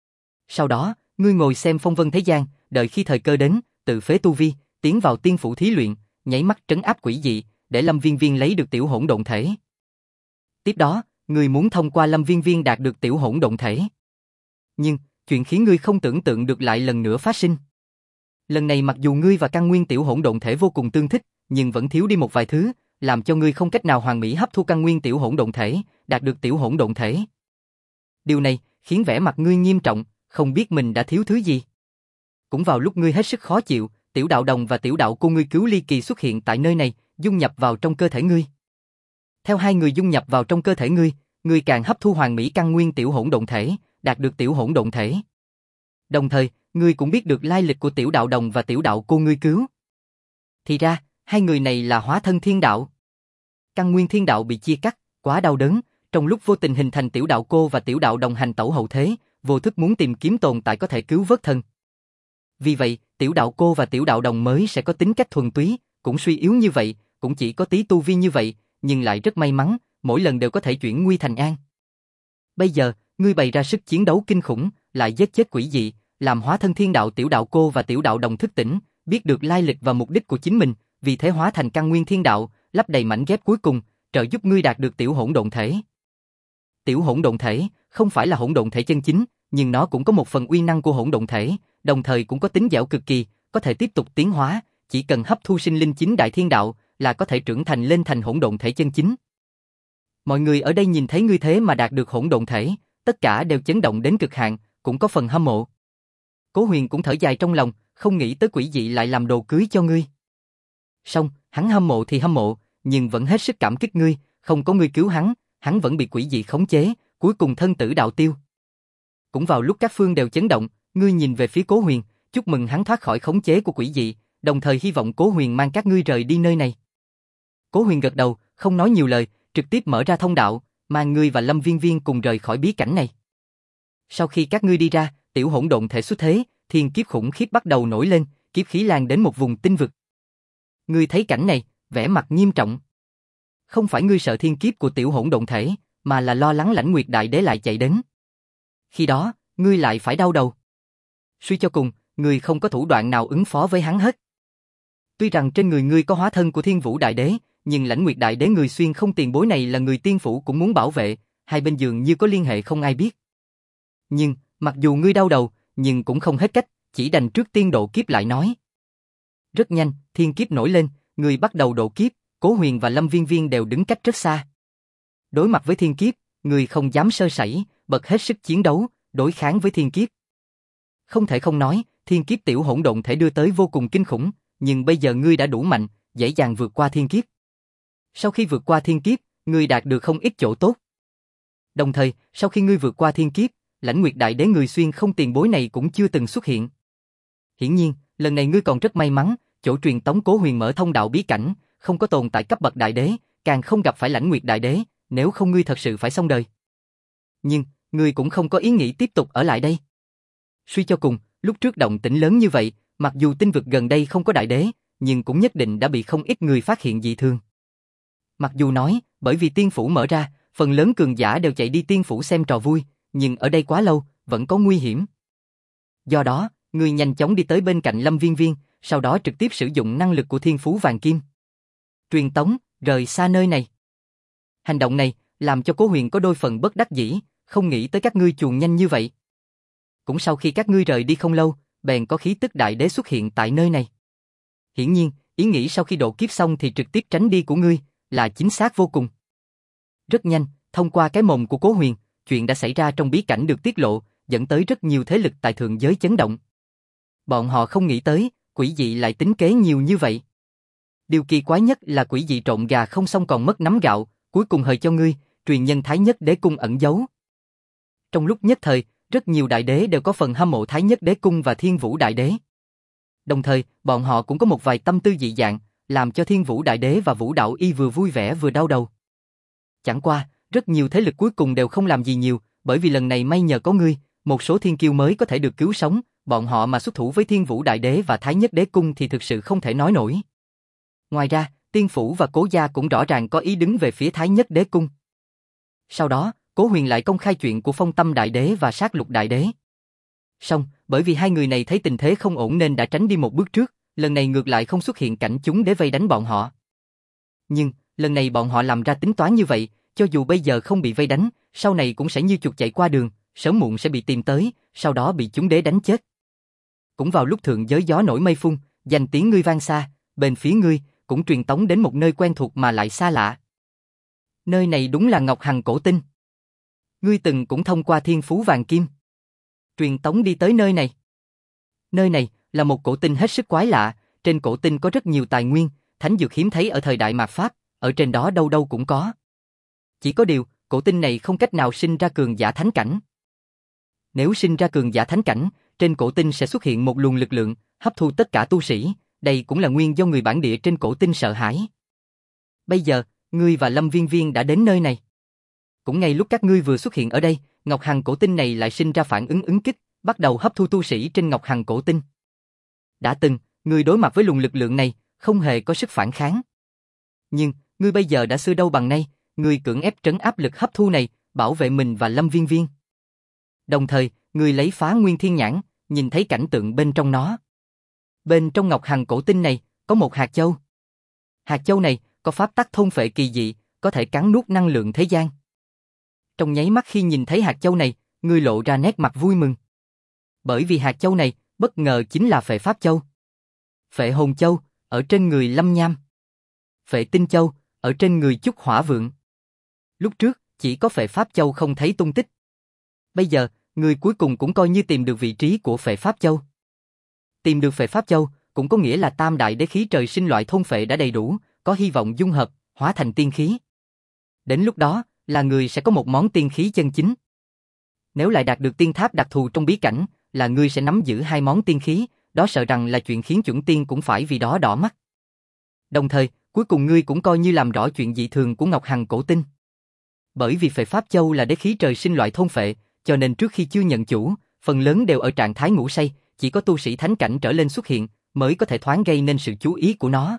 Sau đó, ngươi ngồi xem phong vân thế gian, đợi khi thời cơ đến, tự phế tu vi, tiến vào tiên phủ thí luyện, nháy mắt trấn áp quỷ dị, để Lâm Viên Viên lấy được tiểu hỗn độn thể. Tiếp đó, ngươi muốn thông qua Lâm Viên Viên đạt được tiểu hỗn độn thể. Nhưng, chuyện khiến ngươi không tưởng tượng được lại lần nữa phát sinh. Lần này mặc dù ngươi và căn nguyên tiểu hỗn độn thể vô cùng tương thích, nhưng vẫn thiếu đi một vài thứ, làm cho ngươi không cách nào hoàn mỹ hấp thu căn nguyên tiểu hỗn độn thể, đạt được tiểu hỗn độn thể. Điều này khiến vẻ mặt ngươi nghiêm trọng, không biết mình đã thiếu thứ gì. Cũng vào lúc ngươi hết sức khó chịu, tiểu đạo đồng và tiểu đạo cô ngươi cứu ly kỳ xuất hiện tại nơi này, dung nhập vào trong cơ thể ngươi. Theo hai người dung nhập vào trong cơ thể ngươi, ngươi càng hấp thu hoàn mỹ căn nguyên tiểu hỗn độn thể, đạt được tiểu hỗn độn thể. Đồng thời, ngươi cũng biết được lai lịch của tiểu đạo đồng và tiểu đạo cô ngươi cứu. Thì ra, hai người này là hóa thân thiên đạo. Căn nguyên thiên đạo bị chia cắt, quá đau đớn, trong lúc vô tình hình thành tiểu đạo cô và tiểu đạo đồng hành tẩu hậu thế, vô thức muốn tìm kiếm tồn tại có thể cứu vớt thân. Vì vậy, tiểu đạo cô và tiểu đạo đồng mới sẽ có tính cách thuần túy, cũng suy yếu như vậy, cũng chỉ có tí tu vi như vậy, nhưng lại rất may mắn, mỗi lần đều có thể chuyển nguy thành an. Bây giờ, ngươi bày ra sức chiến đấu kinh khủng, lại giết chết quỷ dị, làm hóa thân thiên đạo tiểu đạo cô và tiểu đạo đồng thức tỉnh, biết được lai lịch và mục đích của chính mình, vì thế hóa thành căn nguyên thiên đạo, lấp đầy mảnh ghép cuối cùng, trợ giúp ngươi đạt được tiểu hỗn độn thể. Tiểu hỗn độn thể không phải là hỗn độn thể chân chính, nhưng nó cũng có một phần uy năng của hỗn độn thể, đồng thời cũng có tính dẻo cực kỳ, có thể tiếp tục tiến hóa, chỉ cần hấp thu sinh linh chính đại thiên đạo là có thể trưởng thành lên thành hỗn độn thể chân chính. Mọi người ở đây nhìn thấy ngươi thế mà đạt được hỗn độn thể, tất cả đều chấn động đến cực hạn, cũng có phần hâm mộ. Cố Huyền cũng thở dài trong lòng, không nghĩ tới quỷ dị lại làm đồ cưới cho ngươi. Song, hắn hâm mộ thì hâm mộ, nhưng vẫn hết sức cảm kích ngươi, không có ngươi cứu hắn, hắn vẫn bị quỷ dị khống chế, cuối cùng thân tử đạo tiêu. Cũng vào lúc các phương đều chấn động, ngươi nhìn về phía Cố Huyền, chúc mừng hắn thoát khỏi khống chế của quỷ dị, đồng thời hy vọng Cố Huyền mang các ngươi rời đi nơi này. Cố Huyền gật đầu, không nói nhiều lời, trực tiếp mở ra thông đạo, mang ngươi và Lâm Viên Viên cùng rời khỏi bí cảnh này. Sau khi các ngươi đi ra, tiểu hỗn độn thể xuất thế, thiên kiếp khủng khiếp bắt đầu nổi lên, kiếp khí lan đến một vùng tinh vực. Ngươi thấy cảnh này, vẻ mặt nghiêm trọng. Không phải ngươi sợ thiên kiếp của tiểu hỗn độn thể, mà là lo lắng Lãnh Nguyệt Đại Đế lại chạy đến. Khi đó, ngươi lại phải đau đầu. Suy cho cùng, ngươi không có thủ đoạn nào ứng phó với hắn hết. Tuy rằng trên người ngươi có hóa thân của Thiên Vũ Đại Đế, nhưng Lãnh Nguyệt Đại Đế người xuyên không tiền bối này là người tiên phủ cũng muốn bảo vệ, hai bên dường như có liên hệ không ai biết. Nhưng, mặc dù ngươi đau đầu, nhưng cũng không hết cách, chỉ đành trước tiên độ kiếp lại nói. Rất nhanh, thiên kiếp nổi lên, ngươi bắt đầu độ kiếp, Cố Huyền và Lâm Viên Viên đều đứng cách rất xa. Đối mặt với thiên kiếp, ngươi không dám sơ sẩy, bật hết sức chiến đấu, đối kháng với thiên kiếp. Không thể không nói, thiên kiếp tiểu hỗn độn thể đưa tới vô cùng kinh khủng, nhưng bây giờ ngươi đã đủ mạnh, dễ dàng vượt qua thiên kiếp. Sau khi vượt qua thiên kiếp, ngươi đạt được không ít chỗ tốt. Đồng thời, sau khi ngươi vượt qua thiên kiếp, Lãnh Nguyệt Đại Đế người xuyên không tiền bối này cũng chưa từng xuất hiện. Hiển nhiên, lần này ngươi còn rất may mắn, chỗ truyền tống Cố Huyền mở thông đạo bí cảnh, không có tồn tại cấp bậc đại đế, càng không gặp phải Lãnh Nguyệt Đại Đế, nếu không ngươi thật sự phải xong đời. Nhưng, ngươi cũng không có ý nghĩ tiếp tục ở lại đây. Suy cho cùng, lúc trước động tĩnh lớn như vậy, mặc dù tinh vực gần đây không có đại đế, nhưng cũng nhất định đã bị không ít người phát hiện dị thường. Mặc dù nói, bởi vì tiên phủ mở ra, phần lớn cường giả đều chạy đi tiên phủ xem trò vui, nhưng ở đây quá lâu, vẫn có nguy hiểm. Do đó, ngươi nhanh chóng đi tới bên cạnh Lâm Viên Viên, sau đó trực tiếp sử dụng năng lực của Thiên Phú Vàng Kim. Truyền tống, rời xa nơi này. Hành động này, làm cho Cố Huyền có đôi phần bất đắc dĩ, không nghĩ tới các ngươi chuồn nhanh như vậy. Cũng sau khi các ngươi rời đi không lâu, bèn có khí tức đại đế xuất hiện tại nơi này. Hiển nhiên, ý nghĩ sau khi độ kiếp xong thì trực tiếp tránh đi của ngươi, là chính xác vô cùng. Rất nhanh, thông qua cái mồm của Cố Huyền, chuyện đã xảy ra trong bí cảnh được tiết lộ, dẫn tới rất nhiều thế lực tại thượng giới chấn động. Bọn họ không nghĩ tới, quỷ dị lại tính kế nhiều như vậy. Điều kỳ quái nhất là quỷ dị trộn gà không xong còn mất nắm gạo, cuối cùng hời cho ngươi, truyền nhân Thái Nhất Đế Cung ẩn giấu. Trong lúc nhất thời, rất nhiều đại đế đều có phần hâm mộ Thái Nhất Đế Cung và Thiên Vũ Đại Đế. Đồng thời, bọn họ cũng có một vài tâm tư dị dạng, làm cho Thiên Vũ Đại Đế và Vũ Đạo Y vừa vui vẻ vừa đau đầu. Chẳng qua, rất nhiều thế lực cuối cùng đều không làm gì nhiều, bởi vì lần này may nhờ có ngươi, một số thiên kiêu mới có thể được cứu sống, bọn họ mà xuất thủ với Thiên Vũ Đại Đế và Thái Nhất Đế Cung thì thực sự không thể nói nổi. Ngoài ra, Tiên Phủ và Cố Gia cũng rõ ràng có ý đứng về phía Thái Nhất Đế Cung. Sau đó, Cố Huyền lại công khai chuyện của Phong Tâm Đại Đế và Sát Lục Đại Đế. Song, bởi vì hai người này thấy tình thế không ổn nên đã tránh đi một bước trước, lần này ngược lại không xuất hiện cảnh chúng để vây đánh bọn họ. Nhưng, lần này bọn họ làm ra tính toán như vậy, cho dù bây giờ không bị vây đánh, sau này cũng sẽ như chuột chạy qua đường, sớm muộn sẽ bị tìm tới, sau đó bị chúng đế đánh chết. Cũng vào lúc thượng giới gió nổi mây phun, danh tiếng ngươi vang xa, bên phía ngươi cũng truyền tống đến một nơi quen thuộc mà lại xa lạ. Nơi này đúng là Ngọc Hằng cổ tinh. Ngươi từng cũng thông qua thiên phú vàng kim truyền tống đi tới nơi này. Nơi này là một cổ tinh hết sức quái lạ, trên cổ tinh có rất nhiều tài nguyên, thánh dược hiếm thấy ở thời đại mạt Pháp, ở trên đó đâu đâu cũng có. Chỉ có điều, cổ tinh này không cách nào sinh ra cường giả thánh cảnh. Nếu sinh ra cường giả thánh cảnh, trên cổ tinh sẽ xuất hiện một luồng lực lượng, hấp thu tất cả tu sĩ, đây cũng là nguyên do người bản địa trên cổ tinh sợ hãi. Bây giờ, ngươi và Lâm Viên Viên đã đến nơi này. Cũng ngay lúc các ngươi vừa xuất hiện ở đây, Ngọc Hằng cổ tinh này lại sinh ra phản ứng ứng kích, bắt đầu hấp thu tu sĩ trên Ngọc Hằng cổ tinh. Đã từng, ngươi đối mặt với luồng lực lượng này, không hề có sức phản kháng. Nhưng, ngươi bây giờ đã xưa đâu bằng nay, ngươi cưỡng ép trấn áp lực hấp thu này, bảo vệ mình và Lâm Viên Viên. Đồng thời, ngươi lấy phá nguyên thiên nhãn, nhìn thấy cảnh tượng bên trong nó. Bên trong Ngọc Hằng cổ tinh này, có một hạt châu. Hạt châu này, có pháp tắc thôn phệ kỳ dị, có thể cắn nuốt năng lượng thế gian. Trong nháy mắt khi nhìn thấy hạt châu này, ngươi lộ ra nét mặt vui mừng. Bởi vì hạt châu này, bất ngờ chính là phệ pháp châu. Phệ hồn châu, ở trên người Lâm Nham. Phệ tinh châu, ở trên người Chúc Hỏa Vượng. Lúc trước, chỉ có phệ pháp châu không thấy tung tích. Bây giờ, ngươi cuối cùng cũng coi như tìm được vị trí của phệ pháp châu. Tìm được phệ pháp châu, cũng có nghĩa là tam đại đế khí trời sinh loại thôn phệ đã đầy đủ, có hy vọng dung hợp, hóa thành tiên khí. Đến lúc đó, là người sẽ có một món tiên khí chân chính. Nếu lại đạt được tiên tháp đặc thù trong bí cảnh, là ngươi sẽ nắm giữ hai món tiên khí, đó sợ rằng là chuyện khiến chuẩn tiên cũng phải vì đó đỏ mắt. Đồng thời, cuối cùng ngươi cũng coi như làm rõ chuyện dị thường của Ngọc Hằng cổ tinh. Bởi vì phệ pháp châu là đế khí trời sinh loại thôn phệ, cho nên trước khi chưa nhận chủ, phần lớn đều ở trạng thái ngủ say, chỉ có tu sĩ thánh cảnh trở lên xuất hiện, mới có thể thoáng gây nên sự chú ý của nó.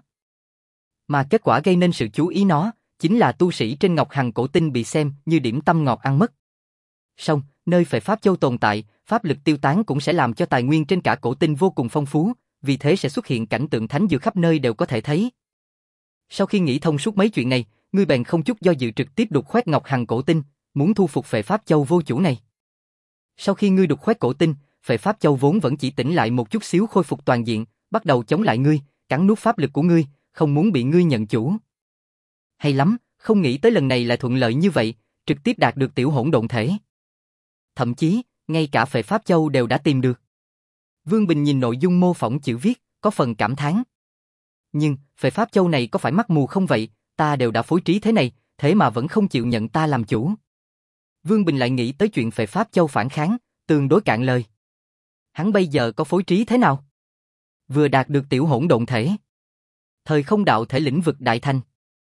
Mà kết quả gây nên sự chú ý nó, chính là tu sĩ trên Ngọc Hằng cổ tinh bị xem như điểm tâm ngọt ăn mất. Song, nơi phệ pháp châu tồn tại, pháp lực tiêu tán cũng sẽ làm cho tài nguyên trên cả cổ tinh vô cùng phong phú, vì thế sẽ xuất hiện cảnh tượng thánh dược khắp nơi đều có thể thấy. Sau khi nghĩ thông suốt mấy chuyện này, ngươi bèn không chút do dự trực tiếp đục khoét Ngọc Hằng cổ tinh, muốn thu phục phệ pháp châu vô chủ này. Sau khi ngươi đục khoét cổ tinh, phệ pháp châu vốn vẫn chỉ tỉnh lại một chút xíu khôi phục toàn diện, bắt đầu chống lại ngươi, cắn nuốt pháp lực của ngươi, không muốn bị ngươi nhận chủ. Hay lắm, không nghĩ tới lần này lại thuận lợi như vậy, trực tiếp đạt được tiểu hỗn độn thể. Thậm chí, ngay cả phệ pháp châu đều đã tìm được. Vương Bình nhìn nội dung mô phỏng chữ viết, có phần cảm thán. Nhưng, phệ pháp châu này có phải mắt mù không vậy, ta đều đã phối trí thế này, thế mà vẫn không chịu nhận ta làm chủ. Vương Bình lại nghĩ tới chuyện phệ pháp châu phản kháng, tương đối cạn lời. Hắn bây giờ có phối trí thế nào? Vừa đạt được tiểu hỗn độn thể, thời không đạo thể lĩnh vực đại thành,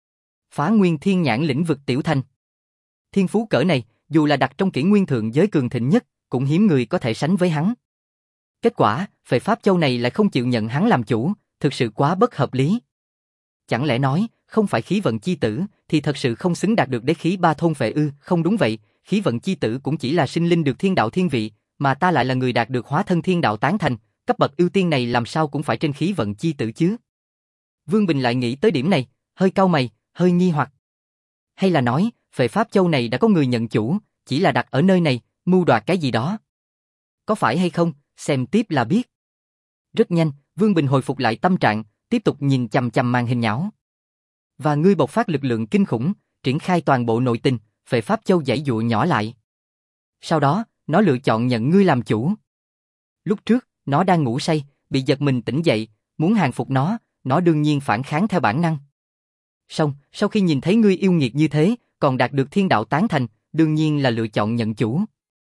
phá nguyên thiên nhãn lĩnh vực tiểu thành. Thiên phú cỡ này, dù là đặt trong kỷ nguyên thượng giới cường thịnh nhất, cũng hiếm người có thể sánh với hắn. Kết quả, phệ pháp châu này lại không chịu nhận hắn làm chủ, thực sự quá bất hợp lý. Chẳng lẽ nói, không phải khí vận chi tử, thì thật sự không xứng đạt được đế khí ba thôn phệ ư? Không đúng vậy, khí vận chi tử cũng chỉ là sinh linh được thiên đạo thiên vị, mà ta lại là người đạt được hóa thân thiên đạo tán thành, cấp bậc ưu tiên này làm sao cũng phải trên khí vận chi tử chứ. Vương Bình lại nghĩ tới điểm này, hơi cau mày, hơi nghi hoặc. Hay là nói, phệ pháp châu này đã có người nhận chủ, chỉ là đặt ở nơi này, mưu đoạt cái gì đó. Có phải hay không, xem tiếp là biết. Rất nhanh, Vương Bình hồi phục lại tâm trạng, tiếp tục nhìn chằm chằm màn hình nhão. Và ngươi bộc phát lực lượng kinh khủng, triển khai toàn bộ nội tình, phệ pháp châu giãy dụa nhỏ lại. Sau đó, nó lựa chọn nhận ngươi làm chủ. Lúc trước, nó đang ngủ say, bị giật mình tỉnh dậy, muốn hàng phục nó, nó đương nhiên phản kháng theo bản năng. Song, sau khi nhìn thấy ngươi yêu nghiệt như thế, còn đạt được thiên đạo tán thành, đương nhiên là lựa chọn nhận chủ.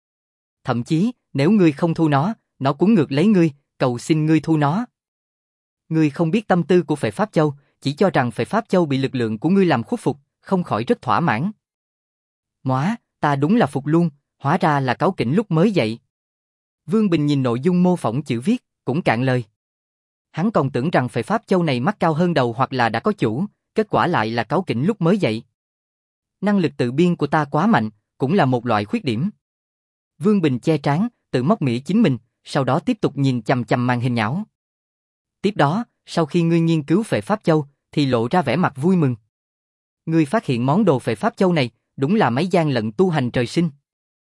Thậm chí, nếu ngươi không thu nó, nó cuốn ngược lấy ngươi, cầu xin ngươi thu nó. Ngươi không biết tâm tư của phệ pháp châu, chỉ cho rằng phệ pháp châu bị lực lượng của ngươi làm khuất phục, không khỏi rất thỏa mãn. Móa, ta đúng là phục luôn, hóa ra là cáu kỉnh lúc mới dậy. Vương Bình nhìn nội dung mô phỏng chữ viết, cũng cạn lời. Hắn còn tưởng rằng phệ pháp châu này mắt cao hơn đầu hoặc là đã có chủ, kết quả lại là cáu kỉnh lúc mới dậy. Năng lực tự biên của ta quá mạnh, cũng là một loại khuyết điểm. Vương Bình che trán, tự móc mỉa chính mình, sau đó tiếp tục nhìn chằm chằm màn hình nhão. Tiếp đó, sau khi ngươi nghiên cứu phệ pháp châu, thì lộ ra vẻ mặt vui mừng. Ngươi phát hiện món đồ phệ pháp châu này, đúng là mấy gian lận tu hành trời sinh.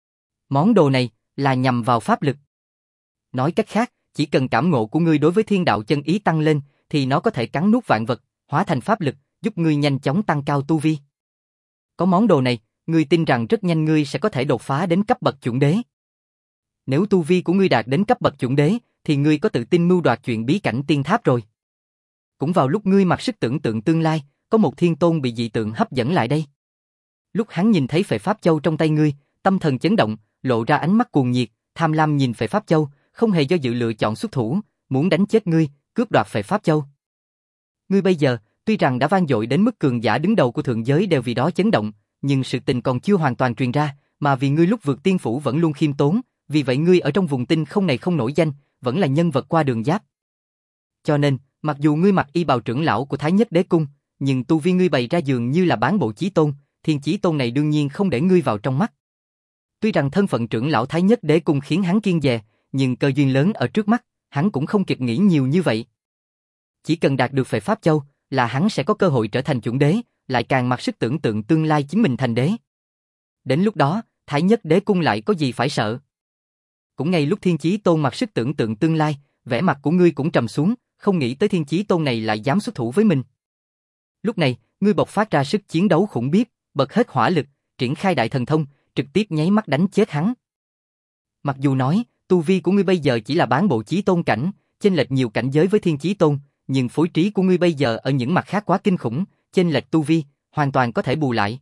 Món đồ này là nhằm vào pháp lực. Nói cách khác, chỉ cần cảm ngộ của ngươi đối với thiên đạo chân ý tăng lên, thì nó có thể cắn nuốt vạn vật, hóa thành pháp lực, giúp ngươi nhanh chóng tăng cao tu vi. Có món đồ này, ngươi tin rằng rất nhanh ngươi sẽ có thể đột phá đến cấp bậc chuẩn đế. Nếu tu vi của ngươi đạt đến cấp bậc chuẩn đế, thì ngươi có tự tin mưu đoạt chuyện bí cảnh tiên tháp rồi. Cũng vào lúc ngươi mặc sức tưởng tượng tương lai, có một thiên tôn bị dị tượng hấp dẫn lại đây. Lúc hắn nhìn thấy phệ pháp châu trong tay ngươi, tâm thần chấn động, lộ ra ánh mắt cuồng nhiệt, tham lam nhìn phệ pháp châu, không hề do dự lựa chọn xuất thủ, muốn đánh chết ngươi, cướp đoạt phệ pháp châu. Ngươi bây giờ, tuy rằng đã vang dội đến mức cường giả đứng đầu của thượng giới đều vì đó chấn động, nhưng sự tình còn chưa hoàn toàn truyền ra, mà vì ngươi lúc vượt tiên phủ vẫn luôn khiêm tốn, vì vậy ngươi ở trong vùng tinh không này không nổi danh, vẫn là nhân vật qua đường giáp. Cho nên, mặc dù ngươi mặc y bào trưởng lão của Thái Nhất Đế Cung, nhưng tu vi ngươi bày ra dường như là bán bộ chí tôn, thiên chí tôn này đương nhiên không để ngươi vào trong mắt. Tuy rằng thân phận trưởng lão Thái Nhất Đế Cung khiến hắn kiêng dè, nhưng cơ duyên lớn ở trước mắt, hắn cũng không kịp nghĩ nhiều như vậy. Chỉ cần đạt được phệ pháp châu, là hắn sẽ có cơ hội trở thành chuẩn đế, lại càng mặc sức tưởng tượng tương lai chính mình thành đế. Đến lúc đó, Thái Nhất Đế Cung lại có gì phải sợ? Cũng ngay lúc Thiên Chí Tôn mặc sức tưởng tượng tương lai, vẻ mặt của ngươi cũng trầm xuống, không nghĩ tới Thiên Chí Tôn này lại dám xuất thủ với mình. Lúc này, ngươi bộc phát ra sức chiến đấu khủng khiếp, bật hết hỏa lực, triển khai đại thần thông, trực tiếp nháy mắt đánh chết hắn. Mặc dù nói, tu vi của ngươi bây giờ chỉ là bán bộ chí tôn cảnh, chênh lệch nhiều cảnh giới với Thiên Chí Tôn, nhưng phối trí của ngươi bây giờ ở những mặt khác quá kinh khủng, chênh lệch tu vi, hoàn toàn có thể bù lại.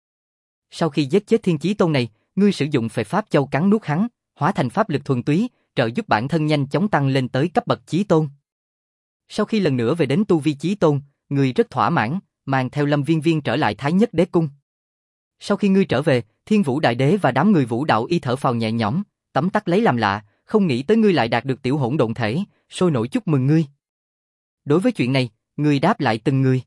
Sau khi giết chết Thiên Chí Tôn này, ngươi sử dụng phệ pháp châu cắn nuốt hắn, hóa thành pháp lực thuần túy, trợ giúp bản thân nhanh chóng tăng lên tới cấp bậc chí tôn. Sau khi lần nữa về đến tu vi chí tôn, ngươi rất thỏa mãn, mang theo Lâm Viên Viên trở lại Thái Nhất Đế Cung. Sau khi ngươi trở về, Thiên Vũ Đại Đế và đám người Vũ Đạo Y thở phào nhẹ nhõm, tấm tắc lấy làm lạ, không nghĩ tới ngươi lại đạt được tiểu hỗn độn thể, sôi nổi chúc mừng ngươi. Đối với chuyện này, ngươi đáp lại từng người.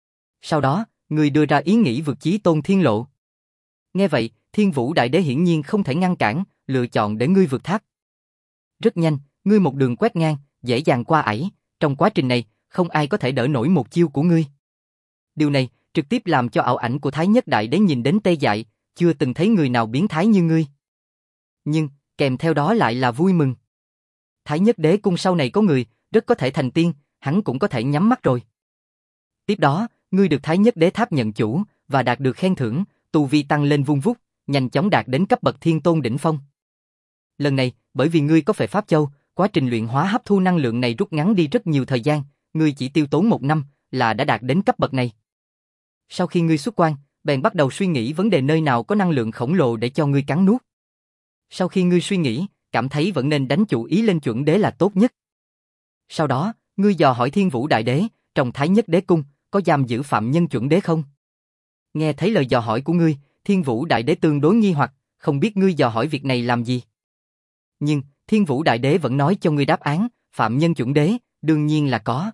Sau đó, ngươi đưa ra ý nghĩ vượt chí tôn thiên lộ. Nghe vậy, Thiên Vũ Đại Đế hiển nhiên không thể ngăn cản, lựa chọn để ngươi vượt tháp. Rất nhanh, ngươi một đường quét ngang, dễ dàng qua ải, trong quá trình này, không ai có thể đỡ nổi một chiêu của ngươi. Điều này trực tiếp làm cho ảo ảnh của Thái Nhất Đại Đế nhìn đến tê dại, chưa từng thấy người nào biến thái như ngươi. Nhưng, kèm theo đó lại là vui mừng. Thái Nhất Đế Cung sau này có người, rất có thể thành tiên, hắn cũng có thể nhắm mắt rồi. Tiếp đó, ngươi được Thái Nhất Đế Tháp nhận chủ, và đạt được khen thưởng, tu vi tăng lên vun vút, nhanh chóng đạt đến cấp bậc thiên tôn đỉnh phong. Lần này, bởi vì ngươi có phệ pháp châu, quá trình luyện hóa hấp thu năng lượng này rút ngắn đi rất nhiều thời gian, ngươi chỉ tiêu tốn một năm, là đã đạt đến cấp bậc này. Sau khi ngươi xuất quan, bèn bắt đầu suy nghĩ vấn đề nơi nào có năng lượng khổng lồ để cho ngươi cắn nuốt. Sau khi ngươi suy nghĩ, cảm thấy vẫn nên đánh chủ ý lên chuẩn đế là tốt nhất. Sau đó, ngươi dò hỏi Thiên Vũ Đại Đế, trong Thái Nhất Đế Cung, có giam giữ phạm nhân chuẩn đế không? Nghe thấy lời dò hỏi của ngươi, Thiên Vũ Đại Đế tương đối nghi hoặc, không biết ngươi dò hỏi việc này làm gì. Nhưng, Thiên Vũ Đại Đế vẫn nói cho ngươi đáp án, phạm nhân chuẩn đế, đương nhiên là có.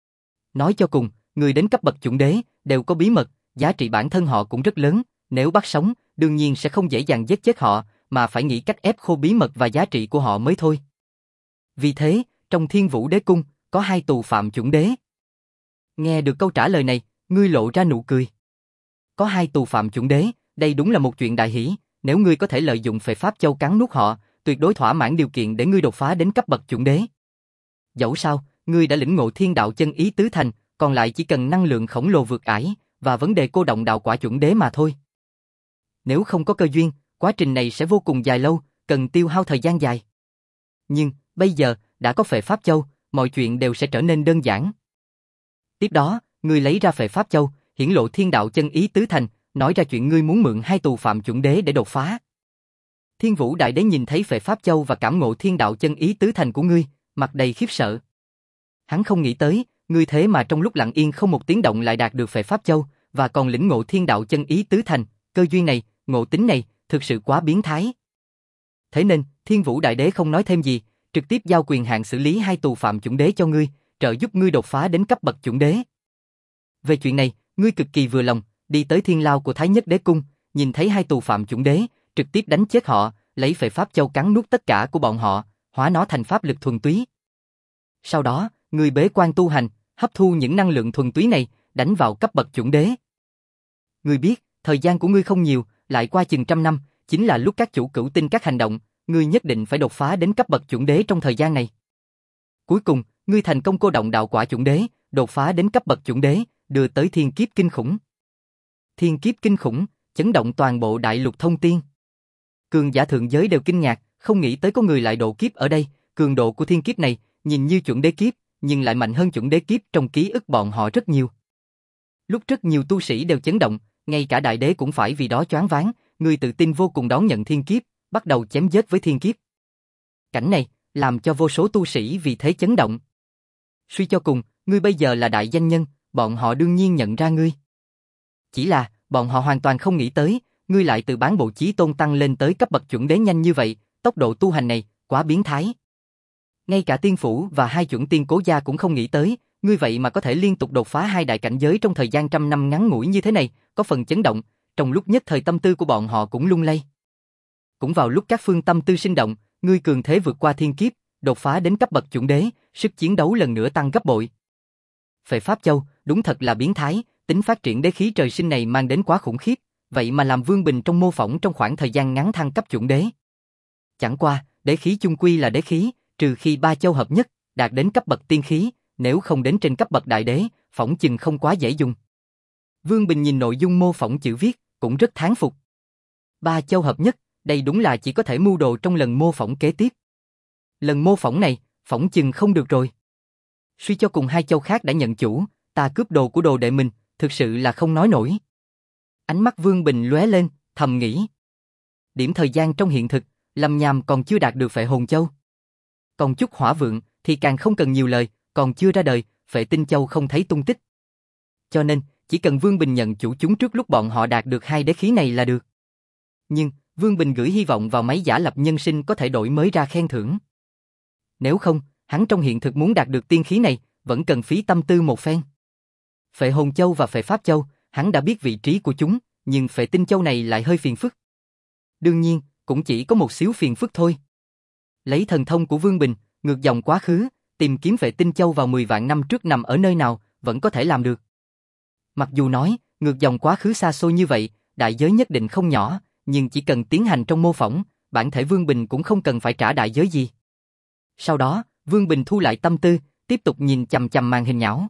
Nói cho cùng, người đến cấp bậc chuẩn đế, đều có bí mật, giá trị bản thân họ cũng rất lớn, nếu bắt sống, đương nhiên sẽ không dễ dàng giết chết họ, mà phải nghĩ cách ép khô bí mật và giá trị của họ mới thôi. Vì thế, trong Thiên Vũ Đế Cung, có hai tù phạm chuẩn đế. Nghe được câu trả lời này, ngươi lộ ra nụ cười. Có hai tù phạm chuẩn đế, đây đúng là một chuyện đại hỷ, nếu ngươi có thể lợi dụng phệ pháp châu cắn nuốt họ, tuyệt đối thỏa mãn điều kiện để ngươi đột phá đến cấp bậc chuẩn đế. Dẫu sao, ngươi đã lĩnh ngộ thiên đạo chân ý tứ thành, còn lại chỉ cần năng lượng khổng lồ vượt ải, và vấn đề cô động đạo quả chuẩn đế mà thôi. Nếu không có cơ duyên, quá trình này sẽ vô cùng dài lâu, cần tiêu hao thời gian dài. Nhưng, bây giờ, đã có phệ pháp châu, mọi chuyện đều sẽ trở nên đơn giản. Tiếp đó, ngươi lấy ra phệ pháp châu, hiển lộ thiên đạo chân ý tứ thành, nói ra chuyện ngươi muốn mượn hai tù phạm chuẩn đế để đột phá. Thiên Vũ Đại Đế nhìn thấy phệ pháp châu và cảm ngộ thiên đạo chân ý tứ thành của ngươi, mặt đầy khiếp sợ. Hắn không nghĩ tới, ngươi thế mà trong lúc lặng yên không một tiếng động lại đạt được phệ pháp châu, và còn lĩnh ngộ thiên đạo chân ý tứ thành, cơ duyên này, ngộ tính này, thực sự quá biến thái. Thế nên, Thiên Vũ Đại Đế không nói thêm gì, trực tiếp giao quyền hạn xử lý hai tù phạm chuẩn đế cho ngươi, trợ giúp ngươi đột phá đến cấp bậc chuẩn đế. Về chuyện này, ngươi cực kỳ vừa lòng, đi tới thiên lao của Thái Nhất Đế Cung, nhìn thấy hai tù phạm chuẩn đế, trực tiếp đánh chết họ, lấy phệ pháp châu cắn nuốt tất cả của bọn họ, hóa nó thành pháp lực thuần túy. Sau đó, ngươi bế quan tu hành, hấp thu những năng lượng thuần túy này, đánh vào cấp bậc chuẩn đế. Ngươi biết, thời gian của ngươi không nhiều, lại qua chừng trăm năm, chính là lúc các chủ cửu tinh các hành động, ngươi nhất định phải đột phá đến cấp bậc chuẩn đế trong thời gian này. Cuối cùng, ngươi thành công cô động đạo quả chuẩn đế, đột phá đến cấp bậc chuẩn đế, đưa tới thiên kiếp kinh khủng. Thiên kiếp kinh khủng, chấn động toàn bộ đại lục thông tiên. Cường giả thượng giới đều kinh ngạc, không nghĩ tới có người lại độ kiếp ở đây, cường độ của thiên kiếp này, nhìn như chuẩn đế kiếp, nhưng lại mạnh hơn chuẩn đế kiếp trong ký ức bọn họ rất nhiều. Lúc rất nhiều tu sĩ đều chấn động, ngay cả đại đế cũng phải vì đó choáng váng, người tự tin vô cùng đón nhận thiên kiếp, bắt đầu chém giết với thiên kiếp. Cảnh này, làm cho vô số tu sĩ vì thế chấn động. Suy cho cùng, ngươi bây giờ là đại danh nhân, bọn họ đương nhiên nhận ra ngươi. Chỉ là, bọn họ hoàn toàn không nghĩ tới, ngươi lại từ bán bộ chí tôn tăng lên tới cấp bậc chuẩn đế nhanh như vậy, tốc độ tu hành này, quá biến thái. Ngay cả tiên phủ và hai chuẩn tiên cố gia cũng không nghĩ tới, ngươi vậy mà có thể liên tục đột phá hai đại cảnh giới trong thời gian trăm năm ngắn ngủi như thế này, có phần chấn động, trong lúc nhất thời tâm tư của bọn họ cũng lung lay. Cũng vào lúc các phương tâm tư sinh động, ngươi cường thế vượt qua thiên kiếp, đột phá đến cấp bậc chuẩn đế, sức chiến đấu lần nữa tăng gấp bội. Phệ Pháp Châu, đúng thật là biến thái, tính phát triển đế khí trời sinh này mang đến quá khủng khiếp, vậy mà làm Vương Bình trong mô phỏng trong khoảng thời gian ngắn thăng cấp chuẩn đế. Chẳng qua, đế khí chung quy là đế khí, trừ khi ba châu hợp nhất, đạt đến cấp bậc tiên khí, nếu không đến trên cấp bậc đại đế, phỏng chừng không quá dễ dùng. Vương Bình nhìn nội dung mô phỏng chữ viết, cũng rất thán phục. Ba châu hợp nhất, đây đúng là chỉ có thể mưu đồ trong lần mô phỏng kế tiếp. Lần mô phỏng này, phỏng chừng không được rồi. Suy cho cùng hai châu khác đã nhận chủ, ta cướp đồ của đồ đệ mình, thực sự là không nói nổi. Ánh mắt Vương Bình lóe lên, thầm nghĩ. Điểm thời gian trong hiện thực, Lâm Nham còn chưa đạt được Phệ Hồn Châu. Còn chút Hỏa Vượng thì càng không cần nhiều lời, còn chưa ra đời, Phệ Tinh Châu không thấy tung tích. Cho nên, chỉ cần Vương Bình nhận chủ chúng trước lúc bọn họ đạt được hai đế khí này là được. Nhưng, Vương Bình gửi hy vọng vào máy giả lập nhân sinh có thể đổi mới ra khen thưởng. Nếu không, hắn trong hiện thực muốn đạt được tiên khí này, vẫn cần phí tâm tư một phen. Phệ Hồn Châu và Phệ Pháp Châu, hắn đã biết vị trí của chúng, nhưng Phệ Tinh Châu này lại hơi phiền phức. Đương nhiên, cũng chỉ có một xíu phiền phức thôi. Lấy thần thông của Vương Bình, ngược dòng quá khứ, tìm kiếm Phệ Tinh Châu vào mười vạn năm trước nằm ở nơi nào, vẫn có thể làm được. Mặc dù nói, ngược dòng quá khứ xa xôi như vậy, đại giới nhất định không nhỏ, nhưng chỉ cần tiến hành trong mô phỏng, bản thể Vương Bình cũng không cần phải trả đại giới gì. Sau đó, Vương Bình thu lại tâm tư, tiếp tục nhìn chằm chằm màn hình nhão.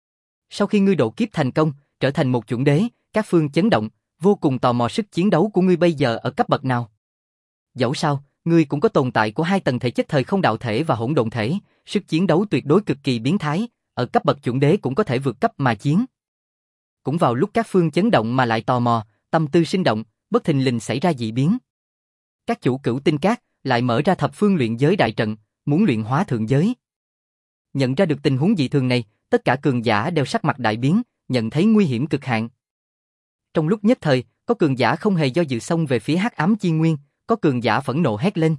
Sau khi ngươi độ kiếp thành công, trở thành một chuẩn đế, các phương chấn động, vô cùng tò mò sức chiến đấu của ngươi bây giờ ở cấp bậc nào. Dẫu sao, ngươi cũng có tồn tại của hai tầng thể chất thời không đạo thể và hỗn độn thể, sức chiến đấu tuyệt đối cực kỳ biến thái, ở cấp bậc chuẩn đế cũng có thể vượt cấp mà chiến. Cũng vào lúc các phương chấn động mà lại tò mò, tâm tư sinh động, bất thình lình xảy ra dị biến. Các chủ cửu tinh các lại mở ra thập phương luyện giới đại trận, muốn luyện hóa thượng giới. Nhận ra được tình huống dị thường này, tất cả cường giả đều sắc mặt đại biến, nhận thấy nguy hiểm cực hạn. Trong lúc nhất thời, có cường giả không hề do dự xông về phía Hắc Ám Chi Nguyên, có cường giả phẫn nộ hét lên.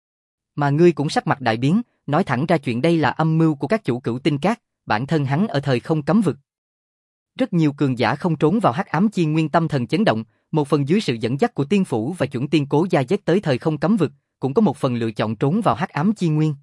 Mà ngươi cũng sắc mặt đại biến, nói thẳng ra chuyện đây là âm mưu của các chủ cửu tinh các, bản thân hắn ở thời không cấm vực. Rất nhiều cường giả không trốn vào Hắc Ám Chi Nguyên tâm thần chấn động, một phần dưới sự dẫn dắt của tiên phủ và chuẩn tiên cố gia dắt tới thời không cấm vực, cũng có một phần lựa chọn trốn vào Hắc Ám Chi Nguyên.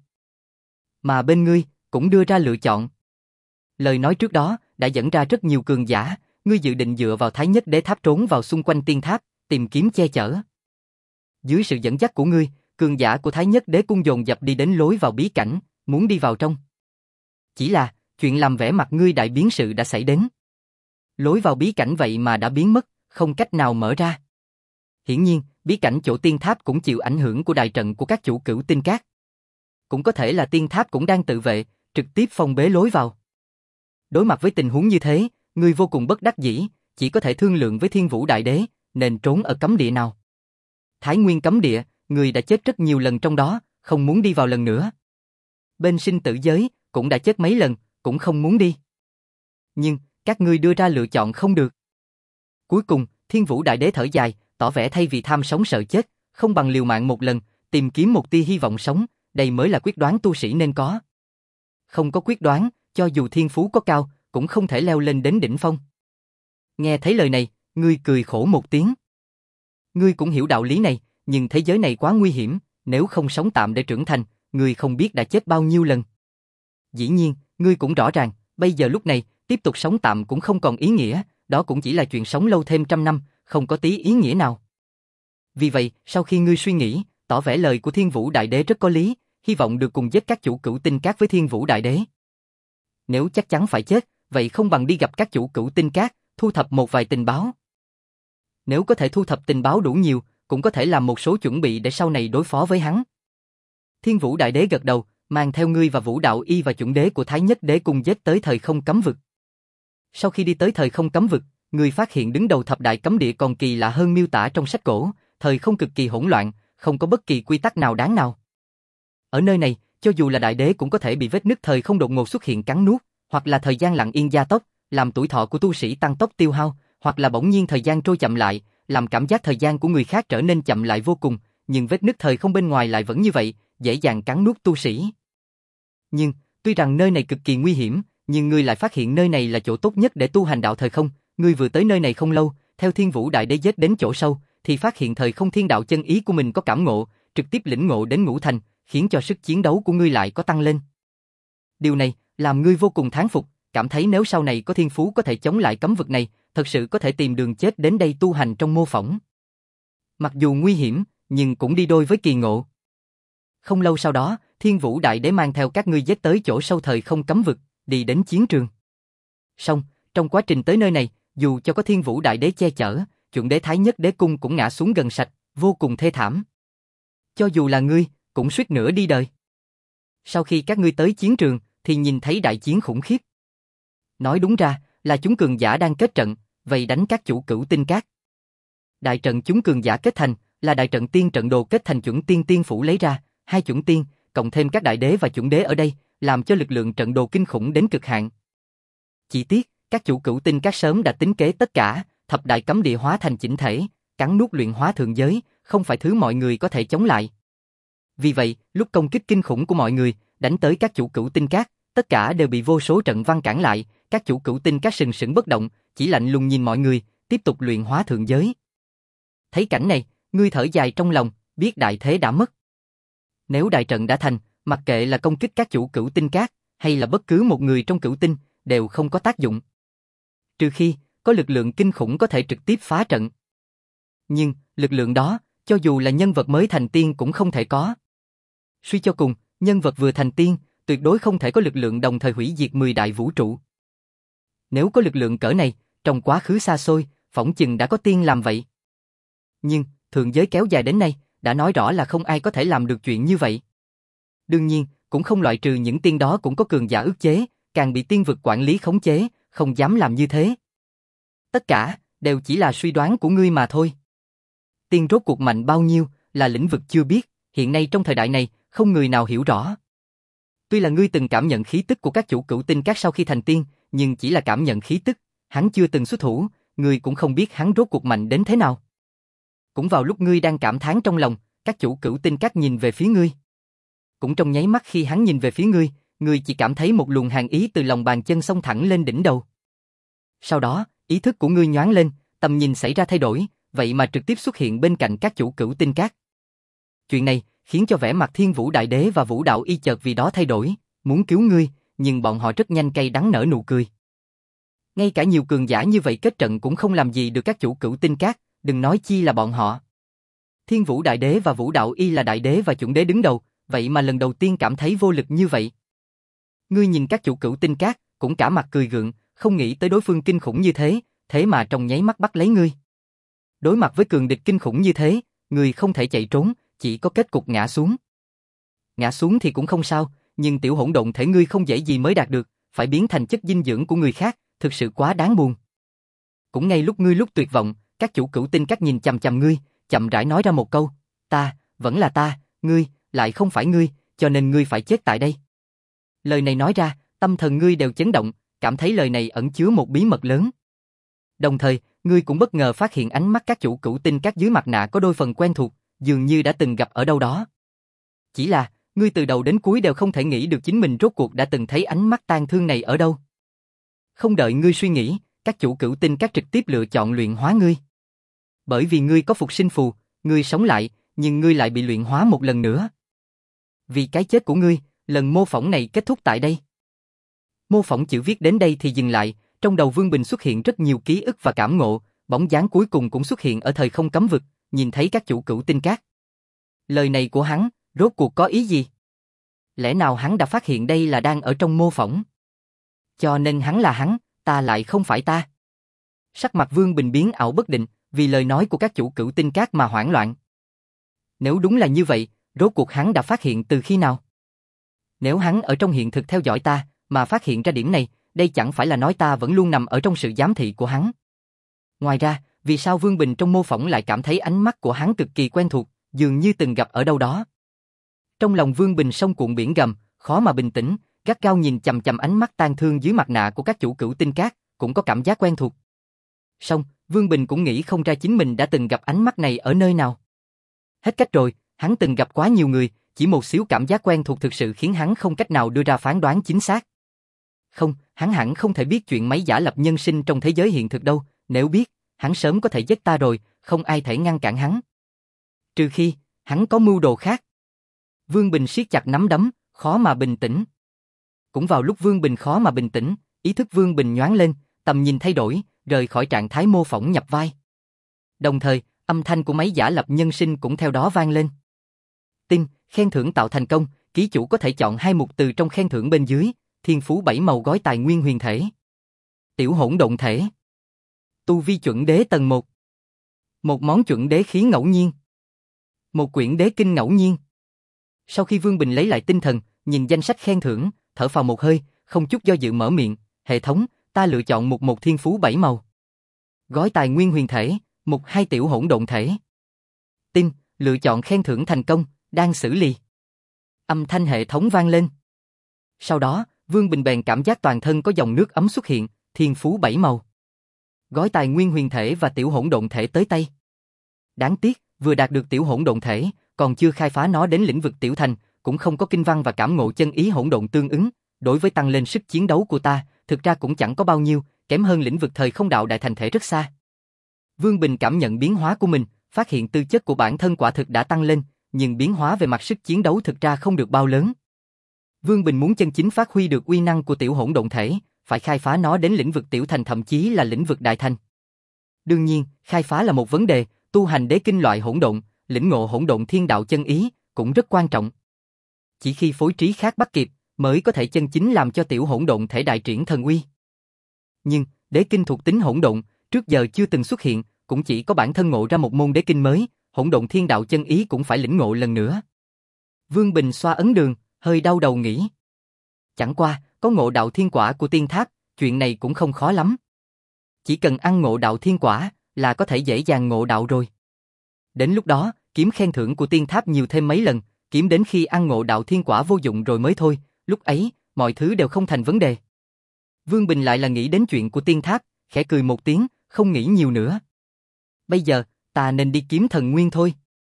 Mà bên ngươi, cũng đưa ra lựa chọn. Lời nói trước đó, đã dẫn ra rất nhiều cường giả, ngươi dự định dựa vào Thái Nhất Đế Tháp trốn vào xung quanh tiên tháp, tìm kiếm che chở. Dưới sự dẫn dắt của ngươi, cường giả của Thái Nhất Đế cung dồn dập đi đến lối vào bí cảnh, muốn đi vào trong. Chỉ là, chuyện làm vẻ mặt ngươi đại biến sự đã xảy đến. Lối vào bí cảnh vậy mà đã biến mất, không cách nào mở ra. Hiển nhiên, bí cảnh chỗ tiên tháp cũng chịu ảnh hưởng của đại trận của các chủ cửu tinh các. Cũng có thể là tiên tháp cũng đang tự vệ, trực tiếp phong bế lối vào. Đối mặt với tình huống như thế, ngươi vô cùng bất đắc dĩ, chỉ có thể thương lượng với Thiên Vũ Đại Đế, nên trốn ở cấm địa nào. Thái Nguyên cấm địa, ngươi đã chết rất nhiều lần trong đó, không muốn đi vào lần nữa. Bên sinh tử giới, cũng đã chết mấy lần, cũng không muốn đi. Nhưng, các ngươi đưa ra lựa chọn không được. Cuối cùng, Thiên Vũ Đại Đế thở dài, tỏ vẻ thay vì tham sống sợ chết, không bằng liều mạng một lần, tìm kiếm một tia hy vọng sống, đây mới là quyết đoán tu sĩ nên có. Không có quyết đoán, cho dù thiên phú có cao, cũng không thể leo lên đến đỉnh phong. Nghe thấy lời này, ngươi cười khổ một tiếng. Ngươi cũng hiểu đạo lý này, nhưng thế giới này quá nguy hiểm, nếu không sống tạm để trưởng thành, ngươi không biết đã chết bao nhiêu lần. Dĩ nhiên, ngươi cũng rõ ràng, bây giờ lúc này, tiếp tục sống tạm cũng không còn ý nghĩa, đó cũng chỉ là chuyện sống lâu thêm trăm năm, không có tí ý nghĩa nào. Vì vậy, sau khi ngươi suy nghĩ, tỏ vẻ lời của Thiên Vũ Đại Đế rất có lý, hy vọng được cùng giết các chủ cửu tinh cát với Thiên Vũ Đại Đế. Nếu chắc chắn phải chết, vậy không bằng đi gặp các chủ cửu tinh cát, thu thập một vài tình báo. Nếu có thể thu thập tình báo đủ nhiều, cũng có thể làm một số chuẩn bị để sau này đối phó với hắn. Thiên Vũ Đại Đế gật đầu, mang theo ngươi và Vũ Đạo Y và chuẩn đế của Thái Nhất Đế cùng giết tới thời không cấm vực. Sau khi đi tới thời không cấm vực, ngươi phát hiện đứng đầu thập đại cấm địa còn kỳ lạ hơn miêu tả trong sách cổ, thời không cực kỳ hỗn loạn, không có bất kỳ quy tắc nào đáng nào. Ở nơi này, cho dù là đại đế cũng có thể bị vết nứt thời không đột ngột xuất hiện cắn nuốt, hoặc là thời gian lặng yên gia tốc, làm tuổi thọ của tu sĩ tăng tốc tiêu hao, hoặc là bỗng nhiên thời gian trôi chậm lại, làm cảm giác thời gian của người khác trở nên chậm lại vô cùng, nhưng vết nứt thời không bên ngoài lại vẫn như vậy, dễ dàng cắn nuốt tu sĩ. Nhưng, tuy rằng nơi này cực kỳ nguy hiểm, nhưng ngươi lại phát hiện nơi này là chỗ tốt nhất để tu hành đạo thời không, ngươi vừa tới nơi này không lâu, theo Thiên Vũ Đại Đế giết đến chỗ sâu, thì phát hiện thời không thiên đạo chân ý của mình có cảm ngộ, trực tiếp lĩnh ngộ đến ngũ thành, khiến cho sức chiến đấu của ngươi lại có tăng lên. Điều này làm ngươi vô cùng thán phục, cảm thấy nếu sau này có thiên phú có thể chống lại cấm vực này, thật sự có thể tìm đường chết đến đây tu hành trong mô phỏng. Mặc dù nguy hiểm, nhưng cũng đi đôi với kỳ ngộ. Không lâu sau đó, Thiên Vũ Đại Đế mang theo các ngươi giết tới chỗ sâu thời không cấm vực, đi đến chiến trường. Song, trong quá trình tới nơi này, dù cho có Thiên Vũ Đại Đế che chở, chuẩn đế Thái Nhất Đế cung cũng ngã xuống gần sạch, vô cùng thê thảm. Cho dù là ngươi, cũng suýt nữa đi đời. Sau khi các ngươi tới chiến trường, thì nhìn thấy đại chiến khủng khiếp. Nói đúng ra, là chúng cường giả đang kết trận, vây đánh các chủ cửu tinh cát. Đại trận chúng cường giả kết thành, là đại trận tiên trận đồ kết thành chuẩn tiên tiên phủ lấy ra, hai chuẩn tiên, cộng thêm các đại đế và chuẩn đế ở đây, làm cho lực lượng trận đồ kinh khủng đến cực hạn. Chỉ tiếc, các chủ cửu tinh cát sớm đã tính kế tất cả, thập đại cấm địa hóa thành chỉnh thể, cắn nuốt luyện hóa thượng giới, không phải thứ mọi người có thể chống lại. Vì vậy, lúc công kích kinh khủng của mọi người, đánh tới các chủ cửu tinh cát, tất cả đều bị vô số trận văn cản lại, các chủ cửu tinh cát sừng sững bất động, chỉ lạnh lùng nhìn mọi người, tiếp tục luyện hóa thượng giới. Thấy cảnh này, ngươi thở dài trong lòng, biết đại thế đã mất. Nếu đại trận đã thành, mặc kệ là công kích các chủ cửu tinh cát, hay là bất cứ một người trong cửu tinh, đều không có tác dụng. Trừ khi, có lực lượng kinh khủng có thể trực tiếp phá trận. Nhưng, lực lượng đó, cho dù là nhân vật mới thành tiên cũng không thể có. Suy cho cùng, nhân vật vừa thành tiên, tuyệt đối không thể có lực lượng đồng thời hủy diệt mười đại vũ trụ. Nếu có lực lượng cỡ này, trong quá khứ xa xôi, phỏng chừng đã có tiên làm vậy. Nhưng, thượng giới kéo dài đến nay, đã nói rõ là không ai có thể làm được chuyện như vậy. Đương nhiên, cũng không loại trừ những tiên đó cũng có cường giả ức chế, càng bị tiên vực quản lý khống chế, không dám làm như thế. Tất cả, đều chỉ là suy đoán của ngươi mà thôi. Tiên rốt cuộc mạnh bao nhiêu, là lĩnh vực chưa biết, hiện nay trong thời đại này, không người nào hiểu rõ. Tuy là ngươi từng cảm nhận khí tức của các chủ cửu tinh cát sau khi thành tiên, nhưng chỉ là cảm nhận khí tức, hắn chưa từng xuất thủ, ngươi cũng không biết hắn rốt cuộc mạnh đến thế nào. Cũng vào lúc ngươi đang cảm thán trong lòng, các chủ cửu tinh cát nhìn về phía ngươi. Cũng trong nháy mắt khi hắn nhìn về phía ngươi, ngươi chỉ cảm thấy một luồng hàn ý từ lòng bàn chân xông thẳng lên đỉnh đầu. Sau đó, ý thức của ngươi nhoáng lên, tầm nhìn xảy ra thay đổi, vậy mà trực tiếp xuất hiện bên cạnh các chủ cửu tinh cát. Chuyện này khiến cho vẻ mặt Thiên Vũ Đại Đế và Vũ Đạo Y chợt vì đó thay đổi, muốn cứu ngươi, nhưng bọn họ rất nhanh cay đắng nở nụ cười. Ngay cả nhiều cường giả như vậy kết trận cũng không làm gì được các chủ cửu tinh cát, đừng nói chi là bọn họ. Thiên Vũ Đại Đế và Vũ Đạo Y là đại đế và chuẩn đế đứng đầu, vậy mà lần đầu tiên cảm thấy vô lực như vậy. Ngươi nhìn các chủ cửu tinh cát, cũng cả mặt cười gượng, không nghĩ tới đối phương kinh khủng như thế, thế mà trong nháy mắt bắt lấy ngươi. Đối mặt với cường địch kinh khủng như thế, ngươi không thể chạy trốn, chỉ có kết cục ngã xuống. Ngã xuống thì cũng không sao, nhưng tiểu hỗn độn thể ngươi không dễ gì mới đạt được, phải biến thành chất dinh dưỡng của người khác, thực sự quá đáng buồn. Cũng ngay lúc ngươi lúc tuyệt vọng, các chủ cửu tinh cát nhìn chằm chằm ngươi, chậm rãi nói ra một câu, ta, vẫn là ta, ngươi, lại không phải ngươi, cho nên ngươi phải chết tại đây. Lời này nói ra, tâm thần ngươi đều chấn động, cảm thấy lời này ẩn chứa một bí mật lớn. Đồng thời, ngươi cũng bất ngờ phát hiện ánh mắt các chủ cửu tinh cát dưới mặt nạ có đôi phần quen thuộc, dường như đã từng gặp ở đâu đó. Chỉ là, ngươi từ đầu đến cuối đều không thể nghĩ được chính mình rốt cuộc đã từng thấy ánh mắt tang thương này ở đâu. Không đợi ngươi suy nghĩ, các chủ cửu tinh cát trực tiếp lựa chọn luyện hóa ngươi. Bởi vì ngươi có phục sinh phù, ngươi sống lại, nhưng ngươi lại bị luyện hóa một lần nữa. Vì cái chết của ngươi, lần mô phỏng này kết thúc tại đây. Mô phỏng chữ viết đến đây thì dừng lại, trong đầu Vương Bình xuất hiện rất nhiều ký ức và cảm ngộ, bóng dáng cuối cùng cũng xuất hiện ở thời không cấm vực, nhìn thấy các chủ cửu tinh các. Lời này của hắn, rốt cuộc có ý gì? Lẽ nào hắn đã phát hiện đây là đang ở trong mô phỏng? Cho nên hắn là hắn, ta lại không phải ta. Sắc mặt Vương Bình biến ảo bất định, vì lời nói của các chủ cửu tinh các mà hoảng loạn. Nếu đúng là như vậy, rốt cuộc hắn đã phát hiện từ khi nào? Nếu hắn ở trong hiện thực theo dõi ta, mà phát hiện ra điểm này, đây chẳng phải là nói ta vẫn luôn nằm ở trong sự giám thị của hắn. Ngoài ra, vì sao Vương Bình trong mô phỏng lại cảm thấy ánh mắt của hắn cực kỳ quen thuộc, dường như từng gặp ở đâu đó? Trong lòng Vương Bình sông cuộn biển gầm, khó mà bình tĩnh, gắt gao nhìn chằm chằm ánh mắt tang thương dưới mặt nạ của các chủ cửu tinh các, cũng có cảm giác quen thuộc. Song, Vương Bình cũng nghĩ không ra chính mình đã từng gặp ánh mắt này ở nơi nào. Hết cách rồi, hắn từng gặp quá nhiều người, chỉ một xíu cảm giác quen thuộc thực sự khiến hắn không cách nào đưa ra phán đoán chính xác. Không, hắn hẳn không thể biết chuyện máy giả lập nhân sinh trong thế giới hiện thực đâu, nếu biết, hắn sớm có thể giết ta rồi, không ai thể ngăn cản hắn. Trừ khi, hắn có mưu đồ khác. Vương Bình siết chặt nắm đấm, khó mà bình tĩnh. Cũng vào lúc Vương Bình khó mà bình tĩnh, ý thức Vương Bình nhoáng lên, tầm nhìn thay đổi, rời khỏi trạng thái mô phỏng nhập vai. Đồng thời, âm thanh của máy giả lập nhân sinh cũng theo đó vang lên. Tin, khen thưởng tạo thành công, ký chủ có thể chọn hai mục từ trong khen thưởng bên dưới, thiên phú bảy màu gói tài nguyên huyền thể. Tiểu hỗn độn thể. Tu vi chuẩn đế tầng một. Một món chuẩn đế khí ngẫu nhiên. Một quyển đế kinh ngẫu nhiên. Sau khi Vương Bình lấy lại tinh thần, nhìn danh sách khen thưởng, thở phào một hơi, không chút do dự mở miệng, hệ thống, ta lựa chọn một một thiên phú bảy màu. Gói tài nguyên huyền thể, một hai tiểu hỗn độn thể. Tin, lựa chọn khen thưởng thành công, đang xử lý. Âm thanh hệ thống vang lên. Sau đó, Vương Bình bèn cảm giác toàn thân có dòng nước ấm xuất hiện, thiên phú bảy màu. Gói tài nguyên huyền thể và tiểu hỗn độn thể tới tay. Đáng tiếc, vừa đạt được tiểu hỗn độn thể, còn chưa khai phá nó đến lĩnh vực tiểu thành, cũng không có kinh văn và cảm ngộ chân ý hỗn độn tương ứng, đối với tăng lên sức chiến đấu của ta, thực ra cũng chẳng có bao nhiêu, kém hơn lĩnh vực thời không đạo đại thành thể rất xa. Vương Bình cảm nhận biến hóa của mình, phát hiện tư chất của bản thân quả thực đã tăng lên, nhưng biến hóa về mặt sức chiến đấu thực ra không được bao lớn. Vương Bình muốn chân chính phát huy được uy năng của tiểu hỗn độn thể, phải khai phá nó đến lĩnh vực tiểu thành thậm chí là lĩnh vực đại thành. Đương nhiên, khai phá là một vấn đề, tu hành đế kinh loại hỗn độn, lĩnh ngộ hỗn độn thiên đạo chân ý, cũng rất quan trọng. Chỉ khi phối trí khác bắt kịp, mới có thể chân chính làm cho tiểu hỗn độn thể đại triển thần uy. Nhưng, đế kinh thuộc tính hỗn độn, trước giờ chưa từng xuất hiện, cũng chỉ có bản thân ngộ ra một môn đế kinh mới, hỗn độn thiên đạo chân ý cũng phải lĩnh ngộ lần nữa. Vương Bình xoa ấn đường, hơi đau đầu nghĩ. Chẳng qua, có ngộ đạo thiên quả của tiên tháp, chuyện này cũng không khó lắm. Chỉ cần ăn ngộ đạo thiên quả, là có thể dễ dàng ngộ đạo rồi. Đến lúc đó, kiếm khen thưởng của tiên tháp nhiều thêm mấy lần, kiếm đến khi ăn ngộ đạo thiên quả vô dụng rồi mới thôi, lúc ấy, mọi thứ đều không thành vấn đề. Vương Bình lại là nghĩ đến chuyện của tiên tháp, khẽ cười một tiếng, không nghĩ nhiều nữa. Bây giờ, ta nên đi kiếm thần nguyên thôi.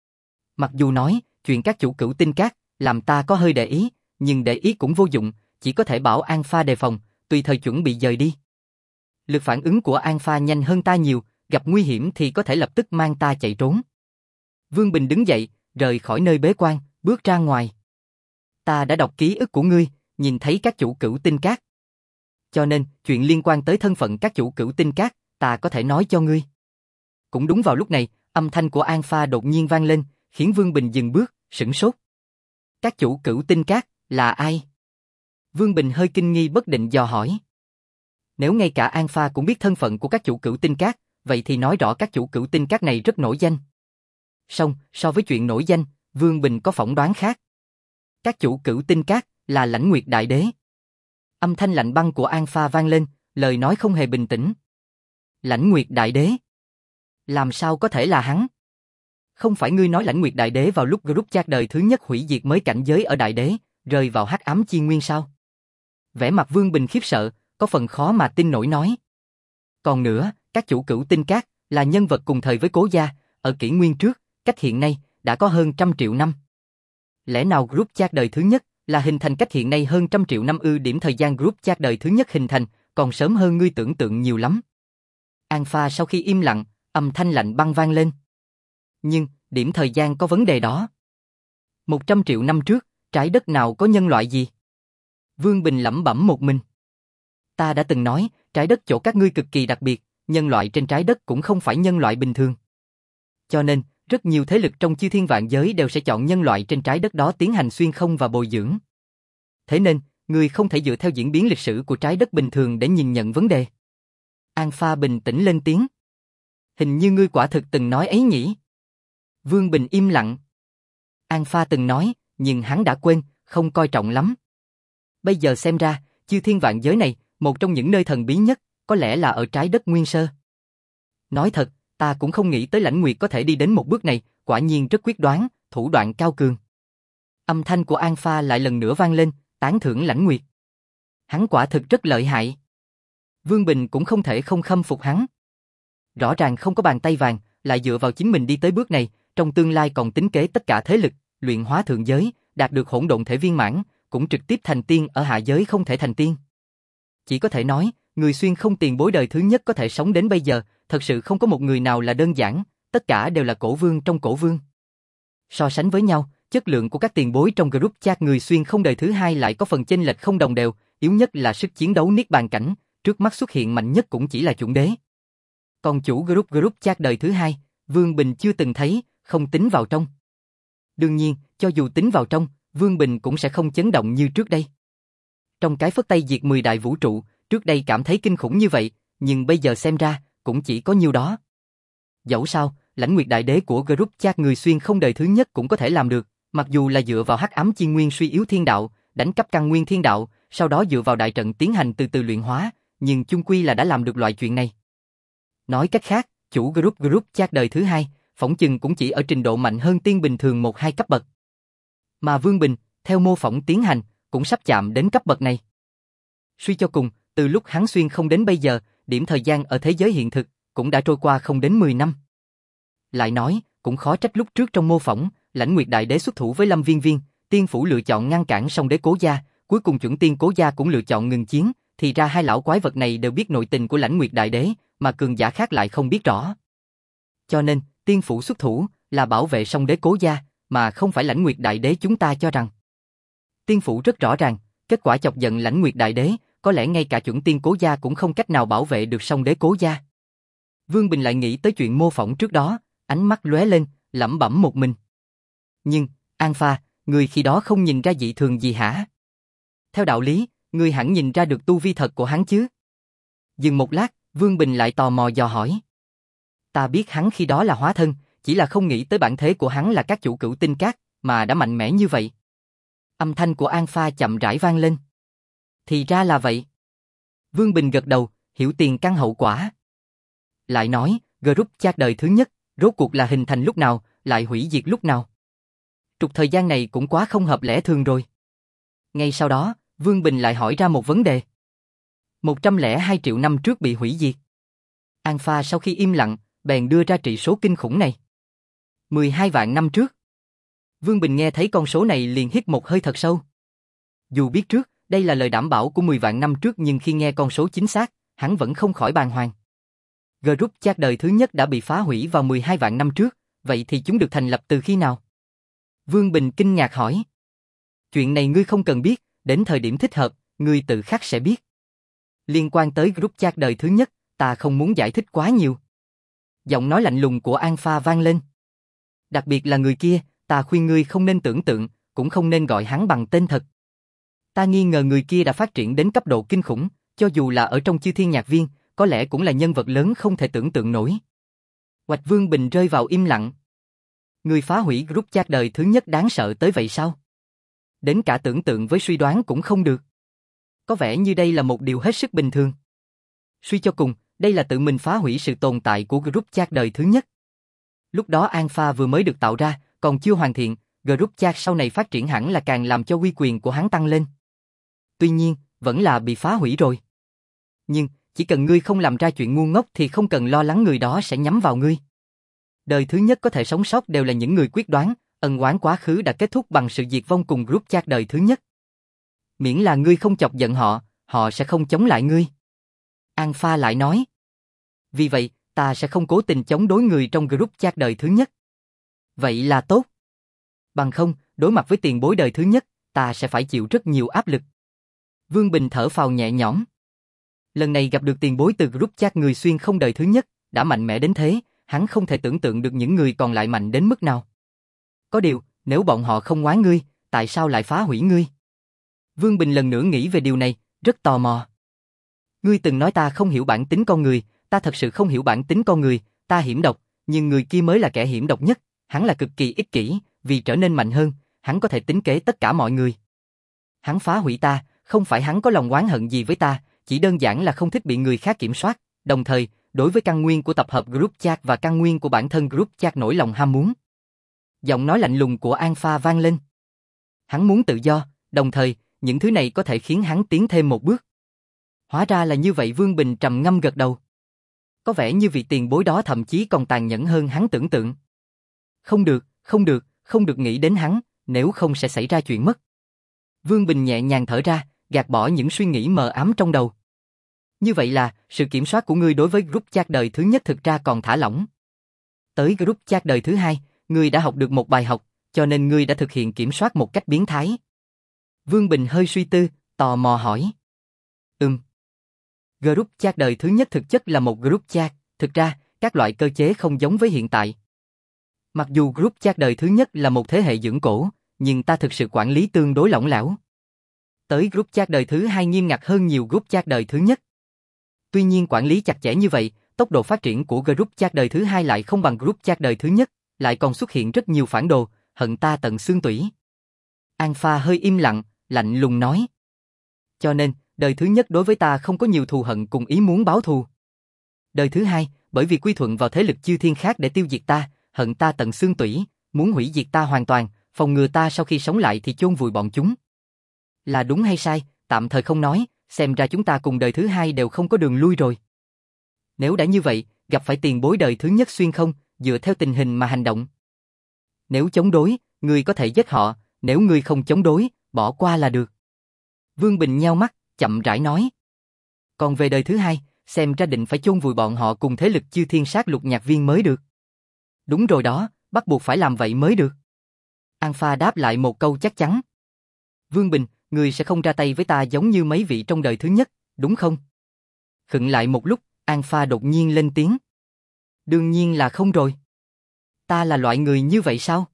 Mặc dù nói, chuyện các chủ cửu tinh các, làm ta có hơi để ý, nhưng để ý cũng vô dụng, chỉ có thể bảo An Pha đề phòng, tùy thời chuẩn bị dời đi. Lực phản ứng của An Pha nhanh hơn ta nhiều, gặp nguy hiểm thì có thể lập tức mang ta chạy trốn. Vương Bình đứng dậy, rời khỏi nơi bế quan, bước ra ngoài. Ta đã đọc ký ức của ngươi, nhìn thấy các chủ cửu tinh các. Cho nên, chuyện liên quan tới thân phận các chủ cửu tinh các, ta có thể nói cho ngươi. Cũng đúng vào lúc này, âm thanh của An Pha đột nhiên vang lên, khiến Vương Bình dừng bước, sửng sốt. Các chủ cửu tinh các, là ai? Vương Bình hơi kinh nghi bất định dò hỏi. Nếu ngay cả An Pha cũng biết thân phận của các chủ cửu tinh các, vậy thì nói rõ các chủ cửu tinh các này rất nổi danh. Song, so với chuyện nổi danh, Vương Bình có phỏng đoán khác. Các chủ cửu tinh các, là Lãnh Nguyệt Đại Đế. Âm thanh lạnh băng của An Pha vang lên, lời nói không hề bình tĩnh. Lãnh Nguyệt Đại Đế? Làm sao có thể là hắn? Không phải ngươi nói Lãnh Nguyệt Đại Đế vào lúc group chat đời thứ nhất hủy diệt mới cảnh giới ở Đại Đế, rơi vào hắc ám chi nguyên sao? Vẻ mặt Vương Bình khiếp sợ, có phần khó mà tin nổi nói. Còn nữa, các chủ cửu tinh các, là nhân vật cùng thời với Cố Gia, ở kỷ nguyên trước, cách hiện nay, đã có hơn trăm triệu năm. Lẽ nào group chat đời thứ nhất, là hình thành cách hiện nay hơn trăm triệu năm ư? Điểm thời gian group chat đời thứ nhất hình thành, còn sớm hơn ngươi tưởng tượng nhiều lắm. An Pha sau khi im lặng, âm thanh lạnh băng vang lên. Nhưng, điểm thời gian có vấn đề đó. Một trăm triệu năm trước, trái đất nào có nhân loại gì? Vương Bình lẩm bẩm một mình. Ta đã từng nói, trái đất chỗ các ngươi cực kỳ đặc biệt, nhân loại trên trái đất cũng không phải nhân loại bình thường. Cho nên, rất nhiều thế lực trong chư thiên vạn giới đều sẽ chọn nhân loại trên trái đất đó tiến hành xuyên không và bồi dưỡng. Thế nên, ngươi không thể dựa theo diễn biến lịch sử của trái đất bình thường để nhìn nhận vấn đề. An Pha bình tĩnh lên tiếng. Hình như ngươi quả thực từng nói ấy nhỉ? Vương Bình im lặng. An Pha từng nói, nhưng hắn đã quên, không coi trọng lắm. Bây giờ xem ra, chư thiên vạn giới này, một trong những nơi thần bí nhất, có lẽ là ở trái đất nguyên sơ. Nói thật, ta cũng không nghĩ tới Lãnh Nguyệt có thể đi đến một bước này, quả nhiên rất quyết đoán, thủ đoạn cao cường. Âm thanh của An Pha lại lần nữa vang lên, tán thưởng Lãnh Nguyệt. Hắn quả thực rất lợi hại. Vương Bình cũng không thể không khâm phục hắn. Rõ ràng không có bàn tay vàng, lại dựa vào chính mình đi tới bước này, trong tương lai còn tính kế tất cả thế lực, luyện hóa thượng giới, đạt được hỗn độn thể viên mãn, cũng trực tiếp thành tiên ở hạ giới không thể thành tiên. Chỉ có thể nói, người xuyên không tiền bối đời thứ nhất có thể sống đến bây giờ, thật sự không có một người nào là đơn giản, tất cả đều là cổ vương trong cổ vương. So sánh với nhau, chất lượng của các tiền bối trong group chat người xuyên không đời thứ hai lại có phần chênh lệch không đồng đều, yếu nhất là sức chiến đấu niết bàn cảnh, trước mắt xuất hiện mạnh nhất cũng chỉ là chuẩn đế. Còn chủ group group chat đời thứ hai, Vương Bình chưa từng thấy, không tính vào trong. Đương nhiên, cho dù tính vào trong, Vương Bình cũng sẽ không chấn động như trước đây. Trong cái phất tay diệt mười đại vũ trụ, trước đây cảm thấy kinh khủng như vậy, nhưng bây giờ xem ra, cũng chỉ có nhiêu đó. Dẫu sao, Lãnh Nguyệt đại đế của group chat người xuyên không đời thứ nhất cũng có thể làm được, mặc dù là dựa vào hắc ám chi nguyên suy yếu thiên đạo, đánh cắp căn nguyên thiên đạo, sau đó dựa vào đại trận tiến hành từ từ luyện hóa, nhưng chung quy là đã làm được loại chuyện này. Nói cách khác, chủ group group chat đời thứ hai, phỏng chừng cũng chỉ ở trình độ mạnh hơn tiên bình thường một hai cấp bậc. Mà Vương Bình, theo mô phỏng tiến hành, cũng sắp chạm đến cấp bậc này. Suy cho cùng, từ lúc hắn xuyên không đến bây giờ, điểm thời gian ở thế giới hiện thực, cũng đã trôi qua không đến mười năm. Lại nói, cũng khó trách lúc trước trong mô phỏng, Lãnh Nguyệt đại đế xuất thủ với Lâm Viên Viên, tiên phủ lựa chọn ngăn cản song đế Cố gia, cuối cùng chuẩn tiên Cố gia cũng lựa chọn ngừng chiến, thì ra hai lão quái vật này đều biết nội tình của Lãnh Nguyệt đại đế, mà cường giả khác lại không biết rõ. Cho nên, tiên phủ xuất thủ là bảo vệ song đế Cố gia, mà không phải Lãnh Nguyệt đại đế chúng ta cho rằng. Tiên phủ rất rõ ràng, kết quả chọc giận Lãnh Nguyệt đại đế, có lẽ ngay cả chuẩn tiên Cố gia cũng không cách nào bảo vệ được song đế Cố gia. Vương Bình lại nghĩ tới chuyện mô phỏng trước đó, ánh mắt lóe lên, lẩm bẩm một mình. Nhưng, An Pha, người khi đó không nhìn ra dị thường gì hả? Theo đạo lý, người hẳn nhìn ra được tu vi thật của hắn chứ? Dừng một lát, Vương Bình lại tò mò dò hỏi. Ta biết hắn khi đó là hóa thân, chỉ là không nghĩ tới bản thế của hắn là các chủ cửu tinh cát, mà đã mạnh mẽ như vậy. Âm thanh của An Pha chậm rãi vang lên. Thì ra là vậy. Vương Bình gật đầu, hiểu tiền căn hậu quả. Lại nói, group chat đời thứ nhất, rốt cuộc là hình thành lúc nào, lại hủy diệt lúc nào. Trục thời gian này cũng quá không hợp lẽ thường rồi. Ngay sau đó, Vương Bình lại hỏi ra một vấn đề. một trăm lẻ hai triệu năm trước bị hủy diệt. An Pha sau khi im lặng, bèn đưa ra trị số kinh khủng này. mười hai vạn năm trước. Vương Bình nghe thấy con số này liền hít một hơi thật sâu. Dù biết trước, đây là lời đảm bảo của mười vạn năm trước nhưng khi nghe con số chính xác, hắn vẫn không khỏi bàng hoàng. Group chat đời thứ nhất đã bị phá hủy vào mười hai vạn năm trước, vậy thì chúng được thành lập từ khi nào? Vương Bình kinh ngạc hỏi. Chuyện này ngươi không cần biết, đến thời điểm thích hợp, ngươi tự khắc sẽ biết. Liên quan tới group chat đời thứ nhất, ta không muốn giải thích quá nhiều. Giọng nói lạnh lùng của An Pha vang lên. Đặc biệt là người kia, ta khuyên ngươi không nên tưởng tượng, cũng không nên gọi hắn bằng tên thật. Ta nghi ngờ người kia đã phát triển đến cấp độ kinh khủng, cho dù là ở trong chư thiên nhạc viên, có lẽ cũng là nhân vật lớn không thể tưởng tượng nổi. Hoạch Vương Bình rơi vào im lặng. Người phá hủy group chat đời thứ nhất đáng sợ tới vậy sao? Đến cả tưởng tượng với suy đoán cũng không được. Có vẻ như đây là một điều hết sức bình thường. Suy cho cùng, đây là tự mình phá hủy sự tồn tại của group chat đời thứ nhất. Lúc đó An Pha vừa mới được tạo ra, còn chưa hoàn thiện, group chat sau này phát triển hẳn là càng làm cho uy quyền của hắn tăng lên. Tuy nhiên, vẫn là bị phá hủy rồi. Nhưng, chỉ cần ngươi không làm ra chuyện ngu ngốc thì không cần lo lắng người đó sẽ nhắm vào ngươi. Đời thứ nhất có thể sống sót đều là những người quyết đoán, ân oán quá khứ đã kết thúc bằng sự diệt vong cùng group chat đời thứ nhất. Miễn là ngươi không chọc giận họ, họ sẽ không chống lại ngươi. An Pha lại nói. Vì vậy, ta sẽ không cố tình chống đối người trong group chat đời thứ nhất. Vậy là tốt. Bằng không, đối mặt với tiền bối đời thứ nhất, ta sẽ phải chịu rất nhiều áp lực. Vương Bình thở phào nhẹ nhõm. Lần này gặp được tiền bối từ group chat người xuyên không đời thứ nhất, đã mạnh mẽ đến thế, hắn không thể tưởng tượng được những người còn lại mạnh đến mức nào. Có điều, nếu bọn họ không ngoán ngươi, tại sao lại phá hủy ngươi? Vương Bình lần nữa nghĩ về điều này, rất tò mò. Ngươi từng nói ta không hiểu bản tính con người, ta thật sự không hiểu bản tính con người, ta hiểm độc, nhưng người kia mới là kẻ hiểm độc nhất, hắn là cực kỳ ích kỷ, vì trở nên mạnh hơn, hắn có thể tính kế tất cả mọi người. Hắn phá hủy ta, không phải hắn có lòng oán hận gì với ta, chỉ đơn giản là không thích bị người khác kiểm soát, đồng thời, đối với căn nguyên của tập hợp group chat và căn nguyên của bản thân group chat nổi lòng ham muốn. Giọng nói lạnh lùng của Alpha vang lên. Hắn muốn tự do, đồng thời, những thứ này có thể khiến hắn tiến thêm một bước. Hóa ra là như vậy. Vương Bình trầm ngâm gật đầu. Có vẻ như vị tiền bối đó thậm chí còn tàn nhẫn hơn hắn tưởng tượng. Không được, không được, không được nghĩ đến hắn, nếu không sẽ xảy ra chuyện mất. Vương Bình nhẹ nhàng thở ra, gạt bỏ những suy nghĩ mờ ám trong đầu. Như vậy là, sự kiểm soát của ngươi đối với group chat đời thứ nhất thực ra còn thả lỏng. Tới group chat đời thứ hai, ngươi đã học được một bài học, cho nên ngươi đã thực hiện kiểm soát một cách biến thái. Vương Bình hơi suy tư, tò mò hỏi. Ừm. Group chat đời thứ nhất thực chất là một group chat, thực ra, các loại cơ chế không giống với hiện tại. Mặc dù group chat đời thứ nhất là một thế hệ dưỡng cổ, nhưng ta thực sự quản lý tương đối lỏng lẻo. Tới group chat đời thứ hai nghiêm ngặt hơn nhiều group chat đời thứ nhất. Tuy nhiên quản lý chặt chẽ như vậy, tốc độ phát triển của group chat đời thứ hai lại không bằng group chat đời thứ nhất, lại còn xuất hiện rất nhiều phản đồ, hận ta tận xương tủy. Alpha hơi im lặng, lạnh lùng nói. Cho nên, đời thứ nhất đối với ta không có nhiều thù hận cùng ý muốn báo thù. Đời thứ hai, bởi vì quy thuận vào thế lực chư thiên khác để tiêu diệt ta, hận ta tận xương tủy, muốn hủy diệt ta hoàn toàn, phòng ngừa ta sau khi sống lại thì chôn vùi bọn chúng. Là đúng hay sai, tạm thời không nói, xem ra chúng ta cùng đời thứ hai đều không có đường lui rồi. Nếu đã như vậy, gặp phải tiền bối đời thứ nhất xuyên không, dựa theo tình hình mà hành động. Nếu chống đối, ngươi có thể giết họ, nếu ngươi không chống đối, bỏ qua là được. Vương Bình nheo mắt, chậm rãi nói. Còn về đời thứ hai, xem ra định phải chôn vùi bọn họ cùng thế lực chư thiên sát lục nhạc viên mới được. Đúng rồi đó, bắt buộc phải làm vậy mới được. Alpha đáp lại một câu chắc chắn. Vương Bình, ngươi sẽ không ra tay với ta giống như mấy vị trong đời thứ nhất, đúng không? Khựng lại một lúc, Alpha đột nhiên lên tiếng. Đương nhiên là không rồi. Ta là loại người như vậy sao?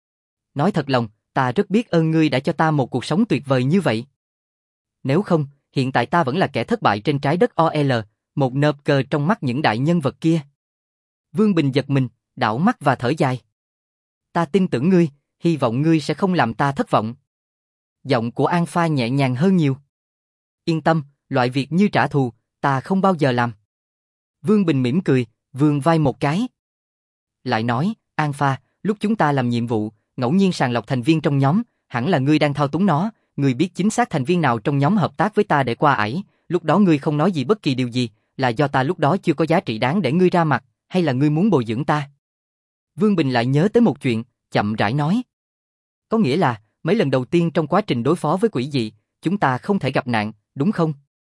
Nói thật lòng, ta rất biết ơn ngươi đã cho ta một cuộc sống tuyệt vời như vậy. Nếu không, hiện tại ta vẫn là kẻ thất bại trên trái đất o lờ, một nợp cờ trong mắt những đại nhân vật kia. Vương Bình giật mình, đảo mắt và thở dài. Ta tin tưởng ngươi, hy vọng ngươi sẽ không làm ta thất vọng. Giọng của Alpha nhẹ nhàng hơn nhiều. Yên tâm, loại việc như trả thù, ta không bao giờ làm. Vương Bình mỉm cười, vươn vai một cái. Lại nói, Alpha, lúc chúng ta làm nhiệm vụ, ngẫu nhiên sàng lọc thành viên trong nhóm, hẳn là ngươi đang thao túng nó, ngươi biết chính xác thành viên nào trong nhóm hợp tác với ta để qua ải, lúc đó ngươi không nói gì bất kỳ điều gì, là do ta lúc đó chưa có giá trị đáng để ngươi ra mặt, hay là ngươi muốn bồi dưỡng ta? Vương Bình lại nhớ tới một chuyện, chậm rãi nói. Có nghĩa là, mấy lần đầu tiên trong quá trình đối phó với quỷ dị, chúng ta không thể gặp nạn, đúng không?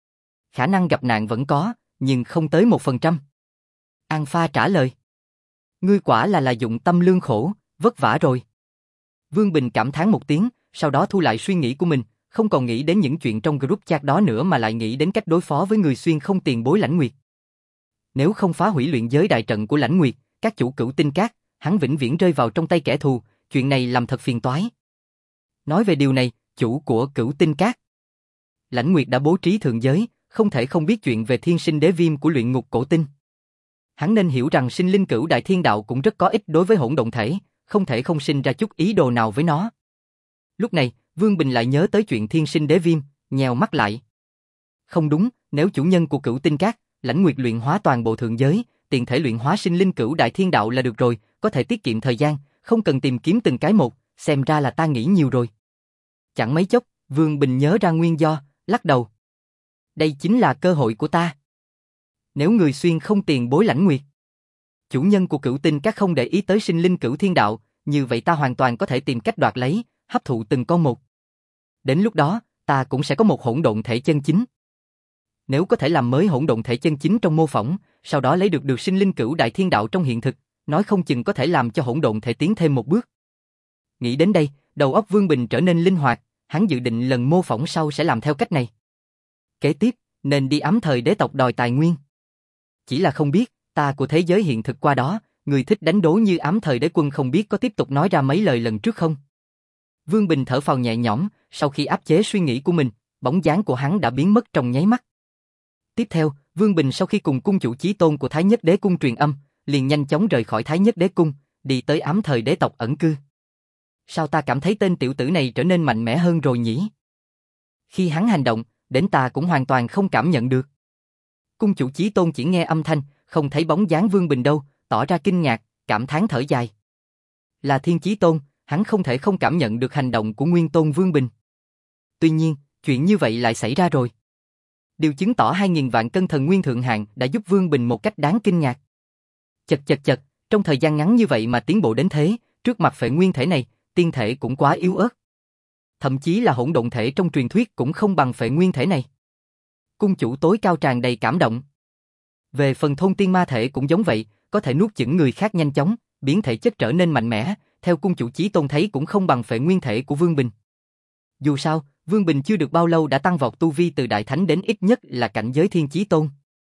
Khả năng gặp nạn vẫn có, nhưng không tới một phần trăm. Alpha trả lời. Ngươi quả là là dụng tâm lương khổ, vất vả rồi. Vương Bình cảm thán một tiếng, sau đó thu lại suy nghĩ của mình, không còn nghĩ đến những chuyện trong group chat đó nữa mà lại nghĩ đến cách đối phó với người xuyên không tiền bối Lãnh Nguyệt. Nếu không phá hủy luyện giới đại trận của Lãnh Nguyệt, các chủ Cửu Tinh Các, hắn vĩnh viễn rơi vào trong tay kẻ thù, chuyện này làm thật phiền toái. Nói về điều này, chủ của Cửu Tinh Các. Lãnh Nguyệt đã bố trí thượng giới, không thể không biết chuyện về thiên sinh đế viêm của luyện ngục cổ tinh. Hắn nên hiểu rằng sinh linh cửu đại thiên đạo cũng rất có ích đối với hỗn độn thể, không thể không sinh ra chút ý đồ nào với nó. Lúc này, Vương Bình lại nhớ tới chuyện thiên sinh đế viêm, nhèo mắt lại. Không đúng, nếu chủ nhân của Cửu Tinh Các, Lãnh Nguyệt luyện hóa toàn bộ thượng giới, tiền thể luyện hóa sinh linh cửu đại thiên đạo là được rồi, có thể tiết kiệm thời gian, không cần tìm kiếm từng cái một, xem ra là ta nghĩ nhiều rồi. Chẳng mấy chốc, Vương Bình nhớ ra nguyên do, lắc đầu. Đây chính là cơ hội của ta. Nếu người xuyên không tiền bối Lãnh Nguyệt, chủ nhân của Cửu Tinh Các không để ý tới sinh linh cửu thiên đạo, như vậy ta hoàn toàn có thể tìm cách đoạt lấy, hấp thụ từng con một. Đến lúc đó, ta cũng sẽ có một hỗn độn thể chân chính. Nếu có thể làm mới hỗn độn thể chân chính trong mô phỏng, sau đó lấy được được sinh linh cửu đại thiên đạo trong hiện thực, nói không chừng có thể làm cho hỗn độn thể tiến thêm một bước. Nghĩ đến đây, đầu óc Vương Bình trở nên linh hoạt, hắn dự định lần mô phỏng sau sẽ làm theo cách này. Kế tiếp, nên đi ấm thời đế tộc đòi tài nguyên. Chỉ là không biết, ta của thế giới hiện thực qua đó, người thích đánh đố như ám thời đế quân không biết có tiếp tục nói ra mấy lời lần trước không? Vương Bình thở phào nhẹ nhõm, sau khi áp chế suy nghĩ của mình, bóng dáng của hắn đã biến mất trong nháy mắt. Tiếp theo, Vương Bình sau khi cùng cung chủ chí tôn của Thái Nhất Đế Cung truyền âm, liền nhanh chóng rời khỏi Thái Nhất Đế Cung, đi tới ám thời đế tộc ẩn cư. Sao ta cảm thấy tên tiểu tử này trở nên mạnh mẽ hơn rồi nhỉ? Khi hắn hành động, đến ta cũng hoàn toàn không cảm nhận được. Cung chủ chí tôn chỉ nghe âm thanh, không thấy bóng dáng Vương Bình đâu, tỏ ra kinh ngạc, cảm thán thở dài. Là Thiên Chí Tôn, hắn không thể không cảm nhận được hành động của Nguyên Tôn Vương Bình. Tuy nhiên, chuyện như vậy lại xảy ra rồi. Điều chứng tỏ hai nghìn vạn cân thần nguyên thượng hạng đã giúp Vương Bình một cách đáng kinh ngạc. Chật chật chật, trong thời gian ngắn như vậy mà tiến bộ đến thế, trước mặt phệ nguyên thể này, tiên thể cũng quá yếu ớt. Thậm chí là hỗn độn thể trong truyền thuyết cũng không bằng phệ nguyên thể này. Cung chủ tối cao tràn đầy cảm động. Về phần thôn tiên ma thể cũng giống vậy, có thể nuốt chửng người khác nhanh chóng, biến thể chất trở nên mạnh mẽ, theo cung chủ chí tôn thấy cũng không bằng phệ nguyên thể của Vương Bình. Dù sao, Vương Bình chưa được bao lâu đã tăng vọt tu vi từ đại thánh đến ít nhất là cảnh giới thiên chí tôn.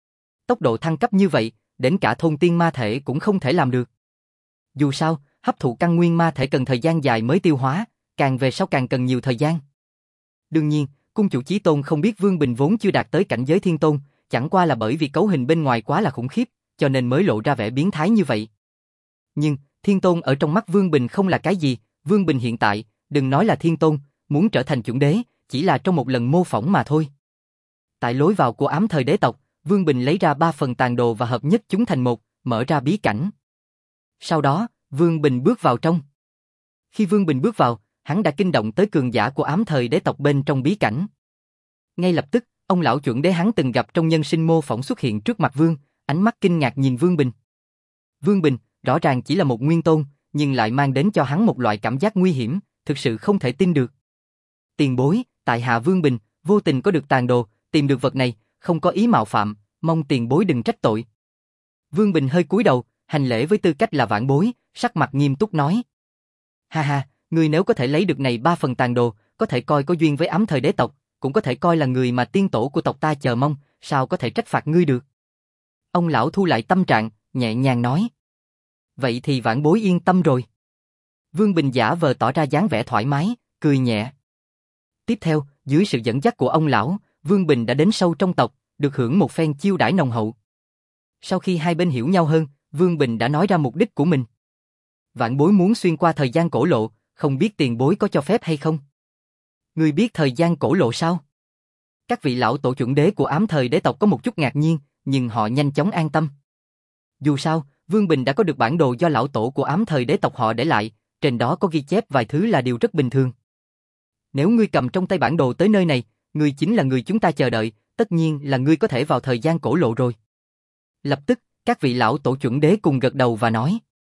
Tốc độ thăng cấp như vậy, đến cả thôn tiên ma thể cũng không thể làm được. Dù sao, hấp thụ căn nguyên ma thể cần thời gian dài mới tiêu hóa, càng về sau càng cần nhiều thời gian. Đương nhiên, cung chủ chí tôn không biết Vương Bình vốn chưa đạt tới cảnh giới thiên tôn, chẳng qua là bởi vì cấu hình bên ngoài quá là khủng khiếp, cho nên mới lộ ra vẻ biến thái như vậy. Nhưng, thiên tôn ở trong mắt Vương Bình không là cái gì, Vương Bình hiện tại, đừng nói là thiên tôn, muốn trở thành chuẩn đế, chỉ là trong một lần mô phỏng mà thôi. Tại lối vào của ám thời đế tộc, Vương Bình lấy ra ba phần tàn đồ và hợp nhất chúng thành một, mở ra bí cảnh. Sau đó, Vương Bình bước vào trong. Khi Vương Bình bước vào, hắn đã kinh động tới cường giả của ám thời đế tộc bên trong bí cảnh. Ngay lập tức, ông lão chuẩn đế hắn từng gặp trong nhân sinh mô phỏng xuất hiện trước mặt Vương, ánh mắt kinh ngạc nhìn Vương Bình. Vương Bình, rõ ràng chỉ là một nguyên tôn, nhưng lại mang đến cho hắn một loại cảm giác nguy hiểm, thực sự không thể tin được. Tiền bối, tại hạ Vương Bình, vô tình có được tàn đồ, tìm được vật này, không có ý mạo phạm, mong tiền bối đừng trách tội. Vương Bình hơi cúi đầu, hành lễ với tư cách là vãn bối, sắc mặt nghiêm túc nói. Ha ha, người nếu có thể lấy được này ba phần tàn đồ, có thể coi có duyên với ám thời đế tộc, cũng có thể coi là người mà tiên tổ của tộc ta chờ mong, sao có thể trách phạt ngươi được. Ông lão thu lại tâm trạng, nhẹ nhàng nói. Vậy thì vãn bối yên tâm rồi. Vương Bình giả vờ tỏ ra dáng vẻ thoải mái, cười nhẹ. Tiếp theo, dưới sự dẫn dắt của ông lão, Vương Bình đã đến sâu trong tộc, được hưởng một phen chiêu đãi nồng hậu. Sau khi hai bên hiểu nhau hơn, Vương Bình đã nói ra mục đích của mình. Vãn bối muốn xuyên qua thời gian cổ lộ, không biết tiền bối có cho phép hay không? Ngươi biết thời gian cổ lộ sao? Các vị lão tổ chuẩn đế của ám thời đế tộc có một chút ngạc nhiên, nhưng họ nhanh chóng an tâm. Dù sao, Vương Bình đã có được bản đồ do lão tổ của ám thời đế tộc họ để lại, trên đó có ghi chép vài thứ là điều rất bình thường. Nếu ngươi cầm trong tay bản đồ tới nơi này, ngươi chính là người chúng ta chờ đợi, tất nhiên là ngươi có thể vào thời gian cổ lộ rồi. Lập tức, các vị lão tổ chuẩn đế cùng gật đầu và nói.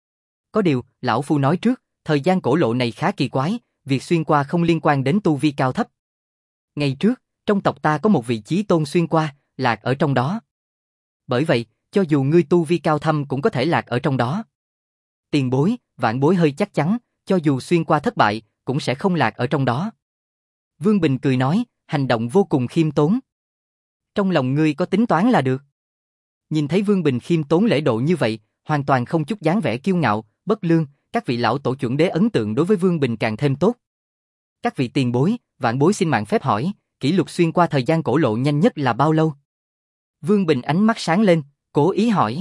Có điều, lão phu nói trước, thời gian cổ lộ này khá kỳ quái, việc xuyên qua không liên quan đến tu vi cao thấp. Ngày trước, trong tộc ta có một vị chí tôn xuyên qua, lạc ở trong đó. Bởi vậy, cho dù ngươi tu vi cao thâm cũng có thể lạc ở trong đó. Tiền bối, vãn bối hơi chắc chắn, cho dù xuyên qua thất bại, cũng sẽ không lạc ở trong đó. Vương Bình cười nói, hành động vô cùng khiêm tốn. Trong lòng ngươi có tính toán là được. Nhìn thấy Vương Bình khiêm tốn lễ độ như vậy, hoàn toàn không chút dáng vẻ kiêu ngạo, bất lương, các vị lão tổ chuẩn đế ấn tượng đối với Vương Bình càng thêm tốt. Các vị tiền bối, vãn bối xin mạng phép hỏi, kỷ lục xuyên qua thời gian cổ lộ nhanh nhất là bao lâu? Vương Bình ánh mắt sáng lên, cố ý hỏi.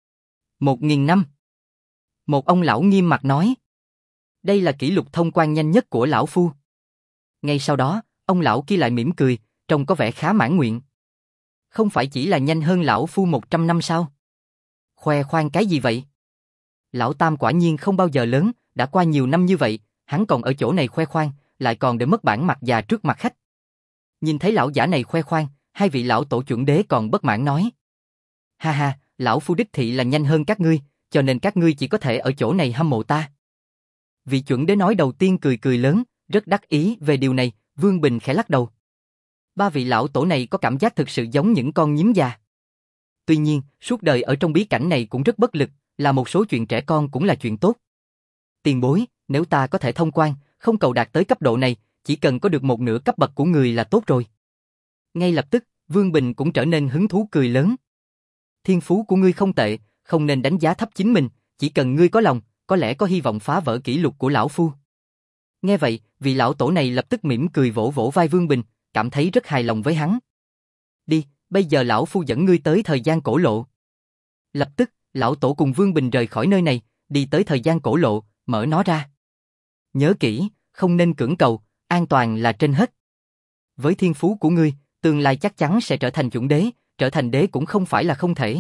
Một nghìn năm. Một ông lão nghiêm mặt nói. Đây là kỷ lục thông quan nhanh nhất của lão phu. Ngay sau đó, ông lão kia lại mỉm cười, trông có vẻ khá mãn nguyện. Không phải chỉ là nhanh hơn lão phu một trăm năm sao? Khoe khoang cái gì vậy? Lão Tam quả nhiên không bao giờ lớn, đã qua nhiều năm như vậy, hắn còn ở chỗ này khoe khoang, lại còn để mất bản mặt già trước mặt khách. Nhìn thấy lão giả này khoe khoang, hai vị lão tổ chuẩn đế còn bất mãn nói. Ha ha, lão phu đích thị là nhanh hơn các ngươi, cho nên các ngươi chỉ có thể ở chỗ này hâm mộ ta. Vị chuẩn đế nói đầu tiên cười cười lớn, rất đắc ý về điều này, Vương Bình khẽ lắc đầu. Ba vị lão tổ này có cảm giác thực sự giống những con nhím già. Tuy nhiên, suốt đời ở trong bí cảnh này cũng rất bất lực, là một số chuyện trẻ con cũng là chuyện tốt. Tiền bối, nếu ta có thể thông quan, không cầu đạt tới cấp độ này, chỉ cần có được một nửa cấp bậc của người là tốt rồi. Ngay lập tức, Vương Bình cũng trở nên hứng thú cười lớn. Thiên phú của ngươi không tệ, không nên đánh giá thấp chính mình, chỉ cần ngươi có lòng, có lẽ có hy vọng phá vỡ kỷ lục của lão phu. Nghe vậy, vị lão tổ này lập tức mỉm cười vỗ vỗ vai Vương Bình, cảm thấy rất hài lòng với hắn. Đi, bây giờ lão phu dẫn ngươi tới thời gian cổ lộ. Lập tức, lão tổ cùng Vương Bình rời khỏi nơi này, đi tới thời gian cổ lộ, mở nó ra. Nhớ kỹ, không nên cưỡng cầu, an toàn là trên hết. Với thiên phú của ngươi, tương lai chắc chắn sẽ trở thành chuẩn đế, trở thành đế cũng không phải là không thể.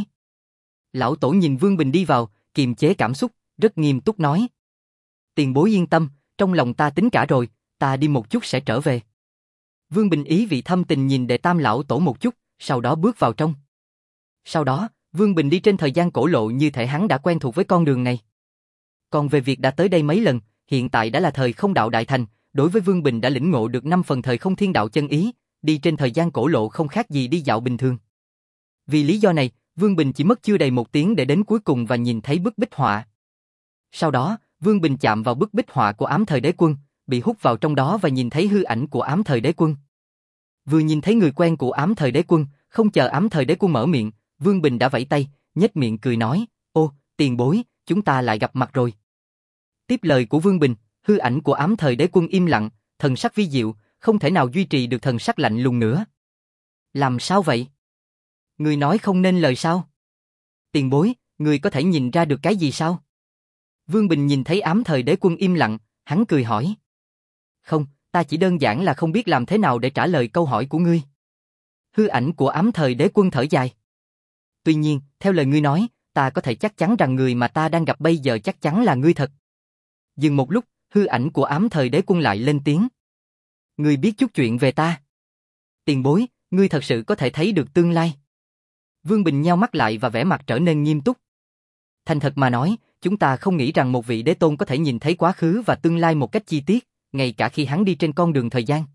Lão tổ nhìn Vương Bình đi vào, kiềm chế cảm xúc, rất nghiêm túc nói. Tiền bối yên tâm, trong lòng ta tính cả rồi, ta đi một chút sẽ trở về. Vương Bình ý vị thâm tình nhìn đệ tam lão tổ một chút, sau đó bước vào trong. Sau đó, Vương Bình đi trên thời gian cổ lộ như thể hắn đã quen thuộc với con đường này. Còn về việc đã tới đây mấy lần, hiện tại đã là thời không đạo đại thành, đối với Vương Bình đã lĩnh ngộ được năm phần thời không thiên đạo chân ý, đi trên thời gian cổ lộ không khác gì đi dạo bình thường. Vì lý do này, Vương Bình chỉ mất chưa đầy một tiếng để đến cuối cùng và nhìn thấy bức bích họa. Sau đó, Vương Bình chạm vào bức bích họa của ám thời đế quân, bị hút vào trong đó và nhìn thấy hư ảnh của ám thời đế quân. Vừa nhìn thấy người quen của ám thời đế quân, không chờ ám thời đế quân mở miệng, Vương Bình đã vẫy tay, nhếch miệng cười nói, ô, tiền bối, chúng ta lại gặp mặt rồi. Tiếp lời của Vương Bình, hư ảnh của ám thời đế quân im lặng, thần sắc vi diệu, không thể nào duy trì được thần sắc lạnh lùng nữa. Làm sao vậy? Người nói không nên lời sao? Tiền bối, người có thể nhìn ra được cái gì sao? Vương Bình nhìn thấy ám thời đế quân im lặng, hắn cười hỏi. Không, ta chỉ đơn giản là không biết làm thế nào để trả lời câu hỏi của ngươi. Hư ảnh của ám thời đế quân thở dài. Tuy nhiên, theo lời ngươi nói, ta có thể chắc chắn rằng người mà ta đang gặp bây giờ chắc chắn là ngươi thật. Dừng một lúc, hư ảnh của ám thời đế quân lại lên tiếng. Ngươi biết chút chuyện về ta. Tiền bối, ngươi thật sự có thể thấy được tương lai. Vương Bình nheo mắt lại và vẻ mặt trở nên nghiêm túc. Thành thật mà nói, chúng ta không nghĩ rằng một vị đế tôn có thể nhìn thấy quá khứ và tương lai một cách chi tiết, ngay cả khi hắn đi trên con đường thời gian.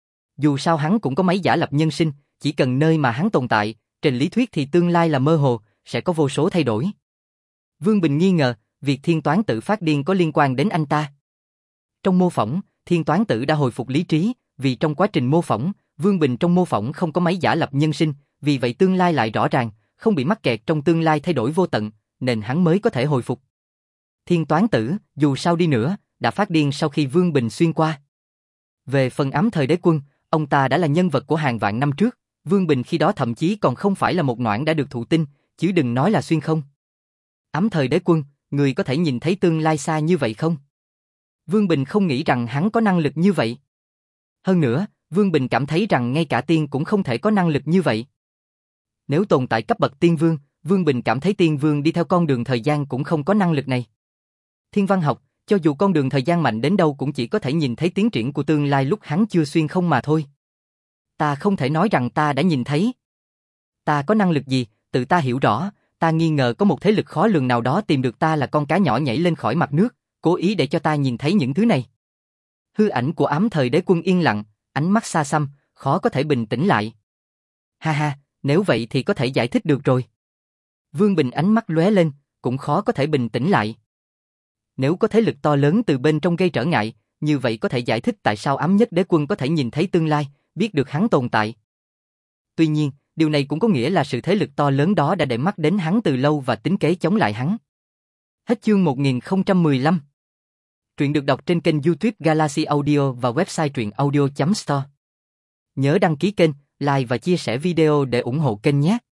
Dù sao hắn cũng có máy giả lập nhân sinh, chỉ cần nơi mà hắn tồn tại, trên lý thuyết thì tương lai là mơ hồ, sẽ có vô số thay đổi. Vương Bình nghi ngờ, việc thiên toán tử phát điên có liên quan đến anh ta. Trong mô phỏng, thiên toán tử đã hồi phục lý trí, vì trong quá trình mô phỏng, Vương Bình trong mô phỏng không có máy giả lập nhân sinh, vì vậy tương lai lại rõ ràng, không bị mắc kẹt trong tương lai thay đổi vô tận, nên hắn mới có thể hồi phục. Thiên toán tử, dù sao đi nữa, đã phát điên sau khi Vương Bình xuyên qua. Về phần ám thời đế quân, ông ta đã là nhân vật của hàng vạn năm trước, Vương Bình khi đó thậm chí còn không phải là một noãn đã được thụ tinh, chứ đừng nói là xuyên không. Ám thời đế quân, người có thể nhìn thấy tương lai xa như vậy không? Vương Bình không nghĩ rằng hắn có năng lực như vậy. Hơn nữa, Vương Bình cảm thấy rằng ngay cả tiên cũng không thể có năng lực như vậy. Nếu tồn tại cấp bậc tiên vương, Vương Bình cảm thấy tiên vương đi theo con đường thời gian cũng không có năng lực này. Thiên văn học, cho dù con đường thời gian mạnh đến đâu cũng chỉ có thể nhìn thấy tiến triển của tương lai lúc hắn chưa xuyên không mà thôi. Ta không thể nói rằng ta đã nhìn thấy. Ta có năng lực gì, tự ta hiểu rõ, ta nghi ngờ có một thế lực khó lường nào đó tìm được ta là con cá nhỏ nhảy lên khỏi mặt nước, cố ý để cho ta nhìn thấy những thứ này. Hư ảnh của ám thời đế quân yên lặng, ánh mắt xa xăm, khó có thể bình tĩnh lại. Ha ha, nếu vậy thì có thể giải thích được rồi. Vương Bình ánh mắt lóe lên, cũng khó có thể bình tĩnh lại. Nếu có thế lực to lớn từ bên trong gây trở ngại, như vậy có thể giải thích tại sao ám nhất đế quân có thể nhìn thấy tương lai, biết được hắn tồn tại. Tuy nhiên, điều này cũng có nghĩa là sự thế lực to lớn đó đã để mắt đến hắn từ lâu và tính kế chống lại hắn. Hết chương một nghìn không trăm mười lăm. Truyện được đọc trên kênh YouTube Galaxy Audio và website truyện audio chấm store. Nhớ đăng ký kênh, like và chia sẻ video để ủng hộ kênh nhé.